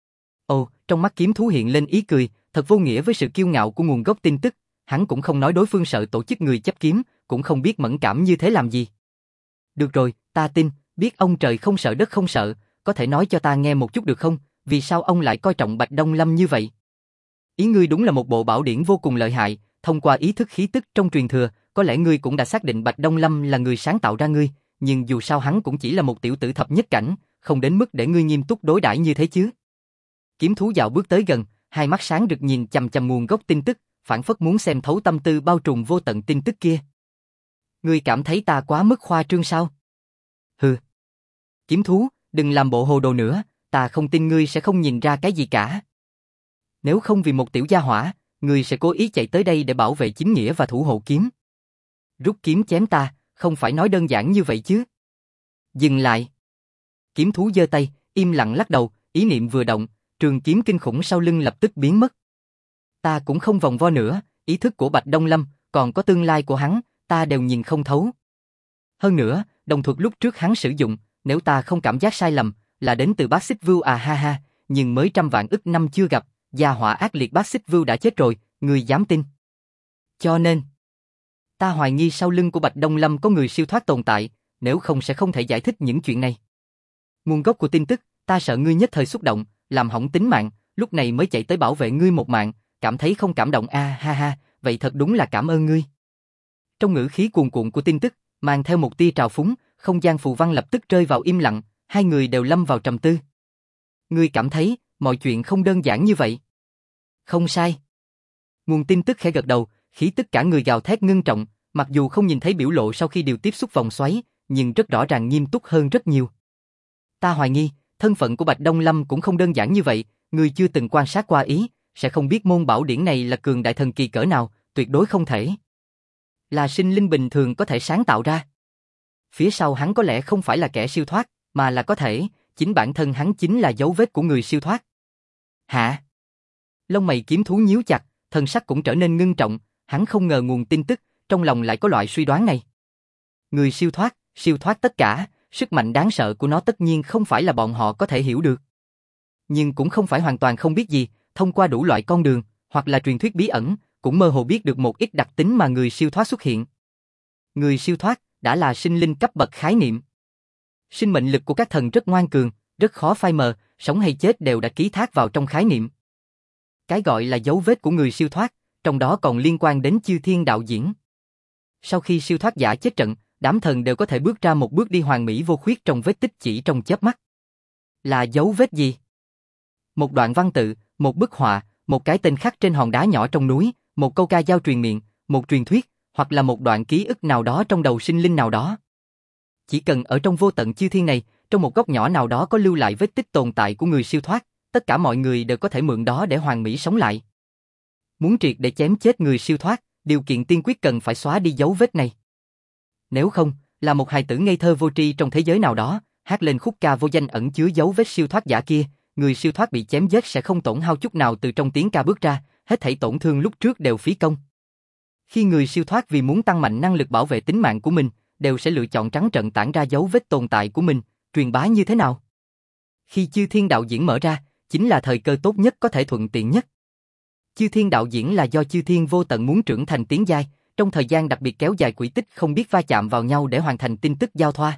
Ồ, trong mắt kiếm thú hiện lên ý cười, thật vô nghĩa với sự kiêu ngạo của nguồn gốc tin tức, hắn cũng không nói đối phương sợ tổ chức người chấp kiếm, cũng không biết mẫn cảm như thế làm gì. Được rồi, ta tin, biết ông trời không sợ đất không sợ, có thể nói cho ta nghe một chút được không, vì sao ông lại coi trọng Bạch Đông Lâm như vậy? Ý ngươi đúng là một bộ bảo điển vô cùng lợi hại, thông qua ý thức khí tức trong truyền thừa, có lẽ ngươi cũng đã xác định Bạch Đông Lâm là người sáng tạo ra ngươi, nhưng dù sao hắn cũng chỉ là một tiểu tử thập nhất cảnh, không đến mức để ngươi nghiêm túc đối đãi như thế chứ. Kiếm thú dạo bước tới gần, 2 mắt sáng rực nhìn chằm chằm nguồn gốc tin tức, phảng phất muốn xem thấu tâm tư bao trùm vô tận tin tức kia. Ngươi cảm thấy ta quá mức khoa trương sao? Hừ. Kiếm thú, đừng làm bộ hồ đồ nữa, ta không tin ngươi sẽ không nhìn ra cái gì cả. Nếu không vì một tiểu gia hỏa, ngươi sẽ cố ý chạy tới đây để bảo vệ chính nghĩa và thủ hộ kiếm. Rút kiếm chém ta, không phải nói đơn giản như vậy chứ. Dừng lại. Kiếm thú giơ tay, im lặng lắc đầu, ý niệm vừa động, trường kiếm kinh khủng sau lưng lập tức biến mất. Ta cũng không vòng vo nữa, ý thức của Bạch Đông Lâm, còn có tương lai của hắn, ta đều nhìn không thấu. Hơn nữa, đồng thuật lúc trước hắn sử dụng, nếu ta không cảm giác sai lầm, là đến từ Bác Xích Vưu à ha ha, nhưng mới trăm vạn ức năm chưa gặp, gia hỏa ác liệt Bác Xích Vưu đã chết rồi, ngươi dám tin? Cho nên, ta hoài nghi sau lưng của Bạch Đông Lâm có người siêu thoát tồn tại, nếu không sẽ không thể giải thích những chuyện này. Nguồn gốc của tin tức, ta sợ ngươi nhất thời xúc động, làm hỏng tính mạng, lúc này mới chạy tới bảo vệ ngươi một mạng, cảm thấy không cảm động a ha ha, vậy thật đúng là cảm ơn ngươi. Trong ngữ khí cuồn cuộn của tin tức, mang theo một tia trào phúng, không gian phù văn lập tức rơi vào im lặng, 2 người đều lâm vào trầm tư. Ngươi cảm thấy, mọi chuyện không đơn giản như vậy. Không sai. Nguồn tin tức khẽ gật đầu, khí tức cả người gào thét ngưng trọng, mặc dù không nhìn thấy biểu lộ sau khi điều tiếp xúc vòng xoáy, nhưng rất rõ ràng nghiêm túc hơn rất nhiều. Ta hoài nghi, thân phận của Bạch Đông Lâm cũng không đơn giản như vậy, ngươi chưa từng quan sát qua ý, sẽ không biết môn bảo điển này là cường đại thần kỳ cỡ nào, tuyệt đối không thể. Là sinh linh bình thường có thể sáng tạo ra. Phía sau hắn có lẽ không phải là kẻ siêu thoát, mà là có thể, chính bản thân hắn chính là dấu vết của người siêu thoát. Hả? Lông mày kiếm thú nhíu chặt, thần sắc cũng trở nên ngưng trọng, hắn không ngờ nguồn tin tức, trong lòng lại có loại suy đoán này. Người siêu thoát tất cả, sức mạnh đáng sợ của nó tất nhiên không phải là bọn họ có thể hiểu được. Nhưng cũng không phải hoàn toàn không biết gì, thông qua đủ loại con đường, hoặc là truyền thuyết bí ẩn, cũng mơ hồ biết được một ít đặc tính mà người siêu thoát xuất hiện. Người siêu thoát đã là sinh linh cấp bậc khái niệm. Sinh mệnh lực của các thần rất ngoan cường, rất khó phai mờ, sống hay chết đều đã ký thác vào trong khái niệm. Cái gọi là dấu vết của người siêu thoát, trong đó còn liên quan đến chư thiên đạo diễn. Sau khi siêu thoát giả chết trận, đám thần đều có thể bước ra một bước đi hoàn mỹ vô khuyết trong vết tích chỉ trong chớp mắt. Là dấu vết gì? Một đoạn văn tự, một bức họa, một cái tên khắc trên hòn đá nhỏ trong núi, một câu ca dao truyền miệng, một truyền thuyết, hoặc là một đoạn ký ức nào đó trong đầu sinh linh nào đó. Chỉ cần ở trong vô tận chư thiên này, trong một góc nhỏ nào đó có lưu lại vết tích tồn tại của người siêu thoát, tất cả mọi người đều có thể mượn đó để hoàn mỹ sống lại. Muốn triệt để chém chết người siêu thoát, điều kiện tiên quyết cần phải xóa đi dấu vết này. Nếu không, là một hài tử ngây thơ vô tri trong thế giới nào đó, hát lên khúc ca vô danh ẩn chứa dấu vết siêu thoát giả kia, người siêu thoát bị chém giết sẽ không tổn hao chút nào từ trong tiếng ca bước ra, hết thảy tổn thương lúc trước đều phí công. Khi người siêu thoát vì muốn tăng mạnh năng lực bảo vệ tính mạng của mình, đều sẽ lựa chọn trắng trợn tản ra dấu vết tồn tại của mình, truyền bá như thế nào? Khi chư thiên đạo diễn mở ra, chính là thời cơ tốt nhất có thể thuận tiện nhất. Chư thiên đạo diễn là do chư thiên vô tận muốn trưởng thành tiến giai, trong thời gian đặc biệt kéo dài quỹ tích không biết va chạm vào nhau để hoàn thành tin tức giao thoa.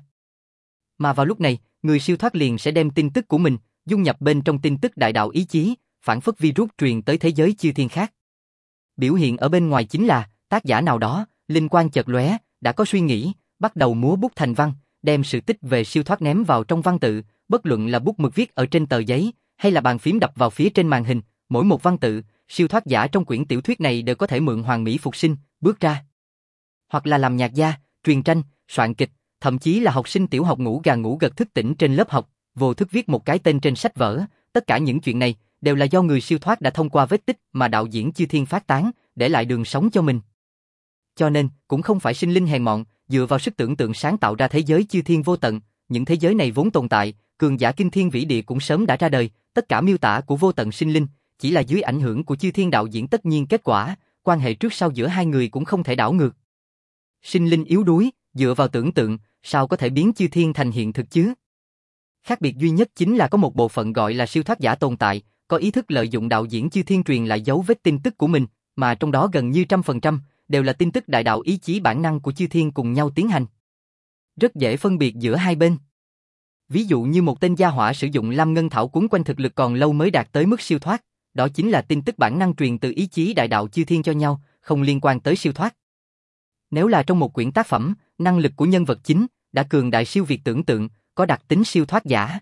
Mà vào lúc này, người siêu thoát liền sẽ đem tin tức của mình dung nhập bên trong tin tức đại đạo ý chí, phản phất virus truyền tới thế giới chư thiên khác. Biểu hiện ở bên ngoài chính là tác giả nào đó, linh quang chợt lóe, đã có suy nghĩ, bắt đầu múa bút thành văn, đem sự tích về siêu thoát ném vào trong văn tự, bất luận là bút mực viết ở trên tờ giấy, hay là bàn phím đập vào phía trên màn hình, mỗi một văn tự, siêu thoát giả trong quyển tiểu thuyết này đều có thể mượn hoàn mỹ phục sinh, bước ra. Hoặc là làm nhạc gia, truyền tranh, soạn kịch, thậm chí là học sinh tiểu học ngủ gà ngủ gật thức tỉnh trên lớp học, vô thức viết một cái tên trên sách vở, tất cả những chuyện này đều là do người siêu thoát đã thông qua vết tích mà đạo diễn chư thiên phát tán, để lại đường sống cho mình. Cho nên, cũng không phải sinh linh hèn mọn, dựa vào sức tưởng tượng sáng tạo ra thế giới chư thiên vô tận, những thế giới này vốn tồn tại, cường giả kinh thiên vĩ địa cũng sớm đã ra đời, tất cả miêu tả của vô tận sinh linh, chỉ là dưới ảnh hưởng của chư thiên đạo diễn tất nhiên kết quả, quan hệ trước sau giữa hai người cũng không thể đảo ngược. Sinh linh yếu đuối, dựa vào tưởng tượng, sao có thể biến chư thiên thành hiện thực chứ? Khác biệt duy nhất chính là có một bộ phận gọi là siêu thoát giả tồn tại, có ý thức lợi dụng đạo diễn chư thiên truyền lại dấu vết tin tức của mình, mà trong đó gần như 100% đều là tin tức đại đạo ý chí bản năng của chư thiên cùng nhau tiến hành. Rất dễ phân biệt giữa hai bên. Ví dụ như một tên gia hỏa sử dụng lam ngân thảo quấn quanh thực lực còn lâu mới đạt tới mức siêu thoát, đó chính là tin tức bản năng truyền từ ý chí đại đạo chư thiên cho nhau, không liên quan tới siêu thoát. Nếu là trong một quyển tác phẩm, năng lực của nhân vật chính đã cường đại siêu việt tưởng tượng, có đặc tính siêu thoát giả.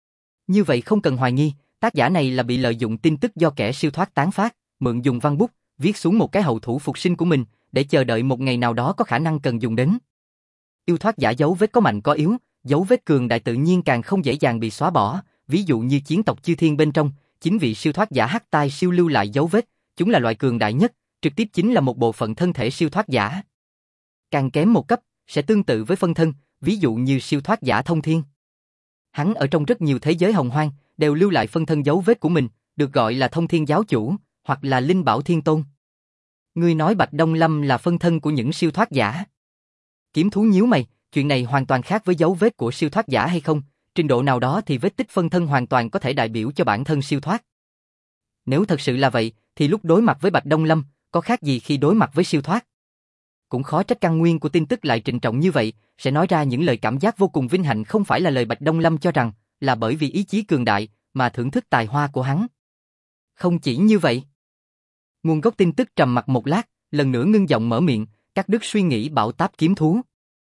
Như vậy không cần hoài nghi, tác giả này là bị lợi dụng tin tức do kẻ siêu thoát tán phát, mượn dùng văn bút, viết xuống một cái hậu thủ phục sinh của mình, để chờ đợi một ngày nào đó có khả năng cần dùng đến. Yêu thoát giả dấu vết có mạnh có yếu, dấu vết cường đại tự nhiên càng không dễ dàng bị xóa bỏ, ví dụ như chiến tộc chư thiên bên trong, chính vị siêu thoát giả hắc tai siêu lưu lại dấu vết, chúng là loại cường đại nhất, trực tiếp chính là một bộ phận thân thể siêu thoát giả. Càng kém một cấp, sẽ tương tự với phân thân, ví dụ như siêu thoát giả thông thiên. Hắn ở trong rất nhiều thế giới hồng hoang, đều lưu lại phân thân dấu vết của mình, được gọi là thông thiên giáo chủ, hoặc là linh bảo thiên tôn. Ngươi nói Bạch Đông Lâm là phân thân của những siêu thoát giả. Kiếm thú nhíu mày, chuyện này hoàn toàn khác với dấu vết của siêu thoát giả hay không? Trình độ nào đó thì vết tích phân thân hoàn toàn có thể đại biểu cho bản thân siêu thoát. Nếu thật sự là vậy, thì lúc đối mặt với Bạch Đông Lâm, có khác gì khi đối mặt với siêu thoát? Cũng khó trách căn nguyên của tin tức lại trịnh trọng như vậy, sẽ nói ra những lời cảm giác vô cùng vinh hạnh không phải là lời Bạch Đông Lâm cho rằng, là bởi vì ý chí cường đại, mà thưởng thức tài hoa của hắn. Không chỉ như vậy. Nguồn gốc tin tức trầm mặc một lát, lần nữa ngưng giọng mở miệng, cắt đứt suy nghĩ bão táp kiếm thú.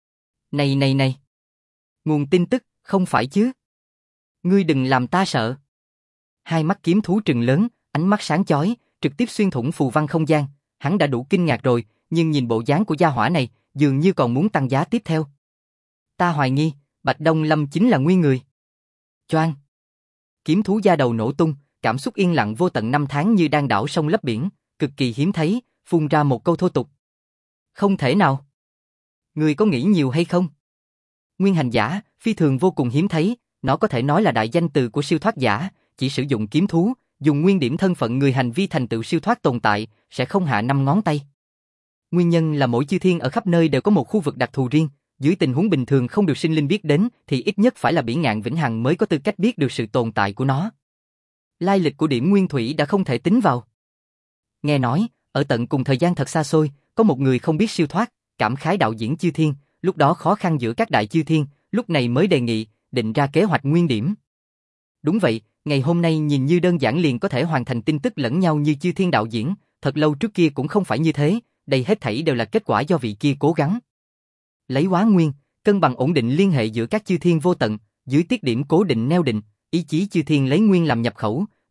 Này. Nguồn tin tức, không phải chứ? Ngươi đừng làm ta sợ. Hai mắt kiếm thú trừng lớn, ánh mắt sáng chói, trực tiếp xuyên thủng phù văn không gian, hắn đã đủ kinh ngạc rồi, nhưng nhìn bộ dáng của gia hỏa này, dường như còn muốn tăng giá tiếp theo. Ta hoài nghi, Bạch Đông Lâm chính là nguyên người. Choang. Kiếm thú da đầu nổ tung, cảm xúc yên lặng vô tận năm tháng như đang đảo sông lấp biển, cực kỳ hiếm thấy, phun ra một câu thô tục. Không thể nào. Ngươi có nghĩ nhiều hay không? Nguyên hành giả, phi thường vô cùng hiếm thấy, nó có thể nói là đại danh từ của siêu thoát giả, chỉ sử dụng kiếm thú, dùng nguyên điểm thân phận người hành vi thành tựu siêu thoát tồn tại, sẽ không hạ 5 ngón tay. Nguyên nhân là mỗi chư thiên ở khắp nơi đều có một khu vực đặc thù riêng, dưới tình huống bình thường không được sinh linh biết đến thì ít nhất phải là bỉ ngạn vĩnh hằng mới có tư cách biết được sự tồn tại của nó. Lai lịch của điểm nguyên thủy đã không thể tính vào. Nghe nói, ở tận cùng thời gian thật xa xôi, có một người không biết siêu thoát, cảm khái đạo diễn chư thiên, lúc đó khó khăn giữa các đại chư thiên, lúc này mới đề nghị, định ra kế hoạch nguyên điểm. Đúng vậy, ngày hôm nay nhìn như đơn giản liền có thể hoàn thành tin tức lẫn nhau như chư thiên đạo diễn, thật lâu trước kia cũng không phải như thế, đây hết thảy đều là kết quả do vị kia cố gắng. Lấy hóa nguyên, cân bằng ổn định liên hệ giữa các chư thiên vô tận, dưới tiết điểm cố định neo định, ý chí chư thiên lấy nguyên làm nhập khẩu,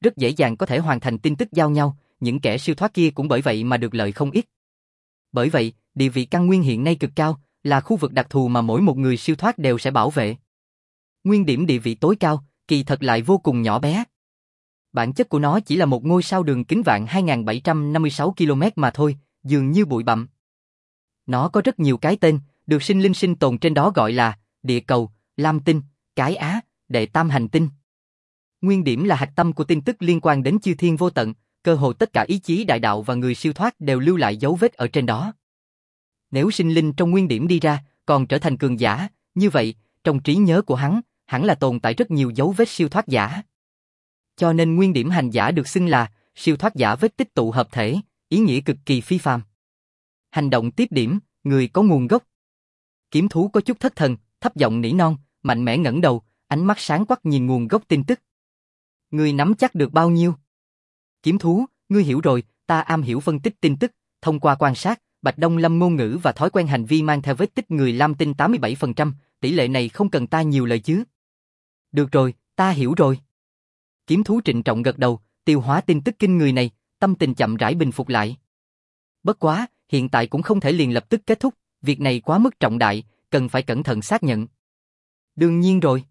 rất dễ dàng có thể hoàn thành tin tức giao nhau, những kẻ siêu thoát kia cũng bởi vậy mà được lợi không ít. Bởi vậy, địa vị căn nguyên hiện nay cực cao, là khu vực đặc thù mà mỗi một người siêu thoát đều sẽ bảo vệ. Nguyên điểm địa vị tối cao, kỳ thật lại vô cùng nhỏ bé. Bản chất của nó chỉ là một ngôi sao đường kính vạn 2756 km mà thôi, dường như bụi bặm. Nó có rất nhiều cái tên, được sinh linh sinh tồn trên đó gọi là địa cầu, lam tinh, cái Á, đệ tam hành tinh. Nguyên điểm là hạch tâm của tin tức liên quan đến chư thiên vô tận, cơ hồ tất cả ý chí đại đạo và người siêu thoát đều lưu lại dấu vết ở trên đó. Nếu sinh linh trong nguyên điểm đi ra, còn trở thành cường giả, như vậy, trong trí nhớ của hắn, hẳn là tồn tại rất nhiều dấu vết siêu thoát giả. Cho nên nguyên điểm hành giả được xưng là siêu thoát giả vết tích tụ hợp thể, ý nghĩa cực kỳ phi phàm. Hành động tiếp điểm, người có nguồn gốc. Kiếm thú có chút thất thần, thấp giọng nỉ non, mạnh mẽ ngẩng đầu, ánh mắt sáng quắc nhìn nguồn gốc tin tức. Ngươi nắm chắc được bao nhiêu? Kiếm thú, ngươi hiểu rồi, ta am hiểu phân tích tin tức, thông qua quan sát, Bạch Đông Lâm ngôn ngữ và thói quen hành vi mang theo vết tích người lam tinh 87%, tỷ lệ này không cần ta nhiều lời chứ. Được rồi, ta hiểu rồi. Kiếm thú trịnh trọng gật đầu, tiêu hóa tin tức kinh người này, tâm tình chậm rãi bình phục lại. Bất quá, hiện tại cũng không thể liền lập tức kết thúc, việc này quá mức trọng đại, cần phải cẩn thận xác nhận. Đương nhiên rồi.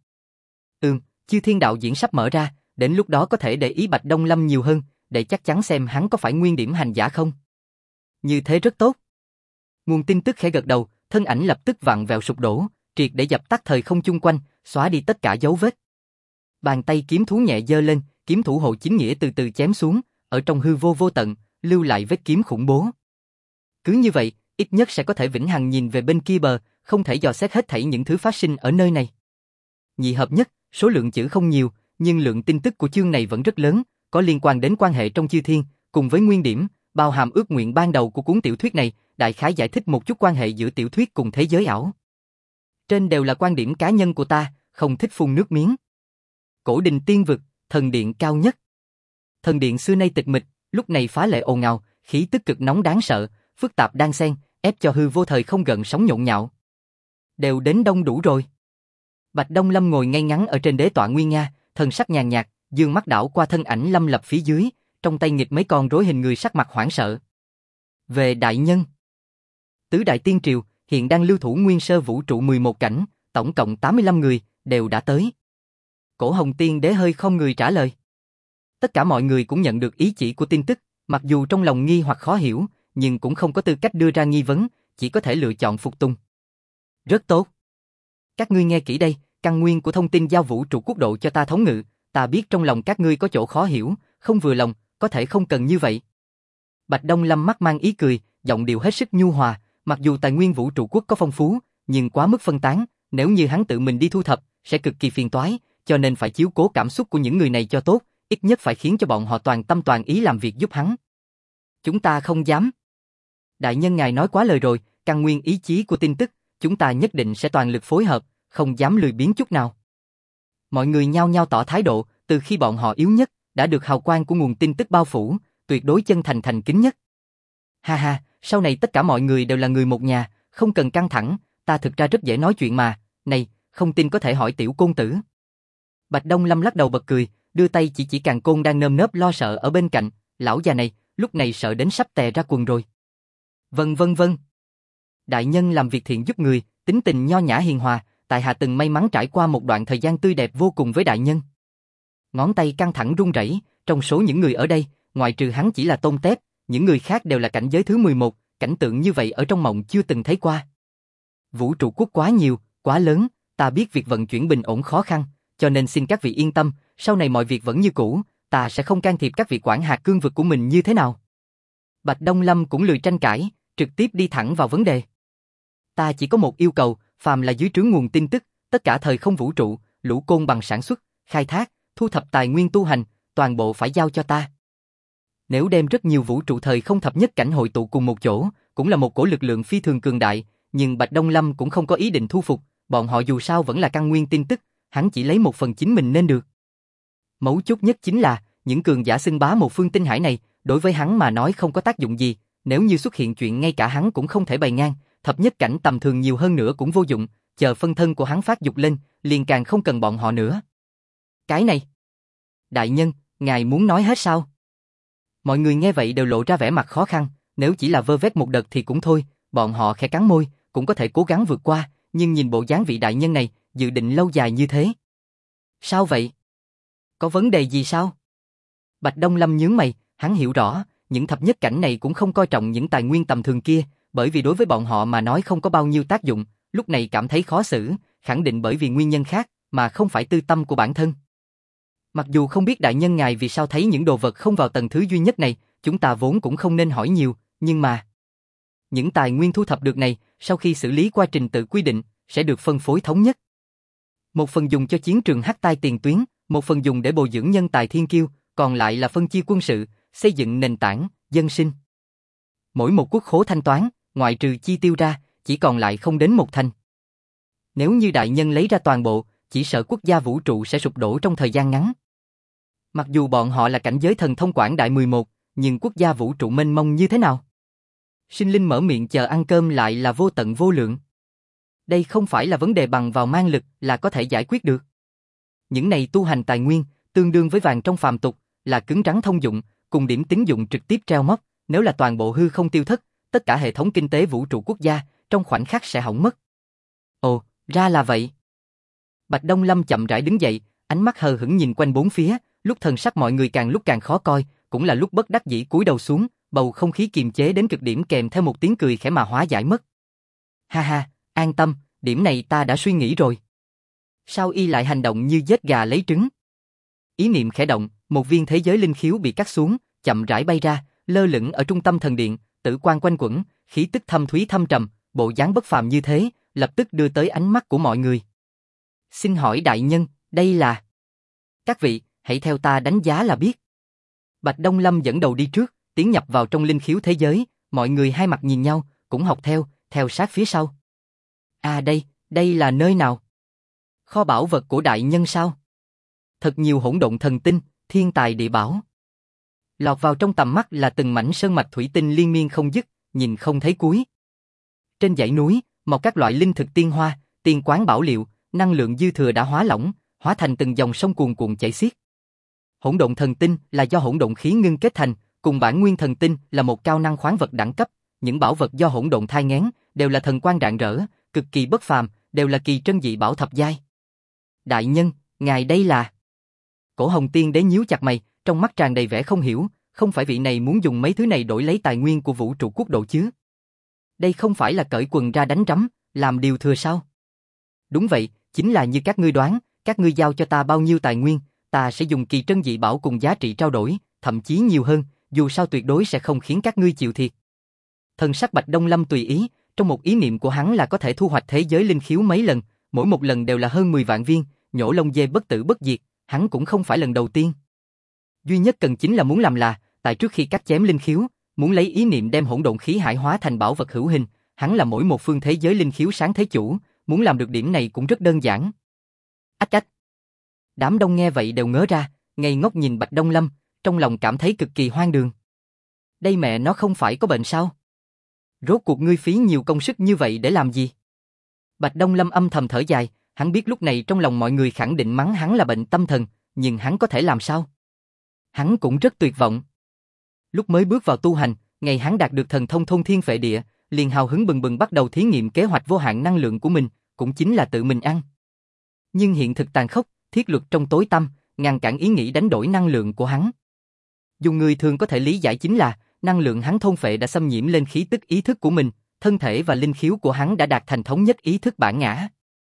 Chư thiên đạo diễn sắp mở ra, đến lúc đó có thể để ý Bạch Đông Lâm nhiều hơn, để chắc chắn xem hắn có phải nguyên điểm hành giả không. Như thế rất tốt. Nguồn tin tức khẽ gật đầu, thân ảnh lập tức vặn vẹo sụp đổ, triệt để dập tắt thời không chung quanh, xóa đi tất cả dấu vết. Bàn tay kiếm thú nhẹ giơ lên, kiếm thủ hộ chính nghĩa từ từ chém xuống, ở trong hư vô vô tận, lưu lại vết kiếm khủng bố. Cứ như vậy, ít nhất sẽ có thể vĩnh hằng nhìn về bên kia bờ, không thể dò xét hết thảy những thứ phát sinh ở nơi này. Nhị hợp nhất, số lượng chữ không nhiều, nhưng lượng tin tức của chương này vẫn rất lớn, có liên quan đến quan hệ trong chư thiên, cùng với nguyên điểm, bao hàm ước nguyện ban đầu của cuốn tiểu thuyết này, đại khái giải thích một chút quan hệ giữa tiểu thuyết cùng thế giới ảo. Trên đều là quan điểm cá nhân của ta, không thích phun nước miếng. Cổ đình tiên vực, thần điện cao nhất. Thần điện xưa nay tịch mịch, lúc này phá lệ ồn ào, khí tức cực nóng đáng sợ, phức tạp đan xen, ép cho hư vô thời không gần sóng nhộn nhạo. Đều đến đông đủ rồi. Bạch Đông Lâm ngồi ngay ngắn ở trên đế tọa nguy nga, thần sắc nhàn nhạt, dương mắt đảo qua thân ảnh lâm lập phía dưới, trong tay nghịch mấy con rối hình người sắc mặt hoảng sợ. Về đại nhân. Tứ đại tiên triều, hiện đang lưu thủ nguyên sơ vũ trụ 11 cảnh, tổng cộng 85 người, đều đã tới. Cổ Hồng Tiên Đế hơi không người trả lời. Tất cả mọi người cũng nhận được ý chỉ của tin tức, mặc dù trong lòng nghi hoặc khó hiểu, nhưng cũng không có tư cách đưa ra nghi vấn, chỉ có thể lựa chọn phục tùng. Rất tốt. Các ngươi nghe kỹ đây, căn nguyên của thông tin giao vũ trụ quốc độ cho ta thống ngự, ta biết trong lòng các ngươi có chỗ khó hiểu, không vừa lòng, có thể không cần như vậy. Bạch Đông Lâm mắt mang ý cười, giọng điệu hết sức nhu hòa, mặc dù tài nguyên vũ trụ quốc có phong phú, nhưng quá mức phân tán, nếu như hắn tự mình đi thu thập, sẽ cực kỳ phiền toái, cho nên phải chiếu cố cảm xúc của những người này cho tốt, ít nhất phải khiến cho bọn họ toàn tâm toàn ý làm việc giúp hắn. Chúng ta không dám. Đại nhân ngài nói quá lời rồi, căn nguyên ý chí của tin tức, chúng ta nhất định sẽ toàn lực phối hợp, không dám lười biếng chút nào. Mọi người nhao nhao tỏ thái độ, từ khi bọn họ yếu nhất, đã được hào quang của nguồn tin tức bao phủ, tuyệt đối chân thành thành kính nhất. Ha ha, sau này tất cả mọi người đều là người một nhà, không cần căng thẳng, ta thực ra rất dễ nói chuyện mà, này, không tin có thể hỏi tiểu côn tử. Bạch Đông Lâm lắc đầu bật cười, đưa tay chỉ Càn Côn đang nơm nớp lo sợ ở bên cạnh, lão già này, lúc này sợ đến sắp tè ra quần rồi. Vâng. Đại nhân làm việc thiện giúp người, tính tình nho nhã hiền hòa, tại hạ từng may mắn trải qua một đoạn thời gian tươi đẹp vô cùng với đại nhân. Ngón tay căng thẳng run rẩy, trong số những người ở đây, ngoại trừ hắn chỉ là Tôn Tép, những người khác đều là cảnh giới thứ 11, cảnh tượng như vậy ở trong mộng chưa từng thấy qua. Vũ trụ quốc quá nhiều, quá lớn, ta biết việc vận chuyển bình ổn khó khăn, cho nên xin các vị yên tâm, sau này mọi việc vẫn như cũ, ta sẽ không can thiệp các vị quản hạt cương vực của mình như thế nào. Bạch Đông Lâm cũng lười tranh cãi, trực tiếp đi thẳng vào vấn đề. Ta chỉ có một yêu cầu, phàm là dưới trướng nguồn tin tức, tất cả thời không vũ trụ, lũ côn bằng sản xuất, khai thác, thu thập tài nguyên tu hành, toàn bộ phải giao cho ta. Nếu đem rất nhiều vũ trụ thời không thập nhất cảnh hội tụ cùng một chỗ, cũng là một cổ lực lượng phi thường cường đại, nhưng Bạch Đông Lâm cũng không có ý định thu phục, bọn họ dù sao vẫn là căn nguyên tin tức, hắn chỉ lấy 1/4 chính mình nên được. Mấu chốt nhất chính là, những cường giả xưng bá một phương tinh hải này, đối với hắn mà nói không có tác dụng gì, nếu như xuất hiện chuyện ngay cả hắn cũng không thể bày ngang, thập nhất cảnh tầm thường nhiều hơn nữa cũng vô dụng, chờ phân thân của hắn phát dục lên, liền càng không cần bọn họ nữa. Cái này, đại nhân, ngài muốn nói hết sao? Mọi người nghe vậy đều lộ ra vẻ mặt khó khăn, nếu chỉ là vơ vét một đợt thì cũng thôi, bọn họ khẽ cắn môi, cũng có thể cố gắng vượt qua, nhưng nhìn bộ dáng vị đại nhân này, dự định lâu dài như thế. Sao vậy? Có vấn đề gì sao? Bạch Đông Lâm nhướng mày, hắn hiểu rõ, những thập nhất cảnh này cũng không coi trọng những tài nguyên tầm thường kia, bởi vì đối với bọn họ mà nói không có bao nhiêu tác dụng, lúc này cảm thấy khó xử, khẳng định bởi vì nguyên nhân khác, mà không phải tư tâm của bản thân. Mặc dù không biết đại nhân ngài vì sao thấy những đồ vật không vào tầng thứ duy nhất này, chúng ta vốn cũng không nên hỏi nhiều, nhưng mà những tài nguyên thu thập được này, sau khi xử lý qua trình tự quy định, sẽ được phân phối thống nhất. Một phần dùng cho chiến trường hắc tai tiền tuyến, một phần dùng để bồi dưỡng nhân tài thiên kiêu, còn lại là phân chia quân sự, xây dựng nền tảng, dân sinh. Mỗi một quốc khố thanh toán, ngoại trừ chi tiêu ra, chỉ còn lại không đến một thành. Nếu như đại nhân lấy ra toàn bộ, chỉ sợ quốc gia vũ trụ sẽ sụp đổ trong thời gian ngắn. Mặc dù bọn họ là cảnh giới thần thông quảng đại 11, nhưng quốc gia vũ trụ mênh mông như thế nào? Sinh linh mở miệng chờ ăn cơm lại là vô tận vô lượng. Đây không phải là vấn đề bằng vào mang lực là có thể giải quyết được. Những này tu hành tài nguyên, tương đương với vàng trong phàm tục, là cứng rắn thông dụng, cùng điểm tín dụng trực tiếp treo móc, nếu là toàn bộ hư không tiêu thất, tất cả hệ thống kinh tế vũ trụ quốc gia, trong khoảnh khắc sẽ hỏng mất. Ồ, ra là vậy. Bạch Đông Lâm chậm rãi đứng dậy, ánh mắt hờ hững nhìn quanh bốn phía, lúc thần sắc mọi người càng lúc càng khó coi, cũng là lúc bất đắc dĩ cúi đầu xuống, bầu không khí kiềm chế đến cực điểm kèm theo một tiếng cười khẽ mà hóa giải mất. Ha ha, an tâm, điểm này ta đã suy nghĩ rồi. Sao y lại hành động như giết gà lấy trứng? Ý niệm khẽ động, một viên thế giới linh khiếu bị cắt xuống, chậm rãi bay ra, lơ lửng ở trung tâm thần điện, tử quang quanh quẩn, khí tức thâm thúy thâm trầm, bộ dáng bất phàm như thế, lập tức đưa tới ánh mắt của mọi người. Xin hỏi đại nhân, đây là... Các vị, hãy theo ta đánh giá là biết. Bạch Đông Lâm dẫn đầu đi trước, tiến nhập vào trong linh khiếu thế giới, mọi người hai mặt nhìn nhau, cũng học theo sát phía sau. À đây là nơi nào? Kho bảo vật của đại nhân sao? Thật nhiều hỗn độn thần tinh, thiên tài địa bảo. Lọt vào trong tầm mắt là từng mảnh sơn mạch thủy tinh liên miên không dứt, nhìn không thấy cuối. Trên dãy núi, mọc các loại linh thực tiên hoa, tiên quán bảo liệu, năng lượng dư thừa đã hóa lỏng, hóa thành từng dòng sông cuồn cuộn chảy xiết. Hỗn độn thần tinh là do hỗn độn khí ngưng kết thành, cùng bản nguyên thần tinh là một cao năng khoáng vật đẳng cấp, những bảo vật do hỗn độn thai nghén đều là thần quang rạng rỡ, cực kỳ bất phàm, đều là kỳ trân dị bảo thập giai. Đại nhân, ngài đây là... Cổ Hồng Tiên Đế nhíu chặt mày, trong mắt tràn đầy vẻ không hiểu, không phải vị này muốn dùng mấy thứ này đổi lấy tài nguyên của vũ trụ quốc độ chứ? Đây không phải là cởi quần ra đánh rắm, làm điều thừa sao? Đúng vậy, chính là như các ngươi đoán, các ngươi giao cho ta bao nhiêu tài nguyên, ta sẽ dùng kỳ trân dị bảo cùng giá trị trao đổi, thậm chí nhiều hơn, dù sao tuyệt đối sẽ không khiến các ngươi chịu thiệt. Thần sắc Bạch Đông Lâm tùy ý, trong một ý niệm của hắn là có thể thu hoạch thế giới linh khiếu mấy lần, mỗi một lần đều là hơn 10 vạn viên, nhổ lông dê bất tử bất diệt, hắn cũng không phải lần đầu tiên. Duy nhất cần chính là muốn làm là, tại trước khi cắt chém linh khiếu, muốn lấy ý niệm đem hỗn độn khí hải hóa thành bảo vật hữu hình, hắn là mỗi một phương thế giới linh khiếu sáng thế chủ, muốn làm được điểm này cũng rất đơn giản. Ách ách. Đám đông nghe vậy đều ngớ ra, ngây ngốc nhìn Bạch Đông Lâm, trong lòng cảm thấy cực kỳ hoang đường. Đây mẹ nó không phải có bệnh sao? Rốt cuộc ngươi phí nhiều công sức như vậy để làm gì? Bạch Đông Lâm âm thầm thở dài, hắn biết lúc này trong lòng mọi người khẳng định mắng hắn là bệnh tâm thần, nhưng hắn có thể làm sao? Hắn cũng rất tuyệt vọng. Lúc mới bước vào tu hành, ngày hắn đạt được thần thông thôn thiên phệ địa, liền hào hứng bừng bừng bắt đầu thí nghiệm kế hoạch vô hạn năng lượng của mình, cũng chính là tự mình ăn. Nhưng hiện thực tàn khốc, thiết luật trong tối tăm, ngăn cản ý nghĩ đánh đổi năng lượng của hắn. Dùng người thường có thể lý giải chính là, năng lượng hắn thôn phệ đã xâm nhiễm lên khí tức ý thức của mình, thân thể và linh khiếu của hắn đã đạt thành thống nhất ý thức bản ngã.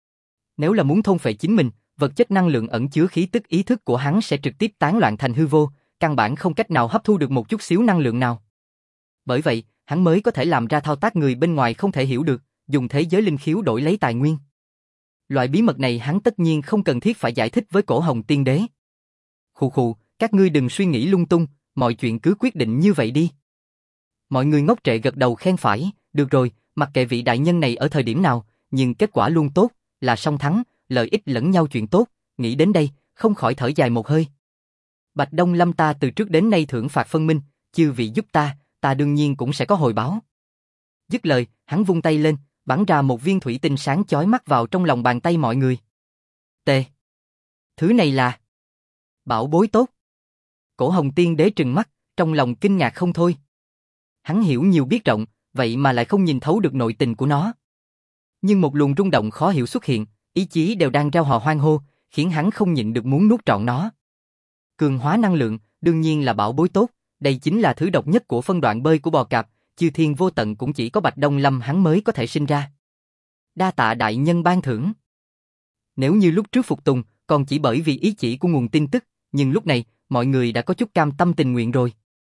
Nếu là muốn thôn phệ chính mình, vật chất năng lượng ẩn chứa khí tức ý thức của hắn sẽ trực tiếp tán loạn thành hư vô, căn bản không cách nào hấp thu được một chút xíu năng lượng nào. Bởi vậy, hắn mới có thể làm ra thao tác người bên ngoài không thể hiểu được, dùng thế giới linh khiếu đổi lấy tài nguyên. Loại bí mật này hắn tất nhiên không cần thiết phải giải thích với Cổ Hồng Tiên Đế. Khụ khụ, các ngươi đừng suy nghĩ lung tung, mọi chuyện cứ quyết định như vậy đi. Mọi người ngốc trệ gật đầu khen phải, được rồi, mặc kệ vị đại nhân này ở thời điểm nào, nhưng kết quả luôn tốt, là song thắng, lợi ích lẫn nhau chuyện tốt, nghĩ đến đây, không khỏi thở dài một hơi. Bạch Đông Lâm ta từ trước đến nay thưởng phạt phân minh, chư vị giúp ta đương nhiên cũng sẽ có hồi báo. Dứt lời, hắn vung tay lên, bắn ra một viên thủy tinh sáng chói mắt vào trong lòng bàn tay mọi người. Tê! Thứ này là... bảo bối tốt. Cổ Hồng Tiên Đế trừng mắt, trong lòng kinh ngạc không thôi. Hắn hiểu nhiều biết rộng, vậy mà lại không nhìn thấu được nội tình của nó. Nhưng một luồng rung động khó hiểu xuất hiện, ý chí đều đang reo hò hoan hô, khiến hắn không nhịn được muốn nuốt trọn nó. Cường hóa năng lượng, đương nhiên là bảo bối tốt, đây chính là thứ độc nhất của phân đoạn bơi của bò cạp, chư thiên vô tận cũng chỉ có Bạch Đông Lâm hắn mới có thể sinh ra. Đa tạ đại nhân ban thưởng. Nếu như lúc trước phục tùng, còn chỉ bởi vì ý chỉ của nguồn tin tức, nhưng lúc này, mọi người đã có chút cam tâm tình nguyện rồi.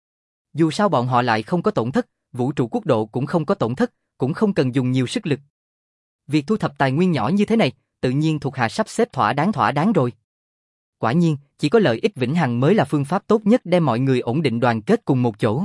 Dù sao bọn họ lại không có tổn thất, vũ trụ quốc độ cũng không có tổn thất, cũng không cần dùng nhiều sức lực. Việc thu thập tài nguyên nhỏ như thế này, tự nhiên thuộc hạ sắp xếp thỏa đáng rồi. Quả nhiên, chỉ có lợi ích vĩnh hằng mới là phương pháp tốt nhất đem mọi người ổn định đoàn kết cùng một chỗ.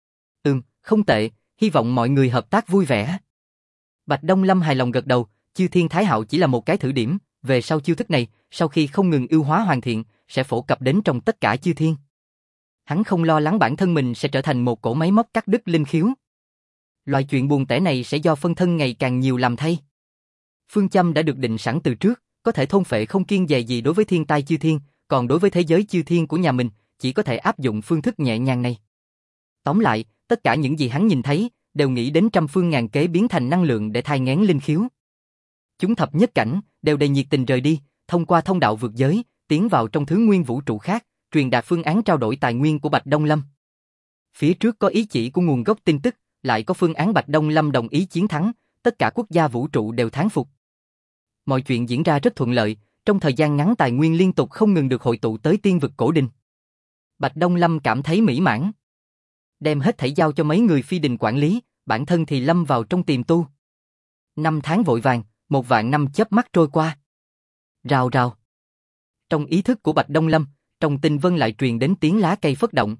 Không tệ, hy vọng mọi người hợp tác vui vẻ. Bạch Đông Lâm hài lòng gật đầu, Chư Thiên Thái Hạo chỉ là một cái thử điểm, về sau chiêu thức này, sau khi không ngừng ưu hóa hoàn thiện, sẽ phổ cập đến trong tất cả chư thiên. Hắn không lo lắng bản thân mình sẽ trở thành một cỗ máy móc cắt đứt linh khiếu. Loại chuyện buồn tẻ này sẽ do phân thân ngày càng nhiều làm thay. Phương châm đã được định sẵn từ trước, có thể thôn phệ không kiêng dè gì đối với thiên tai chư thiên, còn đối với thế giới chư thiên của nhà mình, chỉ có thể áp dụng phương thức nhẹ nhàng này. Tóm lại, tất cả những gì hắn nhìn thấy, đều nghĩ đến trăm phương ngàn kế biến thành năng lượng để thai nghén linh khiếu. Chúng thập nhất cảnh, đều đầy nhiệt tình rời đi, thông qua thông đạo vượt giới, tiến vào trong thứ nguyên vũ trụ khác, truyền đạt phương án trao đổi tài nguyên của Bạch Đông Lâm. Phía trước có ý chỉ của nguồn gốc tin tức, lại có phương án Bạch Đông Lâm đồng ý chiến thắng, tất cả quốc gia vũ trụ đều thán phục. Mọi chuyện diễn ra rất thuận lợi, trong thời gian ngắn tài nguyên liên tục không ngừng được hội tụ tới tiên vực cổ đình. Bạch Đông Lâm cảm thấy mỹ mãn. Đem hết thảy giao cho mấy người phi đình quản lý, bản thân thì lâm vào trong tiềm tu. 5 tháng vội vàng, 1 vạn năm chớp mắt trôi qua. Rào rào. Trong ý thức của Bạch Đông Lâm, trong tinh vân lại truyền đến tiếng lá cây phất động.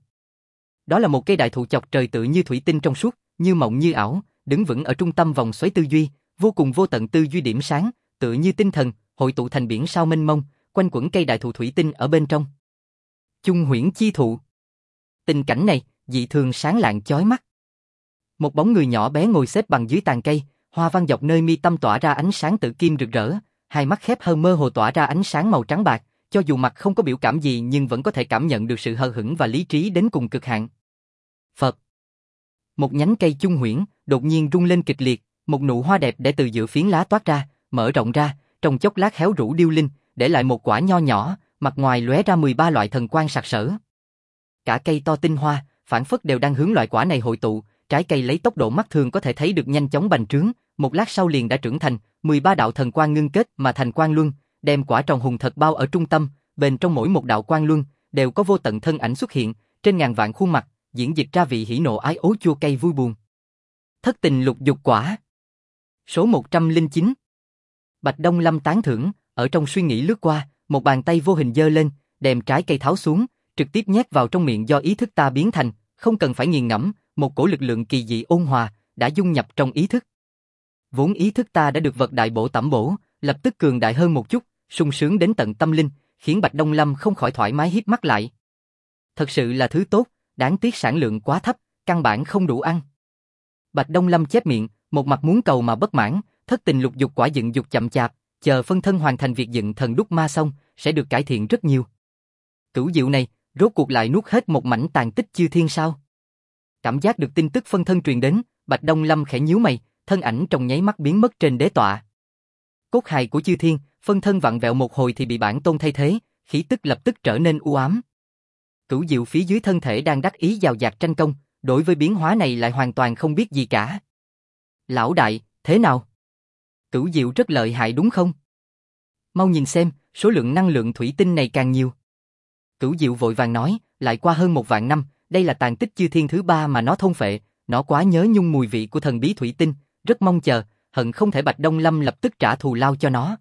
Đó là một cây đại thụ chọc trời tựa như thủy tinh trong suốt, như mộng như ảo, đứng vững ở trung tâm vòng xoáy tư duy, vô cùng vô tận tư duy điểm sáng, tựa như tinh thần, hội tụ thành biển sao mênh mông, quanh quẩn cây đại thụ thủy tinh ở bên trong. Chung huyễn chi thụ. Tình cảnh này, dị thường sáng lạng chói mắt. Một bóng người nhỏ bé ngồi xếp bằng dưới tàn cây, hoa văn dọc nơi mi tâm tỏa ra ánh sáng tự kim rực rỡ, hai mắt khép hờ mơ hồ tỏa ra ánh sáng màu trắng bạc, cho dù mặt không có biểu cảm gì nhưng vẫn có thể cảm nhận được sự hờ hững và lý trí đến cùng cực hạn. Phật. Một nhánh cây chung huyễn đột nhiên rung lên kịch liệt, một nụ hoa đẹp để từ giữa phiến lá toát ra, mở rộng ra, trong chốc lát héo rũ điêu linh, để lại một quả nho nhỏ, mặt ngoài lóe ra 13 loại thần quang sặc sỡ. Cả cây to tinh hoa, phản phất đều đang hướng loại quả này hội tụ, trái cây lấy tốc độ mắt thường có thể thấy được nhanh chóng bành trướng, một lát sau liền đã trưởng thành, 13 đạo thần quang ngưng kết mà thành quang luân, đem quả tròn hùng thật bao ở trung tâm, bên trong mỗi một đạo quang luân đều có vô tận thân ảnh xuất hiện, trên ngàn vạn khuôn mặt, diễn dịch ra vị hỉ nộ ái ố chua cay vui buồn. Thất tình lục dục quả. Số 109. Bạch Đông Lâm tán thưởng, ở trong suy nghĩ lướt qua, một bàn tay vô hình giơ lên, đem trái cây tháo xuống, trực tiếp nhét vào trong miệng do ý thức ta biến thành, không cần phải nghiền ngẫm, một cổ lực lượng kỳ dị ôn hòa đã dung nhập trong ý thức. Vốn ý thức ta đã được vật đại bổ tẩm bổ, lập tức cường đại hơn một chút, sung sướng đến tận tâm linh, khiến Bạch Đông Lâm không khỏi thoải mái híp mắt lại. Thật sự là thứ tốt, đáng tiếc sản lượng quá thấp, căn bản không đủ ăn. Bạch Đông Lâm chép miệng, một mặt muốn cầu mà bất mãn, thất tình lục dục quả dựng dục chậm chạp, chờ phân thân hoàn thành việc dựng thần đúc ma xong, sẽ được cải thiện rất nhiều. Cửu diệu này, rốt cuộc lại nuốt hết một mảnh tàn tích chư thiên sao? Cảm giác được tin tức phân thân truyền đến, Bạch Đông Lâm khẽ nhíu mày, thân ảnh trong nháy mắt biến mất trên đế tọa. Cốt hài của chư thiên, phân thân vặn vẹo một hồi thì bị bản tôn thay thế, khí tức lập tức trở nên u ám. Cửu diệu phía dưới thân thể đang đắc ý giàu dạt tranh công, đối với biến hóa này lại hoàn toàn không biết gì cả. Lão đại, thế nào? Cửu diệu rất lợi hại đúng không? Mau nhìn xem, số lượng năng lượng thủy tinh này càng nhiều. Cửu diệu vội vàng nói, lại qua hơn 1 vạn năm, đây là tàn tích chư thiên thứ 3 mà nó thôn phệ, nó quá nhớ nhung mùi vị của thần bí thủy tinh, rất mong chờ, hận không thể Bạch Đông Lâm lập tức trả thù lao cho nó.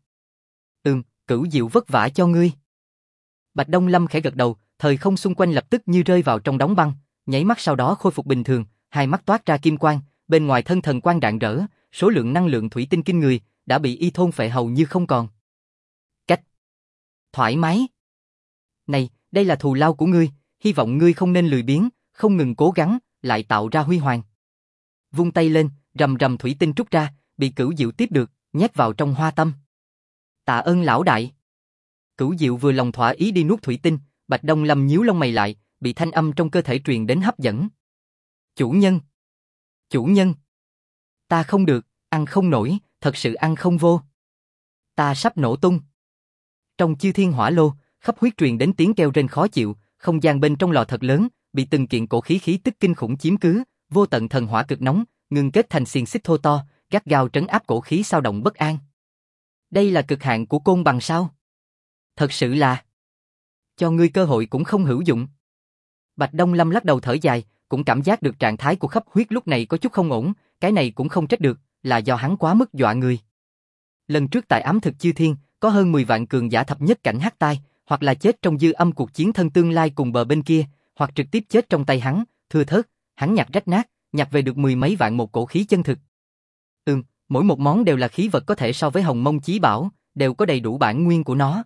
Cửu diệu vất vả cho ngươi. Bạch Đông Lâm khẽ gật đầu, thời không xung quanh lập tức như rơi vào trong đóng băng, nháy mắt sau đó khôi phục bình thường, hai mắt toát ra kim quang, bên ngoài thân thần quang rạng rỡ, số lượng năng lượng thủy tinh kinh người, đã bị y thôn phệ hầu như không còn. Cách. Thoải mái. Này, đây là thù lao của ngươi, hy vọng ngươi không nên lười biếng, không ngừng cố gắng, lại tạo ra huy hoàng. Vung tay lên, rầm rầm thủy tinh trút ra, bị Cửu diệu tiếp được, nhét vào trong hoa tâm. Tạ ơn lão đại. Cửu diệu vừa lòng thỏa ý đi nuốt thủy tinh, Bạch Đông Lâm nhíu lông mày lại, bị thanh âm trong cơ thể truyền đến hấp dẫn. Chủ nhân! Chủ nhân! Ta không được, ăn không nổi, thật sự ăn không vô. Ta sắp nổ tung. Trong chư thiên hỏa lô, khắp huyết truyền đến tiếng kêu rên khó chịu, không gian bên trong lò thật lớn, bị từng kiện cổ khí khí tức kinh khủng chiếm cứ, vô tận thần hỏa cực nóng, ngưng kết thành xiềng xích thô to, gắt gao trấn áp cổ khí sao động bất an. Đây là cực hạn của côn bằng sao? Thật sự là... cho ngươi cơ hội cũng không hữu dụng. Bạch Đông Lâm lắc đầu thở dài, cũng cảm giác được trạng thái của khắp huyết lúc này có chút không ổn, cái này cũng không trách được, là do hắn quá mức dọa người. Lần trước tại ám thực chư thiên, có hơn 10 vạn cường giả thập nhất cảnh hắc tai, hoặc là chết trong dư âm cuộc chiến thân tương lai cùng bờ bên kia, hoặc trực tiếp chết trong tay hắn, thưa thớt, hắn nhặt rách nát, nhặt về được 10 mấy vạn một cổ khí chân thực. Mỗi một món đều là khí vật có thể so với Hồng Mông Chí Bảo, đều có đầy đủ bản nguyên của nó.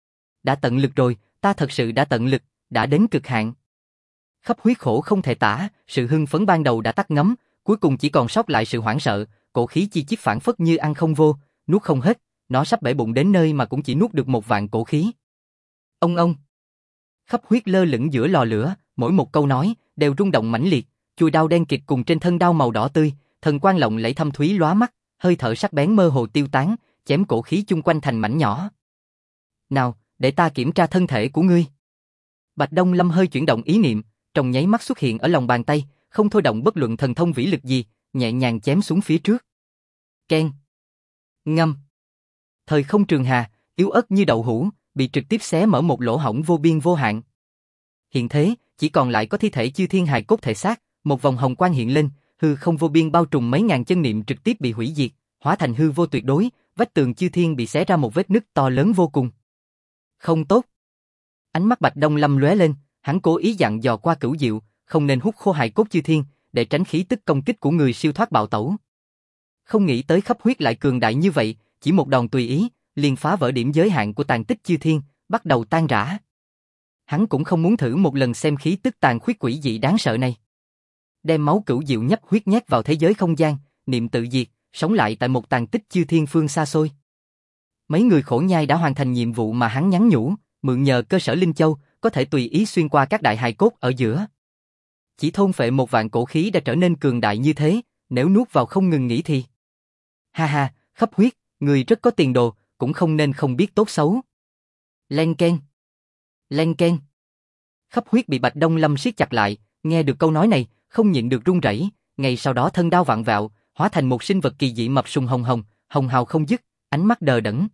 Đã tận lực rồi, ta thật sự đã tận lực, đã đến cực hạn. Khắp huyết khổ không thể tả, sự hưng phấn ban đầu đã tắt ngấm, cuối cùng chỉ còn sót lại sự hoảng sợ, cổ khí chi chít phản phất như ăn không vô, nuốt không hết, nó sắp bể bụng đến nơi mà cũng chỉ nuốt được 1 vạn cổ khí. Ông. Khắp huyết lơ lửng giữa lò lửa, mỗi một câu nói đều rung động mãnh liệt, chùi đao đen kịt cùng trên thân đao màu đỏ tươi, thần quang lộng lẫy thâm thúy lóa mắt, hơi thở sắc bén mơ hồ tiêu tán, chém cổ khí chung quanh thành mảnh nhỏ. Nào, để ta kiểm tra thân thể của ngươi. Bạch Đông Lâm hơi chuyển động ý niệm, trong nháy mắt xuất hiện ở lòng bàn tay, không thôi động bất luận thần thông vĩ lực gì, nhẹ nhàng chém xuống phía trước. Keng. Ngâm. Thời không trường hà, yếu ớt như đậu hũ, bị trực tiếp xé mở một lỗ hổng vô biên vô hạn. Hiện thế, chỉ còn lại có thi thể chư thiên hài cốt thể xác, một vòng hồng quang hiện lên, hư không vô biên bao trùm mấy ngàn chân niệm trực tiếp bị hủy diệt, hóa thành hư vô tuyệt đối, vách tường chư thiên bị xé ra một vết nứt to lớn vô cùng. Không tốt. Ánh mắt Bạch Đông Lâm lóe lên, hắn cố ý dặn dò qua Cửu Diệu, không nên hút khô hài cốt chư thiên, để tránh khí tức công kích của người siêu thoát bạo tẩu. Không nghĩ tới khắp huyết lại cường đại như vậy, chỉ một đòn tùy ý, liền phá vỡ điểm giới hạn của tàn tích chư thiên, bắt đầu tan rã. Hắn cũng không muốn thử một lần xem khí tức tàn khuyết quỷ dị đáng sợ này. Đem máu Cửu Diệu nhấp huyết nhét vào thế giới không gian, niệm tự diệt, sống lại tại một tàn tích chư thiên phương xa xôi. Mấy người khổ nhai đã hoàn thành nhiệm vụ mà hắn nhắn nhủ, mượn nhờ cơ sở Linh Châu, có thể tùy ý xuyên qua các đại hài cốt ở giữa. Chỉ thôn phệ 1 vạn cổ khí đã trở nên cường đại như thế, nếu nuốt vào không ngừng nghỉ thì... Ha ha, khắp huyết, người rất có tiền đồ, cũng không nên không biết tốt xấu. Len keng. Len keng. Khắp huyết bị Bạch Đông Lâm siết chặt lại, nghe được câu nói này, không nhịn được run rẩy, ngay sau đó thân đao vặn vẹo, hóa thành một sinh vật kỳ dị mập sùng hồng hồng, hồng hào không dứt, ánh mắt đờ đẫn.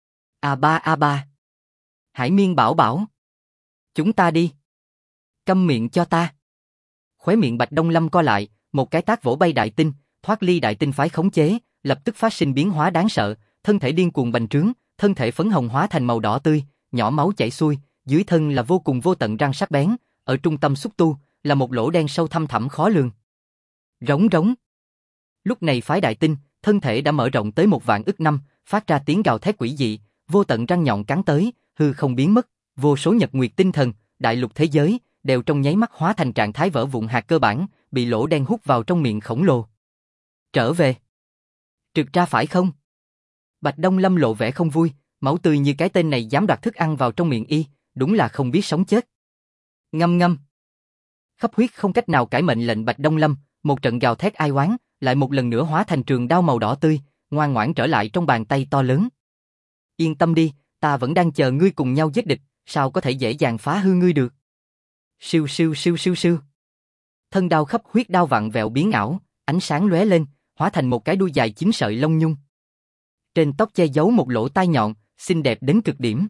A ba. Hải Miên bảo bảo. Chúng ta đi. Câm miệng cho ta. Khóe miệng Bạch Đông Lâm co lại, một cái tát vỗ bay đại tinh, thoát ly đại tinh phái khống chế, lập tức phát sinh biến hóa đáng sợ, thân thể điên cuồng bành trướng, thân thể phấn hồng hóa thành màu đỏ tươi, nhỏ máu chảy xuôi, dưới thân là vô cùng vô tận răng sắc bén, ở trung tâm xúc tu là một lỗ đen sâu thăm thẳm khó lường. Rống rống. Lúc này phái đại tinh, thân thể đã mở rộng tới 1 vạn ức năm, phát ra tiếng gào thét quỷ dị, vô tận răng nhọn cắn tới, hư không biến mất, vô số nhật nguyệt tinh thần, đại lục thế giới đều trong nháy mắt hóa thành trạng thái vỡ vụn hạt cơ bản, bị lỗ đen hút vào trong miệng khổng lồ. Trở về. Trượt ra phải không? Bạch Đông Lâm lộ vẻ không vui, máu tươi như cái tên này dám đoạt thức ăn vào trong miệng y, đúng là không biết sống chết. Ngâm ngâm. Khắp huyết không cách nào cãi mệnh lệnh Bạch Đông Lâm, một trận gào thét ai oán, lại một lần nữa hóa thành trường đao màu đỏ tươi, ngoan ngoãn trở lại trong bàn tay to lớn. Yên tâm đi, ta vẫn đang chờ ngươi cùng nhau giết địch, sao có thể dễ dàng phá hư ngươi được. Siêu siêu siêu siêu siêu. Thân đao khắp huyết đao vặn vẹo biến ảo, ánh sáng lóe lên, hóa thành một cái đuôi dài 9 sợi lông nhung. Trên tóc che giấu một lỗ tai nhọn, xinh đẹp đến cực điểm.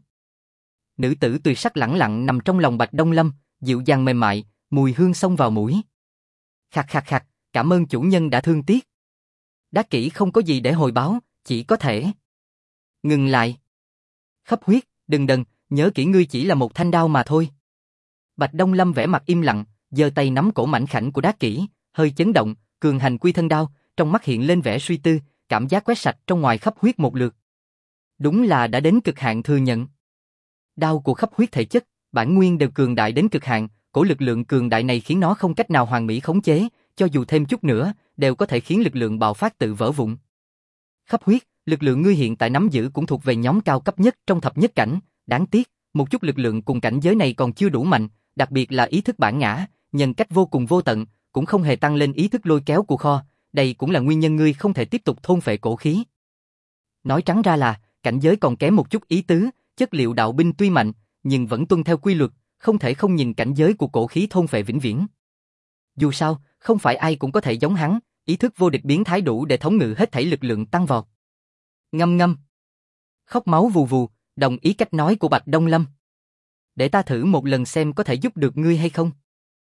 Nữ tử tùy sắc lẳng lặng nằm trong lòng Bạch Đông Lâm, dịu dàng mềm mại, mùi hương xông vào mũi. Khạc khạc khạc, cảm ơn chủ nhân đã thương tiếc. Đắc kỷ không có gì để hồi báo, chỉ có thể... Ngừng lại. Khắp huyết, đừng đần, nhớ kỹ ngươi chỉ là một thanh đao mà thôi. Bạch Đông Lâm vẻ mặt im lặng, giơ tay nắm cổ mảnh khảnh của Đắc kỷ, hơi chấn động, cường hành quy thân đao, trong mắt hiện lên vẻ suy tư, cảm giác quét sạch trong ngoài khắp huyết một lượt. Đúng là đã đến cực hạn thừa nhận. Đao của khắp huyết thể chất, bản nguyên đều cường đại đến cực hạn, cổ lực lượng cường đại này khiến nó không cách nào hoàn mỹ khống chế, cho dù thêm chút nữa, đều có thể khiến lực lượng bạo phát tự vỡ vụn. Khắp huyết, lực lượng ngươi hiện tại nắm giữ cũng thuộc về nhóm cao cấp nhất trong thập nhất cảnh, đáng tiếc, một chút lực lượng cùng cảnh giới này còn chưa đủ mạnh, đặc biệt là ý thức bản ngã, nhân cách vô cùng vô tận, cũng không hề tăng lên ý thức lôi kéo của kho, đây cũng là nguyên nhân ngươi không thể tiếp tục thôn phệ cổ khí. Nói trắng ra là, cảnh giới còn kém một chút ý tứ, chất liệu đạo binh tuy mạnh, nhưng vẫn tuân theo quy luật, không thể không nhìn cảnh giới của cổ khí thôn phệ vĩnh viễn. Dù sao, không phải ai cũng có thể giống hắn, ý thức vô địch biến thái đủ để thống ngự hết thảy lực lượng tăng vọt. Ngâm ngâm. Khóc máu vù vù, đồng ý cách nói của Bạch Đông Lâm. Để ta thử một lần xem có thể giúp được ngươi hay không.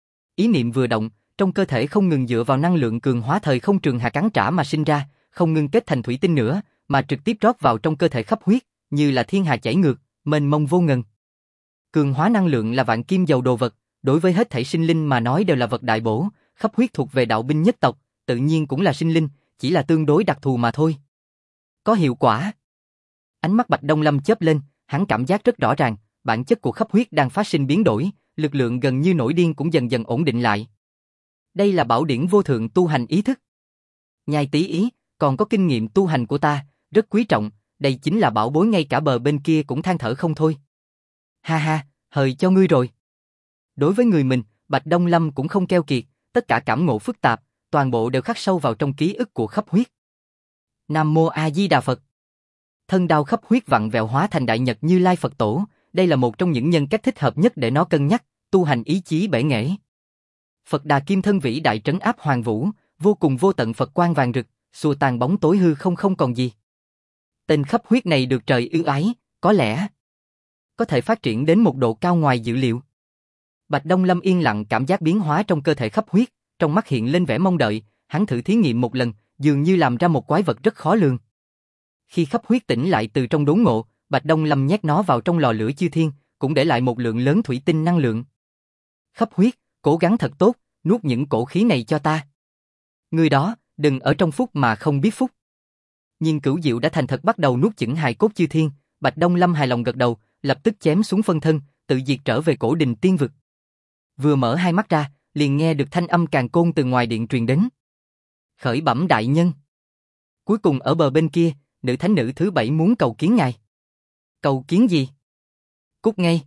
Ý niệm vừa động, trong cơ thể không ngừng dựa vào năng lượng cường hóa thời không trường hà cắn trả mà sinh ra, không ngừng kết thành thủy tinh nữa, mà trực tiếp rót vào trong cơ thể khắp huyết, như là thiên hà chảy ngược, mênh mông vô ngần. Cường hóa năng lượng là vạn kim dầu đồ vật, đối với hết thảy sinh linh mà nói đều là vật đại bổ, khắp huyết thuộc về đạo binh nhất tộc, tự nhiên cũng là sinh linh, chỉ là tương đối đặc thù mà thôi. Có hiệu quả. Ánh mắt Bạch Đông Lâm chớp lên, hắn cảm giác rất rõ ràng, bản chất của khắp huyết đang phát sinh biến đổi, lực lượng gần như nổi điên cũng dần dần ổn định lại. Đây là bảo điển vô thượng tu hành ý thức. Nhai tí ý, còn có kinh nghiệm tu hành của ta, rất quý trọng, đây chính là bảo bối ngay cả bờ bên kia cũng than thở không thôi. Ha ha, hời cho ngươi rồi. Đối với người mình, Bạch Đông Lâm cũng không keo kiệt, tất cả cảm ngộ phức tạp, toàn bộ đều khắc sâu vào trong ký ức của khắp huyết. Nam Mô A Di Đà Phật. Thân đao khắp huyết vặn vẹo hóa thành Đại Nhật Như Lai Phật Tổ, đây là một trong những nhân cách thích hợp nhất để nó cân nhắc, tu hành ý chí bể nghệ. Phật Đà Kim Thân vĩ đại trấn áp hoàng vũ, vô cùng vô tận Phật quang vàng rực, xua tan bóng tối hư không còn gì. Tên khắp huyết này được trời ưu ái, có lẽ có thể phát triển đến một độ cao ngoài dự liệu. Bạch Đông Lâm yên lặng cảm giác biến hóa trong cơ thể khắp huyết, trong mắt hiện lên vẻ mong đợi, hắn thử thí nghiệm một lần, dường như làm ra một quái vật rất khó lường. Khi khắp huyết tỉnh lại từ trong đốn ngộ, Bạch Đông Lâm nhét nó vào trong lò lửa chư thiên, cũng để lại một lượng lớn thủy tinh năng lượng. Khắp huyết, cố gắng thật tốt, nuốt những cổ khí này cho ta. Người đó, đừng ở trong phúc mà không biết phúc. Nhưng Cửu Diệu đã thành thật bắt đầu nuốt chửng hài cốt chư thiên, Bạch Đông Lâm hài lòng gật đầu, lập tức chém xuống phân thân, tự diệt trở về cổ đình tiên vực. Vừa mở hai mắt ra, liền nghe được thanh âm càn côn từ ngoài điện truyền đến. Khởi bẩm đại nhân. Cuối cùng ở bờ bên kia, nữ thánh nữ thứ 7 muốn cầu kiến ngài. Cầu kiến gì? Cút ngay.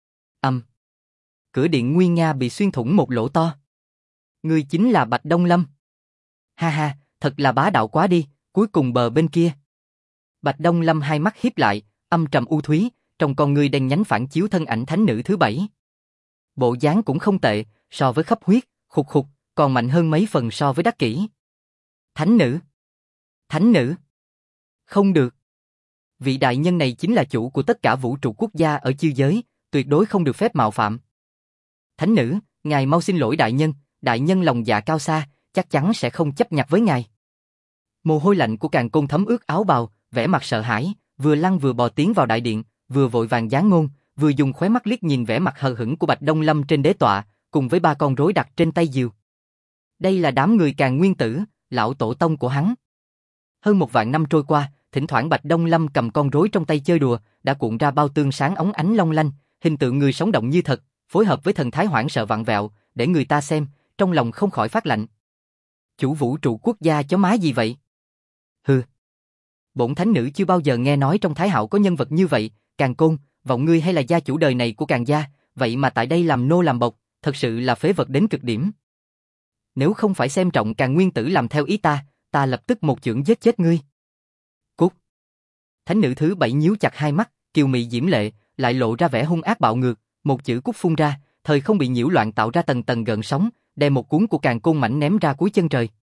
Cửa điện nguy nga bị xuyên thủng một lỗ to. Ngươi chính là Bạch Đông Lâm. Ha ha, thật là bá đạo quá đi, cuối cùng bờ bên kia. Bạch Đông Lâm hai mắt híp lại, âm trầm u thúy, trong con ngươi đen nhánh phản chiếu thân ảnh thánh nữ thứ 7. Bộ dáng cũng không tệ, so với khắp huyết, khục khục, còn mạnh hơn mấy phần so với Đắc Kỷ. Thánh nữ. Thánh nữ. Không được. Vị đại nhân này chính là chủ của tất cả vũ trụ quốc gia ở chư giới, tuyệt đối không được phép mạo phạm. Thánh nữ, ngài mau xin lỗi đại nhân lòng dạ cao xa, chắc chắn sẽ không chấp nhặt với ngài. Mồ hôi lạnh của Càn Côn thấm ướt áo bào, vẻ mặt sợ hãi, vừa lăn vừa bò tiến vào đại điện, vừa vội vàng giáng ngôn, vừa dùng khóe mắt liếc nhìn vẻ mặt hờ hững của Bạch Đông Lâm trên đế tọa, cùng với ba con rối đặt trên tay diều. Đây là đám người Càn Nguyên Tử, lão tổ tông của hắn. Hơn 1.000 năm trôi qua, thỉnh thoảng Bạch Đông Lâm cầm con rối trong tay chơi đùa, đã cuộn ra bao tương sáng óng ánh long lanh, hình tượng người sống động như thật, phối hợp với thần thái hoảng sợ vặn vẹo, để người ta xem, trong lòng không khỏi phát lạnh. Chủ vũ trụ quốc gia chó má gì vậy? Hừ. Bổn thánh nữ chưa bao giờ nghe nói trong Thái Hạo có nhân vật như vậy, Càn Côn, vọng ngươi hay là gia chủ đời này của Càn gia, vậy mà tại đây làm nô làm bộc, thật sự là phế vật đến cực điểm. Nếu không phải xem trọng Càn Nguyên Tử làm theo ý ta lập tức một chưởng giết chết ngươi. Cút. Thánh nữ thứ 7 nhíu chặt hai mắt, kiều mị diễm lệ, lại lộ ra vẻ hung ác bạo ngược, một chữ cút phun ra, thời không bị nhiễu loạn tạo ra tầng tầng gợn sóng, đem một cuốn của Càn Côn mảnh ném ra cuối chân trời.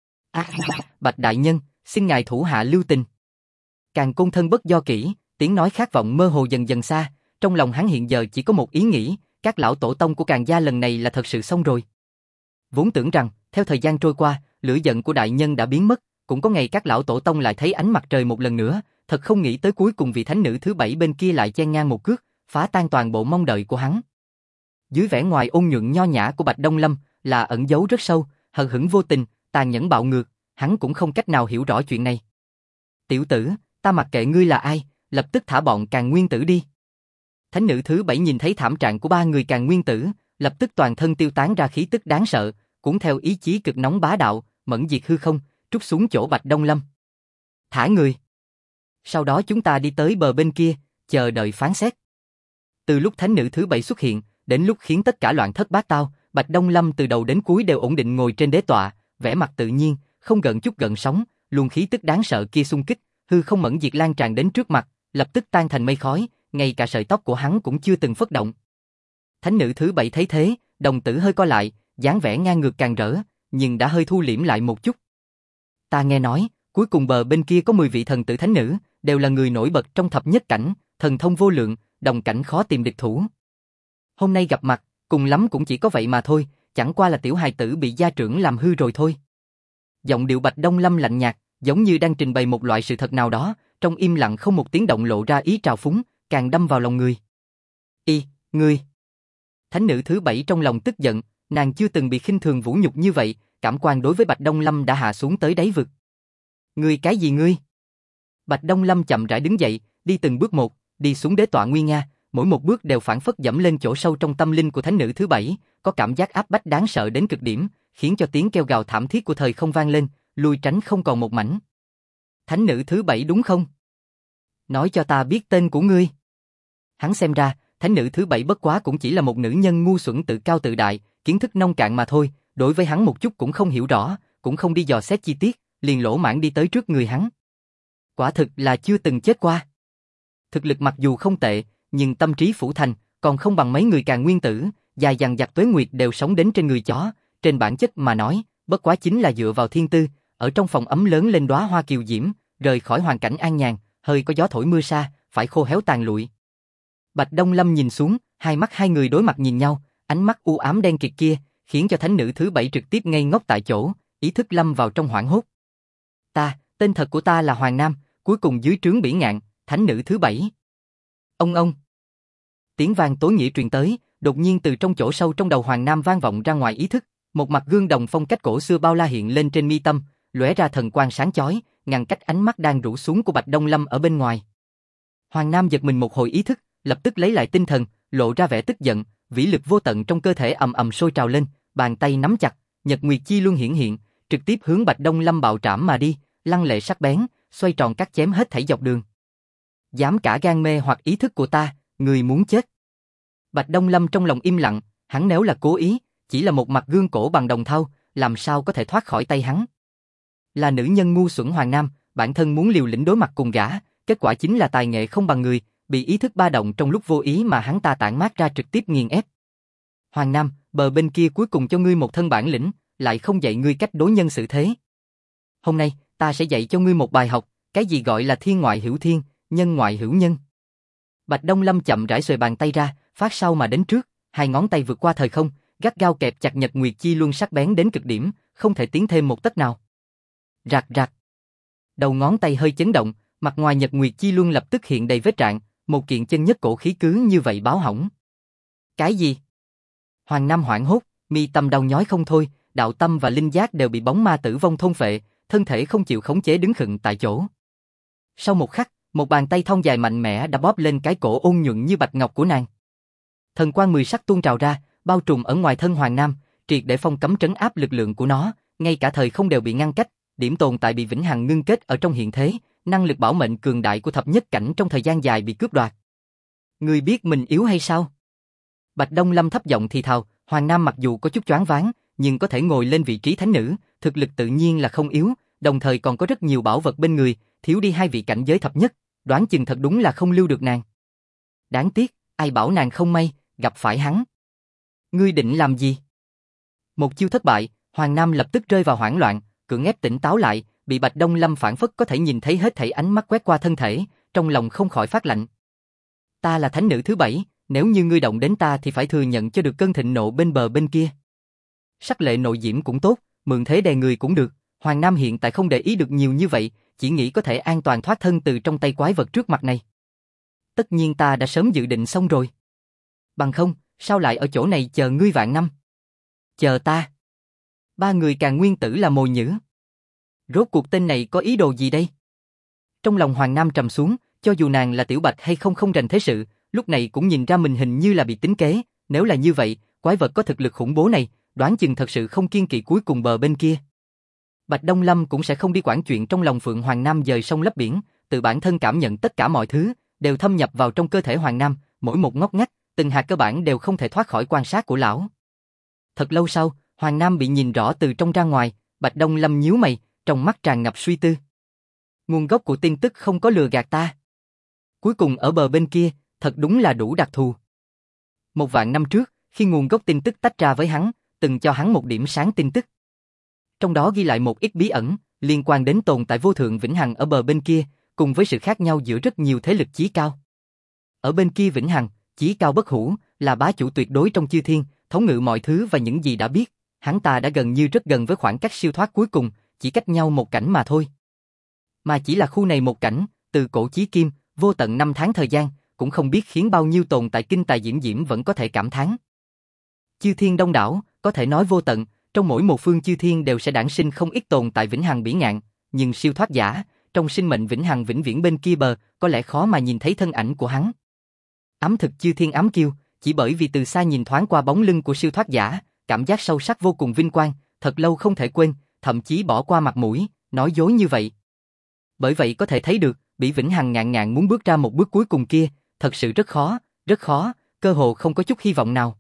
Bạch đại nhân, xin ngài thủ hạ lưu tình. Càn Côn thân bất do kỹ, tiếng nói khát vọng mơ hồ dần dần xa, trong lòng hắn hiện giờ chỉ có một ý nghĩ, các lão tổ tông của Càn gia lần này là thật sự xong rồi. Vốn tưởng rằng, theo thời gian trôi qua, lửa giận của đại nhân đã biến mất, cũng có ngày các lão tổ tông lại thấy ánh mặt trời một lần nữa, thật không nghĩ tới cuối cùng vị thánh nữ thứ 7 bên kia lại chen ngang một cước, phá tan toàn bộ mong đợi của hắn. Dưới vẻ ngoài ôn nhuận nho nhã của Bạch Đông Lâm, là ẩn giấu rất sâu, hờ hững vô tình, tàn nhẫn bạo ngược, hắn cũng không cách nào hiểu rõ chuyện này. Tiểu tử, ta mặc kệ ngươi là ai, lập tức thả bọn Càn Nguyên Tử đi. Thánh nữ thứ 7 nhìn thấy thảm trạng của ba người Càn Nguyên Tử, lập tức toàn thân tiêu tán ra khí tức đáng sợ, cuốn theo ý chí cực nóng bá đạo, mẫn diệt hư không, trút xuống chỗ Bạch Đông Lâm. Thả người. Sau đó chúng ta đi tới bờ bên kia, chờ đợi phán xét. Từ lúc thánh nữ thứ 7 xuất hiện, đến lúc khiến tất cả loạn thất bát tao, Bạch Đông Lâm từ đầu đến cuối đều ổn định ngồi trên đế tọa, vẻ mặt tự nhiên, không gợn chút gợn sóng, luồng khí tức đáng sợ kia xung kích, hư không mẫn diệt lan tràn đến trước mặt, lập tức tan thành mây khói, ngay cả sợi tóc của hắn cũng chưa từng phất động. Thánh nữ thứ 7 thấy thế, đồng tử hơi co lại, dáng vẻ ngang ngược càng rỡ, nhưng đã hơi thu liễm lại một chút. Ta nghe nói, cuối cùng bờ bên kia có 10 vị thần tử thánh nữ, đều là người nổi bật trong thập nhất cảnh, thần thông vô lượng, đồng cảnh khó tìm địch thủ. Hôm nay gặp mặt, cùng lắm cũng chỉ có vậy mà thôi, chẳng qua là tiểu hài tử bị gia trưởng làm hư rồi thôi. Giọng điệu Bạch Đông Lâm lạnh nhạt, giống như đang trình bày một loại sự thật nào đó, trong im lặng không một tiếng động lộ ra ý trào phúng, càng đâm vào lòng người. Ngươi. Thánh nữ thứ 7 trong lòng tức giận, nàng chưa từng bị khinh thường vũ nhục như vậy, cảm quan đối với Bạch Đông Lâm đã hạ xuống tới đáy vực. Ngươi cái gì ngươi? Bạch Đông Lâm chậm rãi đứng dậy, đi từng bước một, đi xuống đế tọa nguy nga, mỗi một bước đều phảng phất dẫm lên chỗ sâu trong tâm linh của thánh nữ thứ 7, có cảm giác áp bách đáng sợ đến cực điểm, khiến cho tiếng kêu gào thảm thiết của thời không vang lên, lui tránh không còn một mảnh. Thánh nữ thứ 7 đúng không? Nói cho ta biết tên của ngươi. Hắn xem ra, thánh nữ thứ 7 bất quá cũng chỉ là một nữ nhân ngu xuẩn tự cao tự đại, kiến thức nông cạn mà thôi, đối với hắn một chút cũng không hiểu rõ, cũng không đi dò xét chi tiết, liền lỗ mãng đi tới trước người hắn. Quả thực là chưa từng chết qua. Thực lực mặc dù không tệ, nhưng tâm trí phủ thành, còn không bằng mấy người Càn Nguyên tử, dài dằng dặc tuế nguyệt đều sống đến trên người chó, trên bản chất mà nói, bất quá chính là dựa vào thiên tư, ở trong phòng ấm lớn lên đóa hoa kiều diễm, rời khỏi hoàn cảnh an nhàn, hơi có gió thổi mưa sa, phải khô héo tàn lụi. Bạch Đông Lâm nhìn xuống, hai mắt hai người đối mặt nhìn nhau, ánh mắt u ám đen kịt kia, khiến cho thánh nữ thứ 7 trực tiếp ngây ngốc tại chỗ, ý thức lâm vào trong hoảng hốt. Tên thật của ta là Hoàng Nam, cuối cùng dưới trướng Bỉ Ngạn, thánh nữ thứ 7. Ông. Tiếng vang tối nghĩa truyền tới, đột nhiên từ trong chỗ sâu trong đầu Hoàng Nam vang vọng ra ngoài ý thức, một mặt gương đồng phong cách cổ xưa bao la hiện lên trên mi tâm, lóe ra thần quang sáng chói, ngăn cách ánh mắt đang rũ xuống của Bạch Đông Lâm ở bên ngoài. Hoàng Nam giật mình một hồi ý thức, lập tức lấy lại tinh thần, lộ ra vẻ tức giận, vĩ lực vô tận trong cơ thể ầm ầm sôi trào lên, bàn tay nắm chặt, Nhật Nguyệt Chi Luân hiển hiện, trực tiếp hướng Bạch Đông Lâm bạo trảm mà đi, lăng lệ sắc bén, xoay tròn cắt chém hết thảy dọc đường. Dám cả gan mê hoặc ý thức của ta, người muốn chết. Bạch Đông Lâm trong lòng im lặng, hắn nếu là cố ý, chỉ là một mặt gương cổ bằng đồng thau, làm sao có thể thoát khỏi tay hắn. Là nữ nhân ngu xuẩn Hoàng Nam, bản thân muốn liều lĩnh đối mặt cùng gã, kết quả chính là tài nghệ không bằng người, bị ý thức ba động trong lúc vô ý mà hắn ta tản mát ra trực tiếp nghiền ép. Hoàng Nam, bờ bên kia cuối cùng cho ngươi một thân bản lĩnh, lại không dạy ngươi cách đối nhân xử thế. Hôm nay, ta sẽ dạy cho ngươi một bài học, cái gì gọi là thiên ngoại hữu thiên, nhân ngoại hữu nhân. Bạch Đông Lâm chậm rãi xuề bàn tay ra, phát sau mà đến trước, hai ngón tay vượt qua thời không, gắt gao kẹp chặt Nhật Nguyệt Chi Luân sắc bén đến cực điểm, không thể tiến thêm một tấc nào. Rạc rạc. Đầu ngón tay hơi chấn động, mặt ngoài Nhật Nguyệt Chi Luân lập tức hiện đầy vết rạn, một kiện chân nhất cổ khí cứ như vậy báo hỏng. Cái gì? Hoàng Nam hoảng hốt, mi tâm đau nhói không thôi, đạo tâm và linh giác đều bị bóng ma tử vong thôn phệ, thân thể không chịu khống chế đứng khựng tại chỗ. Sau một khắc, một bàn tay thon dài mạnh mẽ đã bóp lên cái cổ ôn nhuận như bạch ngọc của nàng. Thần quang 10 sắc tuôn trào ra, bao trùm ở ngoài thân Hoàng Nam, triệt để phong cấm trấn áp lực lượng của nó, ngay cả thời không đều bị ngăn cách, điểm tồn tại bị vĩnh hằng ngưng kết ở trong hiện thế, năng lực bảo mệnh cường đại của thập nhất cảnh trong thời gian dài bị cướp đoạt. Ngươi biết mình yếu hay sao? Bạch Đông Lâm thấp giọng thì thào, Hoàng Nam mặc dù có chút choáng váng, nhưng có thể ngồi lên vị trí thánh nữ, thực lực tự nhiên là không yếu, đồng thời còn có rất nhiều bảo vật bên người, thiếu đi hai vị cảnh giới thập nhất, đoán chừng thật đúng là không lưu được nàng. Đáng tiếc, ai bảo nàng không may, gặp phải hắn. Ngươi định làm gì? Một chiêu thất bại, Hoàng Nam lập tức rơi vào hoảng loạn, cưỡng ép tỉnh táo lại, bị Bạch Đông Lâm phảng phất có thể nhìn thấy hết thảy ánh mắt quét qua thân thể, trong lòng không khỏi phát lạnh. Ta là thánh nữ thứ 7, nếu như ngươi động đến ta thì phải thừa nhận cho được cơn thịnh nộ bên bờ bên kia. Sắc lệ nội diễm cũng tốt, mượn thế đè người cũng được, Hoàng Nam hiện tại không để ý được nhiều như vậy, chỉ nghĩ có thể an toàn thoát thân từ trong tay quái vật trước mặt này. Tất nhiên ta đã sớm dự định xong rồi. Bằng không, sao lại ở chỗ này chờ ngươi vạn năm? Chờ ta? Ba người Càn Nguyên tử là mồi nhử. Rốt cuộc tên này có ý đồ gì đây? Trong lòng Hoàng Nam trầm xuống, cho dù nàng là tiểu bạch hay không rành thế sự, lúc này cũng nhìn ra mình hình như là bị tính kế, nếu là như vậy, quái vật có thực lực khủng bố này, đoán chừng thật sự không kiên kỵ cuối cùng bờ bên kia. Bạch Đông Lâm cũng sẽ không đi quản chuyện trong lòng Phượng Hoàng Nam dời sông lấp biển, tự bản thân cảm nhận tất cả mọi thứ, đều thâm nhập vào trong cơ thể Hoàng Nam, mỗi một ngóc ngách, từng hạt cơ bản đều không thể thoát khỏi quan sát của lão. Thật lâu sau, Hoàng Nam bị nhìn rõ từ trong ra ngoài, Bạch Đông Lâm nhíu mày, trong mắt tràn ngập suy tư. Nguồn gốc của tin tức không có lừa gạt ta. Cuối cùng ở bờ bên kia, thật đúng là đủ đặc thù. 1.000 năm trước, khi nguồn gốc tin tức tách ra với hắn, từng cho hắn một điểm sáng tin tức. Trong đó ghi lại một ít bí ẩn, liên quan đến tồn tại vô thượng vĩnh hằng ở bờ bên kia, cùng với sự khác nhau giữa rất nhiều thế lực chí cao. Ở bên kia vĩnh hằng, chí cao bất hủ, là bá chủ tuyệt đối trong chư thiên, thống ngự mọi thứ và những gì đã biết, hắn ta đã gần như rất gần với khoảng cách siêu thoát cuối cùng, chỉ cách nhau một cảnh mà thôi. Mà chỉ là khu này một cảnh, từ cổ chí kim, vô tận 5 tháng thời gian, cũng không biết khiến bao nhiêu tồn tại kinh tài diễm diễm vẫn có thể cảm thán. Chư thiên đông đảo, có thể nói vô tận, trong mỗi một phương chư thiên đều sẽ đản sinh không ít tồn tại vĩnh hằng bỉ ngạn, nhưng siêu thoát giả, trong sinh mệnh vĩnh hằng vĩnh viễn bên kia bờ, có lẽ khó mà nhìn thấy thân ảnh của hắn. Ám thực chư thiên ám kiêu, chỉ bởi vì từ xa nhìn thoáng qua bóng lưng của siêu thoát giả, cảm giác sâu sắc vô cùng vinh quang, thật lâu không thể quên, thậm chí bỏ qua mặt mũi, nói dối như vậy. Bởi vậy có thể thấy được, Bỉ Vĩnh Hằng ngạn ngạn muốn bước ra một bước cuối cùng kia, thật sự rất khó, cơ hồ không có chút hy vọng nào.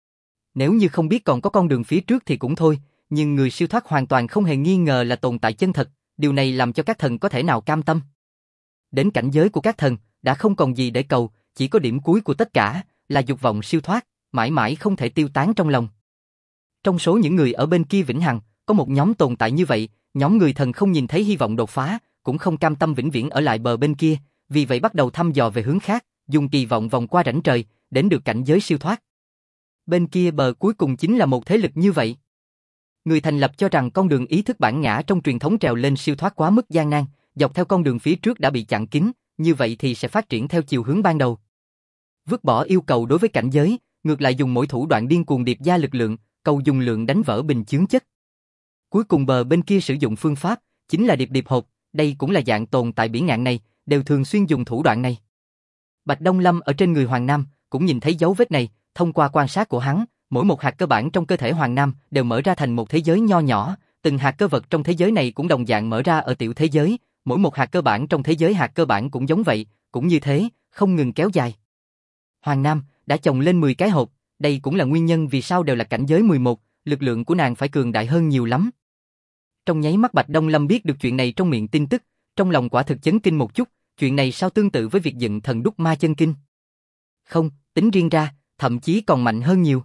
Nếu như không biết còn có con đường phía trước thì cũng thôi, nhưng người siêu thoát hoàn toàn không hề nghi ngờ là tồn tại chân thật, điều này làm cho các thần có thể nào cam tâm. Đến cảnh giới của các thần, đã không còn gì để cầu, chỉ có điểm cuối của tất cả, là dục vọng siêu thoát, mãi mãi không thể tiêu tán trong lòng. Trong số những người ở bên kia vĩnh hằng, có một nhóm tồn tại như vậy, nhóm người thần không nhìn thấy hy vọng đột phá, cũng không cam tâm vĩnh viễn ở lại bờ bên kia, vì vậy bắt đầu thăm dò về hướng khác, dùng kỳ vọng vòng qua rãnh trời, đến được cảnh giới siêu thoát. Bên kia bờ cuối cùng chính là một thế lực như vậy. Người thành lập cho rằng con đường ý thức bản ngã trong truyền thống trèo lên siêu thoát quá mức gian nan, dọc theo con đường phía trước đã bị chặn kín, như vậy thì sẽ phát triển theo chiều hướng ban đầu. Vứt bỏ yêu cầu đối với cảnh giới, ngược lại dùng mỗi thủ đoạn điên cuồng điệp gia lực lượng, cầu dùng lượng đánh vỡ bình chướng chất. Cuối cùng bờ bên kia sử dụng phương pháp, chính là điệp điệp hộp, đây cũng là dạng tồn tại bỉ ngạn này, đều thường xuyên dùng thủ đoạn này. Bạch Đông Lâm ở trên người Hoàng Nam, cũng nhìn thấy dấu vết này, thông qua quan sát của hắn, mỗi một hạt cơ bản trong cơ thể Hoàng Nam đều mở ra thành một thế giới nho nhỏ, từng hạt cơ vật trong thế giới này cũng đồng dạng mở ra ở tiểu thế giới, mỗi một hạt cơ bản trong thế giới hạt cơ bản cũng giống vậy, cũng như thế, không ngừng kéo dài. Hoàng Nam đã chồng lên 10 cái hộp, đây cũng là nguyên nhân vì sao đều là cảnh giới 11, lực lượng của nàng phải cường đại hơn nhiều lắm. Trong nháy mắt Bạch Đông Lâm biết được chuyện này trong miệng tin tức, trong lòng quả thực chấn kinh một chút, chuyện này sao tương tự với việc dựng thần đúc ma chân kinh. Không, tính riêng ra, thậm chí còn mạnh hơn nhiều.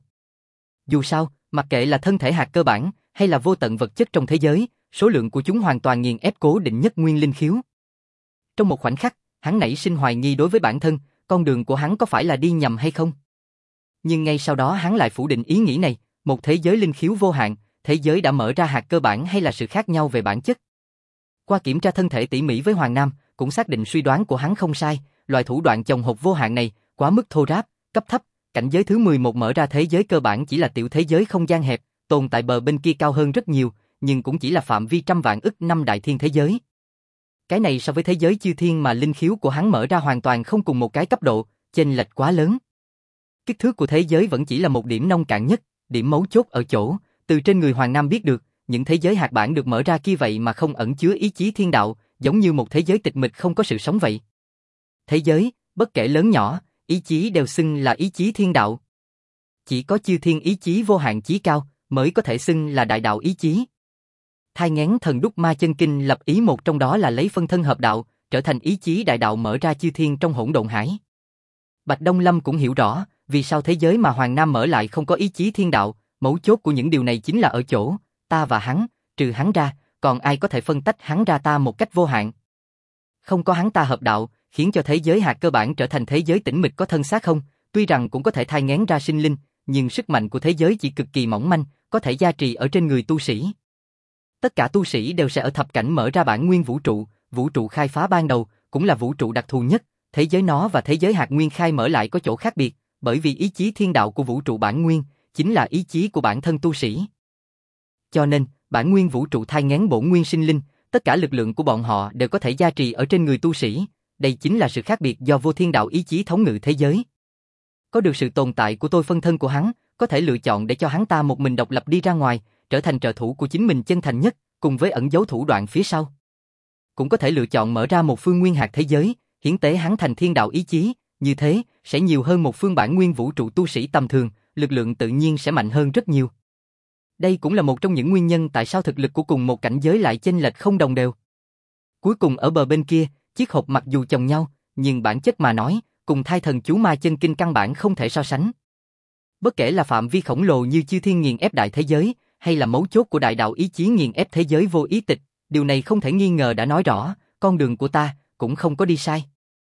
Dù sao, mặc kệ là thân thể hạt cơ bản, hay là vô tận vật chất trong thế giới, số lượng của chúng hoàn toàn nghiền ép cố định nhất nguyên linh khiếu. Trong một khoảnh khắc, hắn nảy sinh hoài nghi đối với bản thân, con đường của hắn có phải là đi nhầm hay không? Nhưng ngay sau đó hắn lại phủ định ý nghĩ này, một thế giới linh khiếu vô hạn, thế giới đã mở ra hạt cơ bản hay là sự khác nhau về bản chất? Qua kiểm tra thân thể tỉ mỉ với Hoàng Nam, cũng xác định suy đoán của hắn không sai, loại thủ đoạn chồng hộp vô hạn này, quá mức thô ráp, cấp thấp, cảnh giới thứ 11 mở ra thế giới cơ bản chỉ là tiểu thế giới không gian hẹp, tồn tại bờ bên kia cao hơn rất nhiều, nhưng cũng chỉ là phạm vi trăm vạn ức năm đại thiên thế giới. Cái này so với thế giới chư thiên mà linh khiếu của hắn mở ra hoàn toàn không cùng một cái cấp độ, chênh lệch quá lớn. Kích thước của thế giới vẫn chỉ là một điểm nông cạn nhất, điểm mấu chốt ở chỗ, từ trên người Hoàng Nam biết được, những thế giới hạt bản được mở ra kia vậy mà không ẩn chứa ý chí thiên đạo, giống như một thế giới tịch mịch không có sự sống vậy. Thế giới, bất kể lớn nhỏ, ý chí đều xưng là ý chí thiên đạo. Chỉ có chư thiên ý chí vô hạn chí cao, mới có thể xưng là đại đạo ý chí. Thai nghén thần đúc ma chân kinh lập ý một trong đó là lấy phân thân hợp đạo, trở thành ý chí đại đạo mở ra chư thiên trong hỗn độn hải. Bạch Đông Lâm cũng hiểu rõ, vì sao thế giới mà Hoàng Nam mở lại không có ý chí thiên đạo, mấu chốt của những điều này chính là ở chỗ, ta và hắn, trừ hắn ra, còn ai có thể phân tách hắn ra ta một cách vô hạn. Không có hắn ta hợp đạo, khiến cho thế giới hạt cơ bản trở thành thế giới tĩnh mịch có thân xác không, tuy rằng cũng có thể thai nghén ra sinh linh, nhưng sức mạnh của thế giới chỉ cực kỳ mỏng manh, có thể gia trì ở trên người tu sĩ. Tất cả tu sĩ đều sẽ ở thập cảnh mở ra bản nguyên vũ trụ khai phá ban đầu, cũng là vũ trụ đặc thù nhất, thế giới nó và thế giới hạt nguyên khai mở lại có chỗ khác biệt, bởi vì ý chí thiên đạo của vũ trụ bản nguyên, chính là ý chí của bản thân tu sĩ. Cho nên, bản nguyên vũ trụ thai nghén bổn nguyên sinh linh, tất cả lực lượng của bọn họ đều có thể gia trì ở trên người tu sĩ, đây chính là sự khác biệt do vô thiên đạo ý chí thống ngự thế giới. Có được sự tồn tại của tôi phân thân của hắn, có thể lựa chọn để cho hắn ta một mình độc lập đi ra ngoài, trở thành trợ thủ của chính mình chân thành nhất, cùng với ẩn giấu thủ đoạn phía sau. Cũng có thể lựa chọn mở ra một phương nguyên hạt thế giới, hiến tế hắn thành thiên đạo ý chí, như thế, sẽ nhiều hơn một phương bản nguyên vũ trụ tu sĩ tầm thường, lực lượng tự nhiên sẽ mạnh hơn rất nhiều. Đây cũng là một trong những nguyên nhân tại sao thực lực của cùng một cảnh giới lại chênh lệch không đồng đều. Cuối cùng ở bờ bên kia, chiếc hộp mặc dù chồng nhau, nhưng bản chất mà nói, cùng thai thần chú ma chân kinh căn bản không thể so sánh. Bất kể là phạm vi khổng lồ như chư thiên nghiền ép đại thế giới, hay là mấu chốt của đại đạo ý chí nghiền ép thế giới vô ý tịch, điều này không thể nghi ngờ đã nói rõ, con đường của ta cũng không có đi sai.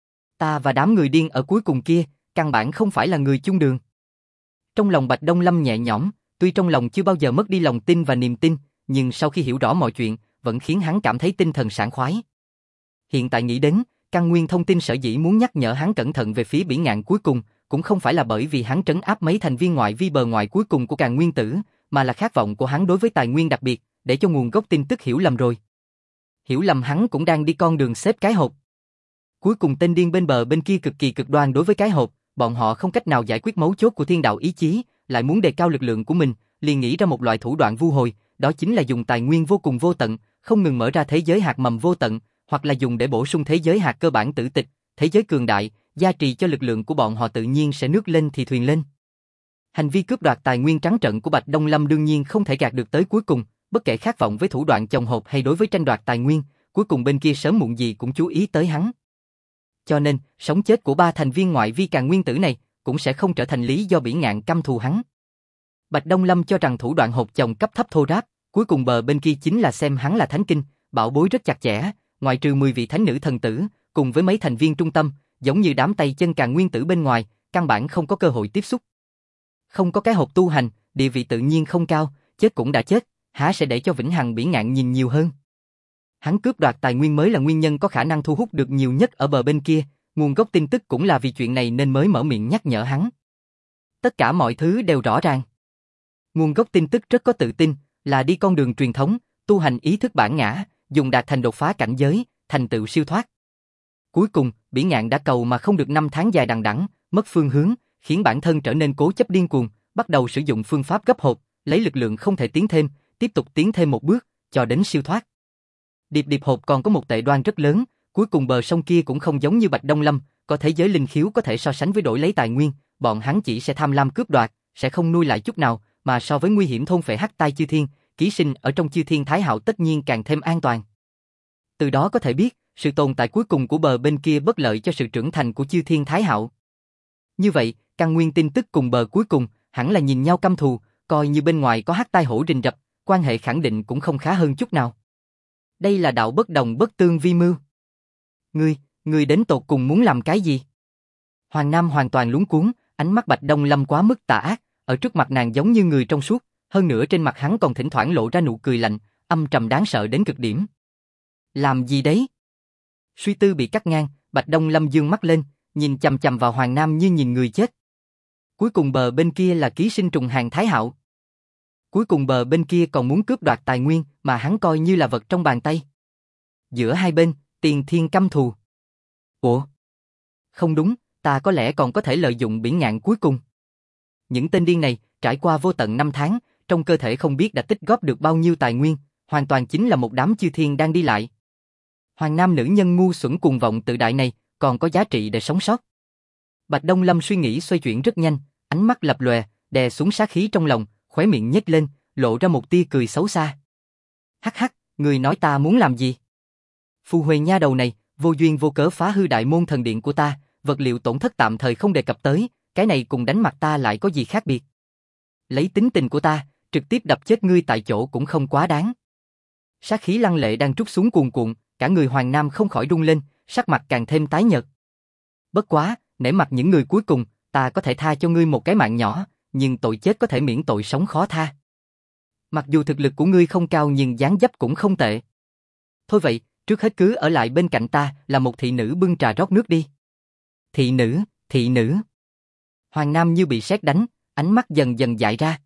Ta và đám người điên ở cuối cùng kia, căn bản không phải là người chung đường. Trong lòng Bạch Đông Lâm nhẹ nhõm, tuy trong lòng chưa bao giờ mất đi lòng tin và niềm tin, nhưng sau khi hiểu rõ mọi chuyện, vẫn khiến hắn cảm thấy tinh thần sảng khoái. Hiện tại nghĩ đến, căn nguyên thông tin sở dĩ muốn nhắc nhở hắn cẩn thận về phía bỉ ngạn cuối cùng, cũng không phải là bởi vì hắn trấn áp mấy thành viên ngoại vi bờ ngoài cuối cùng của Càn Nguyên Tử, mà là khát vọng của hắn đối với tài nguyên đặc biệt, để cho nguồn gốc tin tức hiểu lầm rồi. Hiểu lầm hắn cũng đang đi con đường xếp cái hộp. Cuối cùng tên điên bên bờ bên kia cực kỳ cực đoan đối với cái hộp, bọn họ không cách nào giải quyết mấu chốt của thiên đạo ý chí, lại muốn đề cao lực lượng của mình, liền nghĩ ra một loại thủ đoạn vu hồi, đó chính là dùng tài nguyên vô cùng vô tận, không ngừng mở ra thế giới hạt mầm vô tận, hoặc là dùng để bổ sung thế giới hạt cơ bản tử tịch, thế giới cường đại, gia trì cho lực lượng của bọn họ tự nhiên sẽ nước lên thì thuyền lên. Hành vi cướp đoạt tài nguyên trắng trợn của Bạch Đông Lâm đương nhiên không thể gạt được tới cuối cùng, bất kể khát vọng với thủ đoạn chồng hộp hay đối với tranh đoạt tài nguyên, cuối cùng bên kia sớm muộn gì cũng chú ý tới hắn. Cho nên, sống chết của 3 thành viên ngoại vi Càn Nguyên Tử này cũng sẽ không trở thành lý do bỉ ngạn căm thù hắn. Bạch Đông Lâm cho rằng thủ đoạn hộp chồng cấp thấp thô ráp, cuối cùng bờ bên kia chính là xem hắn là thánh kinh, bảo bối rất chặt chẽ, ngoại trừ 10 vị thánh nữ thần tử, cùng với mấy thành viên trung tâm, giống như đám tay chân Càn Nguyên Tử bên ngoài, căn bản không có cơ hội tiếp xúc. Không có cái hộp tu hành, địa vị tự nhiên không cao, chết cũng đã chết, há sẽ để cho vĩnh hằng bỉ ngạn nhìn nhiều hơn. Hắn cướp đoạt tài nguyên mới là nguyên nhân có khả năng thu hút được nhiều nhất ở bờ bên kia, nguồn gốc tin tức cũng là vì chuyện này nên mới mở miệng nhắc nhở hắn. Tất cả mọi thứ đều rõ ràng. Nguồn gốc tin tức rất có tự tin, là đi con đường truyền thống, tu hành ý thức bản ngã, dùng đạt thành đột phá cảnh giới, thành tựu siêu thoát. Cuối cùng, bỉ ngạn đã cầu mà không được 5 tháng dài đằng đẵng, mất phương hướng, khiến bản thân trở nên cố chấp điên cuồng, bắt đầu sử dụng phương pháp gấp hộp, lấy lực lượng không thể tiến thêm, tiếp tục tiến thêm một bước, cho đến siêu thoát. Điệp hộp còn có một tệ đoan rất lớn, cuối cùng bờ sông kia cũng không giống như Bạch Đông Lâm, có thế giới linh khiếu có thể so sánh với đổi lấy tài nguyên, bọn hắn chỉ sẽ tham lam cướp đoạt, sẽ không nuôi lại chút nào, mà so với nguy hiểm thôn phệ hắc tai chư thiên, ký sinh ở trong chư thiên thái hạo tất nhiên càng thêm an toàn. Từ đó có thể biết, sự tồn tại cuối cùng của bờ bên kia bất lợi cho sự trưởng thành của chư thiên thái hạo. Như vậy, căn nguyên tin tức cùng bờ cuối cùng, hẳn là nhìn nhau căm thù, coi như bên ngoài có hắc tai hổ rình rập, quan hệ khẳng định cũng không khá hơn chút nào. Đây là đạo bất đồng bất tương vi mưu. Ngươi đến tột cùng muốn làm cái gì? Hoàng Nam hoàn toàn luống cuống, ánh mắt Bạch Đông Lâm quá mức tà ác, ở trước mặt nàng giống như người trong suốt, hơn nữa trên mặt hắn còn thỉnh thoảng lộ ra nụ cười lạnh, âm trầm đáng sợ đến cực điểm. Làm gì đấy? Suy tư bị cắt ngang, Bạch Đông Lâm dương mắt lên, nhìn chằm chằm vào Hoàng Nam như nhìn người chết. Cuối cùng bờ bên kia là ký sinh trùng hàng Thái Hạo. Cuối cùng bờ bên kia còn muốn cướp đoạt tài nguyên mà hắn coi như là vật trong bàn tay. Giữa hai bên, tiền thiên căm thù. Ủa? Không đúng, ta có lẽ còn có thể lợi dụng bỉ ngạn cuối cùng. Những tên điên này, trải qua vô tận 5 tháng, trong cơ thể không biết đã tích góp được bao nhiêu tài nguyên, hoàn toàn chính là một đám chư thiên đang đi lại. Hoàng Nam nữ nhân ngu xuẩn cuồng vọng tự đại này, còn có giá trị để sống sót. Bạch Đông Lâm suy nghĩ xoay chuyển rất nhanh, ánh mắt lập lòe, đè xuống sát khí trong lòng, khóe miệng nhếch lên, lộ ra một tia cười xấu xa. Hắc hắc, người nói ta muốn làm gì? Phù Huệ nha đầu này, vô duyên vô cớ phá hư đại môn thần điện của ta, vật liệu tổn thất tạm thời không đề cập tới, cái này cùng đánh mặt ta lại có gì khác biệt. Lấy tính tình của ta, trực tiếp đập chết ngươi tại chỗ cũng không quá đáng. Sát khí lăng lệ đang trút xuống cuồn cuộn, cả người Hoàng Nam không khỏi rung lên, sắc mặt càng thêm tái nhợt. Bất quá, nể mặt những người cuối cùng, ta có thể tha cho ngươi một cái mạng nhỏ, nhưng tội chết có thể miễn tội sống khó tha. Mặc dù thực lực của ngươi không cao nhưng dáng dấp cũng không tệ. Thôi vậy, trước hết cứ ở lại bên cạnh ta là một thị nữ bưng trà rót nước đi. Thị nữ. Hoàng Nam như bị sét đánh, ánh mắt dần dần dại ra.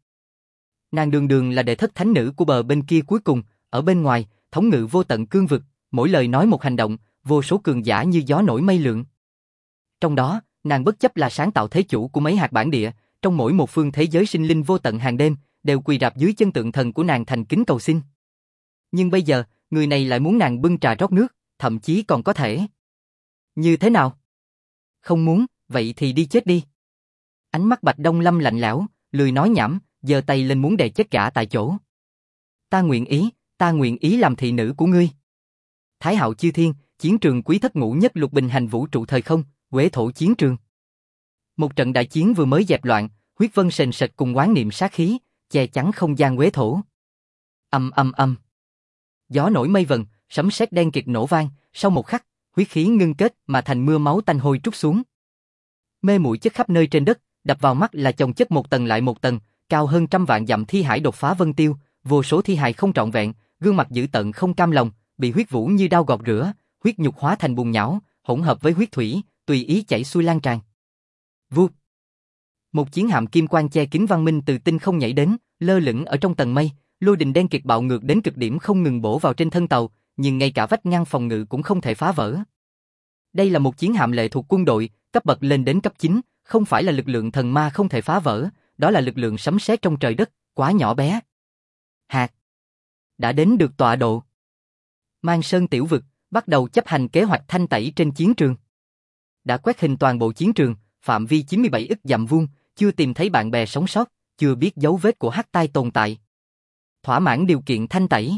Nàng đường đường là đệ thất thánh nữ của bờ bên kia cuối cùng, ở bên ngoài, thống ngự vô tận cương vực, mỗi lời nói một hành động, vô số cường giả như gió nổi mây lượn. Trong đó, nàng bất chấp là sáng tạo thế chủ của mấy hạt bản địa, trong mỗi một phương thế giới sinh linh vô tận hàng đêm, đều quỳ rạp dưới chân tượng thần của nàng thành kính cầu xin. Nhưng bây giờ, người này lại muốn nàng bưng trà rót nước, thậm chí còn có thể. Như thế nào? Không muốn, vậy thì đi chết đi. Ánh mắt Bạch Đông Lâm lạnh lẽo, lười nói nhảm, giơ tay lên muốn đè chết gã tại chỗ. Ta nguyện ý làm thị nữ của ngươi. Thái Hạo Chư Thiên, chiến trường quý thất ngũ nhất lục bình hành vũ trụ thời không, Quế Thổ chiến trường. Một trận đại chiến vừa mới dẹp loạn, huyết vân sền sệt cùng oán niệm sát khí, che chắn không gian Quế Thổ. Ầm ầm ầm. Gió nổi mây vần, sấm sét đen kịt nổ vang, sau một khắc, huyết khí ngưng kết mà thành mưa máu tanh hôi trút xuống. Mê muội chất khắp nơi trên đất, đập vào mắt là chồng chất một tầng lại một tầng, cao hơn trăm vạn dặm thi hải đột phá vân tiêu, vô số thi hài không trọn vẹn, gương mặt dữ tợn không cam lòng, bị huyết vũ như đao gọt rửa, huyết nhục hóa thành bùn nhão, hỗn hợp với huyết thủy, tùy ý chảy xuôi lan tràn. Vụt. Một chiến hạm kim quang che kín văn minh từ tinh không nhảy đến, lơ lửng ở trong tầng mây, lôi đình đen kịt bạo ngược đến cực điểm không ngừng bổ vào trên thân tàu, nhưng ngay cả vách ngăn phòng ngự cũng không thể phá vỡ. Đây là một chiến hạm lệ thuộc quân đội, cấp bậc lên đến cấp 9, không phải là lực lượng thần ma không thể phá vỡ, đó là lực lượng sấm sét trong trời đất, quá nhỏ bé. Hạt. Đã đến được tọa độ. Mang Sơn tiểu vực, bắt đầu chấp hành kế hoạch thanh tẩy trên chiến trường. Đã quét hình toàn bộ chiến trường, phạm vi 97 ức dặm vuông, chưa tìm thấy bạn bè sống sót, chưa biết dấu vết của hắc tai tồn tại. Thỏa mãn điều kiện thanh tẩy.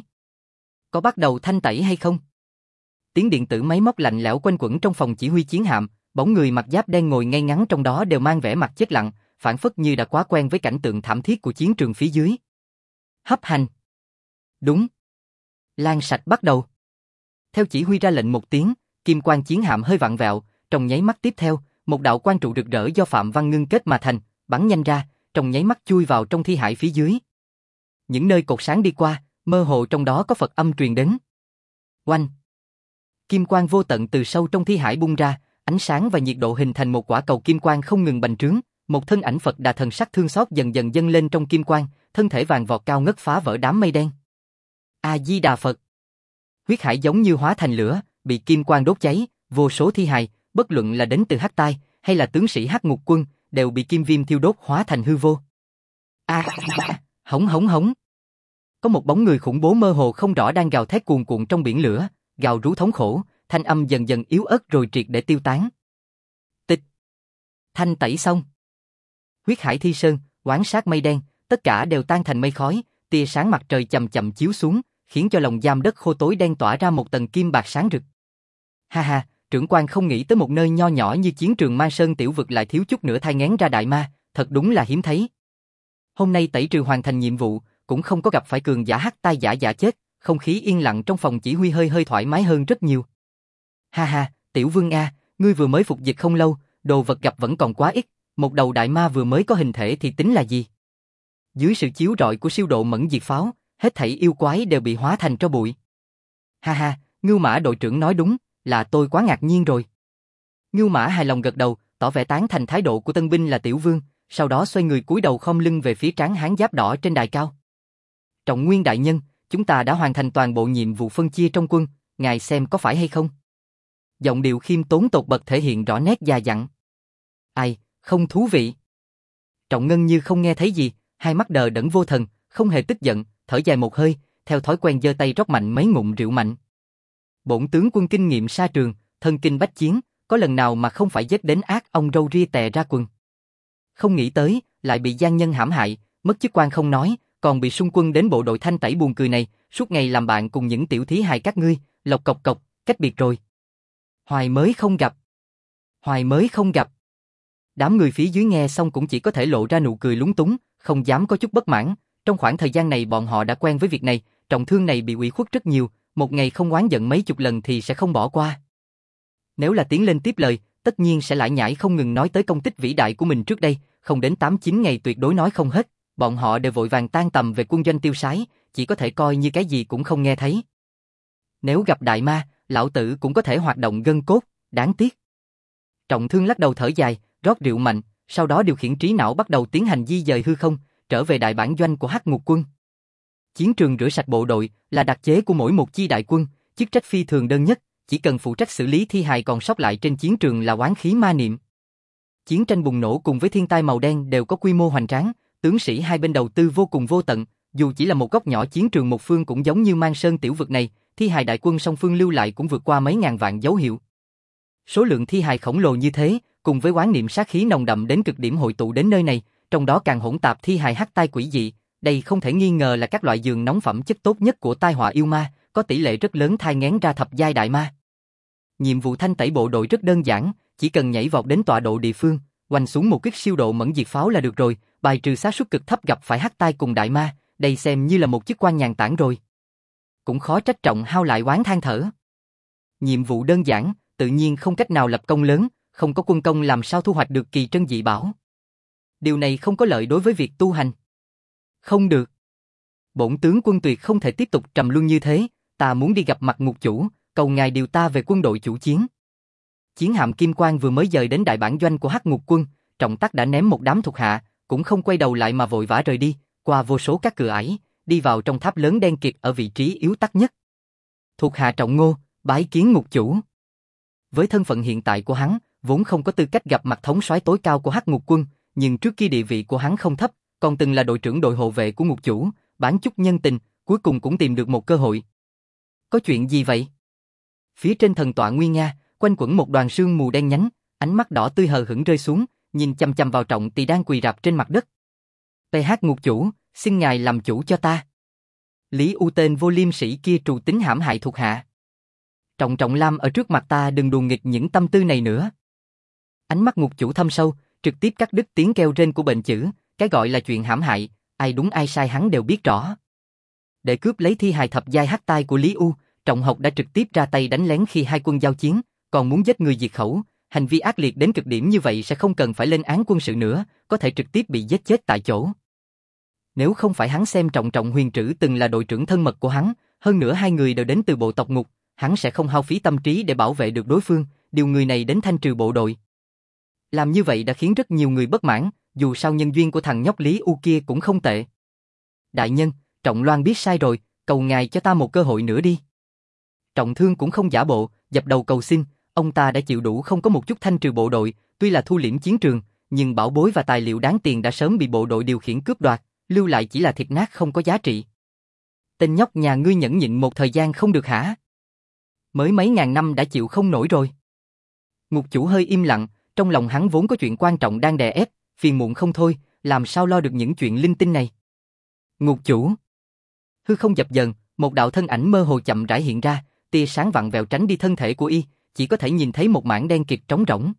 Có bắt đầu thanh tẩy hay không? Tiếng điện tử máy móc lạnh lẽo quanh quẩn trong phòng chỉ huy chiến hạm, bóng người mặc giáp đen ngồi ngay ngắn trong đó đều mang vẻ mặt chết lặng, phản phất như đã quá quen với cảnh tượng thảm thiết của chiến trường phía dưới. Hấp hành. Đúng. Lan sạch bắt đầu. Theo chỉ huy ra lệnh một tiếng, kim quang chiến hạm hơi vặn vẹo, trong nháy mắt tiếp theo, một đạo quang trụ rực rỡ do Phạm Văn ngưng kết mà thành, bắn nhanh ra, trong nháy mắt chui vào trong thi hải phía dưới. Những nơi cột sáng đi qua, mơ hồ trong đó có Phật âm truyền đến. Oanh! Kim quang vô tận từ sâu trong thi hải bung ra, ánh sáng và nhiệt độ hình thành một quả cầu kim quang không ngừng bành trướng, một thân ảnh Phật Đà thần sắc thương xót dần dần dâng lên trong kim quang, thân thể vàng vọt cao ngất phá vỡ đám mây đen. A Di Đà Phật. Huyết hải giống như hóa thành lửa, bị kim quang đốt cháy, vô số thi hài, bất luận là đến từ Hắc Tai hay là tướng sĩ Hắc Ngục Quân, đều bị kim viêm thiêu đốt hóa thành hư vô. Hống hống hống. Có một bóng người khủng bố mơ hồ không rõ đang gào thét cuồn cuộn trong biển lửa, gào rú thống khổ, thanh âm dần dần yếu ớt rồi triệt để tiêu tán. Tịch. Thanh tẩy xong. Huyết hải thi sơn, oán sát mây đen, tất cả đều tan thành mây khói, tia sáng mặt trời chậm chậm chiếu xuống, khiến cho lòng giam đất khô tối đen tỏa ra một tầng kim bạc sáng rực. Ha ha, trưởng quan không nghĩ tới một nơi nho nhỏ như chiến trường Mang Sơn tiểu vực lại thiếu chút nữa thai nghén ra đại ma, thật đúng là hiếm thấy. Hôm nay tẩy trừ hoàn thành nhiệm vụ, cũng không có gặp phải cường giả Hắc Tai giả chết, không khí yên lặng trong phòng chỉ huy hơi thoải mái hơn rất nhiều. Ha ha, tiểu vương a, ngươi vừa mới phục dịch không lâu, đồ vật gặp vẫn còn quá ít, một đầu đại ma vừa mới có hình thể thì tính là gì? Dưới sự chiếu rọi của siêu độ mẫn diệt pháo, hết thảy yêu quái đều bị hóa thành tro bụi. Ha ha, Ngưu Mã đội trưởng nói đúng, là tôi quá ngạc nhiên rồi. Ngưu Mã hài lòng gật đầu, tỏ vẻ tán thành thái độ của tân binh là tiểu vương, sau đó xoay người cúi đầu khom lưng về phía tráng hán giáp đỏ trên đài cao. Trọng Nguyên đại nhân, chúng ta đã hoàn thành toàn bộ nhiệm vụ phân chia trong quân, ngài xem có phải hay không? Giọng điệu khiêm tốn tột bậc thể hiện rõ nét già dặn. Ai, không thú vị. Trọng Ngân như không nghe thấy gì, hai mắt đờ đẫn vô thần, không hề tức giận, thở dài một hơi, theo thói quen giơ tay rót mạnh mấy ngụm rượu mạnh. Bổn tướng quân kinh nghiệm sa trường, thân kinh bách chiến, có lần nào mà không phải giết đến ác ông râu ria tè ra quần. Không nghĩ tới, lại bị gian nhân hãm hại, mất chức quan không nói, còn bị xung quân đến bộ đội thanh tẩy buồn cười này, suốt ngày làm bạn cùng những tiểu thí hài các ngươi, lộc cộc cộc, cách biệt rồi. Hoài mới không gặp. Hoài mới không gặp. Đám người phía dưới nghe xong cũng chỉ có thể lộ ra nụ cười lúng túng, không dám có chút bất mãn. Trong khoảng thời gian này bọn họ đã quen với việc này, trọng thương này bị ủy khuất rất nhiều, một ngày không oán giận mấy chục lần thì sẽ không bỏ qua. Nếu là tiến lên tiếp lời, tất nhiên sẽ lải nhải không ngừng nói tới công tích vĩ đại của mình trước đây, không đến 8-9 ngày tuyệt đối nói không hết, bọn họ đều vội vàng tan tầm về quân doanh tiêu sái, chỉ có thể coi như cái gì cũng không nghe thấy. Nếu gặp đại ma, lão tử cũng có thể hoạt động gân cốt, đáng tiếc. Trọng thương lắc đầu thở dài, rót rượu mạnh, sau đó điều khiển trí não bắt đầu tiến hành di dời hư không, trở về đại bản doanh của Hắc Ngục Quân. Chiến trường rửa sạch bộ đội là đặc chế của mỗi một chi đại quân, chức trách phi thường đơn nhất, chỉ cần phụ trách xử lý thi hài còn sót lại trên chiến trường là oán khí ma niệm. Chiến tranh bùng nổ cùng với thiên tai màu đen đều có quy mô hoành tráng, tướng sĩ hai bên đầu tư vô cùng vô tận, dù chỉ là một góc nhỏ chiến trường một phương cũng giống như Mang Sơn tiểu vực này, thi hài đại quân song phương lưu lại cũng vượt qua mấy ngàn vạn dấu hiệu. Số lượng thi hài khổng lồ như thế, cùng với oán niệm sát khí nồng đậm đến cực điểm hội tụ đến nơi này, trong đó càng hỗn tạp thi hài hắc tai quỷ dị, đây không thể nghi ngờ là các loại giường nóng phẩm chất tốt nhất của tai họa yêu ma, có tỷ lệ rất lớn thai nghén ra thập giai đại ma. Nhiệm vụ thanh tẩy bộ đội rất đơn giản, chỉ cần nhảy vọt đến tọa độ địa phương, oanh xuống một kích siêu độ mẫn diệt pháo là được rồi, bài trừ xác suất cực thấp gặp phải hắc tai cùng đại ma, đây xem như là một chức quan nhàn tản rồi. Cũng khó trách Trọng Hao lại oán than thở. Nhiệm vụ đơn giản, tự nhiên không cách nào lập công lớn, không có quân công làm sao thu hoạch được kỳ trân dị bảo. Điều này không có lợi đối với việc tu hành. Không được. Bổn tướng quân tuyệt không thể tiếp tục trầm luân như thế, ta muốn đi gặp mặt ngục chủ, cầu ngài điều ta về quân đội chủ chiến. Chiến hạm Kim Quang vừa mới dời đến đại bản doanh của Hắc Ngục quân, Trọng Tắc đã ném một đám thuộc hạ, cũng không quay đầu lại mà vội vã rời đi, qua vô số các cửa ải, đi vào trong tháp lớn đen kịt ở vị trí yếu tắc nhất. Thuộc hạ Trọng Ngô, bái kiến ngục chủ. Với thân phận hiện tại của hắn, vốn không có tư cách gặp mặt thống soái tối cao của Hắc Ngục quân, nhưng trước kia địa vị của hắn không thấp, còn từng là đội trưởng đội hộ vệ của ngục chủ, bán chút nhân tình, cuối cùng cũng tìm được một cơ hội. Có chuyện gì vậy? Phía trên thần tọa nguy nga, quanh quẩn một đoàn sương mù đen nhánh, ánh mắt đỏ tươi hờ hững rơi xuống, nhìn chằm chằm vào Trọng Tỳ đang quỳ rạp trên mặt đất. PH ngục chủ, xin ngài làm chủ cho ta. Lý U tên vô liêm sĩ kia trù tính hãm hại thuộc hạ. Trọng Lam ở trước mặt ta đừng đùa nghịch những tâm tư này nữa. Ánh mắt ngục chủ thâm sâu, trực tiếp cắt đứt tiếng kêu rên của bệnh chữ, cái gọi là chuyện hãm hại, ai đúng ai sai hắn đều biết rõ. Để cướp lấy thi hài thập giai hắc tai của Lý U, Trọng Học đã trực tiếp ra tay đánh lén khi hai quân giao chiến, còn muốn giết người diệt khẩu, hành vi ác liệt đến cực điểm như vậy sẽ không cần phải lên án quân sự nữa, có thể trực tiếp bị giết chết tại chỗ. Nếu không phải hắn xem Trọng Huyền Trữ từng là đội trưởng thân mật của hắn, hơn nữa hai người đều đến từ bộ tộc ngục, hắn sẽ không hao phí tâm trí để bảo vệ được đối phương, điều người này đến thanh trừ bộ đội. Làm như vậy đã khiến rất nhiều người bất mãn, dù sao nhân duyên của thằng nhóc Lý U kia cũng không tệ. Đại nhân, Trọng Loan biết sai rồi, cầu ngài cho ta một cơ hội nữa đi. Trọng Thương cũng không giả bộ, dập đầu cầu xin, ông ta đã chịu đủ không có một chút thanh trừ bộ đội, tuy là thu liễm chiến trường, nhưng bảo bối và tài liệu đáng tiền đã sớm bị bộ đội điều khiển cướp đoạt, lưu lại chỉ là thịt nát không có giá trị. Tên nhóc nhà ngươi nhẫn nhịn một thời gian không được hả? Mới mấy ngàn năm đã chịu không nổi rồi. Ngục chủ hơi im lặng, trong lòng hắn vốn có chuyện quan trọng đang đè ép, phiền muộn không thôi, làm sao lo được những chuyện linh tinh này. Ngục chủ. Hư không dập dờn, một đạo thân ảnh mơ hồ chậm rãi hiện ra, tia sáng vặn vẹo tránh đi thân thể của y, chỉ có thể nhìn thấy một mảng đen kịt trống rỗng.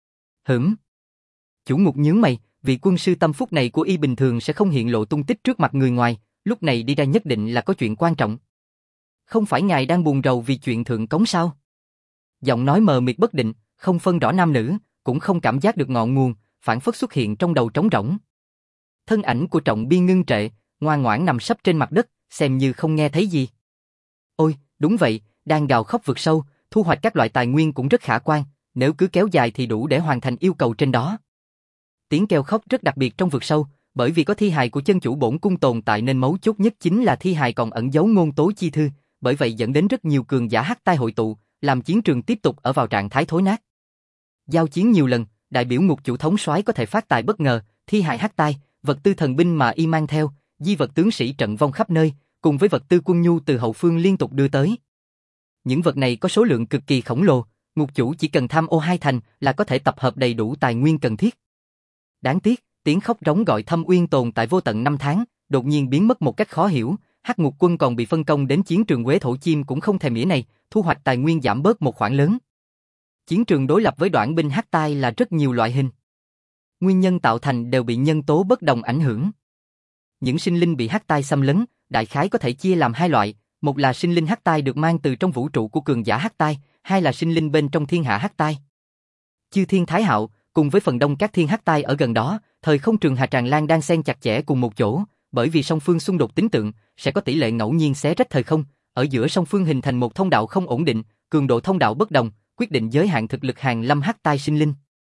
Chủ ngục nhướng mày, vị quân sư tâm phúc này của y bình thường sẽ không hiện lộ tung tích trước mặt người ngoài, lúc này đi ra nhất định là có chuyện quan trọng. Không phải ngài đang buồn rầu vì chuyện thượng cống sao? Giọng nói mờ mịt bất định, không phân rõ nam nữ, cũng không cảm giác được ngọn nguồn, phản phất xuất hiện trong đầu trống rỗng. Thân ảnh của Trọng Biên ngưng trệ, ngoan ngoãn nằm sấp trên mặt đất, xem như không nghe thấy gì. Ôi, đúng vậy, đang gào khóc vực sâu, thu hoạch các loại tài nguyên cũng rất khả quan, nếu cứ kéo dài thì đủ để hoàn thành yêu cầu trên đó. Tiếng kêu khóc rất đặc biệt trong vực sâu, bởi vì có thi hài của chân chủ bổn cung tồn tại nên mấu chốt nhất chính là thi hài còn ẩn giấu ngôn tố chi thư, bởi vậy dẫn đến rất nhiều cường giả hắc tai hội tụ, làm chiến trường tiếp tục ở vào trạng thái thối nát. Giao chiến nhiều lần, đại biểu ngục chủ thống soái có thể phát tài bất ngờ, thi hài hắc tai, vật tư thần binh mà y mang theo, di vật tướng sĩ trận vong khắp nơi, cùng với vật tư quân nhu từ hậu phương liên tục đưa tới. Những vật này có số lượng cực kỳ khổng lồ, ngục chủ chỉ cần tham ô 2 thành là có thể tập hợp đầy đủ tài nguyên cần thiết. Đáng tiếc, tiếng khóc rống gọi Thâm Uyên tồn tại vô tận 5 tháng, đột nhiên biến mất một cách khó hiểu, Hắc Ngục quân còn bị phân công đến chiến trường Quế Thổ Chim cũng không thèm nghĩa này, thu hoạch tài nguyên giảm bớt một khoản lớn. Chiến trường đối lập với đoạn binh hắc tai là rất nhiều loại hình. Nguyên nhân tạo thành đều bị nhân tố bất đồng ảnh hưởng. Những sinh linh bị hắc tai xâm lấn, đại khái có thể chia làm 2 loại, một là sinh linh hắc tai được mang từ trong vũ trụ của cường giả hắc tai, hai là sinh linh bên trong thiên hạ hắc tai. Chư Thiên Thái Hạo, cùng với phần đông các thiên hắc tai ở gần đó, thời không trường hà tràn lan đang xen chặt chẽ cùng một chỗ, bởi vì song phương xung đột tính tượng, sẽ có tỷ lệ ngẫu nhiên xé rách thời không, ở giữa song phương hình thành một thông đạo không ổn định, cường độ thông đạo bất đồng, quyết định giới hạn thực lực hàng lâm hắc tai sinh linh.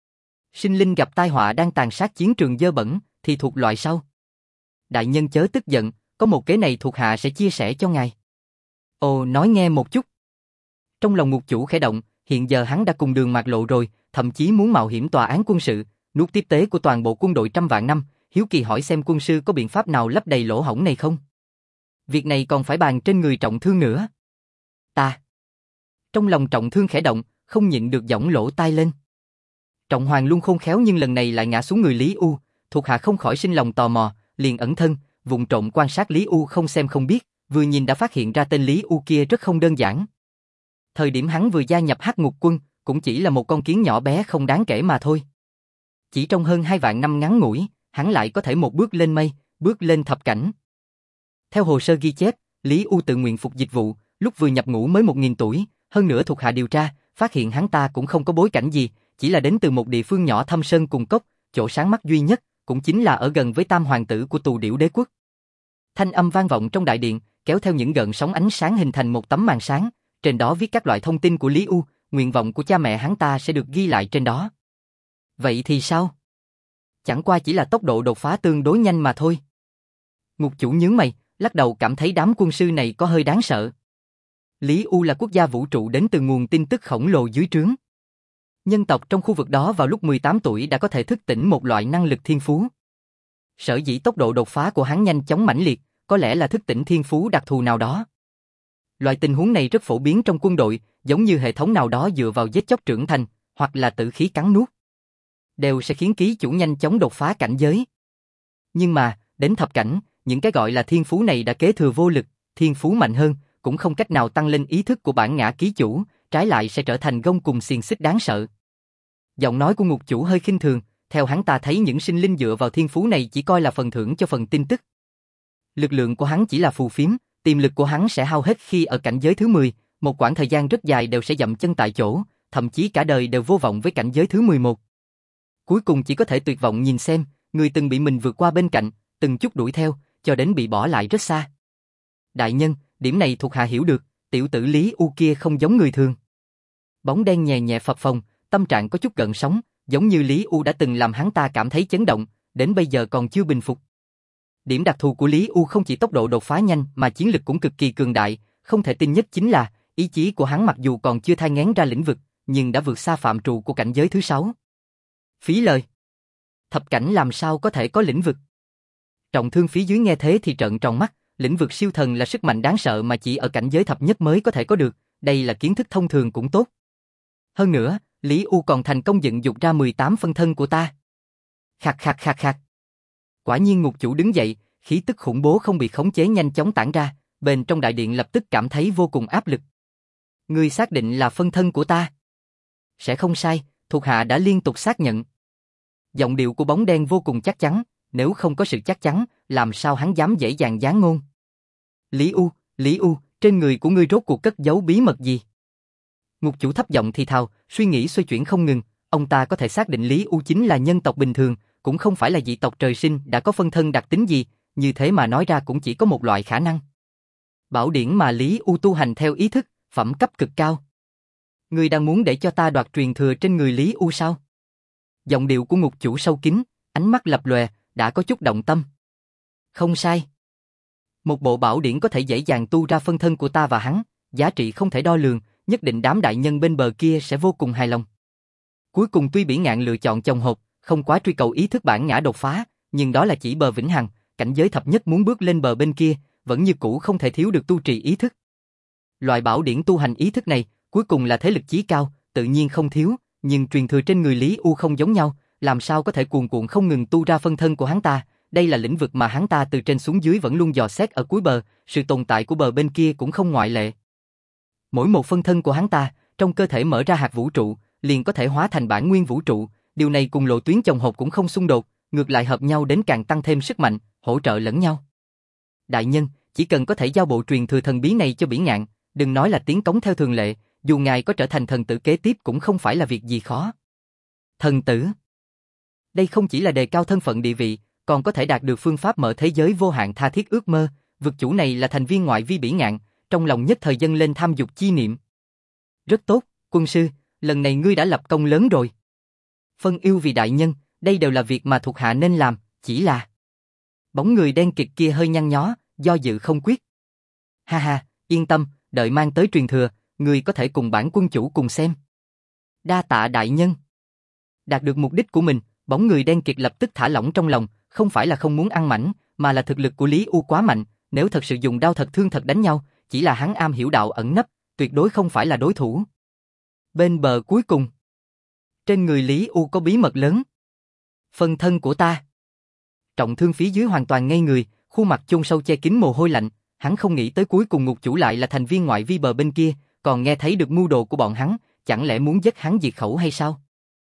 Sinh linh gặp tai họa đang tàn sát chiến trường dơ bẩn, thì thuộc loại sau. Đại nhân chớ tức giận, có một kế này thuộc hạ sẽ chia sẻ cho ngài. Ồ, nói nghe một chút. Trong lòng ngục chủ khẽ động, hiện giờ hắn đã cùng đường mạt lộ rồi, thậm chí muốn mạo hiểm tòa án quân sự, nuốt tiếp tế của toàn bộ quân đội trăm vạn năm, hiếu kỳ hỏi xem quân sư có biện pháp nào lấp đầy lỗ hổng này không. Việc này còn phải bàn trên người Trọng Thương nữa. Ta. Trong lòng Trọng Thương khẽ động, không nhịn được giỏng lỗ tai lên. Trọng Hoàng luôn khôn khéo nhưng lần này lại ngã xuống người Lý U, thuộc hạ không khỏi sinh lòng tò mò, liền ẩn thân, vụng trộm quan sát Lý U không xem không biết, vừa nhìn đã phát hiện ra tên Lý U kia rất không đơn giản. Thời điểm hắn vừa gia nhập Hắc Ngục Quân, cũng chỉ là một con kiến nhỏ bé không đáng kể mà thôi. Chỉ trong hơn 2 vạn năm ngắn ngủi, hắn lại có thể một bước lên mây, bước lên thập cảnh. Theo hồ sơ ghi chép, Lý U tự nguyện phục dịch vụ, lúc vừa nhập ngũ mới 1000 tuổi, hơn nữa thuộc hạ điều tra, phát hiện hắn ta cũng không có bối cảnh gì, chỉ là đến từ một địa phương nhỏ thâm sơn cùng cốc, chỗ sáng mắt duy nhất, cũng chính là ở gần với tam hoàng tử của Tù Điểu Đế quốc. Thanh âm vang vọng trong đại điện, kéo theo những gợn sóng ánh sáng hình thành một tấm màn sáng, trên đó viết các loại thông tin của Lý U, nguyện vọng của cha mẹ hắn ta sẽ được ghi lại trên đó. Vậy thì sao? Chẳng qua chỉ là tốc độ đột phá tương đối nhanh mà thôi. Ngục chủ nhướng mày, lắc đầu cảm thấy đám quân sư này có hơi đáng sợ. Lý U là quốc gia vũ trụ đến từ nguồn tin tức khổng lồ dưới trướng. Nhân tộc trong khu vực đó vào lúc 18 tuổi đã có thể thức tỉnh một loại năng lực thiên phú. Sở dĩ tốc độ đột phá của hắn nhanh chóng mãnh liệt, có lẽ là thức tỉnh thiên phú đặc thù nào đó. Loại tình huống này rất phổ biến trong quân đội, giống như hệ thống nào đó dựa vào giết chóc trưởng thành, hoặc là tử khí cắn nuốt. Đều sẽ khiến ký chủ nhanh chóng đột phá cảnh giới. Nhưng mà, đến thập cảnh, những cái gọi là thiên phú này đã kế thừa vô lực, thiên phú mạnh hơn, cũng không cách nào tăng lên ý thức của bản ngã ký chủ, trái lại sẽ trở thành gông cùng xiềng xích đáng sợ. Giọng nói của ngục chủ hơi khinh thường, theo hắn ta thấy những sinh linh dựa vào thiên phú này chỉ coi là phần thưởng cho phần tin tức. Lực lượng của hắn chỉ là phù phiếm, tiềm lực của hắn sẽ hao hết khi ở cảnh giới thứ 10, một quãng thời gian rất dài đều sẽ dậm chân tại chỗ, thậm chí cả đời đều vô vọng với cảnh giới thứ 11. Cuối cùng chỉ có thể tuyệt vọng nhìn xem, người từng bị mình vượt qua bên cạnh, từng chút đuổi theo, cho đến bị bỏ lại rất xa. Đại nhân, điểm này thuộc hạ hiểu được, tiểu tử Lý U kia không giống người thường. Bóng đen nhẹ nhẹ phập phồng, tâm trạng có chút gợn sóng, giống như Lý U đã từng làm hắn ta cảm thấy chấn động, đến bây giờ còn chưa bình phục. Điểm đặc thù của Lý U không chỉ tốc độ đột phá nhanh mà chiến lực cũng cực kỳ cường đại, không thể tin nhất chính là ý chí của hắn mặc dù còn chưa thai nghén ra lĩnh vực, nhưng đã vượt xa phạm trù của cảnh giới thứ 6. Phí lời. Thập cảnh làm sao có thể có lĩnh vực? Trọng thương phía dưới nghe thế thì trợn tròn mắt, lĩnh vực siêu thần là sức mạnh đáng sợ mà chỉ ở cảnh giới thập nhất mới có thể có được, đây là kiến thức thông thường cũng tốt. Hơn nữa, Lý U còn thành công dựng dục ra 18 phân thân của ta. Khạc khạc khạc khạc. Quả nhiên ngục chủ đứng dậy, khí tức khủng bố không bị khống chế nhanh chóng tản ra, bên trong đại điện lập tức cảm thấy vô cùng áp lực. Ngươi xác định là phân thân của ta? Sẽ không sai, thuộc hạ đã liên tục xác nhận. Giọng điệu của bóng đen vô cùng chắc chắn, nếu không có sự chắc chắn, làm sao hắn dám dễ dàng gián ngôn. Lý U, trên người của ngươi rốt cuộc cất giấu bí mật gì? Ngục chủ thấp giọng thì thào, suy nghĩ xoay chuyển không ngừng, ông ta có thể xác định Lý U chính là nhân tộc bình thường, cũng không phải là dị tộc trời sinh đã có phân thân đặc tính gì, như thế mà nói ra cũng chỉ có một loại khả năng. Bảo điển mà Lý U tu hành theo ý thức, phẩm cấp cực cao. Ngươi đang muốn để cho ta đoạt truyền thừa trên người Lý U sao? Giọng điệu của ngục chủ sâu kín, ánh mắt lập lòe, đã có chút động tâm. Không sai. Một bộ bảo điển có thể dễ dàng tu ra phân thân của ta và hắn, giá trị không thể đo lường, nhất định đám đại nhân bên bờ kia sẽ vô cùng hài lòng. Cuối cùng tuy Bỉ Ngạn lựa chọn chồng hộp, không quá truy cầu ý thức bản ngã đột phá, nhưng đó là chỉ bờ vĩnh hằng, cảnh giới thập nhất muốn bước lên bờ bên kia, vẫn như cũ không thể thiếu được tu trì ý thức. Loại bảo điển tu hành ý thức này, cuối cùng là thế lực chí cao, tự nhiên không thiếu, nhưng truyền thừa trên người Lý U không giống nhau, làm sao có thể cuồn cuộn không ngừng tu ra phân thân của hắn ta, đây là lĩnh vực mà hắn ta từ trên xuống dưới vẫn luôn dò xét ở cuối bờ, sự tồn tại của bờ bên kia cũng không ngoại lệ. Mỗi một phân thân của hắn ta, trong cơ thể mở ra hạt vũ trụ, liền có thể hóa thành bản nguyên vũ trụ, điều này cùng lộ tuyến chồng hộp cũng không xung đột, ngược lại hợp nhau đến càng tăng thêm sức mạnh, hỗ trợ lẫn nhau. Đại nhân, chỉ cần có thể giao bộ truyền thừa thần bí này cho Bỉ Ngạn, đừng nói là tiến cống theo thường lệ, dù ngài có trở thành thần tử kế tiếp cũng không phải là việc gì khó. Thần tử? Đây không chỉ là đề cao thân phận địa vị, còn có thể đạt được phương pháp mở thế giới vô hạn tha thiết ước mơ, vực chủ này là thành viên ngoại vi Bỉ Ngạn, trong lòng nhất thời dâng lên tham dục chi niệm. Rất tốt, quân sư, lần này ngươi đã lập công lớn rồi. Phân ưu vì đại nhân, đây đều là việc mà thuộc hạ nên làm, chỉ là... Bóng người đen kịt kia hơi nhăn nhó, do dự không quyết. Ha ha, yên tâm, đợi mang tới truyền thừa, ngươi có thể cùng bản quân chủ cùng xem. Đa tạ đại nhân. Đạt được mục đích của mình, bóng người đen kịt lập tức thả lỏng trong lòng, không phải là không muốn ăn mảnh, mà là thực lực của Lý U quá mạnh, nếu thật sự dùng đao thật thương thật đánh nhau, chỉ là hắn am hiểu đạo ẩn nấp, tuyệt đối không phải là đối thủ. Bên bờ cuối cùng, Trên người Lý U có bí mật lớn. Phân thân của ta. Trọng Thương phía dưới hoàn toàn ngây người, khuôn mặt chôn sâu che kín mồ hôi lạnh, hắn không nghĩ tới cuối cùng ngục chủ lại là thành viên ngoại vi bờ bên kia, còn nghe thấy được mưu đồ của bọn hắn, chẳng lẽ muốn giết hắn diệt khẩu hay sao?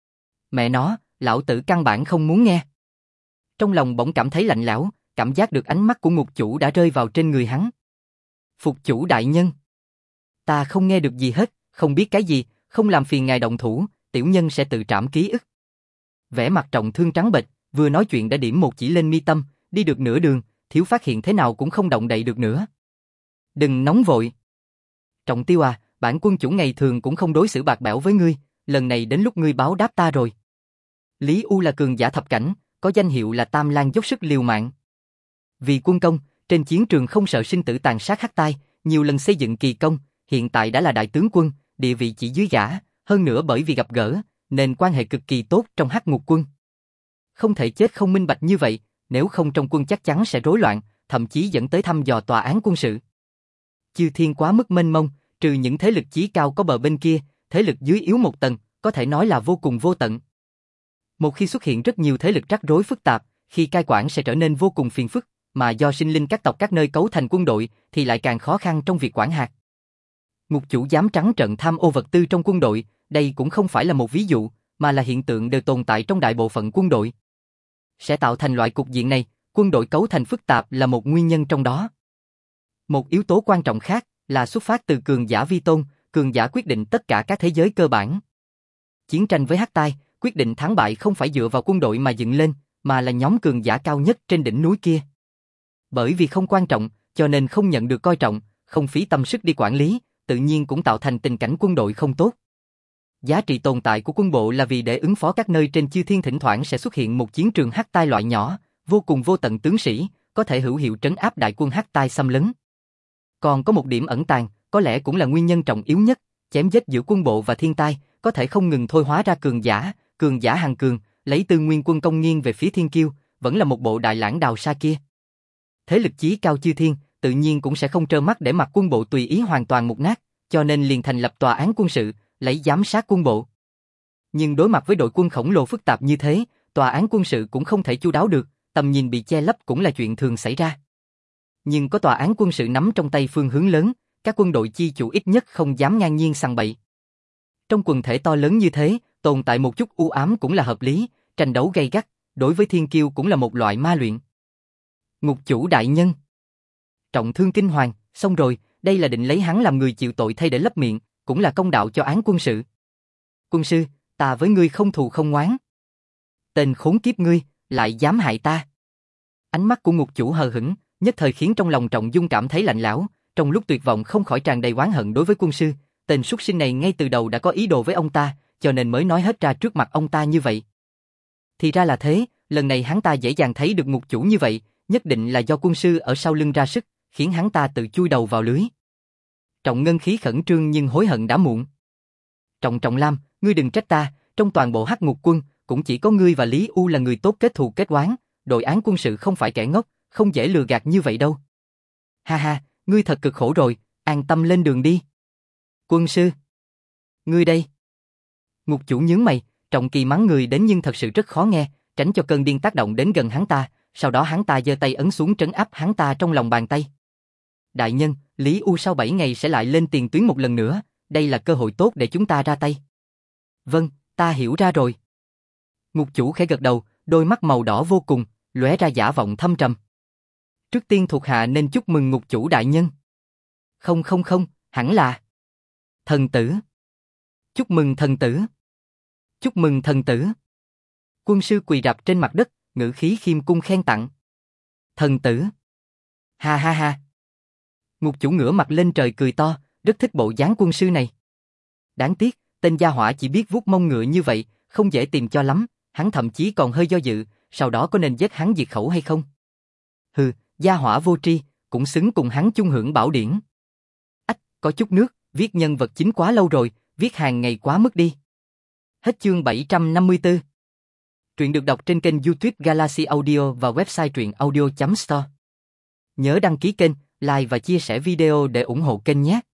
Mẹ nó, lão tử căn bản không muốn nghe. Trong lòng bỗng cảm thấy lạnh lẽo, cảm giác được ánh mắt của ngục chủ đã rơi vào trên người hắn. Phục chủ đại nhân. Ta không nghe được gì hết, không biết cái gì, không làm phiền ngài động thủ, tiểu nhân sẽ tự trảm ký ức. Vẻ mặt Trọng Thương trắng bệch, vừa nói chuyện đã điểm một chỉ lên mi tâm, đi được nửa đường, thiếu phát hiện thế nào cũng không động đậy được nữa. Đừng nóng vội. Trọng Tiêu à, bản quân chủ ngày thường cũng không đối xử bạc bẽo với ngươi, lần này đến lúc ngươi báo đáp ta rồi. Lý U là cường giả thập cảnh, có danh hiệu là Tam Lang dốc sức liều mạng. Vì quân công, trên chiến trường không sợ sinh tử tàn sát hắc tai, nhiều lần xây dựng kỳ công, hiện tại đã là đại tướng quân, địa vị chỉ dưới gã, hơn nữa bởi vì gặp gỡ, nên quan hệ cực kỳ tốt trong Hắc Ngục quân. Không thể chết không minh bạch như vậy, nếu không trong quân chắc chắn sẽ rối loạn, thậm chí dẫn tới thăm dò tòa án quân sự. Chư thiên quá mức mênh mông, trừ những thế lực chí cao có bờ bên kia, thế lực dưới yếu một tầng, có thể nói là vô cùng vô tận. Một khi xuất hiện rất nhiều thế lực rắc rối phức tạp, khi cai quản sẽ trở nên vô cùng phiền phức, mà do sinh linh các tộc các nơi cấu thành quân đội thì lại càng khó khăn trong việc quản hạt. Ngục chủ dám trắng trợn tham ô vật tư trong quân đội, đây cũng không phải là một ví dụ, mà là hiện tượng đều tồn tại trong đại bộ phận quân đội. Sẽ tạo thành loại cục diện này, quân đội cấu thành phức tạp là một nguyên nhân trong đó. Một yếu tố quan trọng khác là xuất phát từ cường giả vi tôn, cường giả quyết định tất cả các thế giới cơ bản. Chiến tranh với hắc tai, quyết định thắng bại không phải dựa vào quân đội mà dựng lên, mà là nhóm cường giả cao nhất trên đỉnh núi kia. Bởi vì không quan trọng, cho nên không nhận được coi trọng, không phí tâm sức đi quản lý, tự nhiên cũng tạo thành tình cảnh quân đội không tốt. Giá trị tồn tại của quân bộ là vì để ứng phó các nơi trên chư thiên thỉnh thoảng sẽ xuất hiện một chiến trường hắc tai loại nhỏ, vô cùng vô tận tướng sĩ, có thể hữu hiệu trấn áp đại quân hắc tai xâm lấn. Còn có một điểm ẩn tàng, có lẽ cũng là nguyên nhân trọng yếu nhất, chém giết giữa quân bộ và thiên tai, có thể không ngừng thôi hóa ra cường giả hàng cường, lấy tư nguyên quân công nghiêng về phía thiên kiêu, vẫn là một bộ đại lãng đào xa kia. Thế lực chí cao chư thiên, tự nhiên cũng sẽ không trơ mắt để mặc quân bộ tùy ý hoàn toàn mục nát, cho nên liền thành lập tòa án quân sự, lấy giám sát quân bộ. Nhưng đối mặt với đội quân khổng lồ phức tạp như thế, tòa án quân sự cũng không thể chu đáo được, tầm nhìn bị che lấp cũng là chuyện thường xảy ra. Nhưng có tòa án quân sự nắm trong tay phương hướng lớn, các quân đội chi chủ ít nhất không dám ngang nhiên sằng bậy. Trong quần thể to lớn như thế, tồn tại một chút u ám cũng là hợp lý, tranh đấu gay gắt, đối với thiên kiêu cũng là một loại ma luyện. Ngục chủ đại nhân. Trọng Thương kinh hoàng, xong rồi, đây là định lấy hắn làm người chịu tội thay để lấp miệng, cũng là công đạo cho án quân sự. Quân sư, ta với ngươi không thù không oán. Tên khốn kiếp ngươi, lại dám hại ta. Ánh mắt của ngục chủ hờ hững, nhất thời khiến trong lòng Trọng Dung cảm thấy lạnh lẽo, trong lúc tuyệt vọng không khỏi tràn đầy oán hận đối với quân sư, tên súc sinh này ngay từ đầu đã có ý đồ với ông ta, cho nên mới nói hết ra trước mặt ông ta như vậy. Thì ra là thế, lần này hắn ta dễ dàng thấy được ngục chủ như vậy, nhất định là do quân sư ở sau lưng ra sức, khiến hắn ta tự chui đầu vào lưới. Trọng Ngân khí khẩn trương nhưng hối hận đã muộn. Trọng Lam, ngươi đừng trách ta, trong toàn bộ Hắc Ngục quân, cũng chỉ có ngươi và Lý U là người tốt kết thù kết oán, đội án quân sự không phải kẻ ngốc, không dễ lừa gạt như vậy đâu. Ha ha, ngươi thật cực khổ rồi, an tâm lên đường đi. Quân sư. Ngươi đây. Ngục chủ nhướng mày, Trọng Kỳ mắng người đến nhưng thật sự rất khó nghe, tránh cho cơn điên tác động đến gần hắn ta, sau đó hắn ta giơ tay ấn xuống trấn áp hắn ta trong lòng bàn tay. Đại nhân, Lý U sau 7 ngày sẽ lại lên tiền tuyến một lần nữa, đây là cơ hội tốt để chúng ta ra tay. Vâng, ta hiểu ra rồi. Ngục chủ khẽ gật đầu, đôi mắt màu đỏ vô cùng, lóe ra giả vọng thâm trầm. Trước tiên thuộc hạ nên chúc mừng ngục chủ đại nhân. Không, hẳn là thần tử. Chúc mừng thần tử. Chúc mừng thần tử. Quân sư quỳ rạp trên mặt đất, ngữ khí khiêm cung khen tặng. Thần tử. Ha ha ha. Ngục chủ ngửa mặt lên trời cười to, rất thích bộ dáng quân sư này. Đáng tiếc, tên gia hỏa chỉ biết vuốt mông ngựa như vậy, không dễ tìm cho lắm, hắn thậm chí còn hơi do dự, sau đó có nên giết hắn diệt khẩu hay không. Hừ, gia hỏa vô tri, cũng xứng cùng hắn chung hưởng bảo điển. Ách, có chút nước, viết nhân vật chính quá lâu rồi, viết hàng ngày quá mức đi. Hết chương 754. Truyện được đọc trên kênh YouTube Galaxy Audio và website truyện audio.store. Nhớ đăng ký kênh, like và chia sẻ video để ủng hộ kênh nhé.